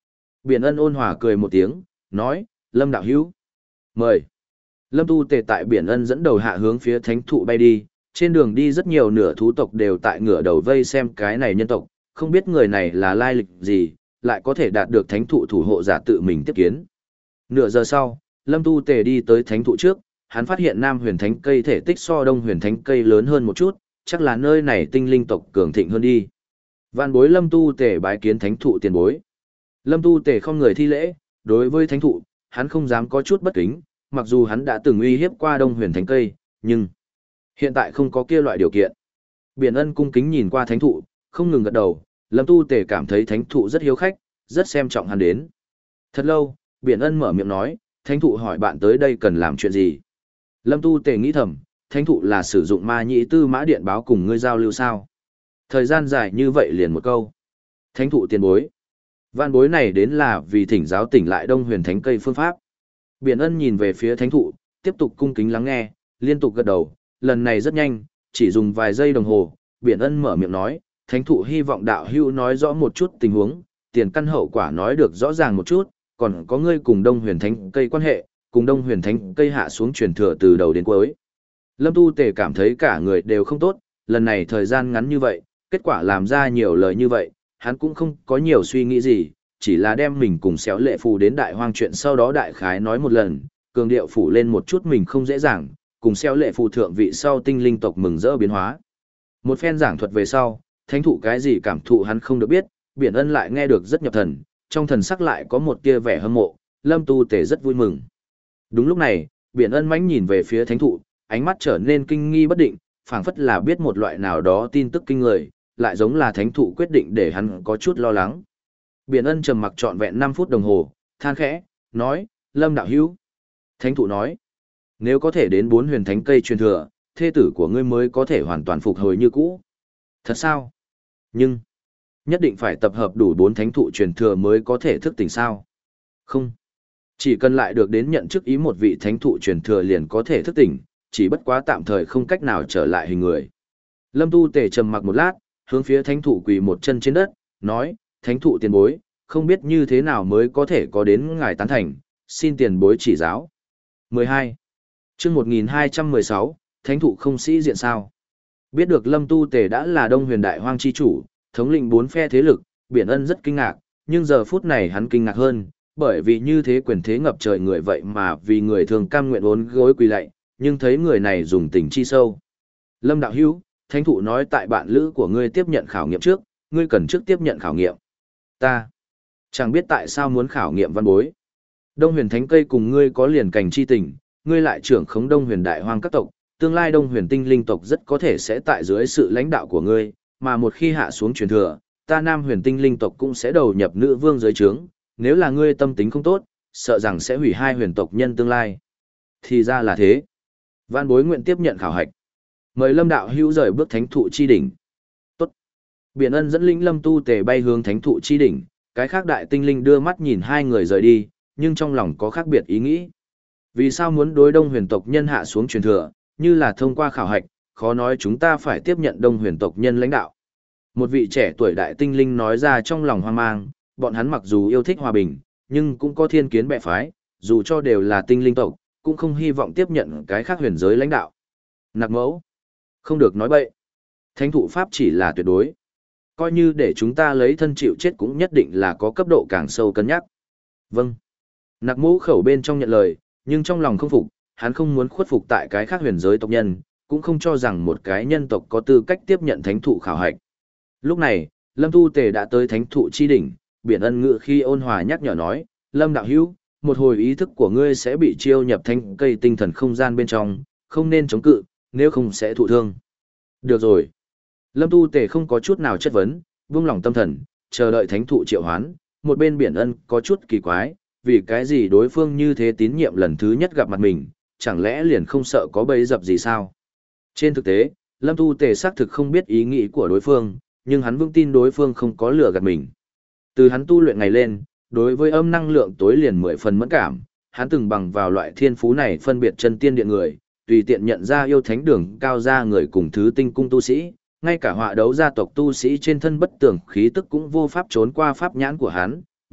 Biển Ân ôn hòa cười một tiếng, nói, Lâm đạo hữu, mời. Lâm Tu Tề tại Biển Ân dẫn đầu hạ hướng phía thánh thụ bay đi, trên đường đi rất nhiều nửa thú tộc đều tại ngửa đầu vây xem cái này nhân tộc, không biết người này là lai lịch gì, lại có thể đạt được thánh thụ thủ hộ giả tự mình tiếp kiến. Nửa giờ sau, Lâm Tu Tề đi tới thánh thụ trước, hắn phát hiện Nam Huyền Thánh cây thể tích so Đông Huyền Thánh cây lớn hơn một chút, chắc là nơi này tinh linh tộc cường thịnh hơn đi. Vạn bối Lâm Tu Tề bái kiến thánh thụ tiền bối. Lâm Tu Tề không người thi lễ, đối với thánh thụ, hắn không dám có chút bất kính, mặc dù hắn đã từng uy hiếp qua Đông Huyền Thánh cây, nhưng hiện tại không có kia loại điều kiện. Biển Ân cung kính nhìn qua thánh thụ, không ngừng gật đầu, Lâm Tu Tề cảm thấy thánh thụ rất hiếu khách, rất xem trọng hắn đến. Thật lâu, Biển Ân mở miệng nói, thánh thụ hỏi bạn tới đây cần làm chuyện gì. Lâm Tu Tề nghĩ thầm, thánh thụ là sử dụng ma nhĩ tư mã điện báo cùng ngươi giao lưu sao. Thời gian dài như vậy liền một câu. Thánh thụ tiền bối. Vạn bối này đến là vì thỉnh giáo tỉnh lại Đông Huyền Thánh cây phương pháp. Biển Ân nhìn về phía thánh thụ, tiếp tục cung kính lắng nghe, liên tục gật đầu, lần này rất nhanh, chỉ dùng vài giây đồng hồ, Biển Ân mở miệng nói, thánh thụ hy vọng đạo hữu nói rõ một chút tình huống, tiền căn hậu quả nói được rõ ràng một chút, còn có ngươi cùng Đông Huyền Thánh cây quan hệ, cùng Đông Huyền Thánh cây hạ xuống truyền thừa từ đầu đến cuối. Lâm Tu Tề cảm thấy cả người đều không tốt, lần này thời gian ngắn như vậy, kết quả làm ra nhiều lời như vậy, hắn cũng không có nhiều suy nghĩ gì, chỉ là đem mình cùng xéo lệ phù đến đại hoang chuyện sau đó đại khái nói một lần, cường điệu phủ lên một chút mình không dễ dàng, cùng xéo lệ phù thượng vị sau tinh linh tộc mừng rỡ biến hóa. Một phen giảng thuật về sau, thánh thụ cái gì cảm thụ hắn không được biết, Biển Ân lại nghe được rất nhập thần, trong thần sắc lại có một tia vẻ hâm mộ, Lâm Tu Tề rất vui mừng. Đúng lúc này, Biển Ân mãnh nhìn về phía thánh thụ, ánh mắt trở nên kinh nghi bất định, phảng phất là biết một loại nào đó tin tức kinh người, lại giống là thánh thụ quyết định để hắn có chút lo lắng. Biển Ân trầm mặc trọn vẹn năm phút đồng hồ, than khẽ, nói, Lâm đạo hữu. Thánh thụ nói, nếu có thể đến bốn huyền thánh cây truyền thừa, thê tử của ngươi mới có thể hoàn toàn phục hồi như cũ. Thật sao? Nhưng, nhất định phải tập hợp đủ bốn thánh thụ truyền thừa mới có thể thức tỉnh sao? Không. Chỉ cần lại được đến nhận chức ý một vị thánh thụ truyền thừa liền có thể thức tỉnh, chỉ bất quá tạm thời không cách nào trở lại hình người. Lâm Tu Tề trầm mặc một lát, hướng phía thánh thụ quỳ một chân trên đất, nói, thánh thụ tiền bối, không biết như thế nào mới có thể có đến ngài tán thành, xin tiền bối chỉ giáo. mười hai. Chương một nghìn hai trăm mười sáu, thánh thụ không sĩ diện sao? Biết được Lâm Tu Tề đã là Đông Huyền Đại Hoang chi chủ, thống lĩnh bốn phe thế lực, Biển Ân rất kinh ngạc, nhưng giờ phút này hắn kinh ngạc hơn, bởi vì như thế quyền thế ngập trời người vậy mà vì người thường cam nguyện uốn gối quỳ lạy, nhưng thấy người này dùng tình chi sâu. Lâm đạo hữu, thánh thụ nói tại bạn lữ của ngươi tiếp nhận khảo nghiệm trước, ngươi cần trước tiếp nhận khảo nghiệm. Ta chẳng biết tại sao muốn khảo nghiệm văn bối. Đông Huyền Thánh cây cùng ngươi có liền cảnh chi tình, ngươi lại trưởng khống Đông Huyền Đại Hoang các tộc, tương lai Đông Huyền Tinh Linh tộc rất có thể sẽ tại dưới sự lãnh đạo của ngươi, mà một khi hạ xuống truyền thừa, ta Nam Huyền Tinh Linh tộc cũng sẽ đầu nhập nữ vương dưới trướng, nếu là ngươi tâm tính không tốt, sợ rằng sẽ hủy hai huyền tộc nhân tương lai. Thì ra là thế. Văn bối nguyện tiếp nhận khảo hạch. Mời Lâm đạo hữu rời bước thánh thụ chi đỉnh. Tốt. Biển Ân dẫn lĩnh Lâm Tu Tề bay hướng thánh thụ chi đỉnh, cái khác đại tinh linh đưa mắt nhìn hai người rời đi, nhưng trong lòng có khác biệt ý nghĩ. Vì sao muốn đối Đông huyền tộc nhân hạ xuống truyền thừa, như là thông qua khảo hạch, khó nói chúng ta phải tiếp nhận Đông huyền tộc nhân lãnh đạo. Một vị trẻ tuổi đại tinh linh nói ra trong lòng hoang mang, bọn hắn mặc dù yêu thích hòa bình, nhưng cũng có thiên kiến bè phái, dù cho đều là tinh linh tộc, cũng không hy vọng tiếp nhận cái khác huyền giới lãnh đạo. Nặc mẫu. Không được nói bậy. Thánh thụ pháp chỉ là tuyệt đối. Coi như để chúng ta lấy thân chịu chết cũng nhất định là có cấp độ càng sâu cân nhắc. Vâng. Nặc mẫu khẩu bên trong nhận lời, nhưng trong lòng không phục, hắn không muốn khuất phục tại cái khác huyền giới tộc nhân, cũng không cho rằng một cái nhân tộc có tư cách tiếp nhận thánh thụ khảo hạch. Lúc này, Lâm Tu Tề đã tới thánh thụ chi đỉnh, Biển Ân ngự khi ôn hòa nhắc nhở nói, Lâm đạo hữu, một hồi ý thức của ngươi sẽ bị chiêu nhập thanh cây tinh thần không gian bên trong, không nên chống cự, nếu không sẽ thụ thương. Được rồi. Lâm Tu Tề không có chút nào chất vấn, buông lòng tâm thần, chờ đợi thánh thụ triệu hoán, một bên Biển Ân có chút kỳ quái, vì cái gì đối phương như thế tín nhiệm lần thứ nhất gặp mặt mình, chẳng lẽ liền không sợ có bẫy dập gì sao? Trên thực tế, Lâm Tu Tề xác thực không biết ý nghĩ của đối phương, nhưng hắn vững tin đối phương không có lừa gạt mình. Từ hắn tu luyện ngày lên, đối với âm năng lượng tối liền mười phần mẫn cảm, hắn từng bằng vào loại thiên phú này phân biệt chân tiên điện người, tùy tiện nhận ra yêu thánh đường cao gia người cùng thứ tinh cung tu sĩ, ngay cả họa đấu gia tộc tu sĩ trên thân bất tường khí tức cũng vô pháp trốn qua pháp nhãn của hắn,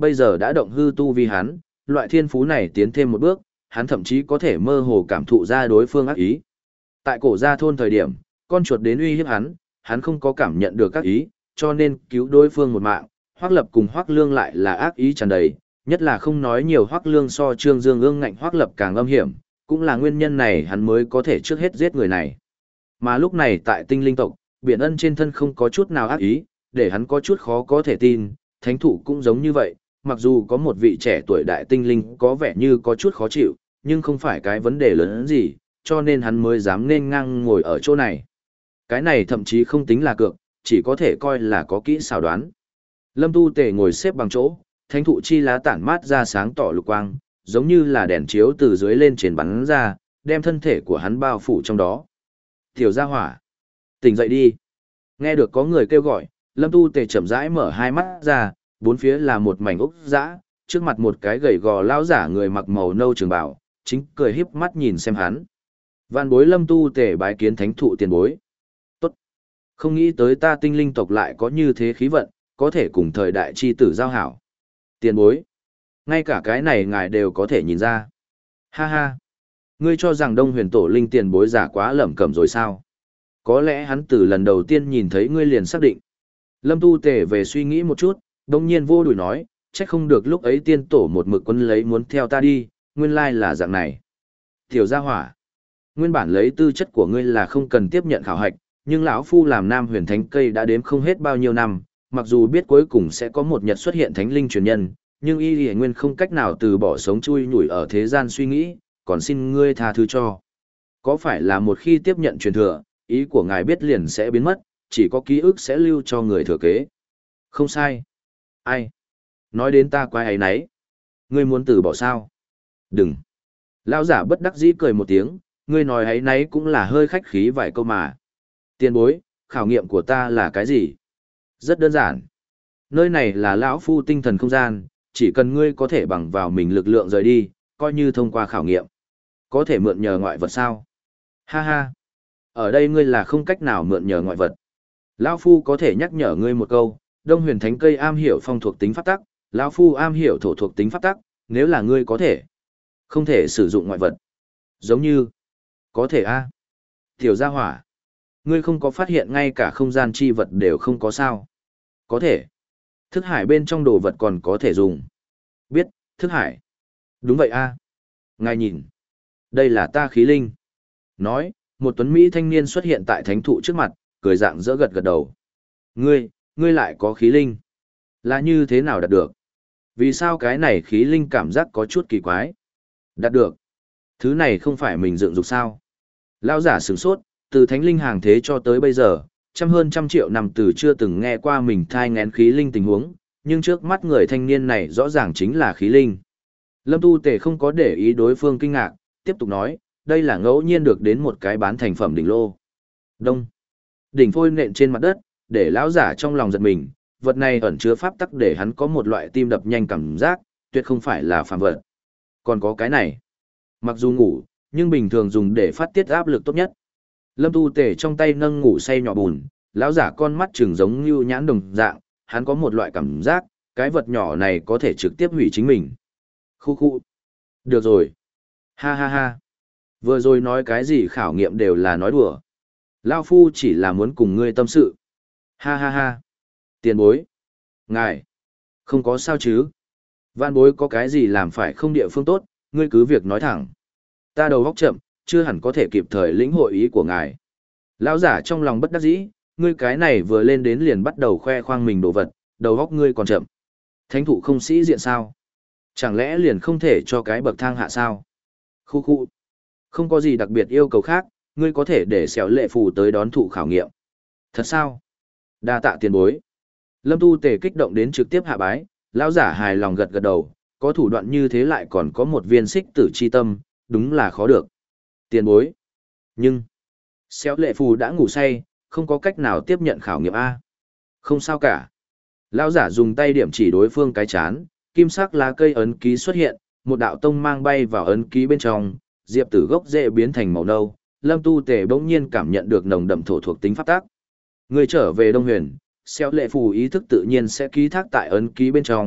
Bây giờ đã động hư tu vi hắn, loại thiên phú này tiến thêm một bước, hắn thậm chí có thể mơ hồ cảm thụ ra đối phương ác ý. Tại cổ gia thôn thời điểm, con chuột đến uy hiếp hắn, hắn không có cảm nhận được các ý, cho nên cứu đối phương một mạng. Hoắc Lập cùng Hoắc Lương lại là ác ý tràn đầy, nhất là không nói nhiều Hoắc Lương so Trương Dương ương ngạnh Hoắc Lập càng âm hiểm, cũng là nguyên nhân này hắn mới có thể trước hết giết người này. Mà lúc này tại Tinh Linh tộc, Biển Ân trên thân không có chút nào ác ý, để hắn có chút khó có thể tin, thánh thụ cũng giống như vậy, mặc dù có một vị trẻ tuổi đại tinh linh có vẻ như có chút khó chịu, nhưng không phải cái vấn đề lớn gì, cho nên hắn mới dám nên ngang ngồi ở chỗ này. Cái này thậm chí không tính là cược, chỉ có thể coi là có kỹ xảo đoán. Lâm Tu Tề ngồi xếp bằng chỗ, thánh thụ chi lá tản mát ra sáng tỏ lục quang, giống như là đèn chiếu từ dưới lên trên bắn ra, đem thân thể của hắn bao phủ trong đó. Tiểu gia hỏa, tỉnh dậy đi. Nghe được có người kêu gọi, Lâm Tu Tề chậm rãi mở hai mắt ra, bốn phía là một mảnh ốc dã, trước mặt một cái gầy gò lão giả người mặc màu nâu trường bào, chính cười híp mắt nhìn xem hắn. Vạn bối Lâm Tu Tề bái kiến thánh thụ tiền bối. Tốt. Không nghĩ tới ta Tinh Linh tộc lại có như thế khí vận, có thể cùng thời đại chi tử giao hảo. Tiền bối. Ngay cả cái này ngài đều có thể nhìn ra. Ha ha. Ngươi cho rằng Đông Huyền Tổ Linh tiền bối giả quá lẩm cẩm rồi sao? Có lẽ hắn từ lần đầu tiên nhìn thấy ngươi liền xác định. Lâm Tu Tề về suy nghĩ một chút, đồng nhiên vô đùi nói, chắc không được lúc ấy tiên tổ một mực quân lấy muốn theo ta đi, nguyên lai là dạng này. Tiểu gia hỏa. Nguyên bản lấy tư chất của ngươi là không cần tiếp nhận khảo hạch, nhưng lão phu làm Nam Huyền Thánh Cây đã đếm không hết bao nhiêu năm, mặc dù biết cuối cùng sẽ có một nhật xuất hiện thánh linh truyền nhân, nhưng y lì nguyên không cách nào từ bỏ sống chui nhủi ở thế gian suy nghĩ, còn xin ngươi tha thứ cho. Có phải là một khi tiếp nhận truyền thừa, ý của ngài biết liền sẽ biến mất, chỉ có ký ức sẽ lưu cho người thừa kế. Không sai. Ai? Nói đến ta quái ấy nấy. Ngươi muốn từ bỏ sao? Đừng. Lão giả bất đắc dĩ cười một tiếng, ngươi nói ấy nấy cũng là hơi khách khí vài câu mà. Tiền bối, khảo nghiệm của ta là cái gì? Rất đơn giản. Nơi này là lão phu tinh thần không gian, chỉ cần ngươi có thể bằng vào mình lực lượng rời đi, coi như thông qua khảo nghiệm. Có thể mượn nhờ ngoại vật sao? Ha ha. Ở đây ngươi là không cách nào mượn nhờ ngoại vật. Lão phu có thể nhắc nhở ngươi một câu, Đông Huyền Thánh Cây am hiểu phong thuộc tính pháp tắc, lão phu am hiểu thổ thuộc tính pháp tắc, nếu là ngươi có thể, không thể sử dụng ngoại vật. Giống như, có thể a. Tiểu gia hỏa, ngươi không có phát hiện ngay cả không gian chi vật đều không có sao? Có thể. Thức hải bên trong đồ vật còn có thể dùng. Biết, thức hải. Đúng vậy a. Ngài nhìn, đây là ta khí linh. Nói, một tuấn Mỹ thanh niên xuất hiện tại thánh thụ trước mặt, cười dạng dỡ gật gật đầu. Ngươi, ngươi lại có khí linh. Là như thế nào đạt được? Vì sao cái này khí linh cảm giác có chút kỳ quái? Đạt được. Thứ này không phải mình dựng dục sao? Lão giả sửng sốt, từ thánh linh hàng thế cho tới bây giờ, trăm hơn trăm triệu năm từ chưa từng nghe qua mình thai ngén khí linh tình huống, nhưng trước mắt người thanh niên này rõ ràng chính là khí linh. Lâm Tu Tề không có để ý đối phương kinh ngạc, tiếp tục nói, đây là ngẫu nhiên được đến một cái bán thành phẩm đỉnh lô. Đông. Đỉnh phôi nện trên mặt đất, để lão giả trong lòng giật mình, vật này ẩn chứa pháp tắc để hắn có một loại tim đập nhanh cảm giác, tuyệt không phải là phàm vật. Còn có cái này. Mặc dù ngủ, nhưng bình thường dùng để phát tiết áp lực tốt nhất. Lâm Tu Tề trong tay nâng ngủ say nhỏ bùn, lão giả con mắt trừng giống như nhãn đồng dạng, hắn có một loại cảm giác, cái vật nhỏ này có thể trực tiếp hủy chính mình. Khu khu. Được rồi. Ha ha ha. Vừa rồi nói cái gì khảo nghiệm đều là nói đùa. Lao phu chỉ là muốn cùng ngươi tâm sự. Ha ha ha. Tiền bối. Ngài. Không có sao chứ. Vạn bối có cái gì làm phải không địa phương tốt, ngươi cứ việc nói thẳng. Ta đầu góc chậm, chưa hẳn có thể kịp thời lĩnh hội ý của ngài. Lão giả trong lòng bất đắc dĩ, ngươi cái này vừa lên đến liền bắt đầu khoe khoang mình đồ vật, đầu góc ngươi còn chậm. Thánh thụ không sĩ diện sao? Chẳng lẽ liền không thể cho cái bậc thang hạ sao? Khu khu. Không có gì đặc biệt yêu cầu khác, ngươi có thể để xẻo lệ phù tới đón thụ khảo nghiệm. Thật sao? Đa tạ tiền bối. Lâm Tu Tề kích động đến trực tiếp hạ bái, lão giả hài lòng gật gật đầu, có thủ đoạn như thế lại còn có một viên xích tử chi tâm, đúng là khó được. Tiền bối. Nhưng, xéo lệ phù đã ngủ say, không có cách nào tiếp nhận khảo nghiệm A. Không sao cả. Lão giả dùng tay điểm chỉ đối phương cái chán, kim sắc lá cây ấn ký xuất hiện, một đạo tông mang bay vào ấn ký bên trong, diệp tử gốc rễ biến thành màu nâu. Lâm Tu Tề bỗng nhiên cảm nhận được nồng đậm thổ thuộc tính pháp tác. Người trở về Đông Huyền, xéo lệ phù ý thức tự nhiên sẽ ký thác tại ấn ký bên trong,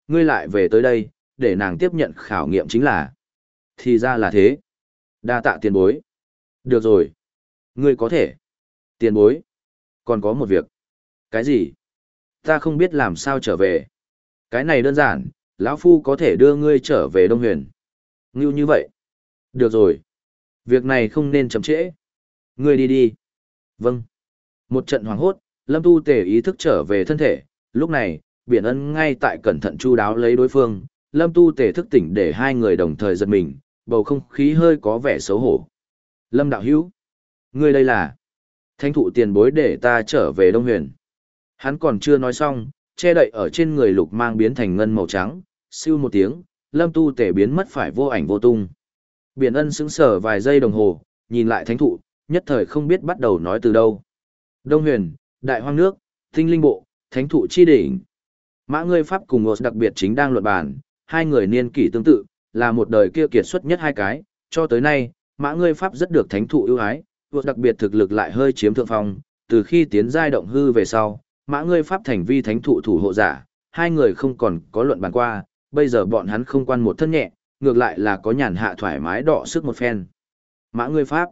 ngươi lại về tới đây, để nàng tiếp nhận khảo nghiệm chính là. Thì ra là thế. Đa tạ tiền bối. Được rồi. Ngươi có thể. Tiền bối. Còn có một việc. Cái gì? Ta không biết làm sao trở về. Cái này đơn giản, lão phu có thể đưa ngươi trở về Đông Huyền. Ngưu như vậy. Được rồi. Việc này không nên chậm trễ. Ngươi đi đi. Vâng. Một trận hoảng hốt, Lâm Tu Tề ý thức trở về thân thể. Lúc này, Biển Ân ngay tại cẩn thận chu đáo lấy đối phương. Lâm Tu Tề thức tỉnh để hai người đồng thời giật mình, bầu không khí hơi có vẻ xấu hổ. Lâm đạo hữu. Ngươi đây là. Thánh thụ tiền bối để ta trở về Đông Huyền. Hắn còn chưa nói xong, che đậy ở trên người lục mang biến thành ngân màu trắng, siêu một tiếng, Lâm Tu Tể biến mất phải vô ảnh vô tung. Biển Ân sững sờ vài giây đồng hồ, nhìn lại thánh thụ, nhất thời không biết bắt đầu nói từ đâu. Đông Huyền, Đại Hoang Nước, Tinh Linh Bộ, Thánh thụ chi đỉnh. Mã Ngươi Pháp cùng Ngột đặc biệt chính đang luận bàn, hai người niên kỷ tương tự, là một đời kia kiệt xuất nhất hai cái, cho tới nay, Mã Ngươi Pháp rất được thánh thụ ưu ái, Ngột đặc biệt thực lực lại hơi chiếm thượng phong, từ khi tiến giai động hư về sau, Mã Ngươi Pháp thành vi thánh thụ thủ hộ giả, hai người không còn có luận bàn qua, bây giờ bọn hắn không quan một thân nhẹ, ngược lại là có nhàn hạ thoải mái đọ sức một phen. Mã Ngươi Pháp,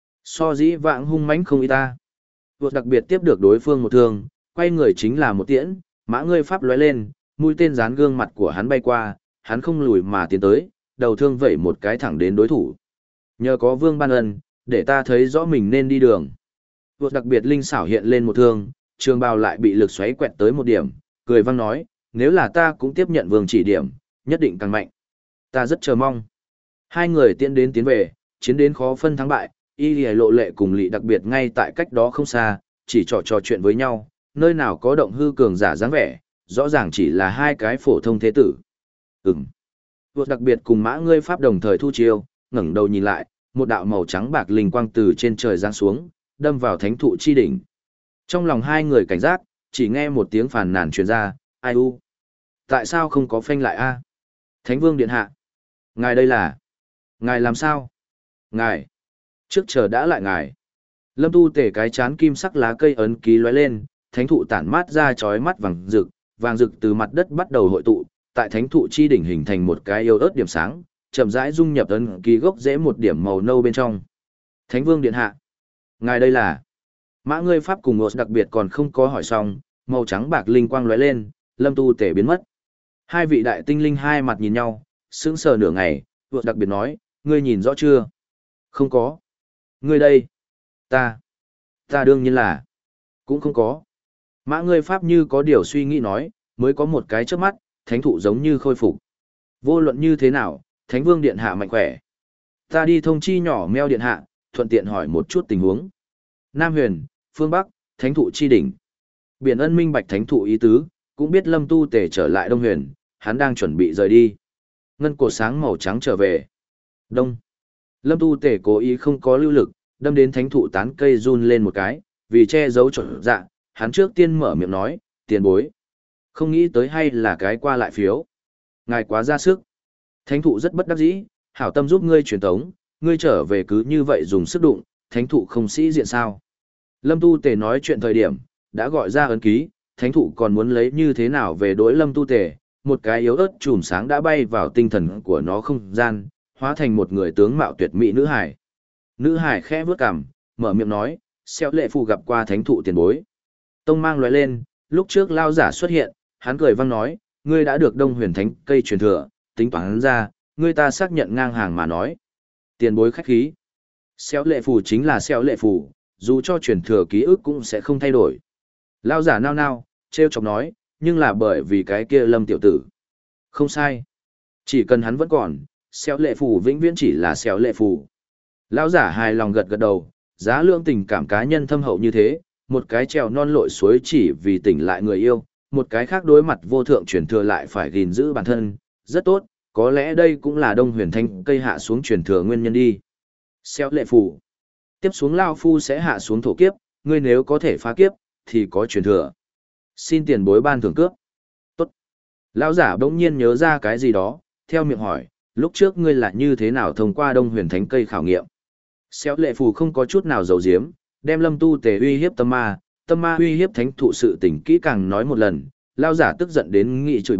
so dĩ vãng hung mãnh không y ta. Vượt đặc biệt tiếp được đối phương một thương, quay người chính là một tiễn, Mã Ngươi Pháp lóe lên, mũi tên dán gương mặt của hắn bay qua, hắn không lùi mà tiến tới, đầu thương vẩy một cái thẳng đến đối thủ. Nhờ có Vương ban ân, để ta thấy rõ mình nên đi đường. Vượt đặc biệt linh xảo hiện lên một thương, trường bào lại bị lực xoáy quẹt tới một điểm, cười vang nói, nếu là ta cũng tiếp nhận Vương chỉ điểm, nhất định càng mạnh. Ta rất chờ mong. Hai người tiến đến tiến về, chiến đến khó phân thắng bại, y lì lộ lệ cùng lị đặc biệt ngay tại cách đó không xa, chỉ trò trò chuyện với nhau, nơi nào có động hư cường giả dáng vẻ, rõ ràng chỉ là hai cái phổ thông thế tử. Ừm. Vượt đặc biệt cùng Mã Ngươi Pháp đồng thời thu chiêu, ngẩng đầu nhìn lại, một đạo màu trắng bạc linh quang từ trên trời giáng xuống, đâm vào thánh thụ chi đỉnh. Trong lòng hai người cảnh giác, chỉ nghe một tiếng phàn nàn truyền ra, ai u? Tại sao không có phanh lại a? Thánh Vương Điện Hạ. Ngài đây là? Ngài làm sao? Ngài. Trước chờ đã lại ngài. Lâm Tu Tể cái chán kim sắc lá cây ấn ký lóe lên, thánh thụ tản mát ra chói mắt vàng rực, vàng rực từ mặt đất bắt đầu hội tụ, tại thánh thụ chi đỉnh hình thành một cái yếu ớt điểm sáng, chậm rãi dung nhập ấn ký gốc rễ một điểm màu nâu bên trong. Thánh Vương Điện Hạ. Ngài đây là? Mã Ngươi Pháp cùng Ngột đặc biệt còn không có hỏi xong, màu trắng bạc linh quang lóe lên, Lâm Tu Tể biến mất. Hai vị đại tinh linh hai mặt nhìn nhau, sững sờ nửa ngày, Ngột đặc biệt nói, ngươi nhìn rõ chưa? Không có. Ngươi đây? Ta. Ta đương nhiên là. Cũng không có. Mã Ngươi Pháp như có điều suy nghĩ nói, mới có một cái trước mắt, thánh thụ giống như khôi phục. Vô luận như thế nào, Thánh Vương Điện Hạ mạnh khỏe. Ta đi thông chi nhỏ meo Điện Hạ, thuận tiện hỏi một chút tình huống. Nam Huyền, phương Bắc, Thánh thụ chi đỉnh. Biển Ân minh bạch thánh thụ ý tứ, cũng biết Lâm Tu Tể trở lại Đông Huyền, hắn đang chuẩn bị rời đi. Ngân cột sáng màu trắng trở về. Đông. Lâm Tu Tể cố ý không có lưu lực, đâm đến thánh thụ tán cây run lên một cái, vì che giấu trộn dạ, hắn trước tiên mở miệng nói, tiền bối. Không nghĩ tới hay là cái qua lại phiếu. Ngài quá ra sức. Thánh thụ rất bất đắc dĩ, hảo tâm giúp ngươi truyền tống, ngươi trở về cứ như vậy dùng sức đụng, thánh thụ không sĩ diện sao. Lâm Tu Tề nói chuyện thời điểm, đã gọi ra ấn ký, thánh thụ còn muốn lấy như thế nào về đối Lâm Tu Tề, một cái yếu ớt chùm sáng đã bay vào tinh thần của nó không gian, hóa thành một người tướng mạo tuyệt mỹ nữ hải. Nữ hải khẽ vướt cằm, mở miệng nói, xeo lệ phù gặp qua thánh thụ tiền bối. Tông mang lóe lên, lúc trước lao giả xuất hiện, hắn cười vang nói, ngươi đã được Đông Huyền Thánh cây truyền thừa, tính toán ra, ngươi ta xác nhận ngang hàng mà nói. Tiền bối khách khí. Xeo lệ phù chính là xeo lệ phù, dù cho truyền thừa ký ức cũng sẽ không thay đổi. Lao giả nao nao, treo chọc nói, nhưng là bởi vì cái kia Lâm tiểu tử. Không sai. Chỉ cần hắn vẫn còn, xeo lệ phù vĩnh viễn chỉ là xeo lệ phù. Lao giả hài lòng gật gật đầu, giá lượng tình cảm cá nhân thâm hậu như thế, một cái trèo non lội suối chỉ vì tỉnh lại người yêu, một cái khác đối mặt vô thượng truyền thừa lại phải gìn giữ bản thân, rất tốt, có lẽ đây cũng là Đông Huyền Thanh cây hạ xuống truyền thừa nguyên nhân đi. Xeo lệ phù. Tiếp xuống Lao Phu sẽ hạ xuống thổ kiếp, ngươi nếu có thể phá kiếp, thì có truyền thừa. Xin tiền bối ban thưởng cướp. Tốt. Lão giả bỗng nhiên nhớ ra cái gì đó, theo miệng hỏi, lúc trước ngươi là như thế nào thông qua Đông Huyền Thánh cây khảo nghiệm? Xéo lệ phù không có chút nào giấu giếm, đem Lâm Tu Tề uy hiếp tâm ma, tâm ma uy hiếp thánh thụ sự tình kỹ càng nói một lần, lão giả tức giận đến nghị chửi bậy,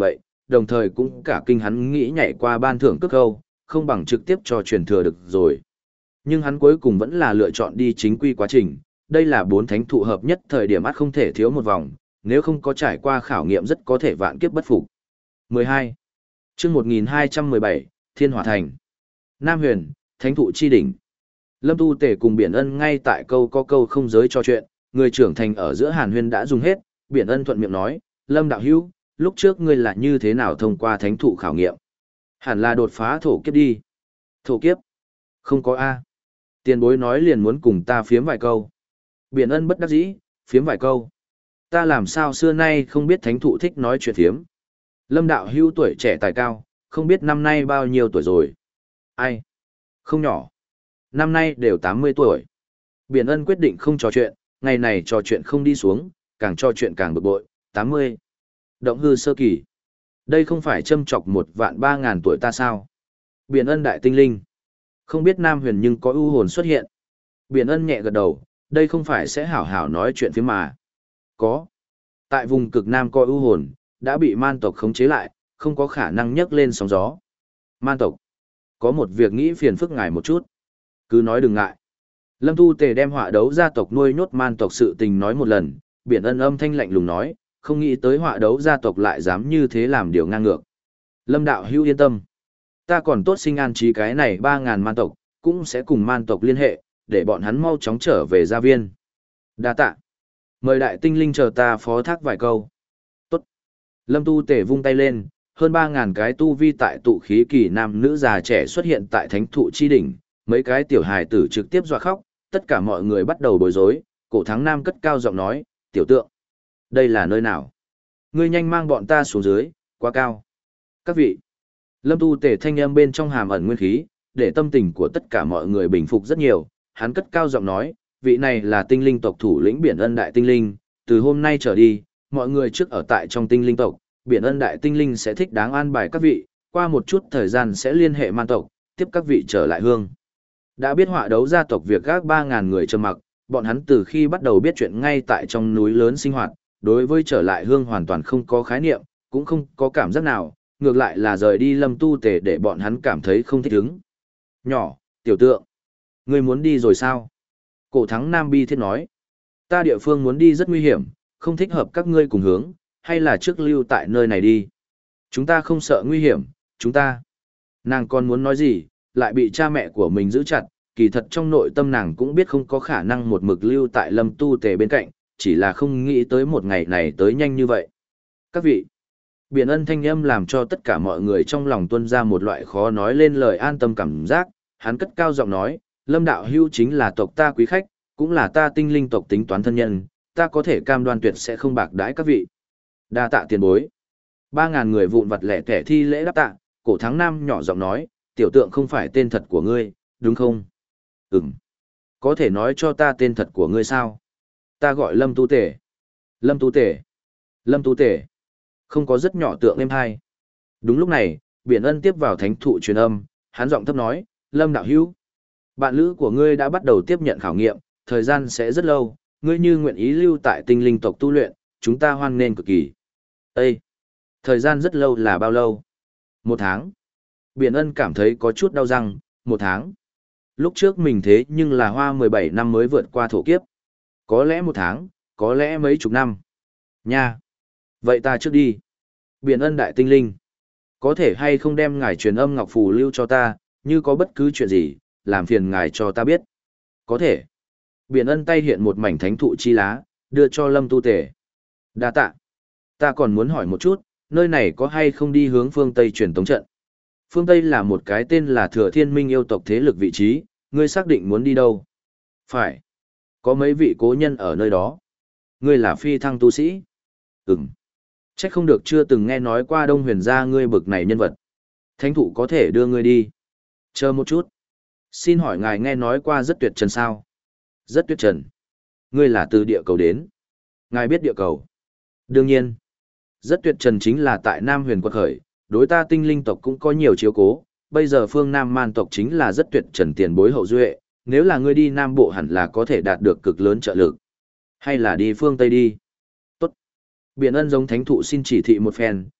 đồng thời cũng cả kinh hắn nghĩ nhảy qua ban thưởng cước câu, không bằng trực tiếp cho truyền thừa được rồi. Nhưng hắn cuối cùng vẫn là lựa chọn đi chính quy quá trình, đây là bốn thánh thụ hợp nhất thời điểm ắt không thể thiếu một vòng, nếu không có trải qua khảo nghiệm rất có thể vạn kiếp bất phục. mười hai. Chương một nghìn hai trăm mười bảy, Thiên Hỏa Thành. Nam Huyền, Thánh thụ chi đỉnh. Lâm Tu Tể cùng Biển Ân ngay tại câu có câu không giới trò chuyện, người trưởng thành ở giữa Hàn Huyên đã dùng hết, Biển Ân thuận miệng nói, Lâm đạo hữu, lúc trước ngươi là như thế nào thông qua thánh thụ khảo nghiệm? Hẳn là đột phá thổ kiếp đi. Thổ kiếp? Không có A. Tiền bối nói liền muốn cùng ta phiếm vài câu. Biển Ân bất đắc dĩ, phiếm vài câu. Ta làm sao xưa nay không biết thánh thụ thích nói chuyện phiếm. Lâm đạo hữu tuổi trẻ tài cao, không biết năm nay bao nhiêu tuổi rồi. Ai? Không nhỏ. Năm nay đều tám mươi tuổi. Biển Ân quyết định không trò chuyện, ngày này trò chuyện không đi xuống, càng trò chuyện càng bực bội, tám mươi. Động hư sơ kỳ. Đây không phải châm chọc một vạn ba ngàn tuổi ta sao? Biển Ân đại tinh linh. Không biết Nam Huyền nhưng có ưu hồn xuất hiện. Biển Ân nhẹ gật đầu, đây không phải sẽ hảo hảo nói chuyện phía mà. Có. Tại vùng cực Nam có ưu hồn, đã bị man tộc khống chế lại, không có khả năng nhấc lên sóng gió. Man tộc. Có một việc nghĩ phiền phức ngài một chút. Cứ nói đừng ngại. Lâm Tu Tề đem họa đấu gia tộc nuôi nhốt man tộc sự tình nói một lần, Biển Ân âm thanh lạnh lùng nói, không nghĩ tới họa đấu gia tộc lại dám như thế làm điều ngang ngược. Lâm đạo hữu yên tâm. Ta còn tốt sinh an trí cái này ba ngàn man tộc, cũng sẽ cùng man tộc liên hệ, để bọn hắn mau chóng trở về gia viên. Đa tạ. Mời đại tinh linh chờ ta phó thác vài câu. Tốt. Lâm Tu Tề vung tay lên, hơn ba ngàn cái tu vi tại tụ khí kỳ nam nữ già trẻ xuất hiện tại thánh thụ chi đỉnh, mấy cái tiểu hài tử trực tiếp dọa khóc, tất cả mọi người bắt đầu bối rối, cổ thắng nam cất cao giọng nói, tiểu tượng. Đây là nơi nào? Ngươi nhanh mang bọn ta xuống dưới, quá cao. Các vị. Lâm Tu Tề thanh âm bên trong hàm ẩn nguyên khí, để tâm tình của tất cả mọi người bình phục rất nhiều, hắn cất cao giọng nói, vị này là tinh linh tộc thủ lĩnh Biển Ân đại tinh linh, từ hôm nay trở đi, mọi người trước ở tại trong tinh linh tộc, Biển Ân đại tinh linh sẽ thích đáng an bài các vị, qua một chút thời gian sẽ liên hệ man tộc, tiếp các vị trở lại hương. Đã biết họa đấu gia tộc việc gác ba ngàn người trầm mặc, bọn hắn từ khi bắt đầu biết chuyện ngay tại trong núi lớn sinh hoạt, đối với trở lại hương hoàn toàn không có khái niệm, cũng không có cảm giác nào, ngược lại là rời đi Lâm Tu Tề để bọn hắn cảm thấy không thích ứng. Nhỏ, tiểu tượng, ngươi muốn đi rồi sao? Cổ thắng Nam bi thiết nói, ta địa phương muốn đi rất nguy hiểm, không thích hợp các ngươi cùng hướng, hay là trước lưu tại nơi này đi. Chúng ta không sợ nguy hiểm, chúng ta. Nàng còn muốn nói gì, lại bị cha mẹ của mình giữ chặt, kỳ thật trong nội tâm nàng cũng biết không có khả năng một mực lưu tại Lâm Tu Tề bên cạnh, chỉ là không nghĩ tới một ngày này tới nhanh như vậy. Các vị, Biển Ân thanh âm làm cho tất cả mọi người trong lòng tuôn ra một loại khó nói lên lời an tâm cảm giác, hắn cất cao giọng nói, Lâm đạo hữu chính là tộc ta quý khách, cũng là ta tinh linh tộc tính toán thân nhân, ta có thể cam đoan tuyệt sẽ không bạc đãi các vị. Đa tạ tiền bối. Ba ngàn người vụn vặt lẻ tẻ thi lễ đáp tạ, cổ thắng Nam nhỏ giọng nói, tiểu tượng không phải tên thật của ngươi, đúng không? Ừm. Có thể nói cho ta tên thật của ngươi sao? Ta gọi Lâm Tu Tể. Lâm Tu Tể. Lâm Tu Tể. Không có rất nhỏ tượng em hai. Đúng lúc này, Biển Ân tiếp vào thánh thụ truyền âm, hắn giọng thấp nói, Lâm đạo hữu. Bạn lữ của ngươi đã bắt đầu tiếp nhận khảo nghiệm, thời gian sẽ rất lâu, ngươi như nguyện ý lưu tại tinh linh tộc tu luyện, chúng ta hoan nghênh cực kỳ. Ê! Thời gian rất lâu là bao lâu? Một tháng. Biển Ân cảm thấy có chút đau răng, một tháng. Lúc trước mình thế nhưng là hoa mười bảy năm mới vượt qua thổ kiếp. Có lẽ một tháng, có lẽ mấy chục năm. Nha! Vậy ta trước đi. Biển Ân đại tinh linh. Có thể hay không đem ngài truyền âm ngọc phù lưu cho ta, như có bất cứ chuyện gì, làm phiền ngài cho ta biết. Có thể. Biển Ân tay hiện một mảnh thánh thụ chi lá, đưa cho Lâm Tu Tể. Đa tạ. Ta còn muốn hỏi một chút, nơi này có hay không đi hướng phương Tây truyền tống trận? Phương Tây là một cái tên là Thừa Thiên Minh yêu tộc thế lực vị trí, ngươi xác định muốn đi đâu? Phải. Có mấy vị cố nhân ở nơi đó. Ngươi là phi thăng tu sĩ? Ừm. Chắc không được chưa từng nghe nói qua Đông Huyền gia ngươi bực này nhân vật. Thánh thụ có thể đưa ngươi đi. Chờ một chút. Xin hỏi ngài nghe nói qua rất tuyệt trần sao? Rất tuyệt trần. Ngươi là từ địa cầu đến. Ngài biết địa cầu? Đương nhiên. Rất tuyệt trần chính là tại Nam Huyền quật khởi, đối ta tinh linh tộc cũng có nhiều chiếu cố, bây giờ phương Nam man tộc chính là rất tuyệt trần tiền bối hậu duệ, nếu là ngươi đi Nam Bộ hẳn là có thể đạt được cực lớn trợ lực. Hay là đi phương Tây đi. Tốt. Biển Ân giống thánh thụ xin chỉ thị một phen,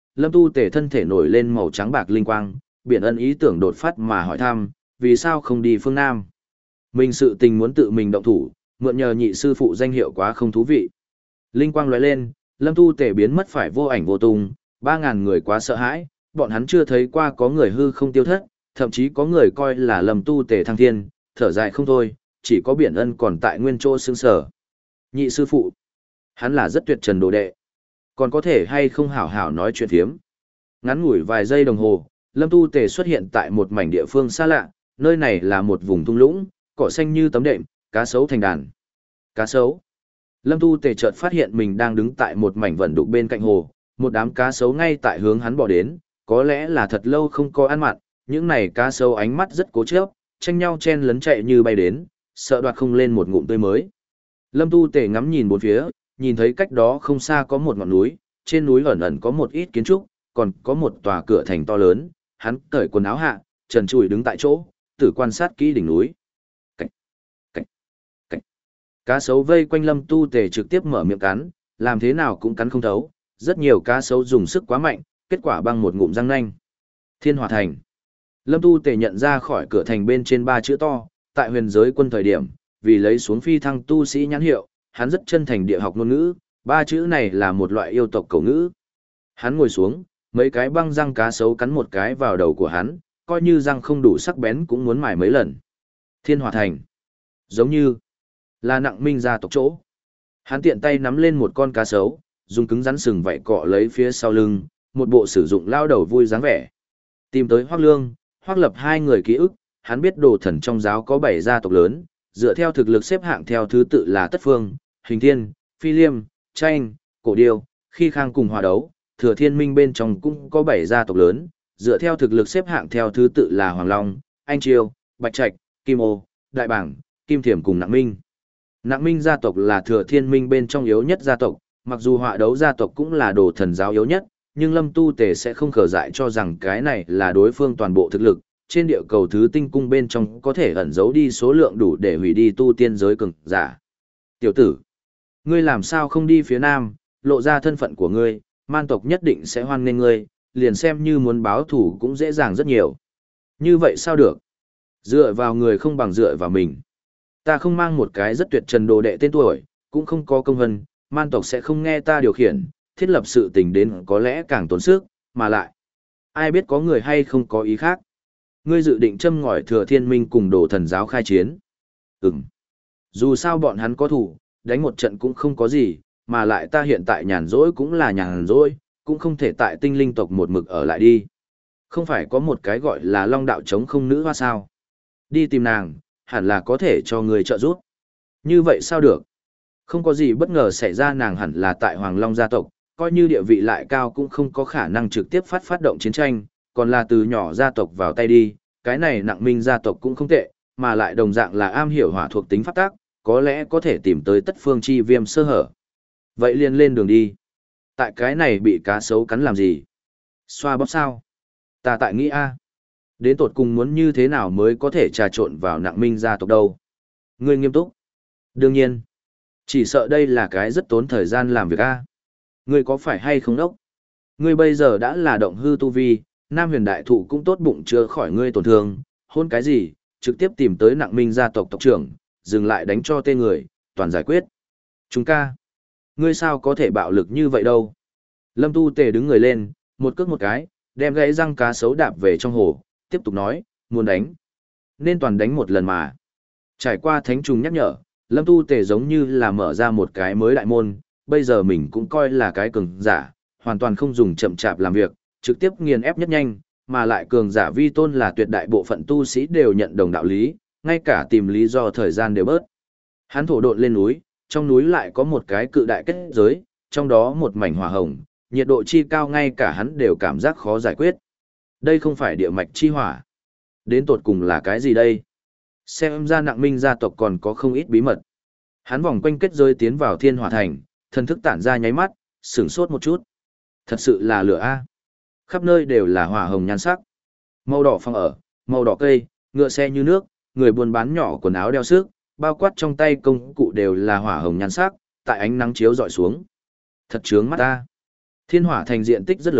Lâm Tu Tề thân thể nổi lên màu trắng bạc linh quang, biển ân ý tưởng đột phát mà hỏi thăm, vì sao không đi phương Nam? Mình sự tình muốn tự mình động thủ, mượn nhờ nhị sư phụ danh hiệu quá không thú vị. Linh quang lóe lên, Lâm Tu Tề biến mất phải vô ảnh vô tung, ba ngàn người quá sợ hãi, bọn hắn chưa thấy qua có người hư không tiêu thất, thậm chí có người coi là Lâm Tu Tề thăng thiên, thở dài không thôi, chỉ có biển ân còn tại nguyên chỗ sững sờ. Nhị sư phụ, hắn là rất tuyệt trần đồ đệ, còn có thể hay không hảo hảo nói chuyện thiếm. Ngắn ngủi vài giây đồng hồ, Lâm Tu Tề xuất hiện tại một mảnh địa phương xa lạ, nơi này là một vùng thung lũng, cỏ xanh như tấm đệm, cá sấu thành đàn. Cá sấu. Lâm Tu Tề chợt phát hiện mình đang đứng tại một mảnh vận đục bên cạnh hồ, một đám cá sấu ngay tại hướng hắn bỏ đến, có lẽ là thật lâu không có ăn mặn, những này cá sấu ánh mắt rất cố chấp, tranh nhau chen lấn chạy như bay đến, sợ đoạt không lên một ngụm tươi mới. Lâm Tu Tề ngắm nhìn bốn phía, nhìn thấy cách đó không xa có một ngọn núi, trên núi ẩn ẩn có một ít kiến trúc, còn có một tòa cửa thành to lớn, hắn cởi quần áo hạ, trần trụi đứng tại chỗ, tử quan sát kỹ đỉnh núi. Cảnh, cảnh, cảnh. Cá sấu vây quanh Lâm Tu Tề trực tiếp mở miệng cắn, làm thế nào cũng cắn không thấu, rất nhiều cá sấu dùng sức quá mạnh, kết quả băng một ngụm răng nanh. Thiên Hỏa Thành. Lâm Tu Tề nhận ra khỏi cửa thành bên trên ba chữ to, tại huyền giới quân thời điểm, vì lấy xuống phi thăng tu sĩ nhãn hiệu, hắn rất chân thành địa học ngôn ngữ, ba chữ này là một loại yêu tộc cổ ngữ. Hắn ngồi xuống, mấy cái băng răng cá sấu cắn một cái vào đầu của hắn, coi như răng không đủ sắc bén cũng muốn mài mấy lần. Thiên Hỏa Thành. Giống như là Nặng Minh gia tộc chỗ. Hắn tiện tay nắm lên một con cá sấu, dùng cứng rắn sừng vảy cọ lấy phía sau lưng, một bộ sử dụng lao đầu vui dáng vẻ. Tìm tới Hoắc Lương, Hoắc Lập hai người ký ức, hắn biết đồ thần trong giáo có bảy gia tộc lớn, dựa theo thực lực xếp hạng theo thứ tự là Tất Phương, Hình Thiên, Phi Liêm, Tranh, Cổ Điêu, khi Khang cùng hòa đấu, Thừa Thiên Minh bên trong cũng có bảy gia tộc lớn, dựa theo thực lực xếp hạng theo thứ tự là Hoàng Long, Anh Triều, Bạch Trạch, Kim Ô, Đại Bảng, Kim Thiểm cùng Nặng Minh. Nặng Minh gia tộc là Thừa Thiên Minh bên trong yếu nhất gia tộc, mặc dù họa đấu gia tộc cũng là đồ thần giáo yếu nhất, nhưng Lâm Tu Tề sẽ không khờ dại cho rằng cái này là đối phương toàn bộ thực lực, trên địa cầu thứ tinh cung bên trong có thể ẩn giấu đi số lượng đủ để hủy đi tu tiên giới cường giả. Tiểu tử, ngươi làm sao không đi phía nam, lộ ra thân phận của ngươi, man tộc nhất định sẽ hoan nghênh ngươi, liền xem như muốn báo thủ cũng dễ dàng rất nhiều. Như vậy sao được? Dựa vào người không bằng dựa vào mình. Ta không mang một cái rất tuyệt trần đồ đệ tên tuổi, cũng không có công hân, man tộc sẽ không nghe ta điều khiển, thiết lập sự tình đến có lẽ càng tốn sức, mà lại. Ai biết có người hay không có ý khác. Ngươi dự định châm ngòi Thừa Thiên Minh cùng đồ thần giáo khai chiến. Ừm. Dù sao bọn hắn có thủ, đánh một trận cũng không có gì, mà lại ta hiện tại nhàn rỗi cũng là nhàn rỗi, cũng không thể tại tinh linh tộc một mực ở lại đi. Không phải có một cái gọi là long đạo chống không nữ hoa sao. Đi tìm nàng, hẳn là có thể cho người trợ giúp. Như vậy sao được? Không có gì bất ngờ xảy ra, nàng hẳn là tại Hoàng Long gia tộc, coi như địa vị lại cao cũng không có khả năng trực tiếp phát phát động chiến tranh, còn là từ nhỏ gia tộc vào tay đi, cái này Nặng Minh gia tộc cũng không tệ, mà lại đồng dạng là am hiểu hỏa thuộc tính pháp tác, có lẽ có thể tìm tới Tất Phương chi viêm sơ hở. Vậy liền lên đường đi. Tại cái này bị cá sấu cắn làm gì? Xoa bóp sao? Ta tại nghĩ a, đến tột cùng muốn như thế nào mới có thể trà trộn vào Nặng Minh gia tộc đâu? Ngươi nghiêm túc? Đương nhiên. Chỉ sợ đây là cái rất tốn thời gian làm việc a. Ngươi có phải hay không đốc? Ngươi bây giờ đã là động hư tu vi, Nam Huyền Đại Thụ cũng tốt bụng chữa khỏi ngươi tổn thương, hôn cái gì, trực tiếp tìm tới Nặng Minh gia tộc tộc trưởng, dừng lại đánh cho tên người, toàn giải quyết. Chúng ca, ngươi sao có thể bạo lực như vậy đâu? Lâm Tu Tề đứng người lên, một cước một cái, đem gãy răng cá sấu đạp về trong hồ, tiếp tục nói, muốn đánh. Nên toàn đánh một lần mà. Trải qua thánh trùng nhắc nhở, Lâm Tu Tề giống như là mở ra một cái mới đại môn, bây giờ mình cũng coi là cái cường giả, hoàn toàn không dùng chậm chạp làm việc, trực tiếp nghiền ép nhất nhanh, mà lại cường giả vi tôn là tuyệt đại bộ phận tu sĩ đều nhận đồng đạo lý, ngay cả tìm lý do thời gian đều bớt. Hắn thổ độn lên núi, trong núi lại có một cái cự đại kết giới, trong đó một mảnh hỏa hồng, nhiệt độ chi cao ngay cả hắn đều cảm giác khó giải quyết. Đây không phải địa mạch chi hỏa. Đến tột cùng là cái gì đây? Xem ra Nặng Minh gia tộc còn có không ít bí mật. Hắn vòng quanh kết giới tiến vào Thiên Hỏa Thành, thần thức tản ra nháy mắt, sửng sốt một chút. Thật sự là lửa a. Khắp nơi đều là hỏa hồng nhan sắc. Màu đỏ phong ở, màu đỏ cây, ngựa xe như nước, người buôn bán nhỏ quần áo đeo sức, bao quát trong tay công cụ đều là hỏa hồng nhan sắc, tại ánh nắng chiếu dọi xuống. Thật chướng mắt ta. Thiên Hỏa Thành diện tích rất lớn,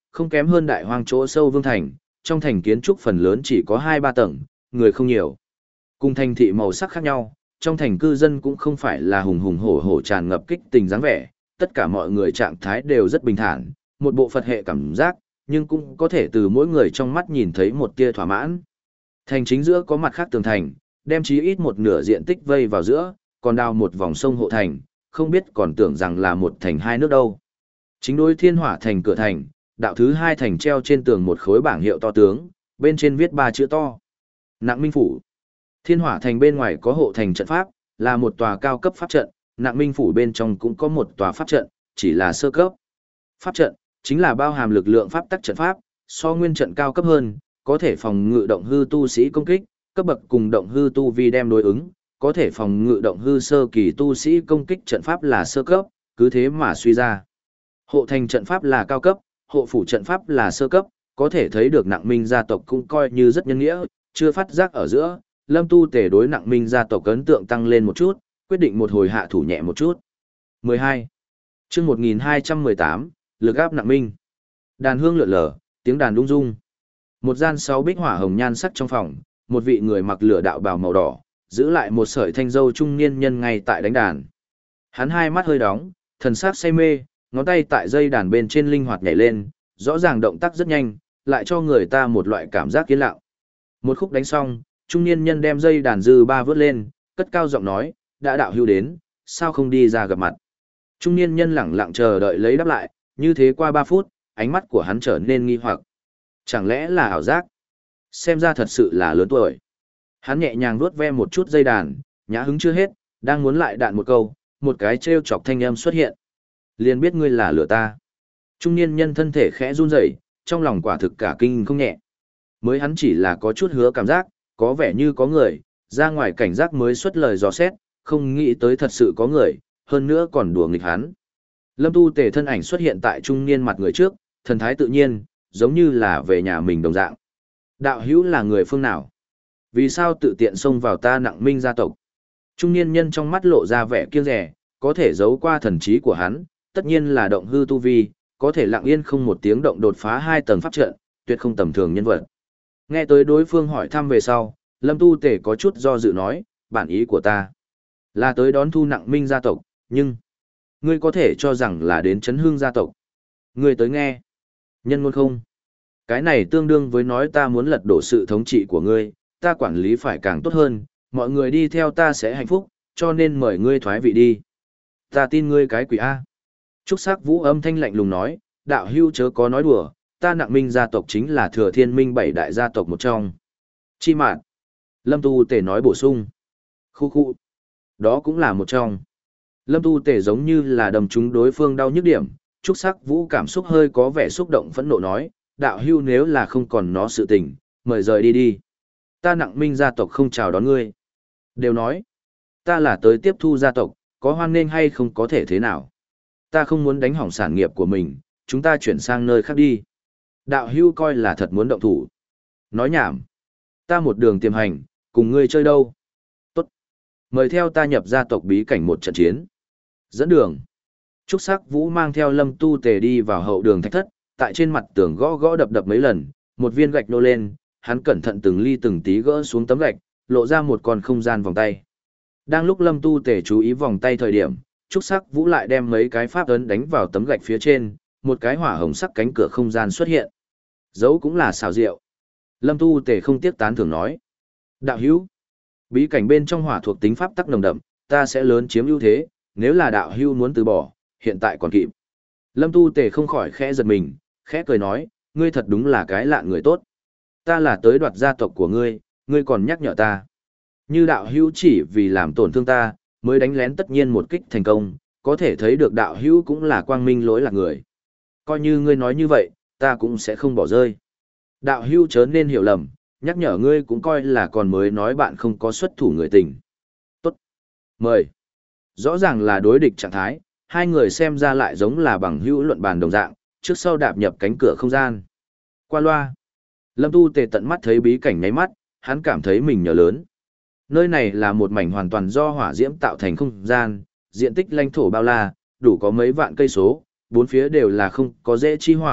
không kém hơn đại hoang chỗ sâu vương thành, trong thành kiến trúc phần lớn chỉ có hai ba tầng, người không nhiều. Cùng thành thị màu sắc khác nhau, trong thành cư dân cũng không phải là hùng hùng hổ hổ tràn ngập kích tình dáng vẻ, tất cả mọi người trạng thái đều rất bình thản, một bộ Phật hệ cảm giác, nhưng cũng có thể từ mỗi người trong mắt nhìn thấy một tia thỏa mãn. Thành chính giữa có mặt khác tường thành, đem chí ít một nửa diện tích vây vào giữa, còn đào một vòng sông hộ thành, không biết còn tưởng rằng là một thành hai nước đâu. Chính đối Thiên Hỏa thành cửa thành, đạo thứ hai thành treo trên tường một khối bảng hiệu to tướng, bên trên viết ba chữ to. Nặng Minh Phủ. Thiên Hỏa thành bên ngoài có hộ thành trận pháp, là một tòa cao cấp pháp trận, Nặng Minh Phủ bên trong cũng có một tòa pháp trận, chỉ là sơ cấp. Pháp trận, chính là bao hàm lực lượng pháp tắc trận pháp, so nguyên trận cao cấp hơn, có thể phòng ngự động hư tu sĩ công kích, cấp bậc cùng động hư tu vi đem đối ứng, có thể phòng ngự động hư sơ kỳ tu sĩ công kích trận pháp là sơ cấp, cứ thế mà suy ra. Hộ thành trận pháp là cao cấp, hộ phủ trận pháp là sơ cấp, có thể thấy được Nặng Minh gia tộc cũng coi như rất nhân nghĩa, chưa phát giác ở giữa, Lâm Tu Tề đối Nặng Minh gia tộc ấn tượng tăng lên một chút, quyết định một hồi hạ thủ nhẹ một chút. mười hai. Chương một nghìn hai trăm mười tám, lực áp Nặng Minh. Đàn hương lượn lờ, tiếng đàn rung rung. Một gian sáu bích hỏa hồng nhan sắc trong phòng, một vị người mặc lửa đạo bào màu đỏ, giữ lại một sợi thanh dâu trung niên nhân ngay tại đánh đàn. Hắn hai mắt hơi đóng, thần sắc say mê, ngón tay tại dây đàn bên trên linh hoạt nhảy lên, rõ ràng động tác rất nhanh, lại cho người ta một loại cảm giác yên lặng. Một khúc đánh xong, trung niên nhân đem dây đàn dư ba vớt lên, cất cao giọng nói, đã đạo hưu đến, sao không đi ra gặp mặt. Trung niên nhân lẳng lặng chờ đợi lấy đáp lại, như thế qua ba phút, ánh mắt của hắn trở nên nghi hoặc. Chẳng lẽ là ảo giác? Xem ra thật sự là lớn tuổi. Hắn nhẹ nhàng vuốt ve một chút dây đàn, nhã hứng chưa hết, đang muốn lại đạn một câu, một cái trêu chọc thanh âm xuất hiện. Liền biết ngươi là lửa ta. Trung niên nhân thân thể khẽ run rẩy, trong lòng quả thực cả kinh không nhẹ. Mới hắn chỉ là có chút hứa cảm giác, có vẻ như có người, ra ngoài cảnh giác mới xuất lời dò xét, không nghĩ tới thật sự có người, hơn nữa còn đùa nghịch hắn. Lâm Tu Tề thân ảnh xuất hiện tại trung niên mặt người trước, thần thái tự nhiên, giống như là về nhà mình đồng dạng. Đạo hữu là người phương nào? Vì sao tự tiện xông vào ta Nặng Minh gia tộc? Trung niên nhân trong mắt lộ ra vẻ kiêng dè, có thể giấu qua thần trí của hắn, tất nhiên là động hư tu vi, có thể lặng yên không một tiếng động đột phá hai tầng pháp trận, tuyệt không tầm thường nhân vật. Nghe tới đối phương hỏi thăm về sau, Lâm Tu Tề có chút do dự nói, bản ý của ta là tới đón thu Nặng Minh gia tộc, nhưng ngươi có thể cho rằng là đến chấn hương gia tộc. Ngươi tới nghe. Nhân ngôn không? Cái này tương đương với nói ta muốn lật đổ sự thống trị của ngươi, ta quản lý phải càng tốt hơn, mọi người đi theo ta sẽ hạnh phúc, cho nên mời ngươi thoái vị đi. Ta tin ngươi cái quỷ A. Trúc Sắc Vũ âm thanh lạnh lùng nói, đạo hưu chớ có nói đùa, ta Nặng Minh gia tộc chính là Thừa Thiên Minh bảy đại gia tộc một trong. Chi mạn. Lâm Tu Tề nói bổ sung. Khu khu. Đó cũng là một trong. Lâm Tu Tề giống như là đầm trúng đối phương đau nhức điểm, Trúc Sắc Vũ cảm xúc hơi có vẻ xúc động phẫn nộ nói, đạo hưu nếu là không còn nó sự tình, mời rời đi đi. Ta Nặng Minh gia tộc không chào đón ngươi. Đều nói, ta là tới tiếp thu gia tộc, có hoan nghênh hay không có thể thế nào. Ta không muốn đánh hỏng sản nghiệp của mình, chúng ta chuyển sang nơi khác đi. Đạo hưu coi là thật muốn động thủ. Nói nhảm. Ta một đường tiềm hành, cùng ngươi chơi đâu. Tốt. Mời theo ta nhập gia tộc bí cảnh một trận chiến. Dẫn đường. Trúc Sắc Vũ mang theo Lâm Tu Tề đi vào hậu đường thạch thất, tại trên mặt tường gõ gõ đập đập mấy lần, một viên gạch nô lên, hắn cẩn thận từng ly từng tí gỡ xuống tấm gạch, lộ ra một con không gian vòng tay. Đang lúc Lâm Tu Tề chú ý vòng tay thời điểm, Trúc Sắc Vũ lại đem mấy cái pháp ấn đánh vào tấm gạch phía trên, một cái hỏa hồng sắc cánh cửa không gian xuất hiện. Dấu cũng là xào rượu. Lâm Tu Tề không tiếc tán thưởng nói. Đạo hữu, bí cảnh bên trong hỏa thuộc tính pháp tắc nồng đậm, ta sẽ lớn chiếm ưu thế, nếu là đạo hữu muốn từ bỏ, hiện tại còn kịp. Lâm Tu Tề không khỏi khẽ giật mình, khẽ cười nói, ngươi thật đúng là cái lạ người tốt. Ta là tới đoạt gia tộc của ngươi, ngươi còn nhắc nhở ta. Như đạo hữu chỉ vì làm tổn thương ta, mới đánh lén tất nhiên một kích thành công, có thể thấy được đạo hữu cũng là quang minh lỗi lạc người. Coi như ngươi nói như vậy, ta cũng sẽ không bỏ rơi. Đạo hữu chớ nên hiểu lầm, nhắc nhở ngươi cũng coi là còn mới nói bạn không có xuất thủ người tình. Tốt. Mời. Rõ ràng là đối địch trạng thái, hai người xem ra lại giống là bằng hữu luận bàn đồng dạng, trước sau đạp nhập cánh cửa không gian. Qua loa. Lâm Tu Tề tận mắt thấy bí cảnh nháy mắt, hắn cảm thấy mình nhớ lớn. Nơi này là một mảnh hoàn toàn do hỏa diễm tạo thành không gian, diện tích lãnh thổ bao la, đủ có mấy vạn cây số, bốn phía đều là không có dễ chi hỏa,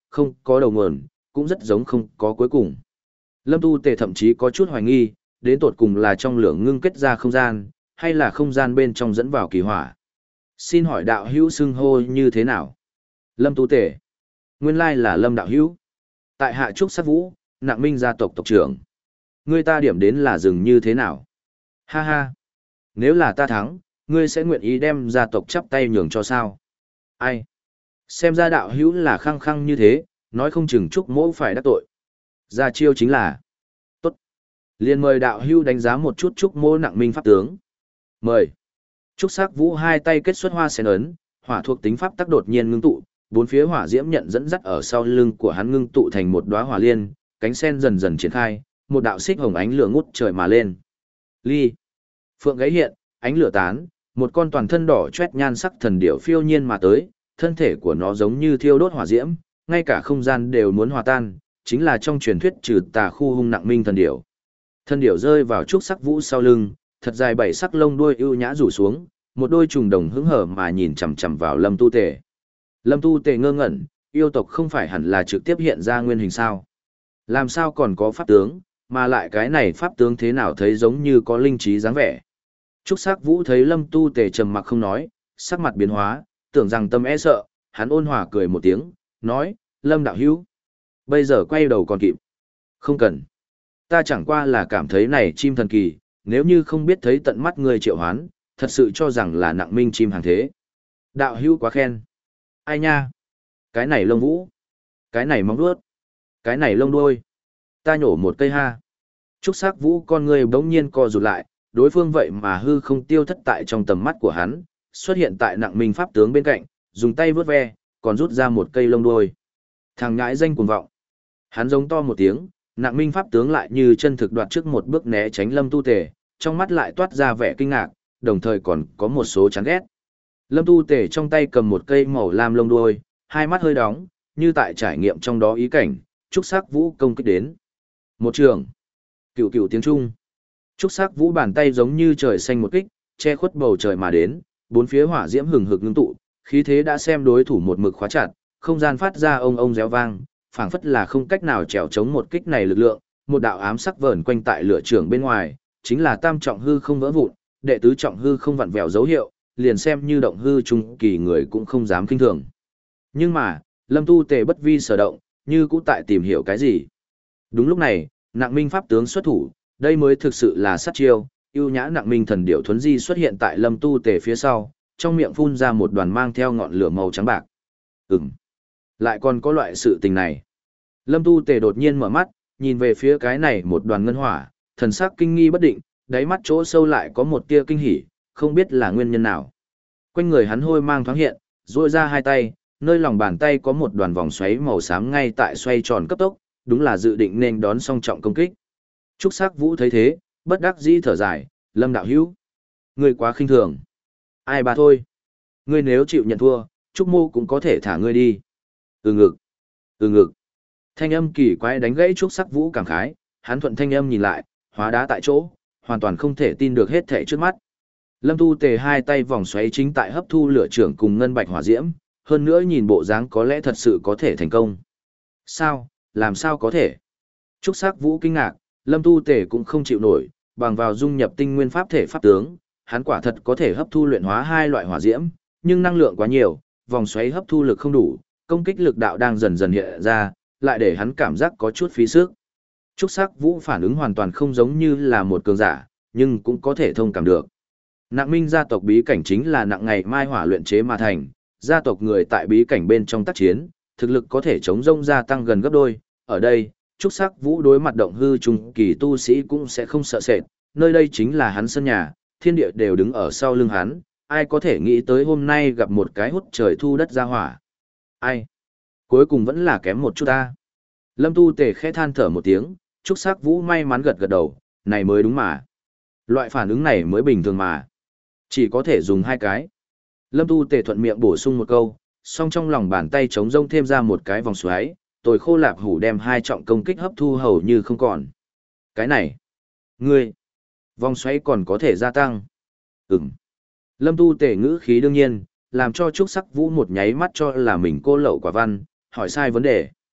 không có đầu nguồn, cũng rất giống không có cuối cùng. Lâm Tu Tề thậm chí có chút hoài nghi, đến tột cùng là trong lửa ngưng kết ra không gian, hay là không gian bên trong dẫn vào kỳ hỏa. Xin hỏi đạo hữu xưng hô như thế nào? Lâm Tu Tề. Nguyên lai là Lâm đạo hữu. Tại hạ trúc sát vũ, Nặng Minh gia tộc tộc trưởng. Ngươi ta điểm đến là dừng như thế nào? Ha ha. Nếu là ta thắng, ngươi sẽ nguyện ý đem gia tộc chắp tay nhường cho sao? Ai? Xem ra đạo hữu là khăng khăng như thế, nói không chừng trúc mỗ phải đắc tội. Ra chiêu chính là. Tốt. Liền mời đạo hữu đánh giá một chút trúc mỗ Nặng Minh pháp tướng. Mời. Trúc Sắc Vũ hai tay kết xuất hoa sen ấn, hỏa thuộc tính pháp tắc đột nhiên ngưng tụ, bốn phía hỏa diễm nhận dẫn dắt ở sau lưng của hắn ngưng tụ thành một đóa hỏa liên, cánh sen dần dần triển khai, một đạo xích hồng ánh lửa ngút trời mà lên. Ly. Phượng gáy hiện, ánh lửa tán, một con toàn thân đỏ chót nhan sắc thần điểu phiêu nhiên mà tới, thân thể của nó giống như thiêu đốt hỏa diễm, ngay cả không gian đều muốn hòa tan, chính là trong truyền thuyết trừ tà khu hung Nặng Minh thần điểu. Thần điểu rơi vào Trúc Sắc Vũ sau lưng, thật dài bảy sắc lông đuôi ưu nhã rủ xuống, một đôi trùng đồng hứng hở mà nhìn chằm chằm vào Lâm Tu Tề. Lâm Tu Tề ngơ ngẩn, yêu tộc không phải hẳn là trực tiếp hiện ra nguyên hình sao? Làm sao còn có pháp tướng, mà lại cái này pháp tướng thế nào thấy giống như có linh trí dáng vẻ. Trúc Sắc Vũ thấy Lâm Tu Tề trầm mặc không nói, sắc mặt biến hóa, tưởng rằng tâm e sợ, hắn ôn hòa cười một tiếng, nói, Lâm đạo hữu, bây giờ quay đầu còn kịp. Không cần. Ta chẳng qua là cảm thấy này chim thần kỳ, nếu như không biết thấy tận mắt người triệu hoán, thật sự cho rằng là Nặng Minh chim hàng thế. Đạo hữu quá khen. Ai nha? Cái này lông vũ. Cái này móng vuốt. Cái này lông đuôi. Ta nhổ một cây ha. Trúc Sắc Vũ con người bỗng nhiên co rụt lại, đối phương vậy mà hư không tiêu thất tại trong tầm mắt của hắn, xuất hiện tại Nặng Minh pháp tướng bên cạnh, dùng tay vướt ve, còn rút ra một cây lông đuôi. Thằng nhãi danh cuồng vọng. Hắn giống to một tiếng, Nặng Minh pháp tướng lại như chân thực đoạt trước một bước né tránh Lâm Tu Tề, trong mắt lại toát ra vẻ kinh ngạc, đồng thời còn có một số chán ghét. Lâm Tu Tề trong tay cầm một cây màu lam lông đuôi, hai mắt hơi đóng, như tại trải nghiệm trong đó ý cảnh, Trúc Sắc Vũ công kích đến. Một trường. Cựu cựu tiếng Trung. Trúc Sắc Vũ bàn tay giống như trời xanh một kích, che khuất bầu trời mà đến, bốn phía hỏa diễm hừng hực ngưng tụ, khí thế đã xem đối thủ một mực khóa chặt, không gian phát ra ông ông réo vang, phảng phất là không cách nào trèo chống một kích này lực lượng, một đạo ám sắc vờn quanh tại lửa trường bên ngoài, chính là tam trọng hư không vỡ vụn, đệ tứ trọng hư không vặn vẹo dấu hiệu, liền xem như động hư trung kỳ người cũng không dám kinh thường. Nhưng mà, Lâm Tu Tề bất vi sở động, như cũ tại tìm hiểu cái gì. Đúng lúc này, Nặng Minh pháp tướng xuất thủ, đây mới thực sự là sát chiêu, ưu nhã Nặng Minh thần điểu thuấn di xuất hiện tại Lâm Tu Tề phía sau, trong miệng phun ra một đoàn mang theo ngọn lửa màu trắng bạc. Ừm, lại còn có loại sự tình này. Lâm Tu Tề đột nhiên mở mắt, nhìn về phía cái này một đoàn ngân hỏa, thần sắc kinh nghi bất định, đáy mắt chỗ sâu lại có một tia kinh hỉ, không biết là nguyên nhân nào. Quanh người hắn hôi mang thoáng hiện, duỗi ra hai tay, nơi lòng bàn tay có một đoàn vòng xoáy màu xám ngay tại xoay tròn cấp tốc, đúng là dự định nên đón song trọng công kích. Trúc Sắc Vũ thấy thế, bất đắc dĩ thở dài, Lâm đạo hữu, ngươi quá khinh thường. Ai bà thôi, ngươi nếu chịu nhận thua, Trúc Mô cũng có thể thả ngươi đi. Ừ ngực, ừ ngực. Thanh âm kỳ quái đánh gãy Trúc Sắc Vũ cảm khái, hắn thuận thanh âm nhìn lại, hóa đá tại chỗ, hoàn toàn không thể tin được hết thảy trước mắt. Lâm Tu Tề hai tay vòng xoáy chính tại hấp thu lửa trưởng cùng ngân bạch hỏa diễm, hơn nữa nhìn bộ dáng có lẽ thật sự có thể thành công. Sao, làm sao có thể? Trúc Sắc Vũ kinh ngạc, Lâm Tu Tề cũng không chịu nổi, bằng vào dung nhập tinh nguyên pháp thể pháp tướng, hắn quả thật có thể hấp thu luyện hóa hai loại hỏa diễm, nhưng năng lượng quá nhiều, vòng xoáy hấp thu lực không đủ, công kích lực đạo đang dần dần hiện ra, lại để hắn cảm giác có chút phí sức. Trúc Sắc Vũ phản ứng hoàn toàn không giống như là một cường giả, nhưng cũng có thể thông cảm được. Nặng Minh gia tộc bí cảnh chính là nặng ngày mai hỏa luyện chế mà thành, gia tộc người tại bí cảnh bên trong tác chiến, thực lực có thể chống rông gia tăng gần gấp đôi. Ở đây, Trúc Sắc Vũ đối mặt động hư trung kỳ tu sĩ cũng sẽ không sợ sệt, nơi đây chính là hắn sân nhà, thiên địa đều đứng ở sau lưng hắn, ai có thể nghĩ tới hôm nay gặp một cái hút trời thu đất ra hỏa. Ai? Cuối cùng vẫn là kém một chút ta. Lâm Tu Tề khẽ than thở một tiếng, Trúc Sắc Vũ may mắn gật gật đầu, này mới đúng mà. Loại phản ứng này mới bình thường mà. Chỉ có thể dùng hai cái. Lâm Tu Tề thuận miệng bổ sung một câu, song trong lòng bàn tay trống rông thêm ra một cái vòng xoáy, tồi khô lạp hủ đem hai trọng công kích hấp thu hầu như không còn. Cái này, ngươi, vòng xoáy còn có thể gia tăng. Ừm. Lâm Tu Tề ngữ khí đương nhiên, làm cho Trúc Sắc Vũ một nháy mắt cho là mình cô lậu quả văn, hỏi sai vấn đề,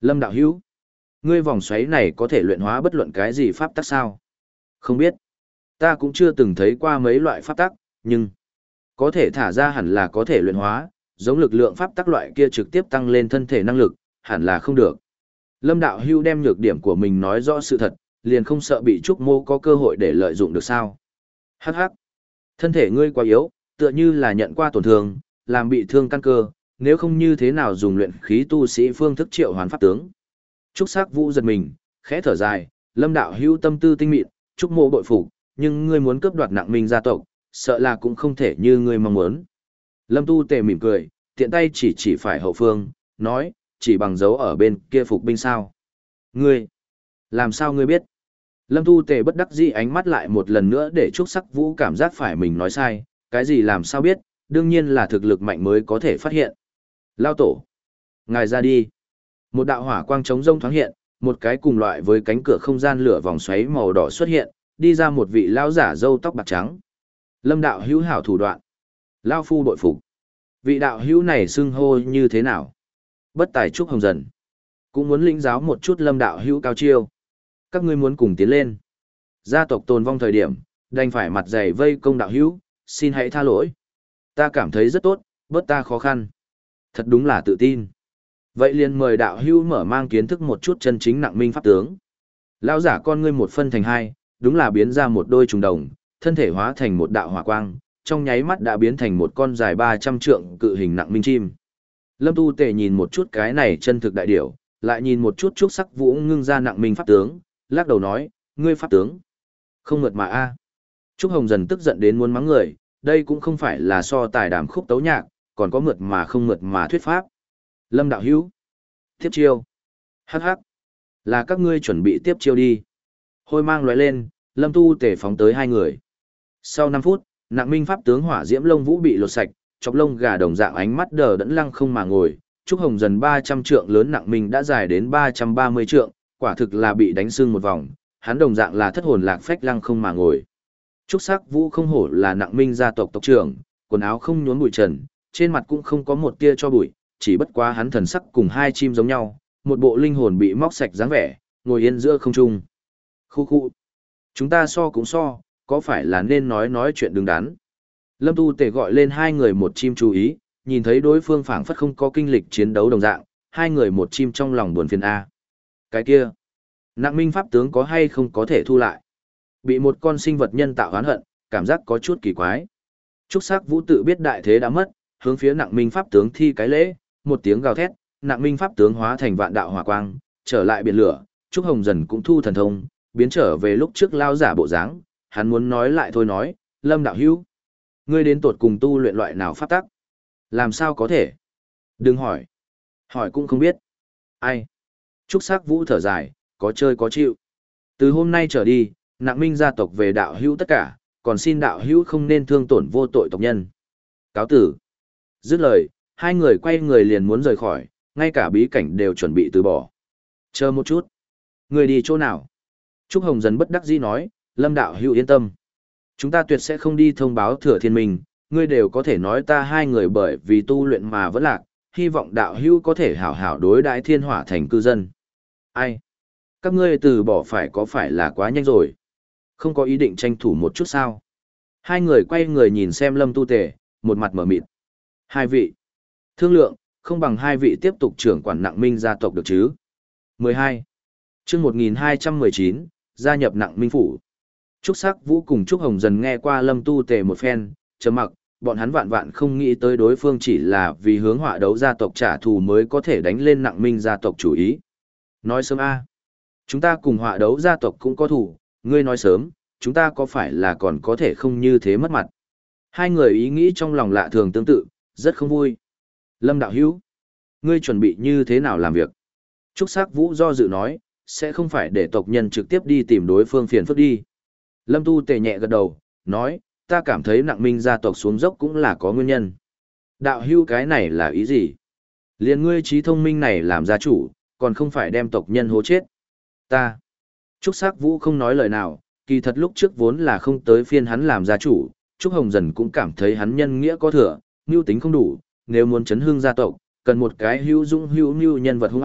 Lâm đạo hữu, ngươi vòng xoáy này có thể luyện hóa bất luận cái gì pháp tắc sao? Không biết. Ta cũng chưa từng thấy qua mấy loại pháp tắc, nhưng có thể thả ra hẳn là có thể luyện hóa, giống lực lượng pháp tắc loại kia trực tiếp tăng lên thân thể năng lực, hẳn là không được. Lâm đạo hưu đem nhược điểm của mình nói rõ sự thật, liền không sợ bị Trúc Mô có cơ hội để lợi dụng được sao? Hắc hắc. Thân thể ngươi quá yếu, tựa như là nhận qua tổn thương, làm bị thương căn cơ, nếu không như thế nào dùng luyện khí tu sĩ phương thức triệu hoán pháp tướng. Trúc Sắc Vũ giật mình, khẽ thở dài, Lâm đạo hưu tâm tư tinh mịn, Trúc Mô bội phục, nhưng ngươi muốn cướp đoạt Nặng Minh gia tộc, sợ là cũng không thể như ngươi mong muốn. Lâm Tu Tề mỉm cười, tiện tay chỉ chỉ phải hậu phương, nói, chỉ bằng dấu ở bên kia phục binh sao. Ngươi, làm sao ngươi biết? Lâm Tu Tề bất đắc dĩ ánh mắt lại một lần nữa để Trúc Sắc Vũ cảm giác phải mình nói sai, cái gì làm sao biết, đương nhiên là thực lực mạnh mới có thể phát hiện. Lao tổ, ngài ra đi. Một đạo hỏa quang trống rông thoáng hiện, một cái cùng loại với cánh cửa không gian lửa vòng xoáy màu đỏ xuất hiện, đi ra một vị lão giả râu tóc bạc trắng. Lâm đạo hữu hảo thủ đoạn. Lao phu bội phục. Vị đạo hữu này xưng hô như thế nào? Bất tài Trúc Hồng Dần. Cũng muốn lĩnh giáo một chút Lâm đạo hữu cao chiêu. Các ngươi muốn cùng tiến lên. Gia tộc tồn vong thời điểm, đành phải mặt dày vây công đạo hữu, xin hãy tha lỗi. Ta cảm thấy rất tốt, bớt ta khó khăn. Thật đúng là tự tin. Vậy liền mời đạo hữu mở mang kiến thức một chút chân chính Nặng Minh pháp tướng. Lão giả con ngươi một phân thành hai, đúng là biến ra một đôi trùng đồng, thân thể hóa thành một đạo hỏa quang, trong nháy mắt đã biến thành một con dài ba trăm trượng cự hình Nặng Minh chim. Lâm Tu Tề nhìn một chút cái này chân thực đại điểu, lại nhìn một chút Trúc Sắc Vũ ngưng ra Nặng Minh pháp tướng, lắc đầu nói, ngươi pháp tướng. Không mượt mà a. Trúc Hồng Dần tức giận đến muốn mắng người, đây cũng không phải là so tài đàm khúc tấu nhạc, còn có mượt mà không mượt mà thuyết pháp. Lâm đạo hữu. Tiếp chiêu. Hắc hắc. Là các ngươi chuẩn bị tiếp chiêu đi. Hôi mang lóe lên, Lâm Tu Tề phóng tới hai người. Sau năm phút, Nặng Minh pháp tướng hỏa diễm lông vũ bị lột sạch, chọc lông gà đồng dạng ánh mắt đờ đẫn lăng không mà ngồi. Trúc Hồng Dần ba trăm trượng lớn Nặng Minh đã dài đến ba trăm ba mươi trượng, quả thực là bị đánh xương một vòng, hắn đồng dạng là thất hồn lạc phách lăng không mà ngồi. Trúc Sắc Vũ không hổ là Nặng Minh gia tộc tộc trưởng, quần áo không nhốn bụi trần, trên mặt cũng không có một tia cho bụi, chỉ bất quá hắn thần sắc cùng hai chim giống nhau, một bộ linh hồn bị móc sạch dáng vẻ, ngồi yên giữa không trung. Khu khu. Chúng ta so cũng so, có phải là nên nói nói chuyện đứng đắn. Lâm Tu Tề gọi lên hai người một chim chú ý, nhìn thấy đối phương phảng phất không có kinh lịch chiến đấu đồng dạng, hai người một chim trong lòng buồn phiền a. Cái kia, Nặng Minh pháp tướng có hay không có thể thu lại? Bị một con sinh vật nhân tạo oán hận, cảm giác có chút kỳ quái. Trúc Sắc Vũ tự biết đại thế đã mất, hướng phía Nặng Minh pháp tướng thi cái lễ, một tiếng gào thét, Nặng Minh pháp tướng hóa thành vạn đạo hỏa quang, trở lại biển lửa, Trúc Hồng Dần cũng thu thần thông, biến trở về lúc trước lao giả bộ dáng, hắn muốn nói lại thôi nói, Lâm đạo hữu, ngươi đến tột cùng tu luyện loại nào pháp tắc? Làm sao có thể? Đừng hỏi. Hỏi cũng không biết. Ai? Trúc Sắc Vũ thở dài, có chơi có chịu. Từ hôm nay trở đi, Nặng Minh gia tộc về đạo hữu tất cả, còn xin đạo hữu không nên thương tổn vô tội tộc nhân. Cáo tử. Dứt lời, hai người quay người liền muốn rời khỏi, ngay cả bí cảnh đều chuẩn bị từ bỏ. Chờ một chút. Người đi chỗ nào? Trúc Hồng Dần bất đắc dĩ nói, Lâm đạo hữu yên tâm. Chúng ta tuyệt sẽ không đi thông báo Thừa Thiên Minh, ngươi đều có thể nói ta hai người bởi vì tu luyện mà vẫn lạc, hy vọng đạo hữu có thể hảo hảo đối đãi Thiên Hỏa thành cư dân. Ai? Các ngươi từ bỏ phải có phải là quá nhanh rồi? Không có ý định tranh thủ một chút sao? Hai người quay người nhìn xem Lâm Tu Tề, một mặt mở mịt. Hai vị. Thương lượng, không bằng hai vị tiếp tục trưởng quản Nặng Minh gia tộc được chứ? mười hai. Chương một nghìn hai trăm mười chín, gia nhập Nặng Minh phủ. Trúc Sắc Vũ cùng Trúc Hồng Dần nghe qua Lâm Tu Tề một phen, chấm mặc, bọn hắn vạn vạn không nghĩ tới đối phương chỉ là vì hướng họa đấu gia tộc trả thù mới có thể đánh lên Nặng Minh gia tộc chủ ý. Nói sớm a, chúng ta cùng họa đấu gia tộc cũng có thù, ngươi nói sớm, chúng ta có phải là còn có thể không như thế mất mặt. Hai người ý nghĩ trong lòng lạ thường tương tự, rất không vui. Lâm đạo hữu, ngươi chuẩn bị như thế nào làm việc? Trúc Sắc Vũ do dự nói, sẽ không phải để tộc nhân trực tiếp đi tìm đối phương phiền phức đi. Lâm Tu Tề nhẹ gật đầu, nói, ta cảm thấy Nặng Minh gia tộc xuống dốc cũng là có nguyên nhân. Đạo hữu cái này là ý gì? Liên ngươi trí thông minh này làm gia chủ, còn không phải đem tộc nhân hố chết. Ta. Trúc Sắc Vũ không nói lời nào, kỳ thật lúc trước vốn là không tới phiên hắn làm gia chủ, Trúc Hồng Dần cũng cảm thấy hắn nhân nghĩa có thừa, mưu tính không đủ, nếu muốn chấn hương gia tộc, cần một cái hữu dũng hữu mưu nhân vật hung ác,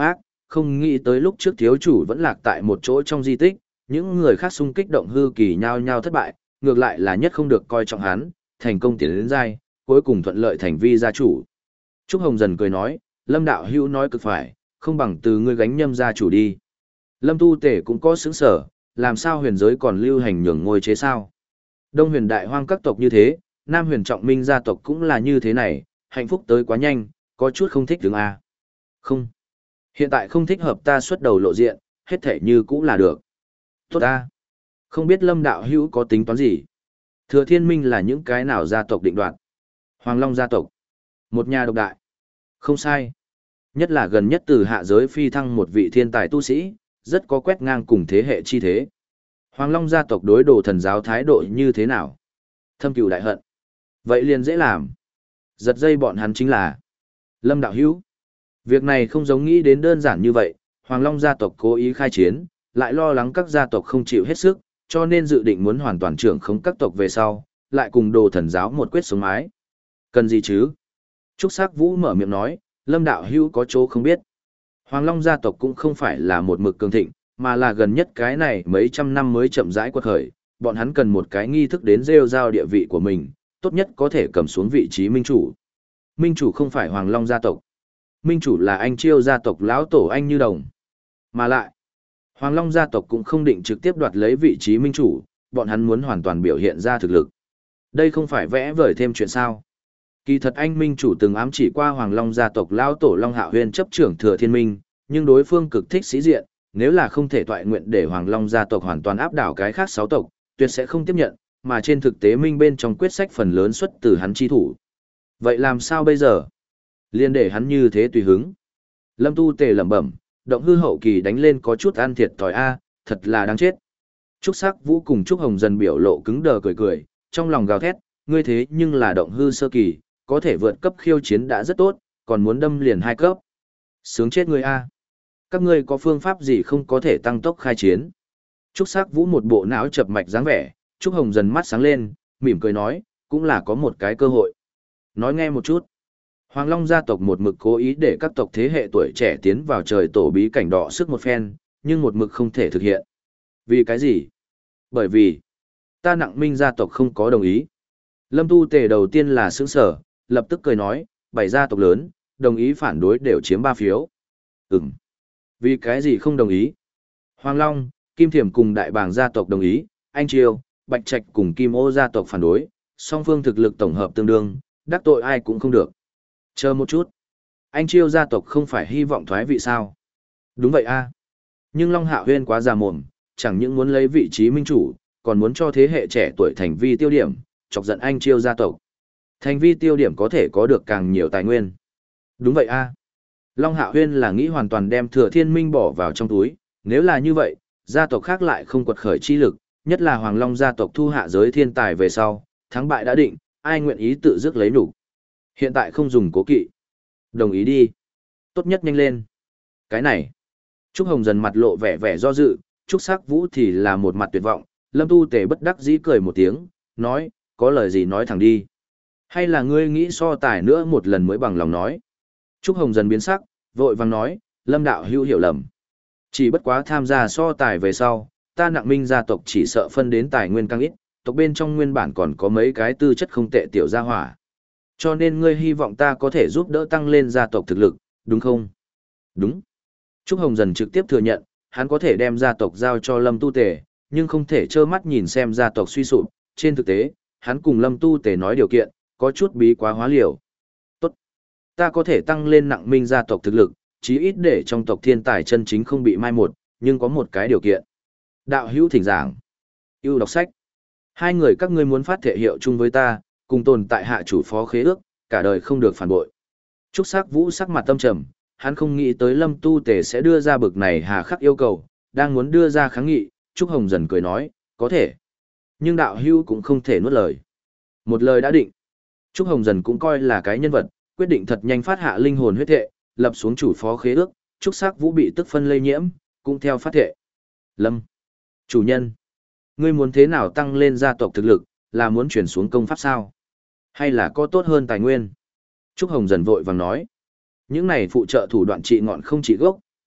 không nghĩ tới lúc trước thiếu chủ vẫn lạc tại một chỗ trong di tích, những người khác xung kích động hư kỳ nhao nhao thất bại, ngược lại là nhất không được coi trọng hắn, thành công tiến đến giai, cuối cùng thuận lợi thành vi gia chủ. Trúc Hồng dần cười nói, Lâm đạo hữu nói cực phải, không bằng từ ngươi gánh nhâm gia chủ đi. Lâm Tu Tể cũng có xứng sở, làm sao huyền giới còn lưu hành nhường ngôi chế sao? Đông huyền đại hoang các tộc như thế, Nam huyền trọng minh gia tộc cũng là như thế này, hạnh phúc tới quá nhanh, có chút không thích đứng a. Không. Hiện tại không thích hợp ta xuất đầu lộ diện, hết thể như cũ là được. Tốt ta. Không biết Lâm đạo hữu có tính toán gì? Thừa Thiên Minh là những cái nào gia tộc định đoạt? Hoàng Long gia tộc. Một nhà độc đại. Không sai. Nhất là gần nhất từ hạ giới phi thăng một vị thiên tài tu sĩ, rất có quét ngang cùng thế hệ chi thế. Hoàng Long gia tộc đối đồ thần giáo thái độ như thế nào? Thâm cừu đại hận. Vậy liền dễ làm. Giật dây bọn hắn chính là Lâm đạo hữu. Việc này không giống nghĩ đến đơn giản như vậy, Hoàng Long gia tộc cố ý khai chiến, lại lo lắng các gia tộc không chịu hết sức, cho nên dự định muốn hoàn toàn trưởng khống các tộc về sau, lại cùng đồ thần giáo một quyết sống mái. Cần gì chứ? Trúc Sắc Vũ mở miệng nói, Lâm đạo hữu có chỗ không biết. Hoàng Long gia tộc cũng không phải là một mực cường thịnh, mà là gần nhất cái này mấy trăm năm mới chậm rãi quật khởi, bọn hắn cần một cái nghi thức đến rêu rao địa vị của mình, tốt nhất có thể cầm xuống vị trí minh chủ. Minh chủ không phải Hoàng Long gia tộc. Minh chủ là anh Chiêu gia tộc lão tổ anh Như Đồng. Mà lại, Hoàng Long gia tộc cũng không định trực tiếp đoạt lấy vị trí minh chủ, bọn hắn muốn hoàn toàn biểu hiện ra thực lực. Đây không phải vẽ vời thêm chuyện sao. Kỳ thật anh minh chủ từng ám chỉ qua Hoàng Long gia tộc lão tổ Long Hạo Huyên chấp trưởng Thừa Thiên Minh, nhưng đối phương cực thích sĩ diện, nếu là không thể toại nguyện để Hoàng Long gia tộc hoàn toàn áp đảo cái khác sáu tộc, tuyệt sẽ không tiếp nhận, mà trên thực tế minh bên trong quyết sách phần lớn xuất từ hắn chi thủ. Vậy làm sao bây giờ? Liên để hắn như thế tùy hứng. Lâm Tu Tề lẩm bẩm, động hư hậu kỳ đánh lên có chút ăn thiệt thòi a, thật là đáng chết. Trúc Sắc Vũ cùng Trúc Hồng dần biểu lộ cứng đờ cười cười, trong lòng gào thét, ngươi thế nhưng là động hư sơ kỳ, có thể vượt cấp khiêu chiến đã rất tốt, còn muốn đâm liền hai cấp. Sướng chết ngươi a. Các ngươi có phương pháp gì không có thể tăng tốc khai chiến? Trúc Sắc Vũ một bộ não chập mạch dáng vẻ, Trúc Hồng dần mắt sáng lên, mỉm cười nói, cũng là có một cái cơ hội. Nói nghe một chút. Hoàng Long gia tộc một mực cố ý để các tộc thế hệ tuổi trẻ tiến vào trời tổ bí cảnh đỏ sức một phen, nhưng một mực không thể thực hiện. Vì cái gì? Bởi vì, ta Nặng Minh gia tộc không có đồng ý. Lâm Tu Tề đầu tiên là sững sở, lập tức cười nói, bảy gia tộc lớn, đồng ý phản đối đều chiếm ba phiếu. Ừm. Vì cái gì không đồng ý? Hoàng Long, Kim Thiểm cùng Đại Bàng gia tộc đồng ý, Anh Triều, Bạch Trạch cùng Kim Ô gia tộc phản đối, song phương thực lực tổng hợp tương đương, đắc tội ai cũng không được. Chờ một chút. Anh Chiêu gia tộc không phải hy vọng thoái vị sao? Đúng vậy a. Nhưng Long Hạo Huyên quá già mồm, chẳng những muốn lấy vị trí minh chủ, còn muốn cho thế hệ trẻ tuổi thành vi tiêu điểm, chọc giận Anh Chiêu gia tộc. Thành vi tiêu điểm có thể có được càng nhiều tài nguyên. Đúng vậy a. Long Hạo Huyên là nghĩ hoàn toàn đem Thừa Thiên Minh bỏ vào trong túi, nếu là như vậy, gia tộc khác lại không quật khởi chi lực, nhất là Hoàng Long gia tộc thu hạ giới thiên tài về sau, thắng bại đã định, ai nguyện ý tự dứt lấy nhục. Hiện tại không dùng cố kỵ. Đồng ý đi. Tốt nhất nhanh lên. Cái này. Trúc Hồng dần mặt lộ vẻ vẻ do dự, Trúc Sắc Vũ thì là một mặt tuyệt vọng, Lâm Tu Tề bất đắc dĩ cười một tiếng, nói, có lời gì nói thẳng đi. Hay là ngươi nghĩ so tài nữa một lần mới bằng lòng nói. Trúc Hồng dần biến sắc, vội vàng nói, Lâm đạo hữu hiểu lầm. Chỉ bất quá tham gia so tài về sau, ta Nặng Minh gia tộc chỉ sợ phân đến tài nguyên càng ít, tộc bên trong nguyên bản còn có mấy cái tư chất không tệ tiểu gia hỏa. Cho nên ngươi hy vọng ta có thể giúp đỡ tăng lên gia tộc thực lực, đúng không? Đúng. Trúc Hồng dần trực tiếp thừa nhận, hắn có thể đem gia tộc giao cho Lâm Tu Tề, nhưng không thể trơ mắt nhìn xem gia tộc suy sụp. Trên thực tế, hắn cùng Lâm Tu Tề nói điều kiện, có chút bí quá hóa liều. Tốt. Ta có thể tăng lên Nặng Minh gia tộc thực lực, chí ít để trong tộc thiên tài chân chính không bị mai một, nhưng có một cái điều kiện. Đạo hữu thỉnh giảng. Yêu đọc sách. Hai người các ngươi muốn phát thể hiệu chung với ta, cùng tồn tại hạ chủ phó khế ước, cả đời không được phản bội. Trúc Sắc Vũ sắc mặt tâm trầm, hắn không nghĩ tới Lâm Tu Tề sẽ đưa ra bực này hà khắc yêu cầu, đang muốn đưa ra kháng nghị, Trúc Hồng dần cười nói, có thể. Nhưng đạo hưu cũng không thể nuốt lời. Một lời đã định. Trúc Hồng dần cũng coi là cái nhân vật, quyết định thật nhanh phát hạ linh hồn huyết thệ, lập xuống chủ phó khế ước, Trúc Sắc Vũ bị tức phân lây nhiễm, cũng theo phát thệ. Lâm, chủ nhân, ngươi muốn thế nào tăng lên gia tộc thực lực, là muốn chuyển xuống công pháp sao? Hay là có tốt hơn tài nguyên? Trúc Hồng dần vội vàng nói. Những này phụ trợ thủ đoạn trị ngọn không trị gốc,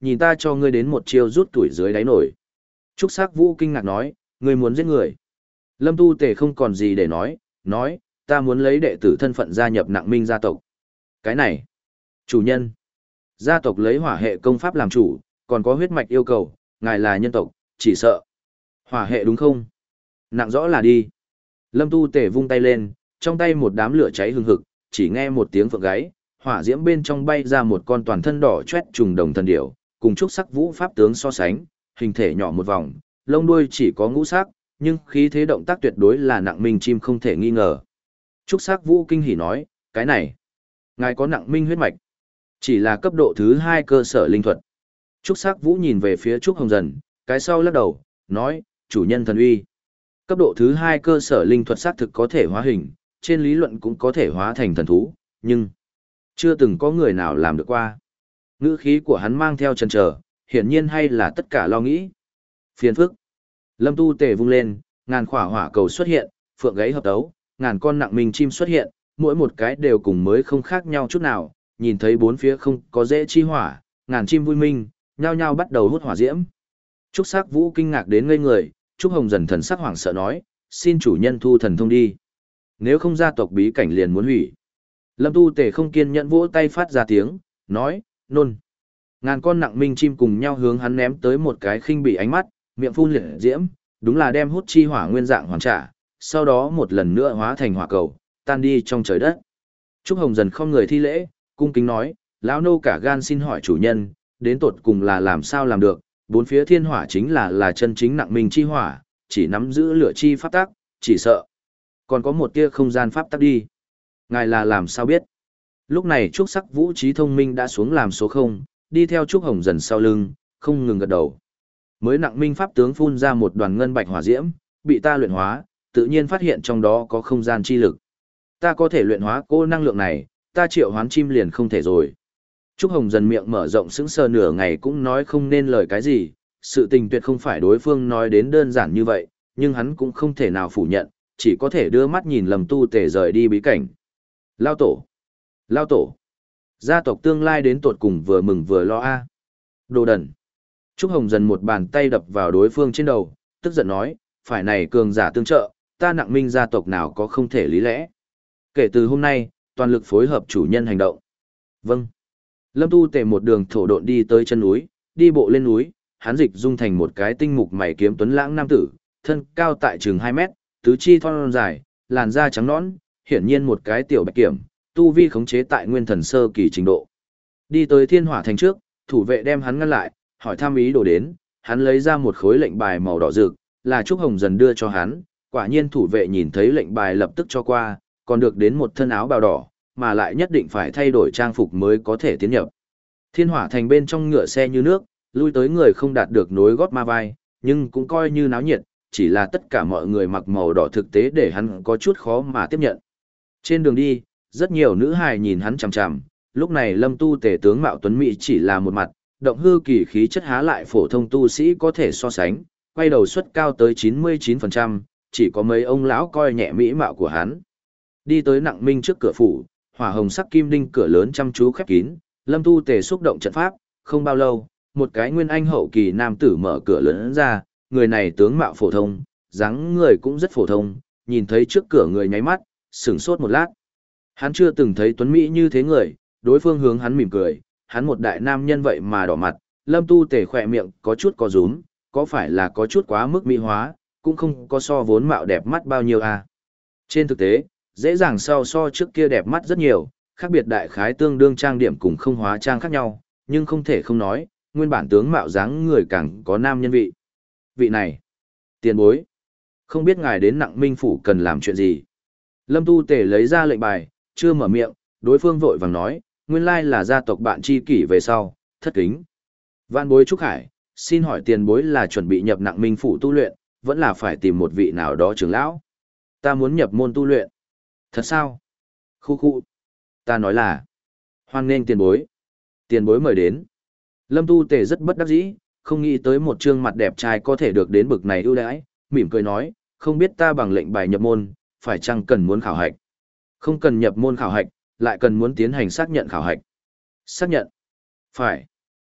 nhìn ta cho ngươi đến một chiêu rút tuổi dưới đáy nổi. Trúc Sắc Vũ kinh ngạc nói, ngươi muốn giết người. Lâm Tu Tề không còn gì để nói, nói, ta muốn lấy đệ tử thân phận gia nhập Nặng Minh gia tộc. Cái này, chủ nhân, gia tộc lấy hỏa hệ công pháp làm chủ, còn có huyết mạch yêu cầu, ngài là nhân tộc, chỉ sợ. Hỏa hệ đúng không? Nặng rõ là đi. Lâm Tu Tề vung tay lên, trong tay một đám lửa cháy hừng hực, chỉ nghe một tiếng phượng gáy, hỏa diễm bên trong bay ra một con toàn thân đỏ chót trùng đồng thần điểu, cùng Trúc Sắc Vũ pháp tướng so sánh, hình thể nhỏ một vòng, lông đuôi chỉ có ngũ sắc, nhưng khí thế động tác tuyệt đối là Nặng Minh chim không thể nghi ngờ. Trúc Sắc Vũ kinh hỉ nói, cái này, ngài có Nặng Minh huyết mạch, chỉ là cấp độ thứ hai cơ sở linh thuật. Trúc Sắc Vũ nhìn về phía Trúc Hồng Dần, cái sau lắc đầu, nói, chủ nhân thần uy. Cấp độ thứ hai cơ sở linh thuật xác thực có thể hóa hình, trên lý luận cũng có thể hóa thành thần thú, nhưng chưa từng có người nào làm được qua. Ngữ khí của hắn mang theo chần chờ, hiển nhiên hay là tất cả lo nghĩ. Phiền phức. Lâm Tu Tề vung lên, ngàn khỏa hỏa cầu xuất hiện, phượng gáy hợp tấu, ngàn con Nặng Minh chim xuất hiện, mỗi một cái đều cùng mới không khác nhau chút nào, nhìn thấy bốn phía không có dễ chi hỏa, ngàn chim vui minh, nhao nhao bắt đầu hút hỏa diễm. Trúc Sắc Vũ kinh ngạc đến ngây người, Trúc Hồng Dần thần sắc hoảng sợ nói, xin chủ nhân thu thần thông đi. Nếu không gia tộc bí cảnh liền muốn hủy. Lâm Tu Tề không kiên nhẫn vỗ tay phát ra tiếng, nói, nôn. Ngàn con Nặng Minh chim cùng nhau hướng hắn ném tới một cái khinh bị ánh mắt, miệng phun liệt diễm, đúng là đem hút chi hỏa nguyên dạng hoàn trả, sau đó một lần nữa hóa thành hỏa cầu, tan đi trong trời đất. Trúc Hồng Dần không người thi lễ, cung kính nói, lão nô cả gan xin hỏi chủ nhân, đến tột cùng là làm sao làm được, bốn phía thiên hỏa chính là là chân chính Nặng Minh chi hỏa, chỉ nắm giữ lửa chi pháp tắc, chỉ sợ. Còn có một tia không gian pháp tắc đi. Ngài là làm sao biết? Lúc này Trúc Sắc Vũ trí thông minh đã xuống làm số không, đi theo Trúc Hồng Dần sau lưng, không ngừng gật đầu. Mới Nặng Minh pháp tướng phun ra một đoàn ngân bạch hỏa diễm, bị ta luyện hóa, tự nhiên phát hiện trong đó có không gian chi lực. Ta có thể luyện hóa cô năng lượng này, ta triệu hoán chim liền không thể rồi. Trúc Hồng Dần miệng mở rộng sững sờ nửa ngày cũng nói không nên lời cái gì, sự tình tuyệt không phải đối phương nói đến đơn giản như vậy, nhưng hắn cũng không thể nào phủ nhận, chỉ có thể đưa mắt nhìn Lâm Tu Tề rời đi bí cảnh. Lao tổ! Lao tổ! Gia tộc tương lai đến tột cùng vừa mừng vừa lo a. Đồ đần! Trúc Hồng Dần một bàn tay đập vào đối phương trên đầu, tức giận nói, phải này cường giả tương trợ, ta Nặng Minh gia tộc nào có không thể lý lẽ. Kể từ hôm nay, toàn lực phối hợp chủ nhân hành động. Vâng. Lâm Tu Tề một đường thổ độn đi tới chân núi, đi bộ lên núi, hắn dịch dung thành một cái tinh mục mày kiếm tuấn lãng nam tử, thân cao tại chừng hai mét, tứ chi thon dài, làn da trắng nõn, hiển nhiên một cái tiểu bạch kiểm, tu vi khống chế tại nguyên thần sơ kỳ trình độ. Đi tới Thiên Hỏa Thành trước, thủ vệ đem hắn ngăn lại, hỏi thăm ý đồ đến, hắn lấy ra một khối lệnh bài màu đỏ rực, là Trúc Hồng Dần đưa cho hắn, quả nhiên thủ vệ nhìn thấy lệnh bài lập tức cho qua, còn được đến một thân áo bào đỏ, mà lại nhất định phải thay đổi trang phục mới có thể tiến nhập. Thiên Hỏa Thành bên trong ngựa xe như nước, lui tới người không đạt được nối gót ma vai, nhưng cũng coi như náo nhiệt, chỉ là tất cả mọi người mặc màu đỏ thực tế để hắn có chút khó mà tiếp nhận. Trên đường đi, rất nhiều nữ hài nhìn hắn chằm chằm, lúc này Lâm Tu Tề tướng mạo tuấn mỹ chỉ là một mặt, động hư kỳ khí chất há lại phổ thông tu sĩ có thể so sánh, quay đầu suất cao tới chín mươi chín phần trăm, chỉ có mấy ông lão coi nhẹ mỹ mạo của hắn. Đi tới Nặng Minh trước cửa phủ, hỏa hồng sắc kim đinh cửa lớn chăm chú khép kín, Lâm Tu Tề xúc động trận pháp, không bao lâu, một cái nguyên anh hậu kỳ nam tử mở cửa lớn ra, người này tướng mạo phổ thông, dáng người cũng rất phổ thông, nhìn thấy trước cửa người nháy mắt, sửng sốt một lát. Hắn chưa từng thấy tuấn mỹ như thế người, đối phương hướng hắn mỉm cười, hắn một đại nam nhân vậy mà đỏ mặt, Lâm Tu Tề khỏe miệng có chút có rúm, có phải là có chút quá mức mỹ hóa, cũng không có so vốn mạo đẹp mắt bao nhiêu à. Trên thực tế, dễ dàng so so trước kia đẹp mắt rất nhiều, khác biệt đại khái tương đương trang điểm cùng không hóa trang khác nhau, nhưng không thể không nói, nguyên bản tướng mạo dáng người càng có nam nhân vị. Vị này, tiền bối, không biết ngài đến Nặng Minh phủ cần làm chuyện gì. Lâm Tu Tề lấy ra lệnh bài, chưa mở miệng, đối phương vội vàng nói, nguyên lai là gia tộc bạn tri kỷ về sau, thất kính. Vạn bối Trúc Hải, xin hỏi tiền bối là chuẩn bị nhập Nặng Minh phủ tu luyện, vẫn là phải tìm một vị nào đó trưởng lão. Ta muốn nhập môn tu luyện. Thật sao? Khu khu. Ta nói là, hoan nghênh tiền bối. Tiền bối mời đến. Lâm Tu Tề rất bất đắc dĩ, không nghĩ tới một trương mặt đẹp trai có thể được đến bực này ưu đãi, mỉm cười nói, không biết ta bằng lệnh bài nhập môn, phải chăng cần muốn khảo hạch. Không cần nhập môn khảo hạch, lại cần muốn tiến hành xác nhận khảo hạch. Xác nhận. Phải.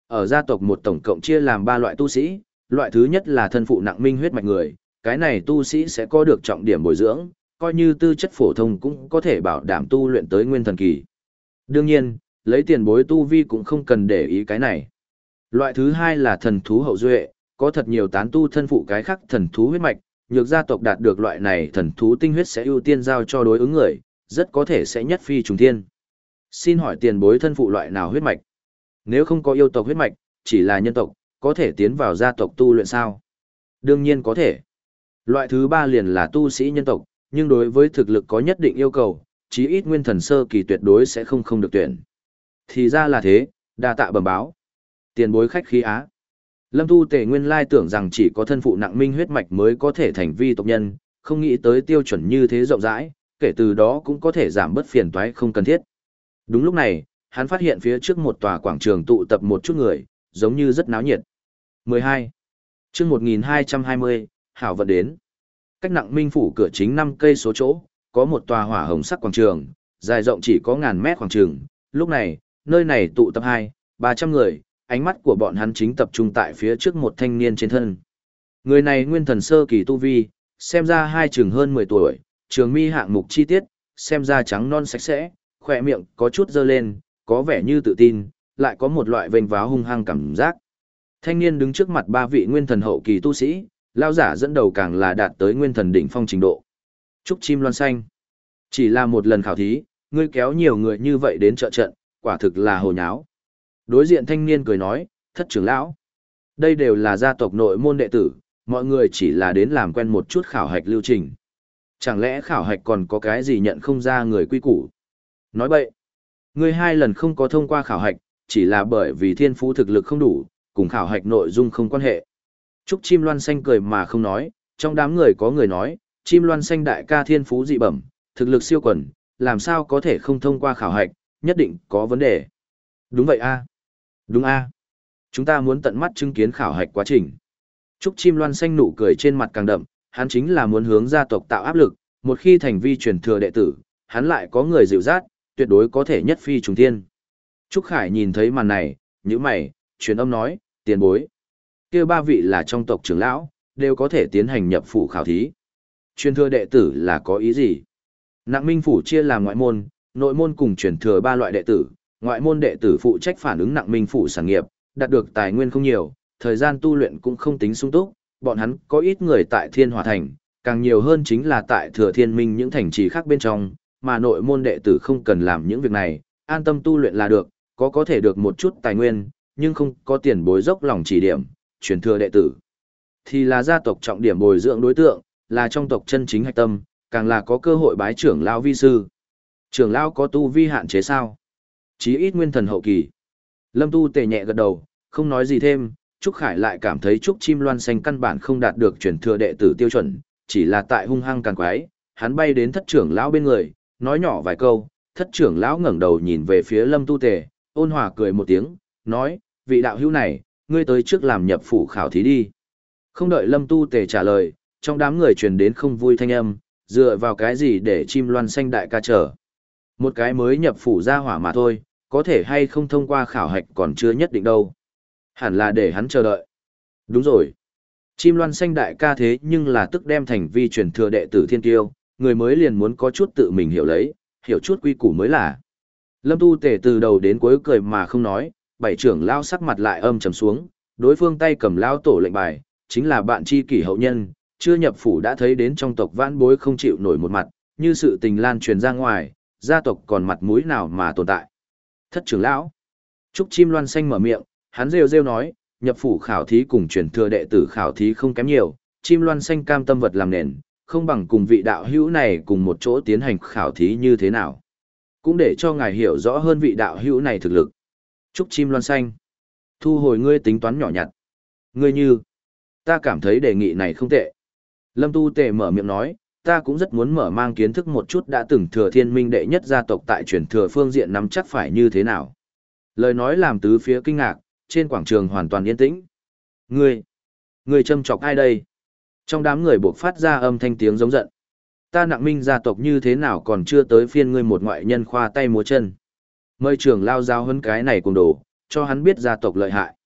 Ở gia tộc một tổng cộng chia làm ba loại tu sĩ, loại thứ nhất là thân phụ nặng minh huyết mạch người, cái này tu sĩ sẽ có được trọng điểm bồi dưỡng, coi như tư chất phổ thông cũng có thể bảo đảm tu luyện tới nguyên thần kỳ. Đương nhiên, lấy tiền bối tu vi cũng không cần để ý cái này. Loại thứ hai là thần thú hậu duệ, có thật nhiều tán tu thân phụ cái khác thần thú huyết mạch, nhược gia tộc đạt được loại này thần thú tinh huyết sẽ ưu tiên giao cho đối ứng người, rất có thể sẽ nhất phi trùng thiên. Xin hỏi tiền bối thân phụ loại nào huyết mạch? Nếu không có yêu tộc huyết mạch, chỉ là nhân tộc, có thể tiến vào gia tộc tu luyện sao? Đương nhiên có thể. Loại thứ ba liền là tu sĩ nhân tộc, nhưng đối với thực lực có nhất định yêu cầu, chí ít nguyên thần sơ kỳ tuyệt đối sẽ không không được tuyển. Thì ra là thế, đa tạ bẩm báo. Tiền bối khách khí á. Lâm Tu Tề nguyên lai tưởng rằng chỉ có thân phụ nặng minh huyết mạch mới có thể thành vi tộc nhân, không nghĩ tới tiêu chuẩn như thế rộng rãi, kể từ đó cũng có thể giảm bớt phiền toái không cần thiết. Đúng lúc này, hắn phát hiện phía trước một tòa quảng trường tụ tập một chút người, giống như rất náo nhiệt. mười hai. Chương một nghìn hai trăm hai mươi, Hảo vận đến. Cách nặng minh phủ cửa chính năm cây số chỗ, có một tòa hỏa hồng sắc quảng trường, dài rộng chỉ có ngàn mét khoảng trường. Lúc này, nơi này tụ tập hai, ba trăm người, ánh mắt của bọn hắn chính tập trung tại phía trước một thanh niên trên thân. Người này nguyên thần sơ kỳ tu vi, xem ra hai chừng hơn mười tuổi, trường mi hạng mục chi tiết, xem ra trắng non sạch sẽ, khỏe miệng có chút dơ lên, có vẻ như tự tin, lại có một loại vênh váo hung hăng cảm giác. Thanh niên đứng trước mặt ba vị nguyên thần hậu kỳ tu sĩ, lão giả dẫn đầu càng là đạt tới nguyên thần đỉnh phong trình độ. Trúc chim loan xanh. Chỉ là một lần khảo thí, ngươi kéo nhiều người như vậy đến trợ trận, quả thực là hồ nháo. Đối diện thanh niên cười nói, thất trưởng lão. Đây đều là gia tộc nội môn đệ tử, mọi người chỉ là đến làm quen một chút khảo hạch lưu trình. Chẳng lẽ khảo hạch còn có cái gì nhận không ra người quy củ? Nói bậy. Ngươi hai lần không có thông qua khảo hạch, chỉ là bởi vì thiên phú thực lực không đủ, cùng khảo hạch nội dung không quan hệ. Trúc chim loan xanh cười mà không nói, trong đám người có người nói, chim loan xanh đại ca thiên phú dị bẩm, thực lực siêu quần, làm sao có thể không thông qua khảo hạch, nhất định có vấn đề. Đúng vậy a, Đúng a, Chúng ta muốn tận mắt chứng kiến khảo hạch quá trình. Trúc chim loan xanh nụ cười trên mặt càng đậm, hắn chính là muốn hướng gia tộc tạo áp lực, một khi thành vi truyền thừa đệ tử, hắn lại có người dịu dắt, tuyệt đối có thể nhất phi trùng thiên. Trúc Khải nhìn thấy màn này, nhíu mày, truyền âm nói, tiền bối. Kia ba vị là trong tộc trưởng lão, đều có thể tiến hành nhập phủ khảo thí. Truyền thừa đệ tử là có ý gì? Nặng minh phủ chia làm ngoại môn, nội môn cùng truyền thừa ba loại đệ tử, ngoại môn đệ tử phụ trách phản ứng nặng minh phủ sản nghiệp, đạt được tài nguyên không nhiều, thời gian tu luyện cũng không tính sung túc, bọn hắn có ít người tại Thiên Hỏa Thành, càng nhiều hơn chính là tại Thừa Thiên Minh những thành trì khác bên trong, mà nội môn đệ tử không cần làm những việc này, an tâm tu luyện là được, có có thể được một chút tài nguyên, nhưng không có tiền bối dốc lòng chỉ điểm, truyền thừa đệ tử. Thì là gia tộc trọng điểm bồi dưỡng đối tượng, là trong tộc chân chính hạch tâm, càng là có cơ hội bái trưởng lão vi sư. Trưởng lão có tu vi hạn chế sao? Chí ít nguyên thần hậu kỳ. Lâm Tu Tề nhẹ gật đầu, không nói gì thêm, Trúc Khải lại cảm thấy Trúc chim loan xanh căn bản không đạt được truyền thừa đệ tử tiêu chuẩn, chỉ là tại hung hăng càng quái, hắn bay đến thất trưởng lão bên người, nói nhỏ vài câu, thất trưởng lão ngẩng đầu nhìn về phía Lâm Tu Tề, ôn hòa cười một tiếng, nói, vị đạo hữu này, ngươi tới trước làm nhập phủ khảo thí đi. Không đợi Lâm Tu Tề trả lời, trong đám người truyền đến không vui thanh âm, dựa vào cái gì để chim loan xanh đại ca trở. Một cái mới nhập phủ ra hỏa mà thôi, có thể hay không thông qua khảo hạch còn chưa nhất định đâu. Hẳn là để hắn chờ đợi. Đúng rồi. Chim loan xanh đại ca thế nhưng là tức đem thành vi truyền thừa đệ tử thiên tiêu, người mới liền muốn có chút tự mình hiểu lấy, hiểu chút quy củ mới là. Lâm Tu Tề từ đầu đến cuối cười mà không nói, bảy trưởng lao sắc mặt lại âm trầm xuống, đối phương tay cầm lao tổ lệnh bài, chính là bạn tri kỷ hậu nhân, chưa nhập phủ đã thấy đến trong tộc vãn bối không chịu nổi một mặt, như sự tình lan truyền ra ngoài, gia tộc còn mặt mũi nào mà tồn tại. Thất trưởng lão. Trúc chim loan xanh mở miệng, hắn rêu rêu nói, nhập phủ khảo thí cùng truyền thừa đệ tử khảo thí không kém nhiều, chim loan xanh cam tâm vật làm nền, không bằng cùng vị đạo hữu này cùng một chỗ tiến hành khảo thí như thế nào. Cũng để cho ngài hiểu rõ hơn vị đạo hữu này thực lực. Trúc chim loan xanh. Thu hồi ngươi tính toán nhỏ nhặt. Ngươi như, ta cảm thấy đề nghị này không tệ. Lâm Tu Tề mở miệng nói, ta cũng rất muốn mở mang kiến thức một chút đã từng thừa thiên minh đệ nhất gia tộc tại truyền thừa phương diện nắm chắc phải như thế nào. Lời nói làm tứ phía kinh ngạc, trên quảng trường hoàn toàn yên tĩnh. Ngươi, ngươi châm chọc ai đây? Trong đám người buộc phát ra âm thanh tiếng giống giận. Ta nặng minh gia tộc như thế nào còn chưa tới phiên ngươi một ngoại nhân khoa tay múa chân. Mời trưởng lao giao hơn cái này cùng đồ, cho hắn biết gia tộc lợi hại.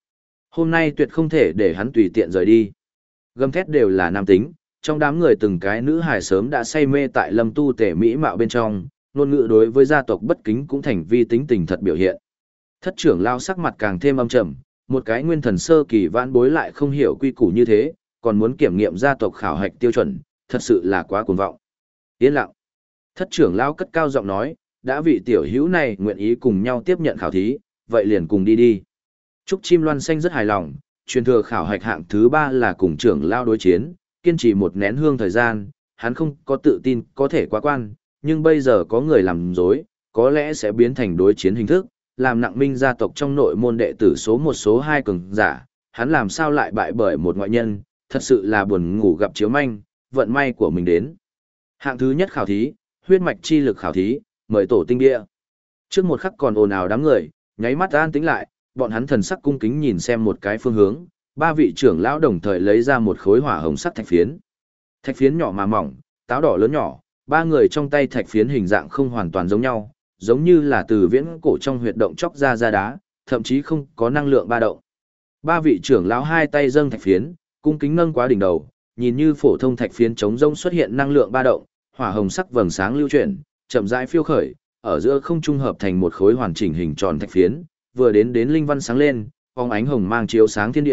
Hôm nay tuyệt không thể để hắn tùy tiện rời đi. Gầm thét đều là nam tính, trong đám người từng cái nữ hài sớm đã say mê tại Lâm Tu Tể mỹ mạo bên trong, ngôn ngữ đối với gia tộc bất kính cũng thành vi tính tình thật biểu hiện. Thất trưởng lao sắc mặt càng thêm âm trầm, một cái nguyên thần sơ kỳ vãn bối lại không hiểu quy củ như thế, còn muốn kiểm nghiệm gia tộc khảo hạch tiêu chuẩn, thật sự là quá cuồng vọng. Yên lặng. Thất trưởng lao cất cao giọng nói, đã vị tiểu hữu này nguyện ý cùng nhau tiếp nhận khảo thí, vậy liền cùng đi đi. Trúc Chim Loan Xanh rất hài lòng, truyền thừa khảo hạch hạng thứ ba là cùng trưởng lao đối chiến, kiên trì một nén hương thời gian, hắn không có tự tin có thể qua quan, nhưng bây giờ có người làm dối, có lẽ sẽ biến thành đối chiến hình thức, làm nặng minh gia tộc trong nội môn đệ tử số một số hai cường giả, hắn làm sao lại bại bởi một ngoại nhân, thật sự là buồn ngủ gặp chiếu manh, vận may của mình đến. Hạng thứ nhất khảo thí, huyết mạch chi lực khảo thí, mời tổ tinh bia. Trước một khắc còn ồn ào đám người, nháy mắt an tĩnh lại, bọn hắn thần sắc cung kính nhìn xem một cái phương hướng, ba vị trưởng lão đồng thời lấy ra một khối hỏa hồng sắc thạch phiến. Thạch phiến nhỏ mà mỏng, táo đỏ lớn nhỏ, ba người trong tay thạch phiến hình dạng không hoàn toàn giống nhau, giống như là từ viễn cổ trong huyệt động chóc ra ra đá, thậm chí không có năng lượng ba động. Ba vị trưởng lão hai tay dâng thạch phiến, cung kính nâng quá đỉnh đầu, nhìn như phổ thông thạch phiến chống rông xuất hiện năng lượng ba động, hỏa hồng sắc vầng sáng lưu chuyển, chậm rãi phiêu khởi, ở giữa không trung hợp thành một khối hoàn chỉnh hình tròn thạch phiến, vừa đến đến linh văn sáng lên, phóng ánh hồng mang chiếu sáng thiên địa.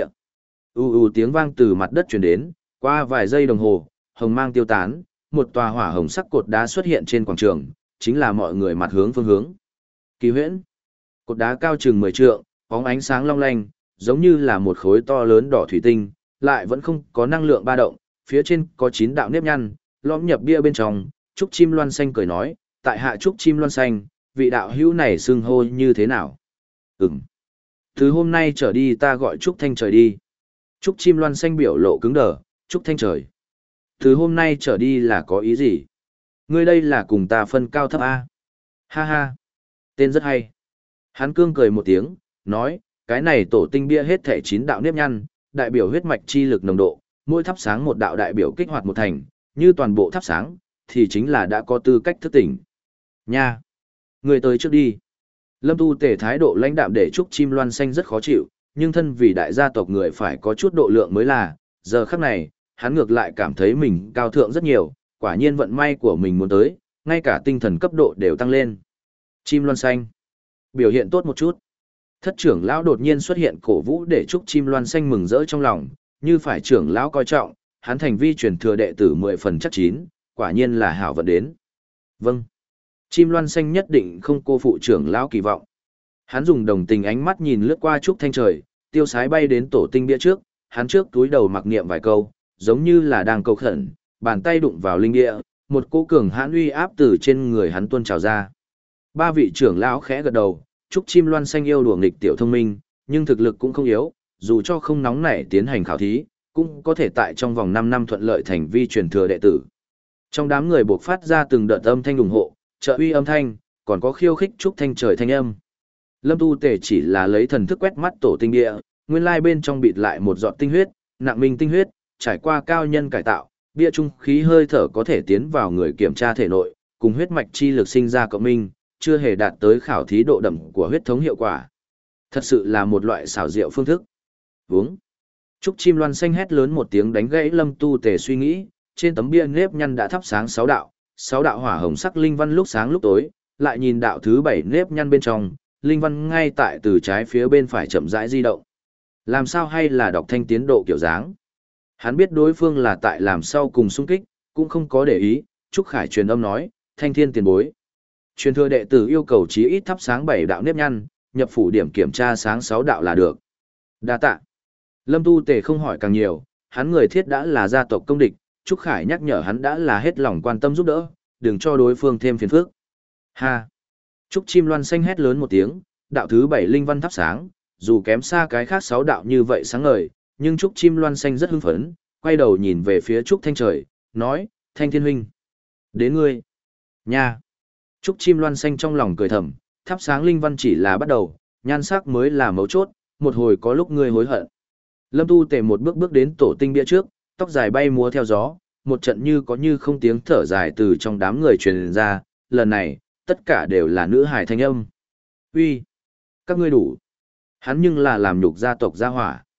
U u tiếng vang từ mặt đất truyền đến, qua vài giây đồng hồ, hồng mang tiêu tán, một tòa hỏa hồng sắc cột đá xuất hiện trên quảng trường, chính là mọi người mặt hướng phương hướng. Kỳ huyễn, cột đá cao chừng mười trượng, phóng ánh sáng long lanh, giống như là một khối to lớn đỏ thủy tinh, lại vẫn không có năng lượng ba động, phía trên có chín đạo nếp nhăn, lõm nhập bia bên trong. Trúc Chim Loan Xanh cười nói, tại hạ Trúc Chim Loan Xanh, vị đạo hữu này xưng hô như thế nào? Ừm. Từ hôm nay trở đi ta gọi Trúc Thanh Trời đi. Trúc Chim Loan Xanh biểu lộ cứng đờ, Trúc Thanh Trời. Từ hôm nay trở đi là có ý gì? Ngươi đây là cùng ta phân cao thấp A. Ha ha. Tên rất hay. Hắn cương cười một tiếng, nói, cái này tổ tinh bia hết thể chín đạo nếp nhăn, đại biểu huyết mạch chi lực nồng độ, mỗi thắp sáng một đạo đại biểu kích hoạt một thành, như toàn bộ thắp sáng, thì chính là đã có tư cách thức tỉnh. Nha! Người tới trước đi. Lâm Tu Tể thái độ lãnh đạm để Trúc Chim Loan Xanh rất khó chịu, nhưng thân vì đại gia tộc người phải có chút độ lượng mới là, giờ khắc này, hắn ngược lại cảm thấy mình cao thượng rất nhiều, quả nhiên vận may của mình muốn tới, ngay cả tinh thần cấp độ đều tăng lên. Chim Loan Xanh. Biểu hiện tốt một chút. Thất trưởng lão đột nhiên xuất hiện cổ vũ để Trúc Chim Loan Xanh mừng rỡ trong lòng, như phải trưởng lão coi trọng, hắn thành vi truyền thừa đệ tử mười phần chắc chín, quả nhiên là hảo vận đến. Vâng. Chim Loan Xanh nhất định không cô phụ trưởng lão kỳ vọng. Hắn dùng đồng tình ánh mắt nhìn lướt qua Trúc Thanh Trời, tiêu sái bay đến tổ tinh bia trước, hắn trước túi đầu mặc niệm vài câu, giống như là đang cầu khẩn, bàn tay đụng vào linh địa, một cỗ cường hãn uy áp từ trên người hắn tuôn trào ra. Ba vị trưởng lão khẽ gật đầu, Trúc Chim Loan Xanh yêu đùa nghịch tiểu thông minh, nhưng thực lực cũng không yếu, dù cho không nóng nảy tiến hành khảo thí, cũng có thể tại trong vòng năm năm thuận lợi thành vi truyền thừa đệ tử. Trong đám người buộc phát ra từng đợt âm thanh ủng hộ, trợ uy âm thanh, còn có khiêu khích Trúc Thanh Trời thanh âm. Lâm Tu Tể chỉ là lấy thần thức quét mắt tổ tinh địa, nguyên lai bên trong bịt lại một giọt tinh huyết, nặng minh tinh huyết, trải qua cao nhân cải tạo, bia trung khí hơi thở có thể tiến vào người kiểm tra thể nội, cùng huyết mạch chi lực sinh ra cộng minh, chưa hề đạt tới khảo thí độ đậm của huyết thống hiệu quả. Thật sự là một loại xảo diệu phương thức. Vướng. Trúc Chim Loan Xanh hét lớn một tiếng đánh gãy Lâm Tu Tể suy nghĩ, trên tấm bia nếp nhăn đã thắp sáng sáu đạo, sáu đạo hỏa hồng sắc linh văn lúc sáng lúc tối, lại nhìn đạo thứ bảy nếp nhăn bên trong, linh văn ngay tại từ trái phía bên phải chậm rãi di động. Làm sao hay là đọc thanh tiến độ kiểu dáng? Hắn biết đối phương là tại làm sau cùng xung kích, cũng không có để ý, Trúc Khải truyền âm nói, Thanh Thiên tiền bối. Truyền thừa đệ tử yêu cầu chí ít thắp sáng bảy đạo nếp nhăn, nhập phủ điểm kiểm tra sáng sáu đạo là được. Đa tạ. Lâm Tu Tể không hỏi càng nhiều, hắn người thiết đã là gia tộc công địch, Trúc Khải nhắc nhở hắn đã là hết lòng quan tâm giúp đỡ, đừng cho đối phương thêm phiền phức. Ha! Trúc Chim Loan Xanh hét lớn một tiếng, đạo thứ bảy linh văn thắp sáng, dù kém xa cái khác sáu đạo như vậy sáng ngời, nhưng Trúc Chim Loan Xanh rất hưng phấn, quay đầu nhìn về phía Trúc Thanh Trời, nói, Thanh Thiên huynh. Đến ngươi. Nha! Trúc Chim Loan Xanh trong lòng cười thầm, thắp sáng linh văn chỉ là bắt đầu, nhan sắc mới là mấu chốt, một hồi có lúc ngươi hối hận. Lâm Tu Tể một bước bước đến tổ tinh bia trước, tóc dài bay múa theo gió, một trận như có như không tiếng thở dài từ trong đám người truyền ra, lần này, tất cả đều là nữ hài thanh âm. Uy, các ngươi đủ. Hắn nhưng là làm nhục gia tộc gia hỏa.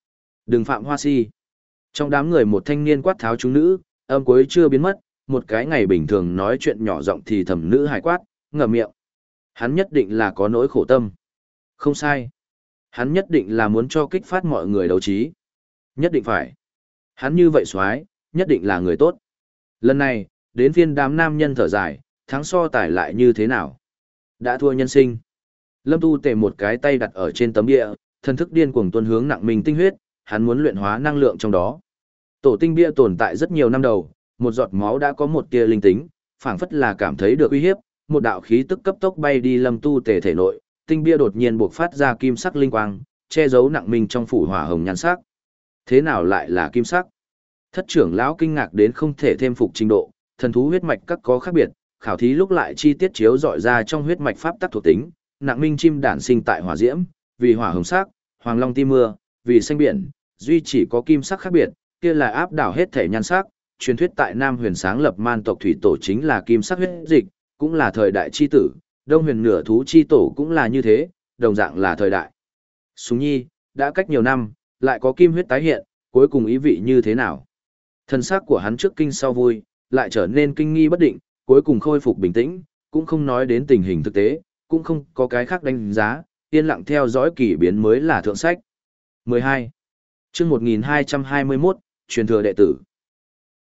Đừng phạm hoa si. Trong đám người một thanh niên quát tháo chúng nữ, âm cuối chưa biến mất, một cái ngày bình thường nói chuyện nhỏ giọng thì thầm nữ hài quát, ngậm miệng. Hắn nhất định là có nỗi khổ tâm. Không sai. Hắn nhất định là muốn cho kích phát mọi người đấu trí. Nhất định phải. Hắn như vậy xoái, nhất định là người tốt. Lần này, đến phiên đám nam nhân thở dài, thắng so tài lại như thế nào? Đã thua nhân sinh. Lâm Tu Tề một cái tay đặt ở trên tấm địa, thần thức điên cuồng tuôn hướng nặng mình tinh huyết, hắn muốn luyện hóa năng lượng trong đó. Tổ tinh bia tồn tại rất nhiều năm đầu, một giọt máu đã có một tia linh tính, phảng phất là cảm thấy được uy hiếp, một đạo khí tức cấp tốc bay đi Lâm Tu Tề thể nội, tinh bia đột nhiên bộc phát ra kim sắc linh quang, che giấu nặng mình trong phủ hỏa hồng nhan sắc. Thế nào lại là kim sắc? Thất trưởng lão kinh ngạc đến không thể thêm phục trình độ, thần thú huyết mạch các có khác biệt, khảo thí lúc lại chi tiết chiếu dọi ra trong huyết mạch pháp tắc thuộc tính, nặng minh chim đản sinh tại hỏa diễm, vì hỏa hồng sắc, hoàng long tim mưa, vì xanh biển, duy chỉ có kim sắc khác biệt, kia là áp đảo hết thể nhan sắc, truyền thuyết tại Nam Huyền sáng lập man tộc thủy tổ chính là kim sắc huyết dịch, cũng là thời đại chi tử, Đông Huyền nửa thú chi tổ cũng là như thế, đồng dạng là thời đại. Súng nhi, đã cách nhiều năm, lại có kim huyết tái hiện, cuối cùng ý vị như thế nào? Thân xác của hắn trước kinh sau vui, lại trở nên kinh nghi bất định, cuối cùng khôi phục bình tĩnh, cũng không nói đến tình hình thực tế, cũng không có cái khác đánh giá, yên lặng theo dõi kỳ biến mới là thượng sách. mười hai chương một nghìn hai trăm hai mươi mốt truyền thừa đệ tử.